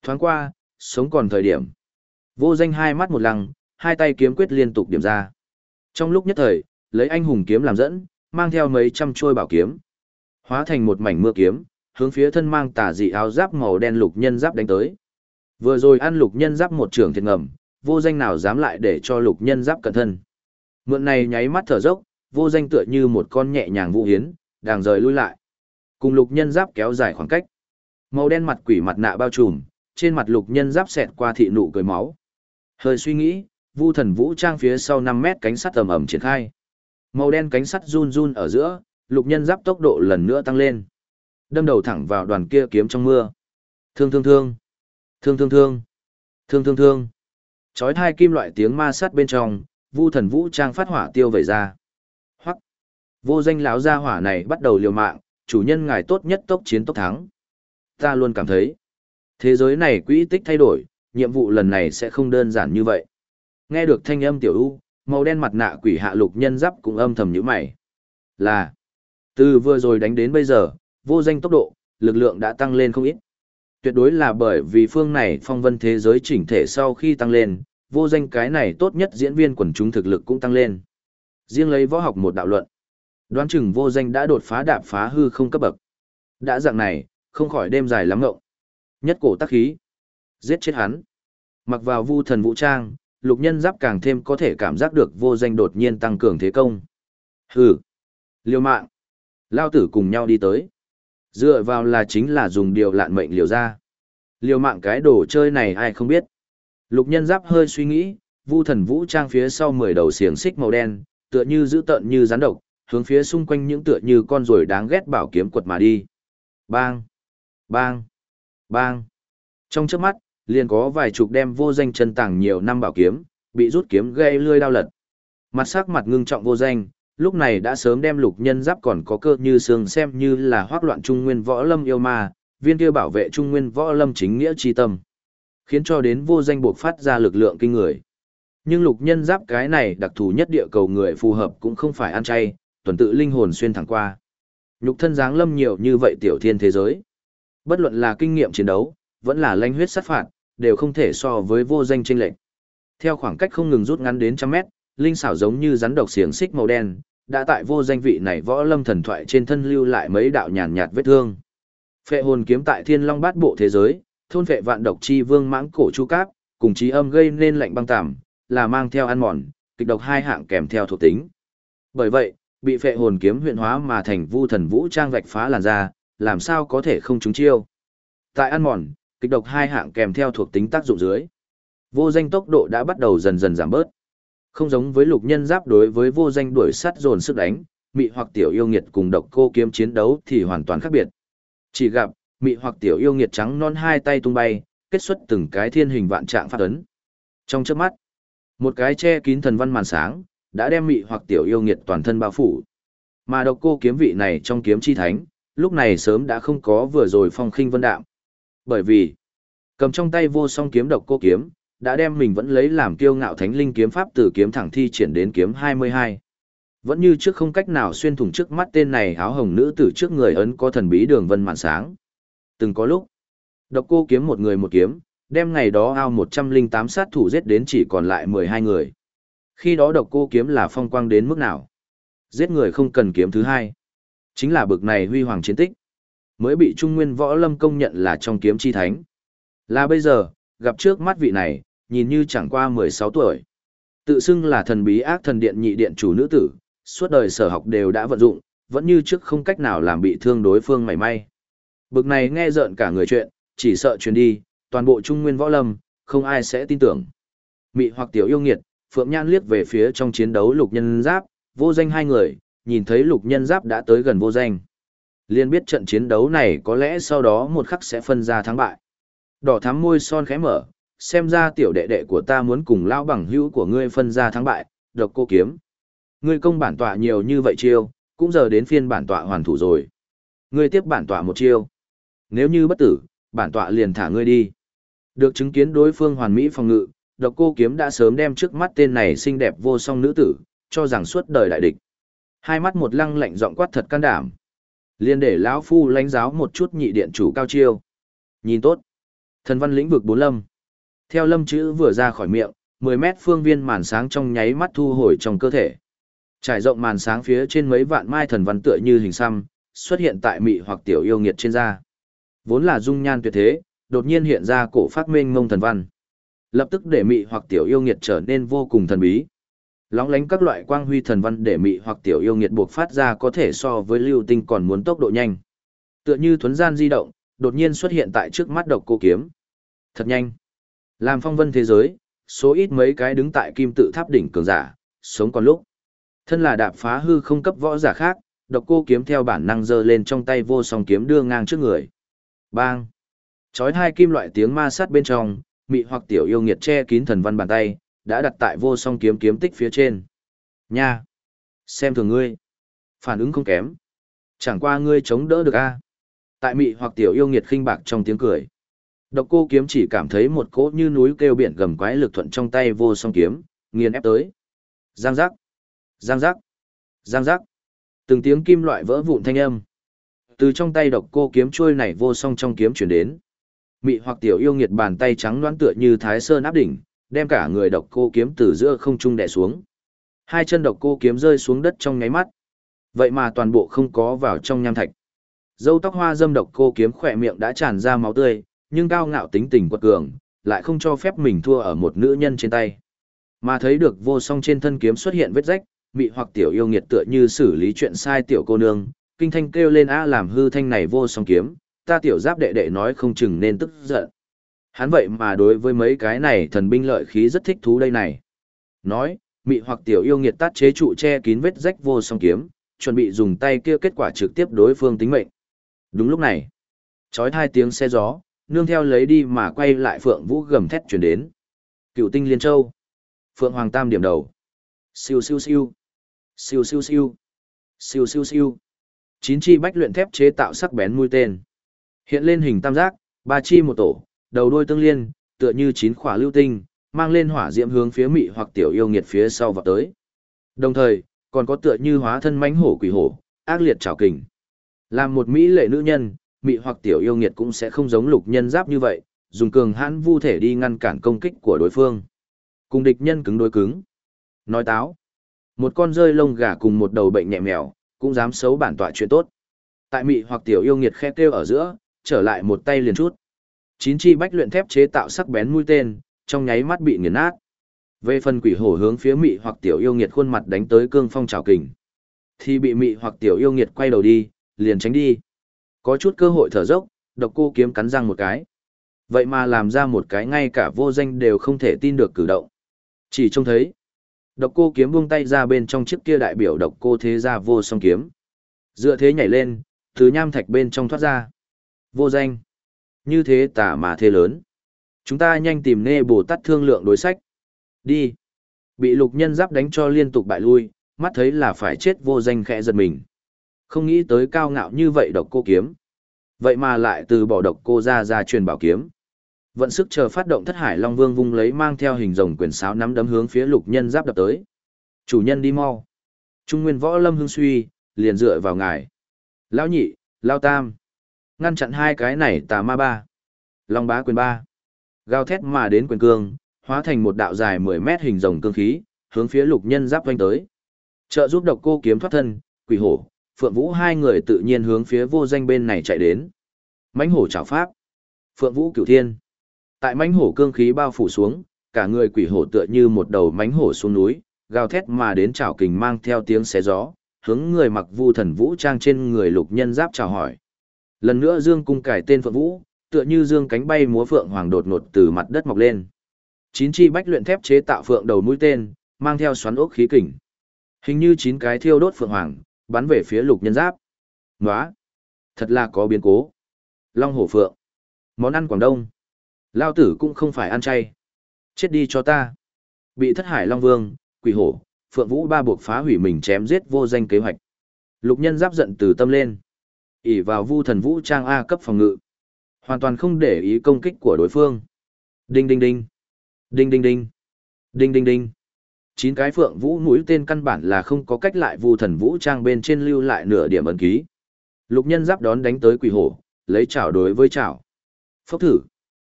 Thoáng qua, sống còn thời điểm. Vô Danh hai mắt một lăng, hai tay kiếm quyết liên tục điểm ra. Trong lúc nhất thời, lấy anh hùng kiếm làm dẫn, mang theo mấy trăm trôi bảo kiếm, hóa thành một mảnh mưa kiếm, hướng phía thân mang tà dị áo giáp màu đen lục nhân giáp đánh tới. Vừa rồi ăn lục nhân giáp một trường thiệt ngầm, Vô Danh nào dám lại để cho lục nhân giáp cẩn thân. Mượn này nháy mắt thở dốc, Vô Danh tựa như một con nhẹ nhàng vũ hiến, đang rời lui lại. Cùng lục nhân giáp kéo dài khoảng cách. Màu đen mặt quỷ mặt nạ bao trùm, trên mặt lục nhân giáp xẹt qua thị nụ cười máu. Hơi suy nghĩ, Vu Thần Vũ Trang phía sau 5 mét cánh sắt ầm ầm triển khai. Màu đen cánh sắt run run ở giữa, lục nhân giáp tốc độ lần nữa tăng lên. Đâm đầu thẳng vào đoàn kia kiếm trong mưa. Thương thương thương. Thương thương thương. Thương thương thương. Chói hai kim loại tiếng ma sát bên trong, Vu Thần Vũ Trang phát hỏa tiêu vẩy ra. Hoắc. Vô Danh lão gia hỏa này bắt đầu liều mạng, chủ nhân ngài tốt nhất tốc chiến tốc thắng. Ta luôn cảm thấy, thế giới này quỹ tích thay đổi, nhiệm vụ lần này sẽ không đơn giản như vậy. Nghe được thanh âm tiểu u, màu đen mặt nạ quỷ hạ lục nhân giáp cũng âm thầm nhíu mày. Là, từ vừa rồi đánh đến bây giờ, Vô Danh tốc độ, lực lượng đã tăng lên không ít. Tuyệt đối là bởi vì phương này phong vân thế giới chỉnh thể sau khi tăng lên, Vô Danh cái này tốt nhất diễn viên quần chúng thực lực cũng tăng lên. Riêng lấy võ học một đạo luận, đoán chừng Vô Danh đã đột phá đạp phá hư không cấp bậc. Đã dạng này, không khỏi đêm dài lắm ngộng. Nhất cổ tác khí, giết chết hắn. Mặc vào Vu Thần Vũ Trang, lục nhân giáp càng thêm có thể cảm giác được Vô Danh đột nhiên tăng cường thế công. Hừ, liều mạng, lao tử cùng nhau đi tới. Dựa vào là chính là dùng điều lạn mệnh liều ra. Liều mạng cái đồ chơi này ai không biết. Lục nhân giáp hơi suy nghĩ, Vu Thần Vũ Trang phía sau 10 đầu xiềng xích màu đen, tựa như dữ tợn như rắn độc, hướng phía xung quanh những tựa như con ruồi đáng ghét bảo kiếm quật mà đi. Bang, bang, bang. Trong chớp mắt, liền có vài chục đem Vô Danh chân tàng nhiều năm bảo kiếm, bị rút kiếm gây lươi đau lật. Mặt sắc mặt ngưng trọng Vô Danh, lúc này đã sớm đem lục nhân giáp còn có cơ như xương xem như là hoác loạn trung nguyên võ lâm yêu ma, viên kia bảo vệ trung nguyên võ lâm chính nghĩa chi tâm. Khiến cho đến Vô Danh buộc phát ra lực lượng kinh người. Nhưng lục nhân giáp cái này đặc thù nhất địa cầu người phù hợp cũng không phải ăn chay, tuần tự linh hồn xuyên thẳng qua. Nhục thân dáng lâm nhiều như vậy tiểu thiên thế giới. Bất luận là kinh nghiệm chiến đấu, vẫn là lanh huyết sát phạt, đều không thể so với Vô Danh chênh lệch. Theo khoảng cách không ngừng rút ngắn đến trăm mét, linh xảo giống như rắn độc xiềng xích màu đen, đã tại Vô Danh vị này võ lâm thần thoại trên thân lưu lại mấy đạo nhàn nhạt vết thương. Phệ hồn kiếm tại Thiên Long Bát Bộ thế giới, thôn phệ vạn độc chi vương mãng cổ chu cáp, cùng chí âm gây nên lạnh băng tảm, là mang theo ăn mòn, kịch độc hai hạng kèm theo thuộc tính. Bởi vậy, bị phệ hồn kiếm huyện hóa mà thành Vu Thần Vũ Trang vạch phá làn da, làm sao có thể không trúng chiêu. Tại ăn mòn, kịch độc hai hạng kèm theo thuộc tính tác dụng dưới, Vô Danh tốc độ đã bắt đầu dần dần giảm bớt. Không giống với lục nhân giáp đối với Vô Danh đuổi sát dồn sức đánh, mị hoặc tiểu yêu nghiệt cùng độc cô kiếm chiến đấu thì hoàn toàn khác biệt. Chỉ gặp, mị hoặc tiểu yêu nghiệt trắng non hai tay tung bay, kết xuất từng cái thiên hình vạn trạng pháp ấn. Trong chớp mắt, một cái che kín thần văn màn sáng, đã đem mị hoặc tiểu yêu nghiệt toàn thân bao phủ. Mà độc cô kiếm vị này trong kiếm chi thánh, lúc này sớm đã không có vừa rồi phong khinh vân đạm. Bởi vì, cầm trong tay vô song kiếm độc cô kiếm, đã đem mình vẫn lấy làm kiêu ngạo thánh linh kiếm pháp từ kiếm thẳng thi triển đến kiếm 22. Vẫn như trước không cách nào xuyên thủng trước mắt tên này áo hồng nữ tử trước người ấn có thần bí đường vân màn sáng. Từng có lúc, độc cô kiếm một người một kiếm, đem ngày đó ao 108 sát thủ giết đến chỉ còn lại 12 người. Khi đó độc cô kiếm là phong quang đến mức nào? Giết người không cần kiếm thứ hai. Chính là bực này huy hoàng chiến tích. Mới bị Trung Nguyên Võ Lâm công nhận là trong kiếm chi thánh. Là bây giờ, gặp trước mắt vị này, nhìn như chẳng qua 16 tuổi. Tự xưng là thần bí ác thần điện nhị điện chủ nữ tử, suốt đời sở học đều đã vận dụng, vẫn như trước không cách nào làm bị thương đối phương mảy may. Bực này nghe rợn cả người chuyện, chỉ sợ truyền đi, toàn bộ Trung Nguyên Võ Lâm, không ai sẽ tin tưởng. Mị hoặc tiểu yêu nghiệt, Phượng Nhan liếc về phía trong chiến đấu lục nhân giáp, Vô Danh hai người, nhìn thấy lục nhân giáp đã tới gần Vô Danh. Liên biết trận chiến đấu này có lẽ sau đó một khắc sẽ phân ra thắng bại. Đỏ thắm môi son khẽ mở, xem ra tiểu đệ đệ của ta muốn cùng lão bằng hữu của ngươi phân ra thắng bại, độc cô kiếm. Ngươi công bản tọa nhiều như vậy chiêu, cũng giờ đến phiên bản tọa hoàn thủ rồi. Ngươi tiếp bản tọa một chiêu. Nếu như bất tử, bản tọa liền thả ngươi đi. Được chứng kiến đối phương hoàn mỹ phòng ngự, độc cô kiếm đã sớm đem trước mắt tên này xinh đẹp vô song nữ tử, cho rằng suốt đời đại địch. Hai mắt một lăng lạnh giọng quát thật can đảm. Liền để lão phu lãnh giáo một chút nhị điện chủ cao chiêu. Nhìn tốt. Thần văn lĩnh vực bốn lâm. Theo lâm chữ vừa ra khỏi miệng, 10 mét phương viên màn sáng trong nháy mắt thu hồi trong cơ thể. Trải rộng màn sáng phía trên mấy vạn mai thần văn tựa như hình xăm, xuất hiện tại mị hoặc tiểu yêu nghiệt trên da. Vốn là dung nhan tuyệt thế, đột nhiên hiện ra cổ phát mênh mông thần văn. Lập tức để mị hoặc tiểu yêu nghiệt trở nên vô cùng thần bí. Lóng lánh các loại quang huy thần văn để mị hoặc tiểu yêu nghiệt buộc phát ra có thể so với lưu tinh còn muốn tốc độ nhanh. Tựa như thuấn gian di động, đột nhiên xuất hiện tại trước mắt độc cô kiếm. Thật nhanh. Làm phong vân thế giới, số ít mấy cái đứng tại kim tự tháp đỉnh cường giả, sống còn lúc. Thân là đạp phá hư không cấp võ giả khác, độc cô kiếm theo bản năng giơ lên trong tay vô song kiếm đưa ngang trước người. Bang! Chói hai kim loại tiếng ma sát bên trong, mị hoặc tiểu yêu nghiệt che kín thần văn bàn tay, đã đặt tại vô song kiếm kiếm tích phía trên. Nha! Xem thường ngươi. Phản ứng không kém. Chẳng qua ngươi chống đỡ được a. Tại mị hoặc tiểu yêu nghiệt khinh bạc trong tiếng cười. Độc cô kiếm chỉ cảm thấy một cỗ như núi kêu biển gầm quái lực thuận trong tay vô song kiếm, nghiền ép tới. Giang giác! Giang giác! Giang giác! Từng tiếng kim loại vỡ vụn thanh âm. Từ trong tay độc cô kiếm trôi này vô song trong kiếm chuyển đến. Mị hoặc tiểu yêu nghiệt bàn tay trắng loãng tựa như thái sơn áp đỉnh, đem cả người độc cô kiếm từ giữa không trung đè xuống. Hai chân độc cô kiếm rơi xuống đất trong nháy mắt. Vậy mà toàn bộ không có vào trong nham thạch. Râu tóc hoa dâm độc cô kiếm khỏe miệng đã tràn ra máu tươi, nhưng cao ngạo tính tình quật cường, lại không cho phép mình thua ở một nữ nhân trên tay. Mà thấy được vô song trên thân kiếm xuất hiện vết rách, mị hoặc tiểu yêu nghiệt tựa như xử lý chuyện sai tiểu cô nương, kinh thanh kêu lên a làm hư thanh này vô song kiếm, ta tiểu giáp đệ đệ nói không chừng nên tức giận. Hắn vậy mà đối với mấy cái này thần binh lợi khí rất thích thú đây này. Nói, mị hoặc tiểu yêu nghiệt tát chế trụ che kín vết rách vô song kiếm, chuẩn bị dùng tay kia kết quả trực tiếp đối phương tính mệnh. Đúng lúc này, chói hai tiếng xe gió, nương theo lấy đi mà quay lại Phượng Vũ gầm thét truyền đến. Cựu tinh liên châu. Phượng Hoàng Tam điểm đầu. Siêu siêu siêu. Siêu siêu siêu. Siêu siêu siêu. 9 chi bách luyện thép chế tạo sắc bén mũi tên. Hiện lên hình tam giác, 3 chi một tổ, đầu đuôi tương liên, tựa như 9 khỏa lưu tinh, mang lên hỏa diễm hướng phía mị hoặc tiểu yêu nghiệt phía sau vào tới. Đồng thời, còn có tựa như hóa thân mãnh hổ quỷ hổ, ác liệt trảo kình. Làm một mỹ lệ nữ nhân, mị hoặc tiểu yêu nghiệt cũng sẽ không giống lục nhân giáp như vậy, dùng cường hãn vu thể đi ngăn cản công kích của đối phương. Cùng địch nhân cứng đối cứng. Nói táo. Một con rơi lông gà cùng một đầu bệnh nhẹ mèo, cũng dám xấu bản tọa chuyện tốt. Tại mị hoặc tiểu yêu nghiệt khẽ kêu ở giữa, trở lại một tay liền chút. 9 chi bách luyện thép chế tạo sắc bén mũi tên, trong nháy mắt bị nghiền nát. Về phần quỷ hổ hướng phía mị hoặc tiểu yêu nghiệt khuôn mặt đánh tới cương phong trảo kình, thì bị mị hoặc tiểu yêu nghiệt quay đầu đi, liền tránh đi. Có chút cơ hội thở dốc, độc cô kiếm cắn răng một cái. Vậy mà làm ra một cái ngay cả vô danh đều không thể tin được cử động. Chỉ trông thấy, độc cô kiếm buông tay ra bên trong chiếc kia đại biểu độc cô thế gia vô song kiếm. Dựa thế nhảy lên, từ nham thạch bên trong thoát ra. Vô danh. Như thế tả mà thế lớn. Chúng ta nhanh tìm Nê Bồ Tát thương lượng đối sách. Đi. Bị lục nhân giáp đánh cho liên tục bại lui, mắt thấy là phải chết vô danh khẽ giật mình. Không nghĩ tới cao ngạo như vậy độc cô kiếm. Vậy mà lại từ bỏ độc cô ra truyền bảo kiếm. Vận sức chờ phát động Thất Hải Long Vương vung lấy mang theo hình rồng quyền sáo nắm đấm hướng phía lục nhân giáp đập tới. Chủ nhân đi mau. Trung nguyên võ lâm hưng suy, liền dựa vào ngài. Lão nhị, Lão tam. Ngăn chặn hai cái này tà ma ba. Long bá quyền ba. Gào thét mà đến quyền cương, hóa thành một đạo dài 10 mét hình rồng cương khí, hướng phía lục nhân giáp vanh tới. Trợ giúp độc cô kiếm thoát thân, quỷ hổ, Phượng Vũ hai người tự nhiên hướng phía vô danh bên này chạy đến. Mãnh hổ trảo pháp. Phượng Vũ cửu thiên. Tại mãnh hổ cương khí bao phủ xuống, cả người quỷ hổ tựa như một đầu mãnh hổ xuống núi, gào thét mà đến trảo kình mang theo tiếng xé gió, hướng người mặc vu thần vũ trang trên người lục nhân giáp chào hỏi. Lần nữa dương cung cải tên Phượng Vũ, tựa như dương cánh bay múa phượng hoàng đột ngột từ mặt đất mọc lên. 9 chi bách luyện thép chế tạo phượng đầu mũi tên, mang theo xoắn ốc khí kình. Hình như 9 cái thiêu đốt phượng hoàng, bắn về phía lục nhân giáp. Nóa! Thật là có biến cố. Long hổ phượng. Món ăn Quảng Đông. Lao tử cũng không phải ăn chay. Chết đi cho ta. Bị Thất Hải Long Vương, quỷ hổ, Phượng Vũ ba buộc phá hủy mình chém giết vô danh kế hoạch. Lục nhân giáp giận từ tâm lên. ỷ vào vu thần vũ trang A cấp phòng ngự. Hoàn toàn không để ý công kích của đối phương. Đinh đinh đinh. Đinh đinh đinh. Đinh đinh đinh. 9 cái Phượng Vũ mũi tên căn bản là không có cách lại vu thần vũ trang bên trên lưu lại nửa điểm ấn ký. Lục nhân giáp đón đánh tới quỷ hổ, lấy chảo đối với chảo. Phốc thử.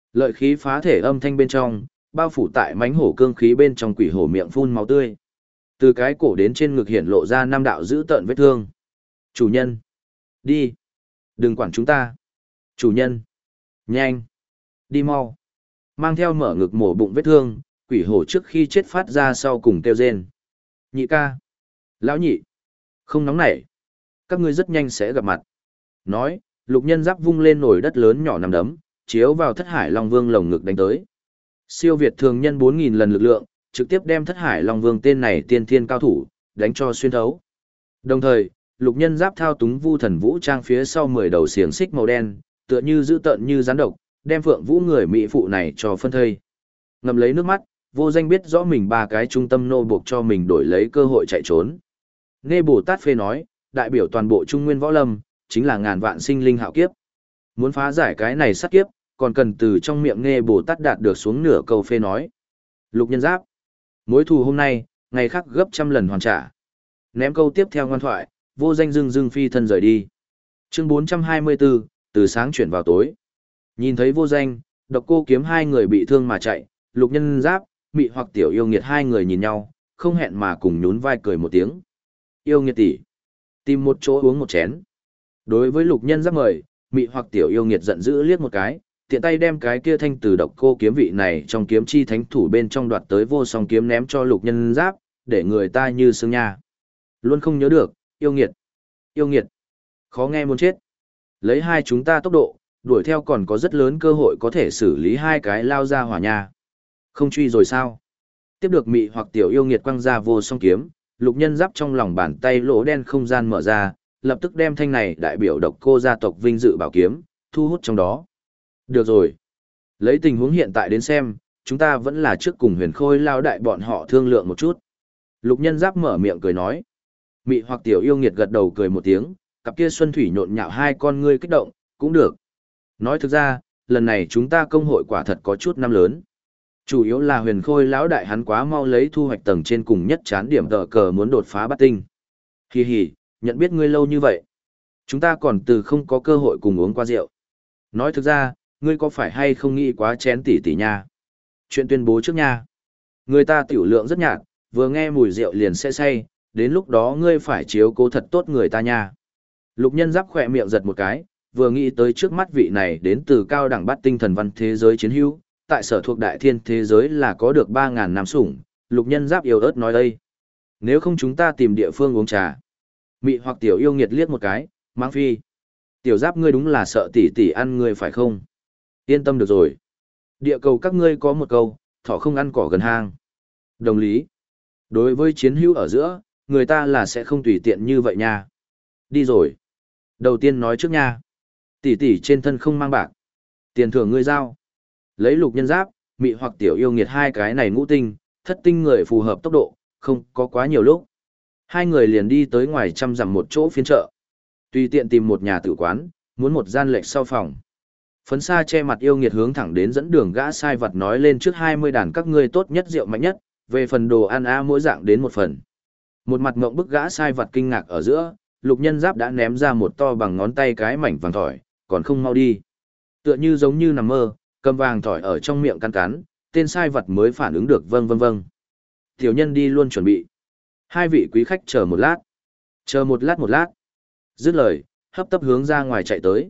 Lợi khí phá thể âm thanh bên trong, bao phủ tại mãnh hổ cương khí bên trong quỷ hổ miệng phun máu tươi. Từ cái cổ đến trên ngực hiện lộ ra năm đạo dữ tợn vết thương. Chủ nhân, đi. Đừng quản chúng ta. Chủ nhân, nhanh. Đi mau. Mang theo mở ngực mổ bụng vết thương, quỷ hổ trước khi chết phát ra sau cùng kêu rên. Nhị ca. Lão nhị. Không nóng nảy. Các ngươi rất nhanh sẽ gặp mặt. Nói, Lục Nhân Giáp vung lên nồi đất lớn nhỏ nằm đấm, chiếu vào Thất Hải Long Vương lồng ngực đánh tới. Siêu việt thường nhân 4.000 lần lực lượng, trực tiếp đem Thất Hải Long Vương tên này tiên thiên cao thủ, đánh cho xuyên thấu. Đồng thời, Lục Nhân Giáp thao túng Vu Thần Vũ Trang phía sau 10 đầu xiềng xích màu đen, tựa như dữ tợn như rắn độc, đem Phượng Vũ người mỹ phụ này cho phân thây. Ngậm lấy nước mắt, Vô Danh biết rõ mình ba cái trung tâm nô buộc cho mình đổi lấy cơ hội chạy trốn. Nghe Bồ Tát phê nói, đại biểu toàn bộ Trung Nguyên Võ Lâm, chính là ngàn vạn sinh linh hạo kiếp. Muốn phá giải cái này sát kiếp, còn cần từ trong miệng Nghe Bồ Tát đạt được xuống nửa câu phê nói. Lục Nhân Giáp, mối thù hôm nay, ngày khác gấp trăm lần hoàn trả. Ném câu tiếp theo ngoan thoại, Vô Danh dưng phi thân rời đi. Chương 424, từ sáng chuyển vào tối. Nhìn thấy Vô Danh, Độc Cô Kiếm hai người bị thương mà chạy, Lục Nhân Giáp, Mị Hoặc Tiểu Yêu Nghiệt hai người nhìn nhau, không hẹn mà cùng nhún vai cười một tiếng. Yêu Nghiệt tỷ, tìm một chỗ uống một chén. Đối với Lục Nhân Giáp mời, Mị Hoặc Tiểu Yêu Nghiệt giận dữ liếc một cái, tiện tay đem cái kia thanh từ Độc Cô Kiếm vị này trong kiếm chi thánh thủ bên trong đoạt tới vô song kiếm ném cho Lục Nhân Giáp, để người ta như xương nha. Luôn không nhớ được, yêu nghiệt, yêu nghiệt, khó nghe muốn chết. Lấy hai chúng ta tốc độ, đuổi theo còn có rất lớn cơ hội có thể xử lý hai cái lao ra hỏa nha. Không truy rồi sao? Tiếp được Mị Hoặc Tiểu Yêu Nghiệt quăng ra vô song kiếm, Lục Nhân Giáp trong lòng bàn tay lỗ đen không gian mở ra, lập tức đem thanh này đại biểu Độc Cô gia tộc vinh dự bảo kiếm, thu hút trong đó. Được rồi. Lấy tình huống hiện tại đến xem, chúng ta vẫn là trước cùng Huyền Khôi lao đại bọn họ thương lượng một chút. Lục Nhân Giáp mở miệng cười nói. Mị Hoặc Tiểu Yêu Nghiệt gật đầu cười một tiếng, cặp kia xuân thủy nhộn nhạo hai con ngươi kích động, cũng được. Nói thực ra, lần này chúng ta công hội quả thật có chút năm lớn. Chủ yếu là Huyền Khôi lão đại hắn quá mau lấy thu hoạch tầng trên cùng nhất chán điểm tờ cờ muốn đột phá bát tinh. Hi hi, nhận biết ngươi lâu như vậy. Chúng ta còn từ không có cơ hội cùng uống qua rượu. Nói thực ra, ngươi có phải hay không nghĩ quá chén tỉ tỉ nha? Chuyện tuyên bố trước nha. Người ta tiểu lượng rất nhạt, vừa nghe mùi rượu liền sẽ say, đến lúc đó ngươi phải chiếu cố thật tốt người ta nha. Lục Nhân Giáp khỏe miệng giật một cái, vừa nghĩ tới trước mắt vị này đến từ cao đẳng bát tinh thần văn thế giới chiến hữu, tại sở thuộc đại thiên thế giới là có được 3.000 nam sủng, Lục Nhân Giáp yếu ớt nói đây. Nếu không chúng ta tìm địa phương uống trà. Mị Hoặc Tiểu Yêu Nghiệt liếc một cái, mang phi. Tiểu Giáp ngươi đúng là sợ tỷ tỷ ăn ngươi phải không? Yên tâm được rồi. Địa cầu các ngươi có một câu, thỏ không ăn cỏ gần hang. Đồng lý. Đối với chiến hữu ở giữa, người ta là sẽ không tùy tiện như vậy nha. Đi rồi. Đầu tiên nói trước nha. Tỷ tỷ trên thân không mang bạc. Tiền thưởng ngươi giao. Lấy Lục Nhân Giáp, Mị Hoặc Tiểu Yêu Nghiệt hai cái này ngũ tinh, thất tinh người phù hợp tốc độ, không có quá nhiều lúc. Hai người liền đi tới ngoài trăm dặm một chỗ phiên chợ. Tùy tiện tìm một nhà tử quán, muốn một gian lệch sau phòng. Phấn Sa che mặt Yêu Nghiệt hướng thẳng đến dẫn đường gã sai vật nói lên trước 20 đàn các ngươi tốt nhất rượu mạnh nhất, về phần đồ ăn mỗi dạng đến một phần. Một mặt ngộng bức gã sai vật kinh ngạc ở giữa, Lục Nhân Giáp đã ném ra một to bằng ngón tay cái mảnh vàng thỏi, còn không mau đi. Tựa như giống như nằm mơ, cầm vàng thỏi ở trong miệng cắn cắn, tên sai vật mới phản ứng được vâng vâng vâng. Tiểu nhân đi luôn chuẩn bị. Hai vị quý khách chờ một lát. Chờ một lát. Dứt lời, hấp tấp hướng ra ngoài chạy tới.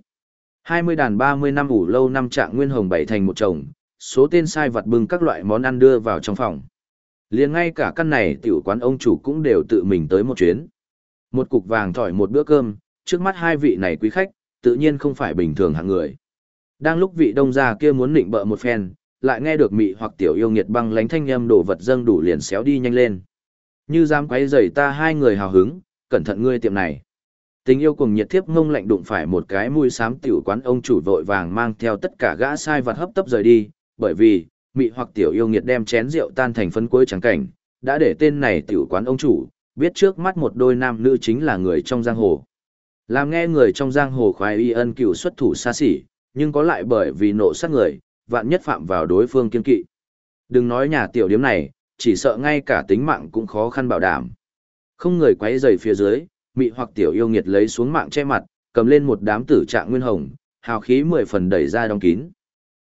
20 đàn 30 năm ủ lâu năm trạng nguyên hồng bảy thành một chồng, số tên sai vật bưng các loại món ăn đưa vào trong phòng. Liền ngay cả căn này tiểu quán ông chủ cũng đều tự mình tới một chuyến. Một cục vàng thỏi một bữa cơm, trước mắt hai vị này quý khách, tự nhiên không phải bình thường hạng người. Đang lúc vị đông gia kia muốn nịnh bợ một phen, lại nghe được Mị Hoặc Tiểu Yêu Nghiệt băng lánh thanh âm đổ vật dâng đủ liền xéo đi nhanh lên. Như dám quấy rầy ta hai người hào hứng, cẩn thận ngươi tiệm này. Tình yêu cùng nhiệt thiếp ngông lạnh đụng phải một cái mùi xám tiểu quán ông chủ vội vàng mang theo tất cả gã sai vặt hấp tấp rời đi, bởi vì Mị Hoặc Tiểu Yêu Nghiệt đem chén rượu tan thành phấn cuối trắng cảnh, đã để tên này tiểu quán ông chủ biết trước mắt một đôi nam nữ chính là người trong giang hồ. Làm nghe người trong giang hồ khoái y ân cựu xuất thủ xa xỉ, nhưng có lại bởi vì nộ sát người, vạn nhất phạm vào đối phương kiên kỵ. Đừng nói nhà tiểu điếm này, chỉ sợ ngay cả tính mạng cũng khó khăn bảo đảm. Không người quấy rầy phía dưới, Mị Hoặc Tiểu Yêu Nghiệt lấy xuống mạng che mặt, cầm lên một đám tử trạng nguyên hồng, hào khí 10 phần đẩy ra đóng kín.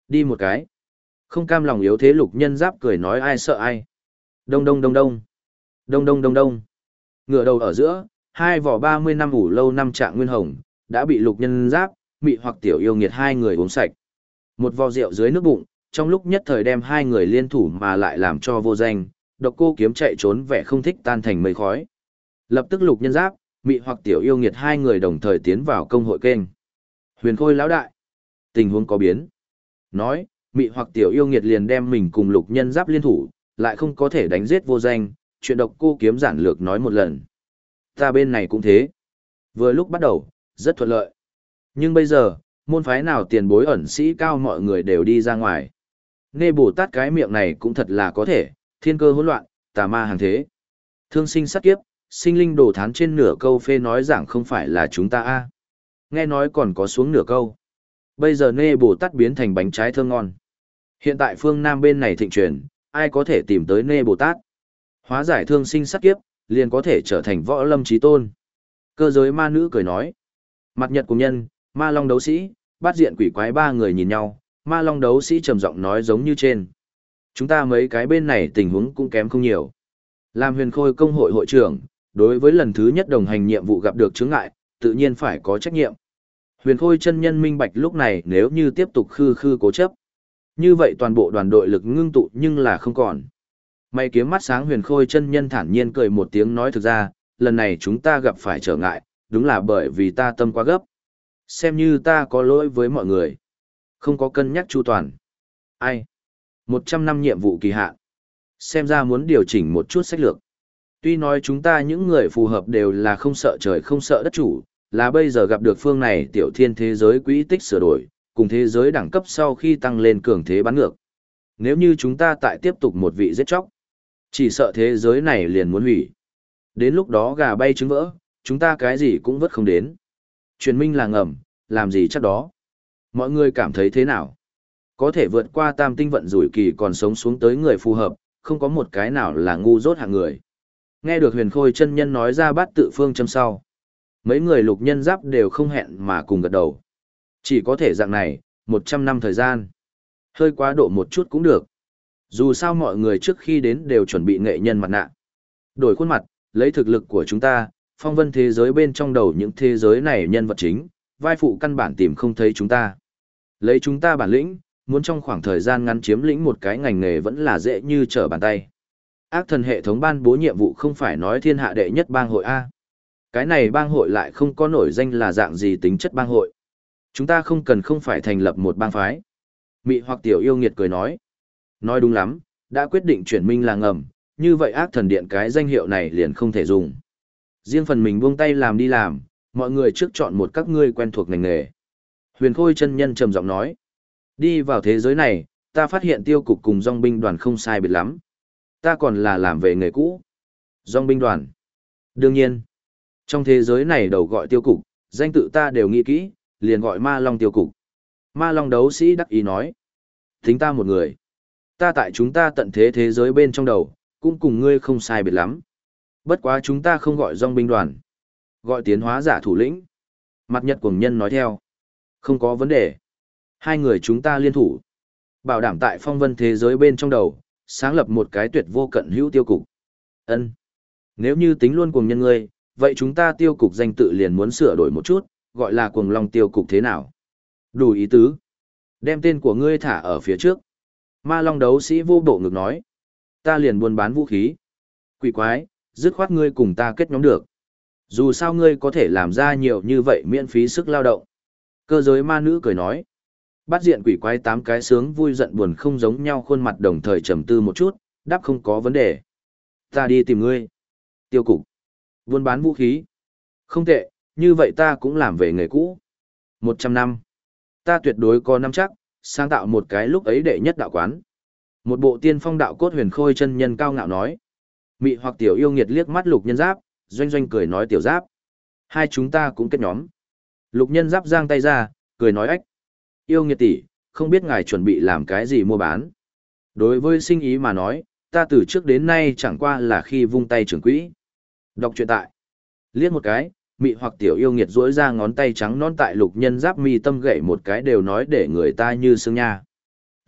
Đi một cái. Không cam lòng yếu thế lục nhân giáp cười nói ai sợ ai. Đông đông đông đông. Đông đông đông đông. Ngựa đầu ở giữa, hai vỏ 30 năm ủ lâu năm trạng nguyên hồng, đã bị lục nhân giáp, mị hoặc tiểu yêu nghiệt hai người uống sạch. Một vò rượu dưới nước bụng, trong lúc nhất thời đem hai người liên thủ mà lại làm cho vô danh, độc cô kiếm chạy trốn vẻ không thích tan thành mây khói. Lập tức lục nhân giáp, mị hoặc tiểu yêu nghiệt hai người đồng thời tiến vào công hội kênh. Huyền Khôi lão đại. Tình huống có biến. Nói, mị hoặc tiểu yêu nghiệt liền đem mình cùng lục nhân giáp liên thủ, lại không có thể đánh giết vô danh, chuyện độc cô kiếm giản lược nói một lần. Ta bên này cũng thế. Vừa lúc bắt đầu, rất thuận lợi. Nhưng bây giờ, môn phái nào tiền bối ẩn sĩ cao mọi người đều đi ra ngoài. Nghe Bồ Tát cái miệng này cũng thật là có thể, thiên cơ hỗn loạn, tà ma hàng thế. Thương sinh sát kiếp, sinh linh đồ thán trên nửa câu phê nói rằng không phải là chúng ta a. Nghe nói còn có xuống nửa câu. Bây giờ Nê Bồ Tát biến thành bánh trái thơm ngon. Hiện tại phương Nam bên này thịnh truyền, ai có thể tìm tới Nê Bồ Tát. Hóa giải thương sinh sát kiếp, liền có thể trở thành võ lâm chí tôn. Cơ giới ma nữ cười nói. Mặt nhật cùng nhân, ma long đấu sĩ, bát diện quỷ quái ba người nhìn nhau, ma long đấu sĩ trầm giọng nói giống như trên. Chúng ta mấy cái bên này tình huống cũng kém không nhiều. Làm Huyền Khôi công hội hội trưởng, đối với lần thứ nhất đồng hành nhiệm vụ gặp được chướng ngại, tự nhiên phải có trách nhiệm. Huyền Khôi chân nhân minh bạch lúc này nếu như tiếp tục khư khư cố chấp. Như vậy toàn bộ đoàn đội lực ngưng tụ nhưng là không còn. Mày kiếm mắt sáng Huyền Khôi chân nhân thản nhiên cười một tiếng nói thực ra, lần này chúng ta gặp phải trở ngại, đúng là bởi vì ta tâm quá gấp. Xem như ta có lỗi với mọi người. Không có cân nhắc chu toàn. Ai? 100 năm nhiệm vụ kỳ hạn. Xem ra muốn điều chỉnh một chút sách lược. Tuy nói chúng ta những người phù hợp đều là không sợ trời không sợ đất chủ, là bây giờ gặp được phương này tiểu thiên thế giới quỹ tích sửa đổi, cùng thế giới đẳng cấp sau khi tăng lên cường thế bắn ngược. Nếu như chúng ta tại tiếp tục một vị giết chóc, chỉ sợ thế giới này liền muốn hủy. Đến lúc đó gà bay trứng vỡ, chúng ta cái gì cũng vớt không đến. Truyền minh là ngầm, làm gì chắc đó. Mọi người cảm thấy thế nào? Có thể vượt qua tam tinh vận rủi kỳ còn sống xuống tới người phù hợp, không có một cái nào là ngu dốt hạng người. Nghe được Huyền Khôi chân nhân nói ra bát tự phương châm sau. Mấy người lục nhân giáp đều không hẹn mà cùng gật đầu. Chỉ có thể dạng này, 100 năm thời gian. Hơi quá độ một chút cũng được. Dù sao mọi người trước khi đến đều chuẩn bị nghệ nhân mặt nạ. Đổi khuôn mặt, lấy thực lực của chúng ta, phong vân thế giới bên trong đầu những thế giới này nhân vật chính, vai phụ căn bản tìm không thấy chúng ta. Lấy chúng ta bản lĩnh, muốn trong khoảng thời gian ngắn chiếm lĩnh một cái ngành nghề vẫn là dễ như trở bàn tay. Ác thần hệ thống ban bố nhiệm vụ không phải nói thiên hạ đệ nhất bang hội A. Cái này bang hội lại không có nổi danh là dạng gì tính chất bang hội. Chúng ta không cần không phải thành lập một bang phái. Mị hoặc tiểu yêu nghiệt cười nói. Nói đúng lắm, đã quyết định chuyển minh là ngầm, như vậy ác thần điện cái danh hiệu này liền không thể dùng. Riêng phần mình buông tay làm đi làm, mọi người trước chọn một các ngươi quen thuộc ngành nghề. Huyền Khôi chân nhân trầm giọng nói. Đi vào thế giới này, ta phát hiện tiêu cục cùng dòng binh đoàn không sai biệt lắm. Ta còn là làm về nghề cũ. Dòng binh đoàn. Đương nhiên, trong thế giới này đầu gọi tiêu cục, danh tự ta đều nghĩ kỹ, liền gọi ma long tiêu cục. Ma long đấu sĩ đắc ý nói. Tính ta một người. Ta tại chúng ta tận thế thế giới bên trong đầu, cũng cùng ngươi không sai biệt lắm. Bất quá chúng ta không gọi dòng binh đoàn. Gọi tiến hóa giả thủ lĩnh. Mặt nhật cuồng nhân nói theo. Không có vấn đề. Hai người chúng ta liên thủ. Bảo đảm tại phong vân thế giới bên trong đầu, sáng lập một cái tuyệt vô cận hữu tiêu cục. Ân. Nếu như tính luôn cuồng nhân ngươi, vậy chúng ta tiêu cục danh tự liền muốn sửa đổi một chút, gọi là cuồng long tiêu cục thế nào? Đủ ý tứ. Đem tên của ngươi thả ở phía trước. Ma long đấu sĩ vô bộ ngực nói. Ta liền buôn bán vũ khí. Quỷ quái, dứt khoát ngươi cùng ta kết nhóm được. Dù sao ngươi có thể làm ra nhiều như vậy miễn phí sức lao động. Cơ giới ma nữ cười nói. Bắt diện quỷ quái 8 cái sướng vui giận buồn không giống nhau khuôn mặt đồng thời trầm tư một chút, đáp không có vấn đề. Ta đi tìm ngươi. Tiêu cục. Buôn bán vũ khí. Không tệ, như vậy ta cũng làm về nghề cũ. 100 năm. Ta tuyệt đối có nắm chắc, sáng tạo một cái lúc ấy đệ nhất đạo quán. Một bộ tiên phong đạo cốt Huyền Khôi chân nhân cao ngạo nói. Mị hoặc tiểu yêu nghiệt liếc mắt lục nhân giáp, doanh doanh cười nói tiểu giáp. Hai chúng ta cũng kết nhóm. Lục nhân giáp giang tay ra, cười nói ách. Yêu nghiệt tỷ, không biết ngài chuẩn bị làm cái gì mua bán. Đối với sinh ý mà nói, ta từ trước đến nay chẳng qua là khi vung tay trưởng quỹ. Đọc truyện tại. Liếc một cái, mị hoặc tiểu yêu nghiệt duỗi ra ngón tay trắng non tại lục nhân giáp mi tâm gậy một cái đều nói để người ta như xương nha.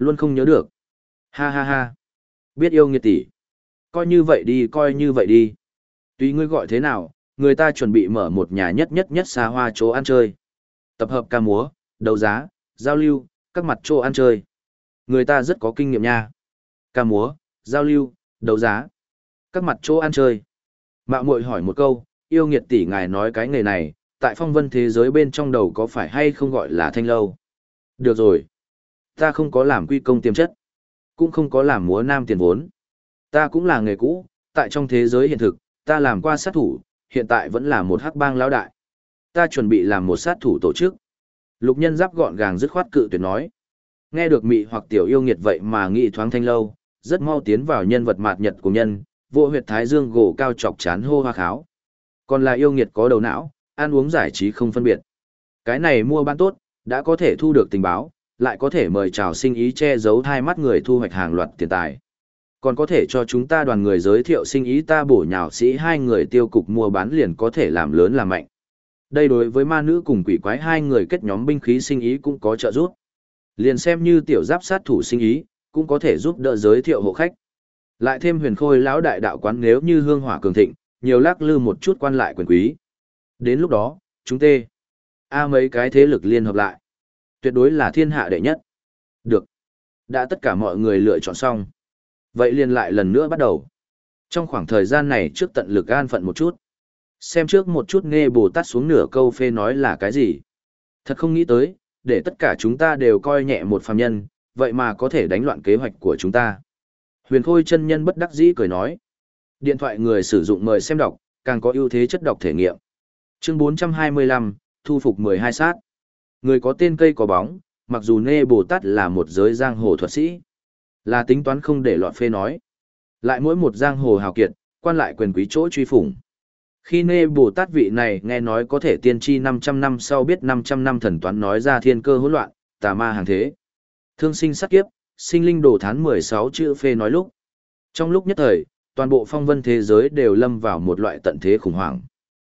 Luôn không nhớ được. Ha ha ha. Biết yêu nghiệt tỷ. Coi như vậy đi, coi như vậy đi. Tùy ngươi gọi thế nào, người ta chuẩn bị mở một nhà nhất xa hoa chỗ ăn chơi. Tập hợp ca múa, đấu giá, giao lưu, các mặt chỗ ăn chơi. Người ta rất có kinh nghiệm nha. Ca múa, giao lưu, đấu giá, các mặt chỗ ăn chơi. Mạo muội hỏi một câu, yêu nghiệt tỷ ngài nói cái nghề này, tại phong vân thế giới bên trong đầu có phải hay không gọi là thanh lâu? Được rồi. Ta không có làm quy công tiềm chất, cũng không có làm múa nam tiền vốn. Ta cũng là nghề cũ, tại trong thế giới hiện thực, ta làm qua sát thủ, hiện tại vẫn là một hắc bang lão đại. Ta chuẩn bị làm một sát thủ tổ chức. Lục Nhân Giáp gọn gàng dứt khoát cự tuyệt nói. Nghe được mị hoặc tiểu yêu nghiệt vậy mà nghĩ thoáng thanh lâu, rất mau tiến vào nhân vật mạt nhật của nhân, vô huyệt thái dương gồ cao chọc chán hô hoa kháo. Còn là yêu nghiệt có đầu não, ăn uống giải trí không phân biệt. Cái này mua bán tốt, đã có thể thu được tình báo, lại có thể mời chào sinh ý che giấu hai mắt người thu hoạch hàng loạt tiền tài. Còn có thể cho chúng ta đoàn người giới thiệu sinh ý ta bổ nhào sĩ hai người tiêu cục mua bán liền có thể làm lớn làm mạnh. Đây đối với ma nữ cùng quỷ quái hai người kết nhóm binh khí sinh ý cũng có trợ giúp. Liền xem như tiểu giáp sát thủ sinh ý, cũng có thể giúp đỡ giới thiệu hộ khách. Lại thêm huyền khôi lão đại đạo quán nếu như hương hỏa cường thịnh, nhiều lắc lư một chút quan lại quyền quý. Đến lúc đó, chúng tê mấy cái thế lực liên hợp lại. Tuyệt đối là thiên hạ đệ nhất. Được. Đã tất cả mọi người lựa chọn xong. Vậy liền lại lần nữa bắt đầu. Trong khoảng thời gian này trước tận lực an phận một chút. Xem trước một chút nghe Bồ Tát xuống nửa câu phê nói là cái gì. Thật không nghĩ tới, để tất cả chúng ta đều coi nhẹ một phàm nhân, vậy mà có thể đánh loạn kế hoạch của chúng ta. Huyền Khôi chân nhân bất đắc dĩ cười nói. Điện thoại người sử dụng mời xem đọc, càng có ưu thế chất đọc thể nghiệm. Chương 425, thu phục 12 sát. Người có tên cây có bóng, mặc dù Nê Bồ Tát là một giới giang hồ thuật sĩ. Là tính toán không để lọt phê nói. Lại mỗi một giang hồ hào kiệt, quan lại quyền quý chỗ truy phủng. Khi Nê Bồ Tát vị này nghe nói có thể tiên tri 500 năm sau biết 500 năm thần toán nói ra thiên cơ hỗn loạn, tà ma hàng thế. Thương sinh sát kiếp, sinh linh đồ thán 16 chữ phê nói lúc. Trong lúc nhất thời, toàn bộ phong vân thế giới đều lâm vào một loại tận thế khủng hoảng.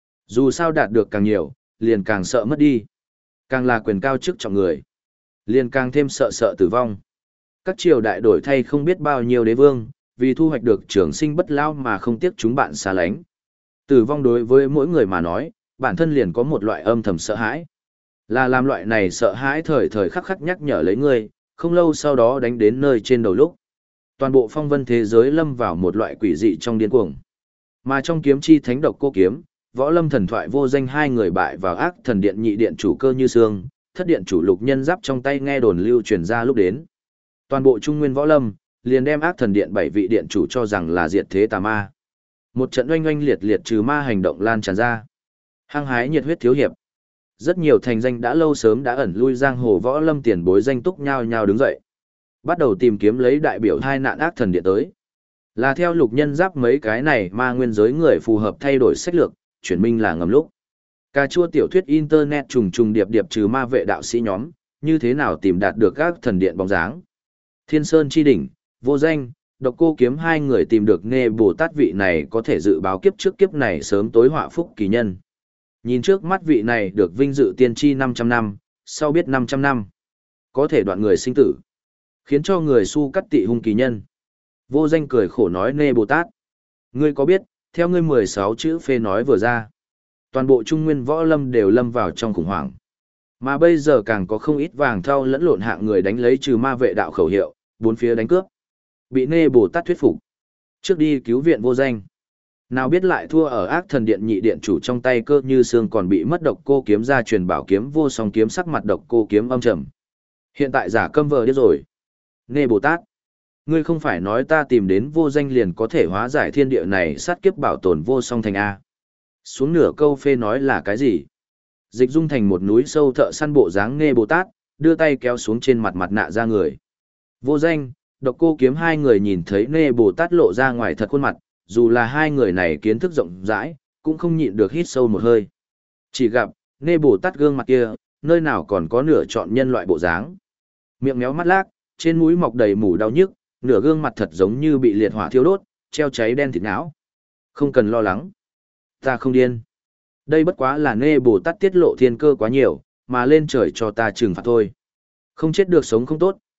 Dù sao đạt được càng nhiều, liền càng sợ mất đi. Càng là quyền cao chức trọng người, liền càng thêm sợ tử vong. Các triều đại đổi thay không biết bao nhiêu đế vương, vì thu hoạch được trường sinh bất lao mà không tiếc chúng bạn xa lánh. Tử vong đối với mỗi người mà nói, bản thân liền có một loại âm thầm sợ hãi. Là làm loại này sợ hãi thời thời khắc khắc nhắc nhở lấy ngươi, không lâu sau đó đánh đến nơi trên đầu lúc. Toàn bộ phong vân thế giới lâm vào một loại quỷ dị trong điên cuồng. Mà trong kiếm chi thánh độc cô kiếm, võ lâm thần thoại vô danh hai người bại vào ác thần điện nhị điện chủ Cơ Như Sương, thất điện chủ Lục Nhân Giáp trong tay nghe đồn lưu truyền ra lúc đến. Toàn bộ trung nguyên võ lâm, liền đem ác thần điện 7 vị điện chủ cho rằng là diệt thế tà ma. Một trận oanh oanh liệt liệt trừ ma hành động lan tràn ra. Hăng hái nhiệt huyết thiếu hiệp. Rất nhiều thành danh đã lâu sớm đã ẩn lui giang hồ võ lâm tiền bối danh túc nhao nhao đứng dậy. Bắt đầu tìm kiếm lấy đại biểu hai nạn ác thần điện tới. Là theo Lục Nhân Giáp mấy cái này ma nguyên giới người phù hợp thay đổi sách lược, chuyển minh là ngầm lúc. Cà chua tiểu thuyết internet trùng trùng điệp điệp trừ ma vệ đạo sĩ nhóm, như thế nào tìm đạt được các thần điện bóng dáng. Thiên Sơn chi đỉnh, vô danh, độc cô kiếm hai người tìm được Nê Bồ Tát vị này có thể dự báo kiếp trước kiếp này sớm tối họa phúc kỳ nhân. Nhìn trước mắt vị này được vinh dự tiên tri 500 năm, sau biết 500 năm. Có thể đoạn người sinh tử. Khiến cho người su cắt tị hung kỳ nhân. Vô danh cười khổ nói Nê Bồ Tát. Ngươi có biết, theo ngươi 16 chữ phê nói vừa ra. Toàn bộ trung nguyên võ lâm đều lâm vào trong khủng hoảng. Mà bây giờ càng có không ít vàng thau lẫn lộn hạng người đánh lấy trừ ma vệ đạo khẩu hiệu, bốn phía đánh cướp. Bị Nê Bồ Tát thuyết phục. Trước đi cứu viện vô danh. Nào biết lại thua ở ác thần điện nhị điện chủ trong tay Cơ Như Sương còn bị mất độc cô kiếm ra truyền bảo kiếm vô song kiếm sắc mặt độc cô kiếm âm trầm. Hiện tại giả câm vờ điếc rồi. Nê Bồ Tát. Ngươi không phải nói ta tìm đến vô danh liền có thể hóa giải thiên địa này sát kiếp bảo tồn vô song thành A. Xuống nửa câu phê nói là cái gì? Dịch dung thành một núi sâu thợ săn bộ dáng Nê Bồ Tát, đưa tay kéo xuống trên mặt nạ ra người. Vô danh, độc cô kiếm hai người nhìn thấy Nê Bồ Tát lộ ra ngoài thật khuôn mặt, dù là hai người này kiến thức rộng rãi, cũng không nhịn được hít sâu một hơi. Chỉ gặp, Nê Bồ Tát gương mặt kia, nơi nào còn có nửa trọn nhân loại bộ dáng. Miệng méo mắt lác, trên mũi mọc đầy mủ đau nhức, nửa gương mặt thật giống như bị liệt hỏa thiêu đốt, treo cháy đen thịt não. Không cần lo lắng. Ta không điên. Đây bất quá là Nê Bồ Tát tiết lộ thiên cơ quá nhiều, mà lên trời cho ta trừng phạt thôi. Không chết được sống không tốt,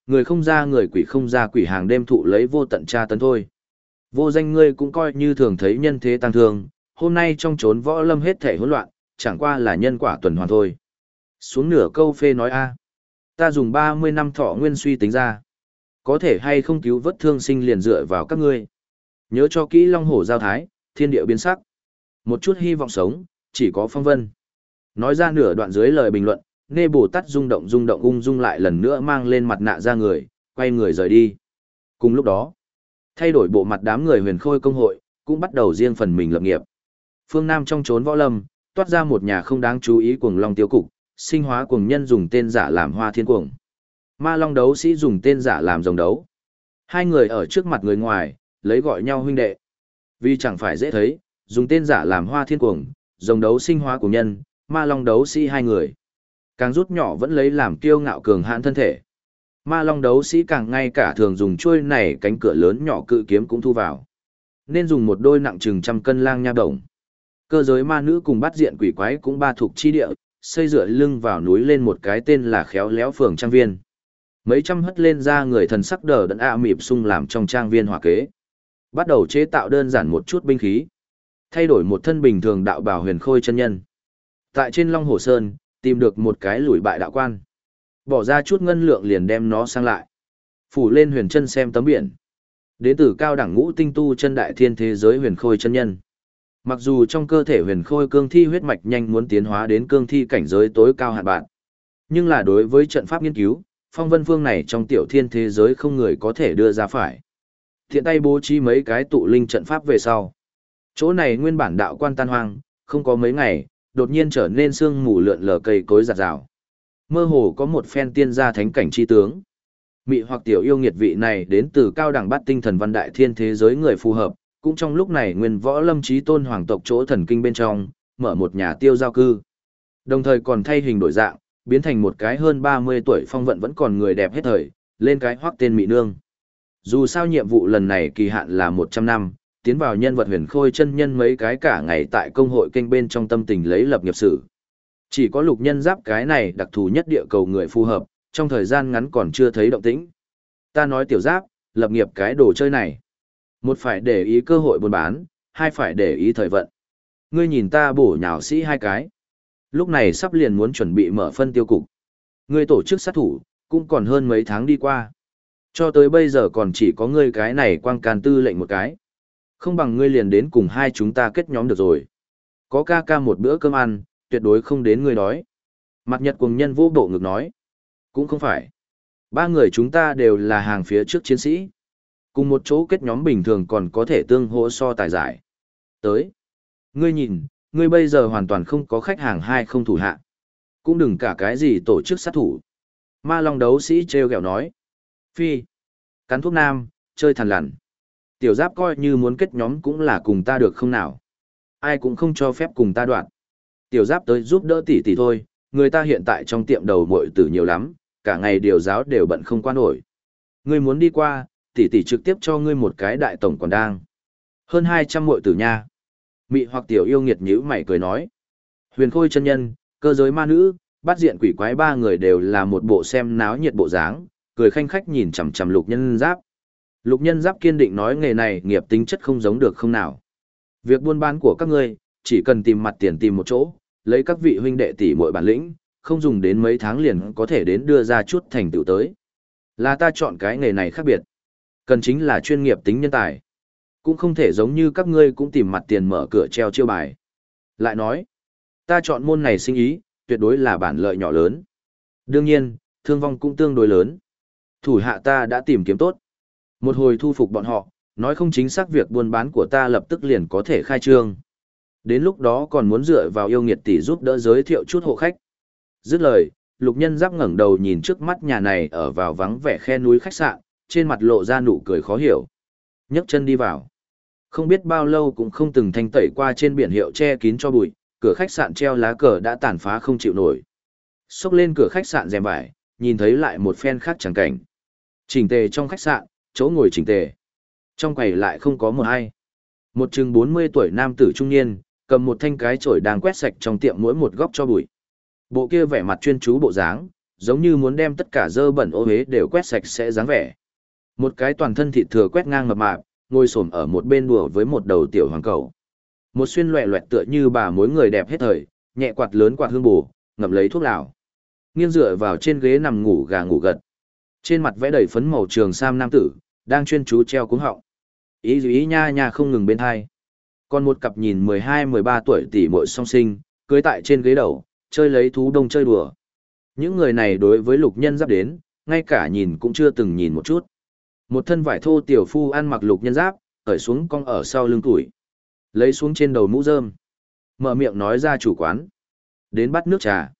Người không ra người quỷ không ra quỷ, hàng đêm thụ lấy vô tận tra tấn thôi. Vô danh ngươi cũng coi như thường thấy nhân thế tăng thương, hôm nay trong chốn võ lâm hết thể hỗn loạn, chẳng qua là nhân quả tuần hoàn thôi. Xuống nửa câu phê nói a, ta dùng 30 năm thọ nguyên suy tính ra. Có thể hay không cứu vớt thương sinh liền dựa vào các ngươi. Nhớ cho kỹ long hổ giao thái, thiên địa biến sắc. Một chút hy vọng sống, chỉ có phong vân. Nói ra nửa đoạn dưới lời bình luận, Nghe Bồ Tát rung động ung dung lại lần nữa mang lên mặt nạ ra người, quay người rời đi. Cùng lúc đó, thay đổi bộ mặt đám người Huyền Khôi công hội, cũng bắt đầu riêng phần mình lập nghiệp. Phương Nam trong chốn võ lâm, toát ra một nhà không đáng chú ý cuồng long tiêu cục, sinh hóa cuồng nhân dùng tên giả làm Hoa Thiên Cuồng. Ma Long đấu sĩ dùng tên giả làm Rồng đấu. Hai người ở trước mặt người ngoài, lấy gọi nhau huynh đệ. Vì chẳng phải dễ thấy, dùng tên giả làm Hoa Thiên Cuồng, Rồng đấu sinh hóa cuồng nhân, Ma Long đấu sĩ hai người. Càng rút nhỏ vẫn lấy làm kiêu ngạo cường hãn thân thể. Ma Long đấu sĩ càng ngay cả thường dùng chuôi này cánh cửa lớn nhỏ cự kiếm cũng thu vào. Nên dùng một đôi nặng chừng 100 cân lang nha đồng. Cơ giới ma nữ cùng bắt diện quỷ quái cũng ba thuộc chi địa, xây dựa lưng vào núi lên một cái tên là Khéo Léo Phường Trang Viên. Mấy trăm hất lên ra người thần sắc đờ đẫn mịp sung làm trong trang viên hỏa kế. Bắt đầu chế tạo đơn giản một chút binh khí. Thay đổi một thân bình thường đạo bào Huyền Khôi chân nhân. Tại trên Long Hồ Sơn, tìm được một cái lùi bại đạo quan. Bỏ ra chút ngân lượng liền đem nó sang lại. Phủ lên huyền chân xem tấm biển. Đến từ cao đẳng ngũ tinh tu chân đại thiên thế giới Huyền Khôi chân nhân. Mặc dù trong cơ thể Huyền Khôi cương thi huyết mạch nhanh muốn tiến hóa đến cương thi cảnh giới tối cao hạn bạn. Nhưng là đối với trận pháp nghiên cứu, phong vân phương này trong tiểu thiên thế giới không người có thể đưa ra phải. Thiện tay bố trí mấy cái tụ linh trận pháp về sau. Chỗ này nguyên bản đạo quan tan hoang, không có mấy ngày, đột nhiên trở nên sương mù lượn lờ cây cối rạt rào. Mơ hồ có một phen tiên gia thánh cảnh chi tướng. Mị hoặc tiểu yêu nghiệt vị này đến từ cao đẳng bát tinh thần văn đại thiên thế giới người phù hợp, cũng trong lúc này nguyên võ lâm chí tôn hoàng tộc chỗ thần kinh bên trong, mở một nhà tiêu giao cư. Đồng thời còn thay hình đổi dạng, biến thành một cái hơn 30 tuổi phong vận vẫn còn người đẹp hết thời, lên cái hoắc tên Mị Nương. Dù sao nhiệm vụ lần này kỳ hạn là 100 năm, tiến vào nhân vật Huyền Khôi chân nhân mấy cái cả ngày tại công hội kênh bên trong tâm tình lấy lập nghiệp sử. Chỉ có Lục Nhân Giáp cái này đặc thù nhất địa cầu người phù hợp, trong thời gian ngắn còn chưa thấy động tĩnh. Ta nói Tiểu Giáp, lập nghiệp cái đồ chơi này. Một phải để ý cơ hội buôn bán, hai phải để ý thời vận. Ngươi nhìn ta bổ nhào sĩ hai cái. Lúc này sắp liền muốn chuẩn bị mở phân tiêu cục. Ngươi tổ chức sát thủ, cũng còn hơn mấy tháng đi qua. Cho tới bây giờ còn chỉ có ngươi cái này quang can tư lệnh một cái. Không bằng ngươi liền đến cùng hai chúng ta kết nhóm được rồi. Có ca ca một bữa cơm ăn, tuyệt đối không đến ngươi đói. Mặt Nhật cuồng nhân vô bộ ngực nói. Cũng không phải. Ba người chúng ta đều là hàng phía trước chiến sĩ. Cùng một chỗ kết nhóm bình thường còn có thể tương hỗ so tài giải. Tới. Ngươi nhìn, ngươi bây giờ hoàn toàn không có khách hàng hay không thủ hạ. Cũng đừng cả cái gì tổ chức sát thủ. Ma Long đấu sĩ treo gẹo nói. Phi. Cắn thuốc nam, chơi thằn lằn. Tiểu Giáp coi như muốn kết nhóm cũng là cùng ta được không nào. Ai cũng không cho phép cùng ta đoạn. Tiểu Giáp tới giúp đỡ tỷ tỷ thôi, người ta hiện tại trong tiệm đầu muội tử nhiều lắm, cả ngày điều giáo đều bận không qua nổi. Ngươi muốn đi qua, tỷ tỷ trực tiếp cho ngươi một cái đại tổng còn đang. Hơn 200 muội tử nha. Mị hoặc tiểu yêu nghiệt nhíu mày cười nói. Huyền Khôi chân nhân, cơ giới ma nữ, bắt diện quỷ quái ba người đều là một bộ xem náo nhiệt bộ dáng, cười khanh khách nhìn chằm chằm Lục Nhân Giáp. Lục Nhân Giáp kiên định nói nghề này nghiệp tính chất không giống được không nào. Việc buôn bán của các ngươi, chỉ cần tìm mặt tiền tìm một chỗ, lấy các vị huynh đệ tỷ muội bản lĩnh, không dùng đến mấy tháng liền có thể đến đưa ra chút thành tựu tới. Là ta chọn cái nghề này khác biệt. Cần chính là chuyên nghiệp tính nhân tài. Cũng không thể giống như các ngươi cũng tìm mặt tiền mở cửa treo chiêu bài. Lại nói, ta chọn môn này sinh ý, tuyệt đối là bản lợi nhỏ lớn. Đương nhiên, thương vong cũng tương đối lớn. Thủ hạ ta đã tìm kiếm tốt. Một hồi thu phục bọn họ, nói không chính xác việc buôn bán của ta lập tức liền có thể khai trương. Đến lúc đó còn muốn dựa vào yêu nghiệt tỷ giúp đỡ giới thiệu chút hộ khách. Dứt lời, Lục Nhân Giáp ngẩng đầu nhìn trước mắt nhà này ở vào vắng vẻ khe núi khách sạn, trên mặt lộ ra nụ cười khó hiểu. Nhấc chân đi vào. Không biết bao lâu cũng không từng thanh tẩy qua trên biển hiệu che kín cho bụi, cửa khách sạn treo lá cờ đã tàn phá không chịu nổi. Xốc lên cửa khách sạn rèm vải, nhìn thấy lại một phen khác chẳng cảnh. Chỉnh tề trong khách sạn, chỗ ngồi chỉnh tề. Trong quầy lại không có một ai. Một chừng 40 tuổi nam tử trung niên, cầm một thanh cái chổi đang quét sạch trong tiệm mỗi một góc cho bụi. Bộ kia vẻ mặt chuyên chú bộ dáng, giống như muốn đem tất cả dơ bẩn ô uế đều quét sạch sẽ dáng vẻ. Một cái toàn thân thịt thừa quét ngang mập mạp, ngồi xổm ở một bên đùa với một đầu tiểu hoàng cẩu. Một xuyên loẹ loẹt tựa như bà mối người đẹp hết thời, nhẹ quạt lớn quạt hương bù, ngậm lấy thuốc lào. Nghiêng dựa vào trên ghế nằm ngủ gà ngủ gật. Trên mặt vẽ đầy phấn màu trường sam nam tử, đang chuyên chú treo cuống họng. Ý nha nha không ngừng bên hai. Còn một cặp nhìn 12-13 tuổi tỷ muội song sinh, cưới tại trên ghế đầu, chơi lấy thú đông chơi đùa. Những người này đối với lục nhân giáp đến, ngay cả nhìn cũng chưa từng nhìn một chút. Một thân vải thô tiểu phu ăn mặc lục nhân giáp, cởi xuống cong ở sau lưng tuổi. Lấy xuống trên đầu mũ rơm. Mở miệng nói ra chủ quán. Đến bắt nước trà.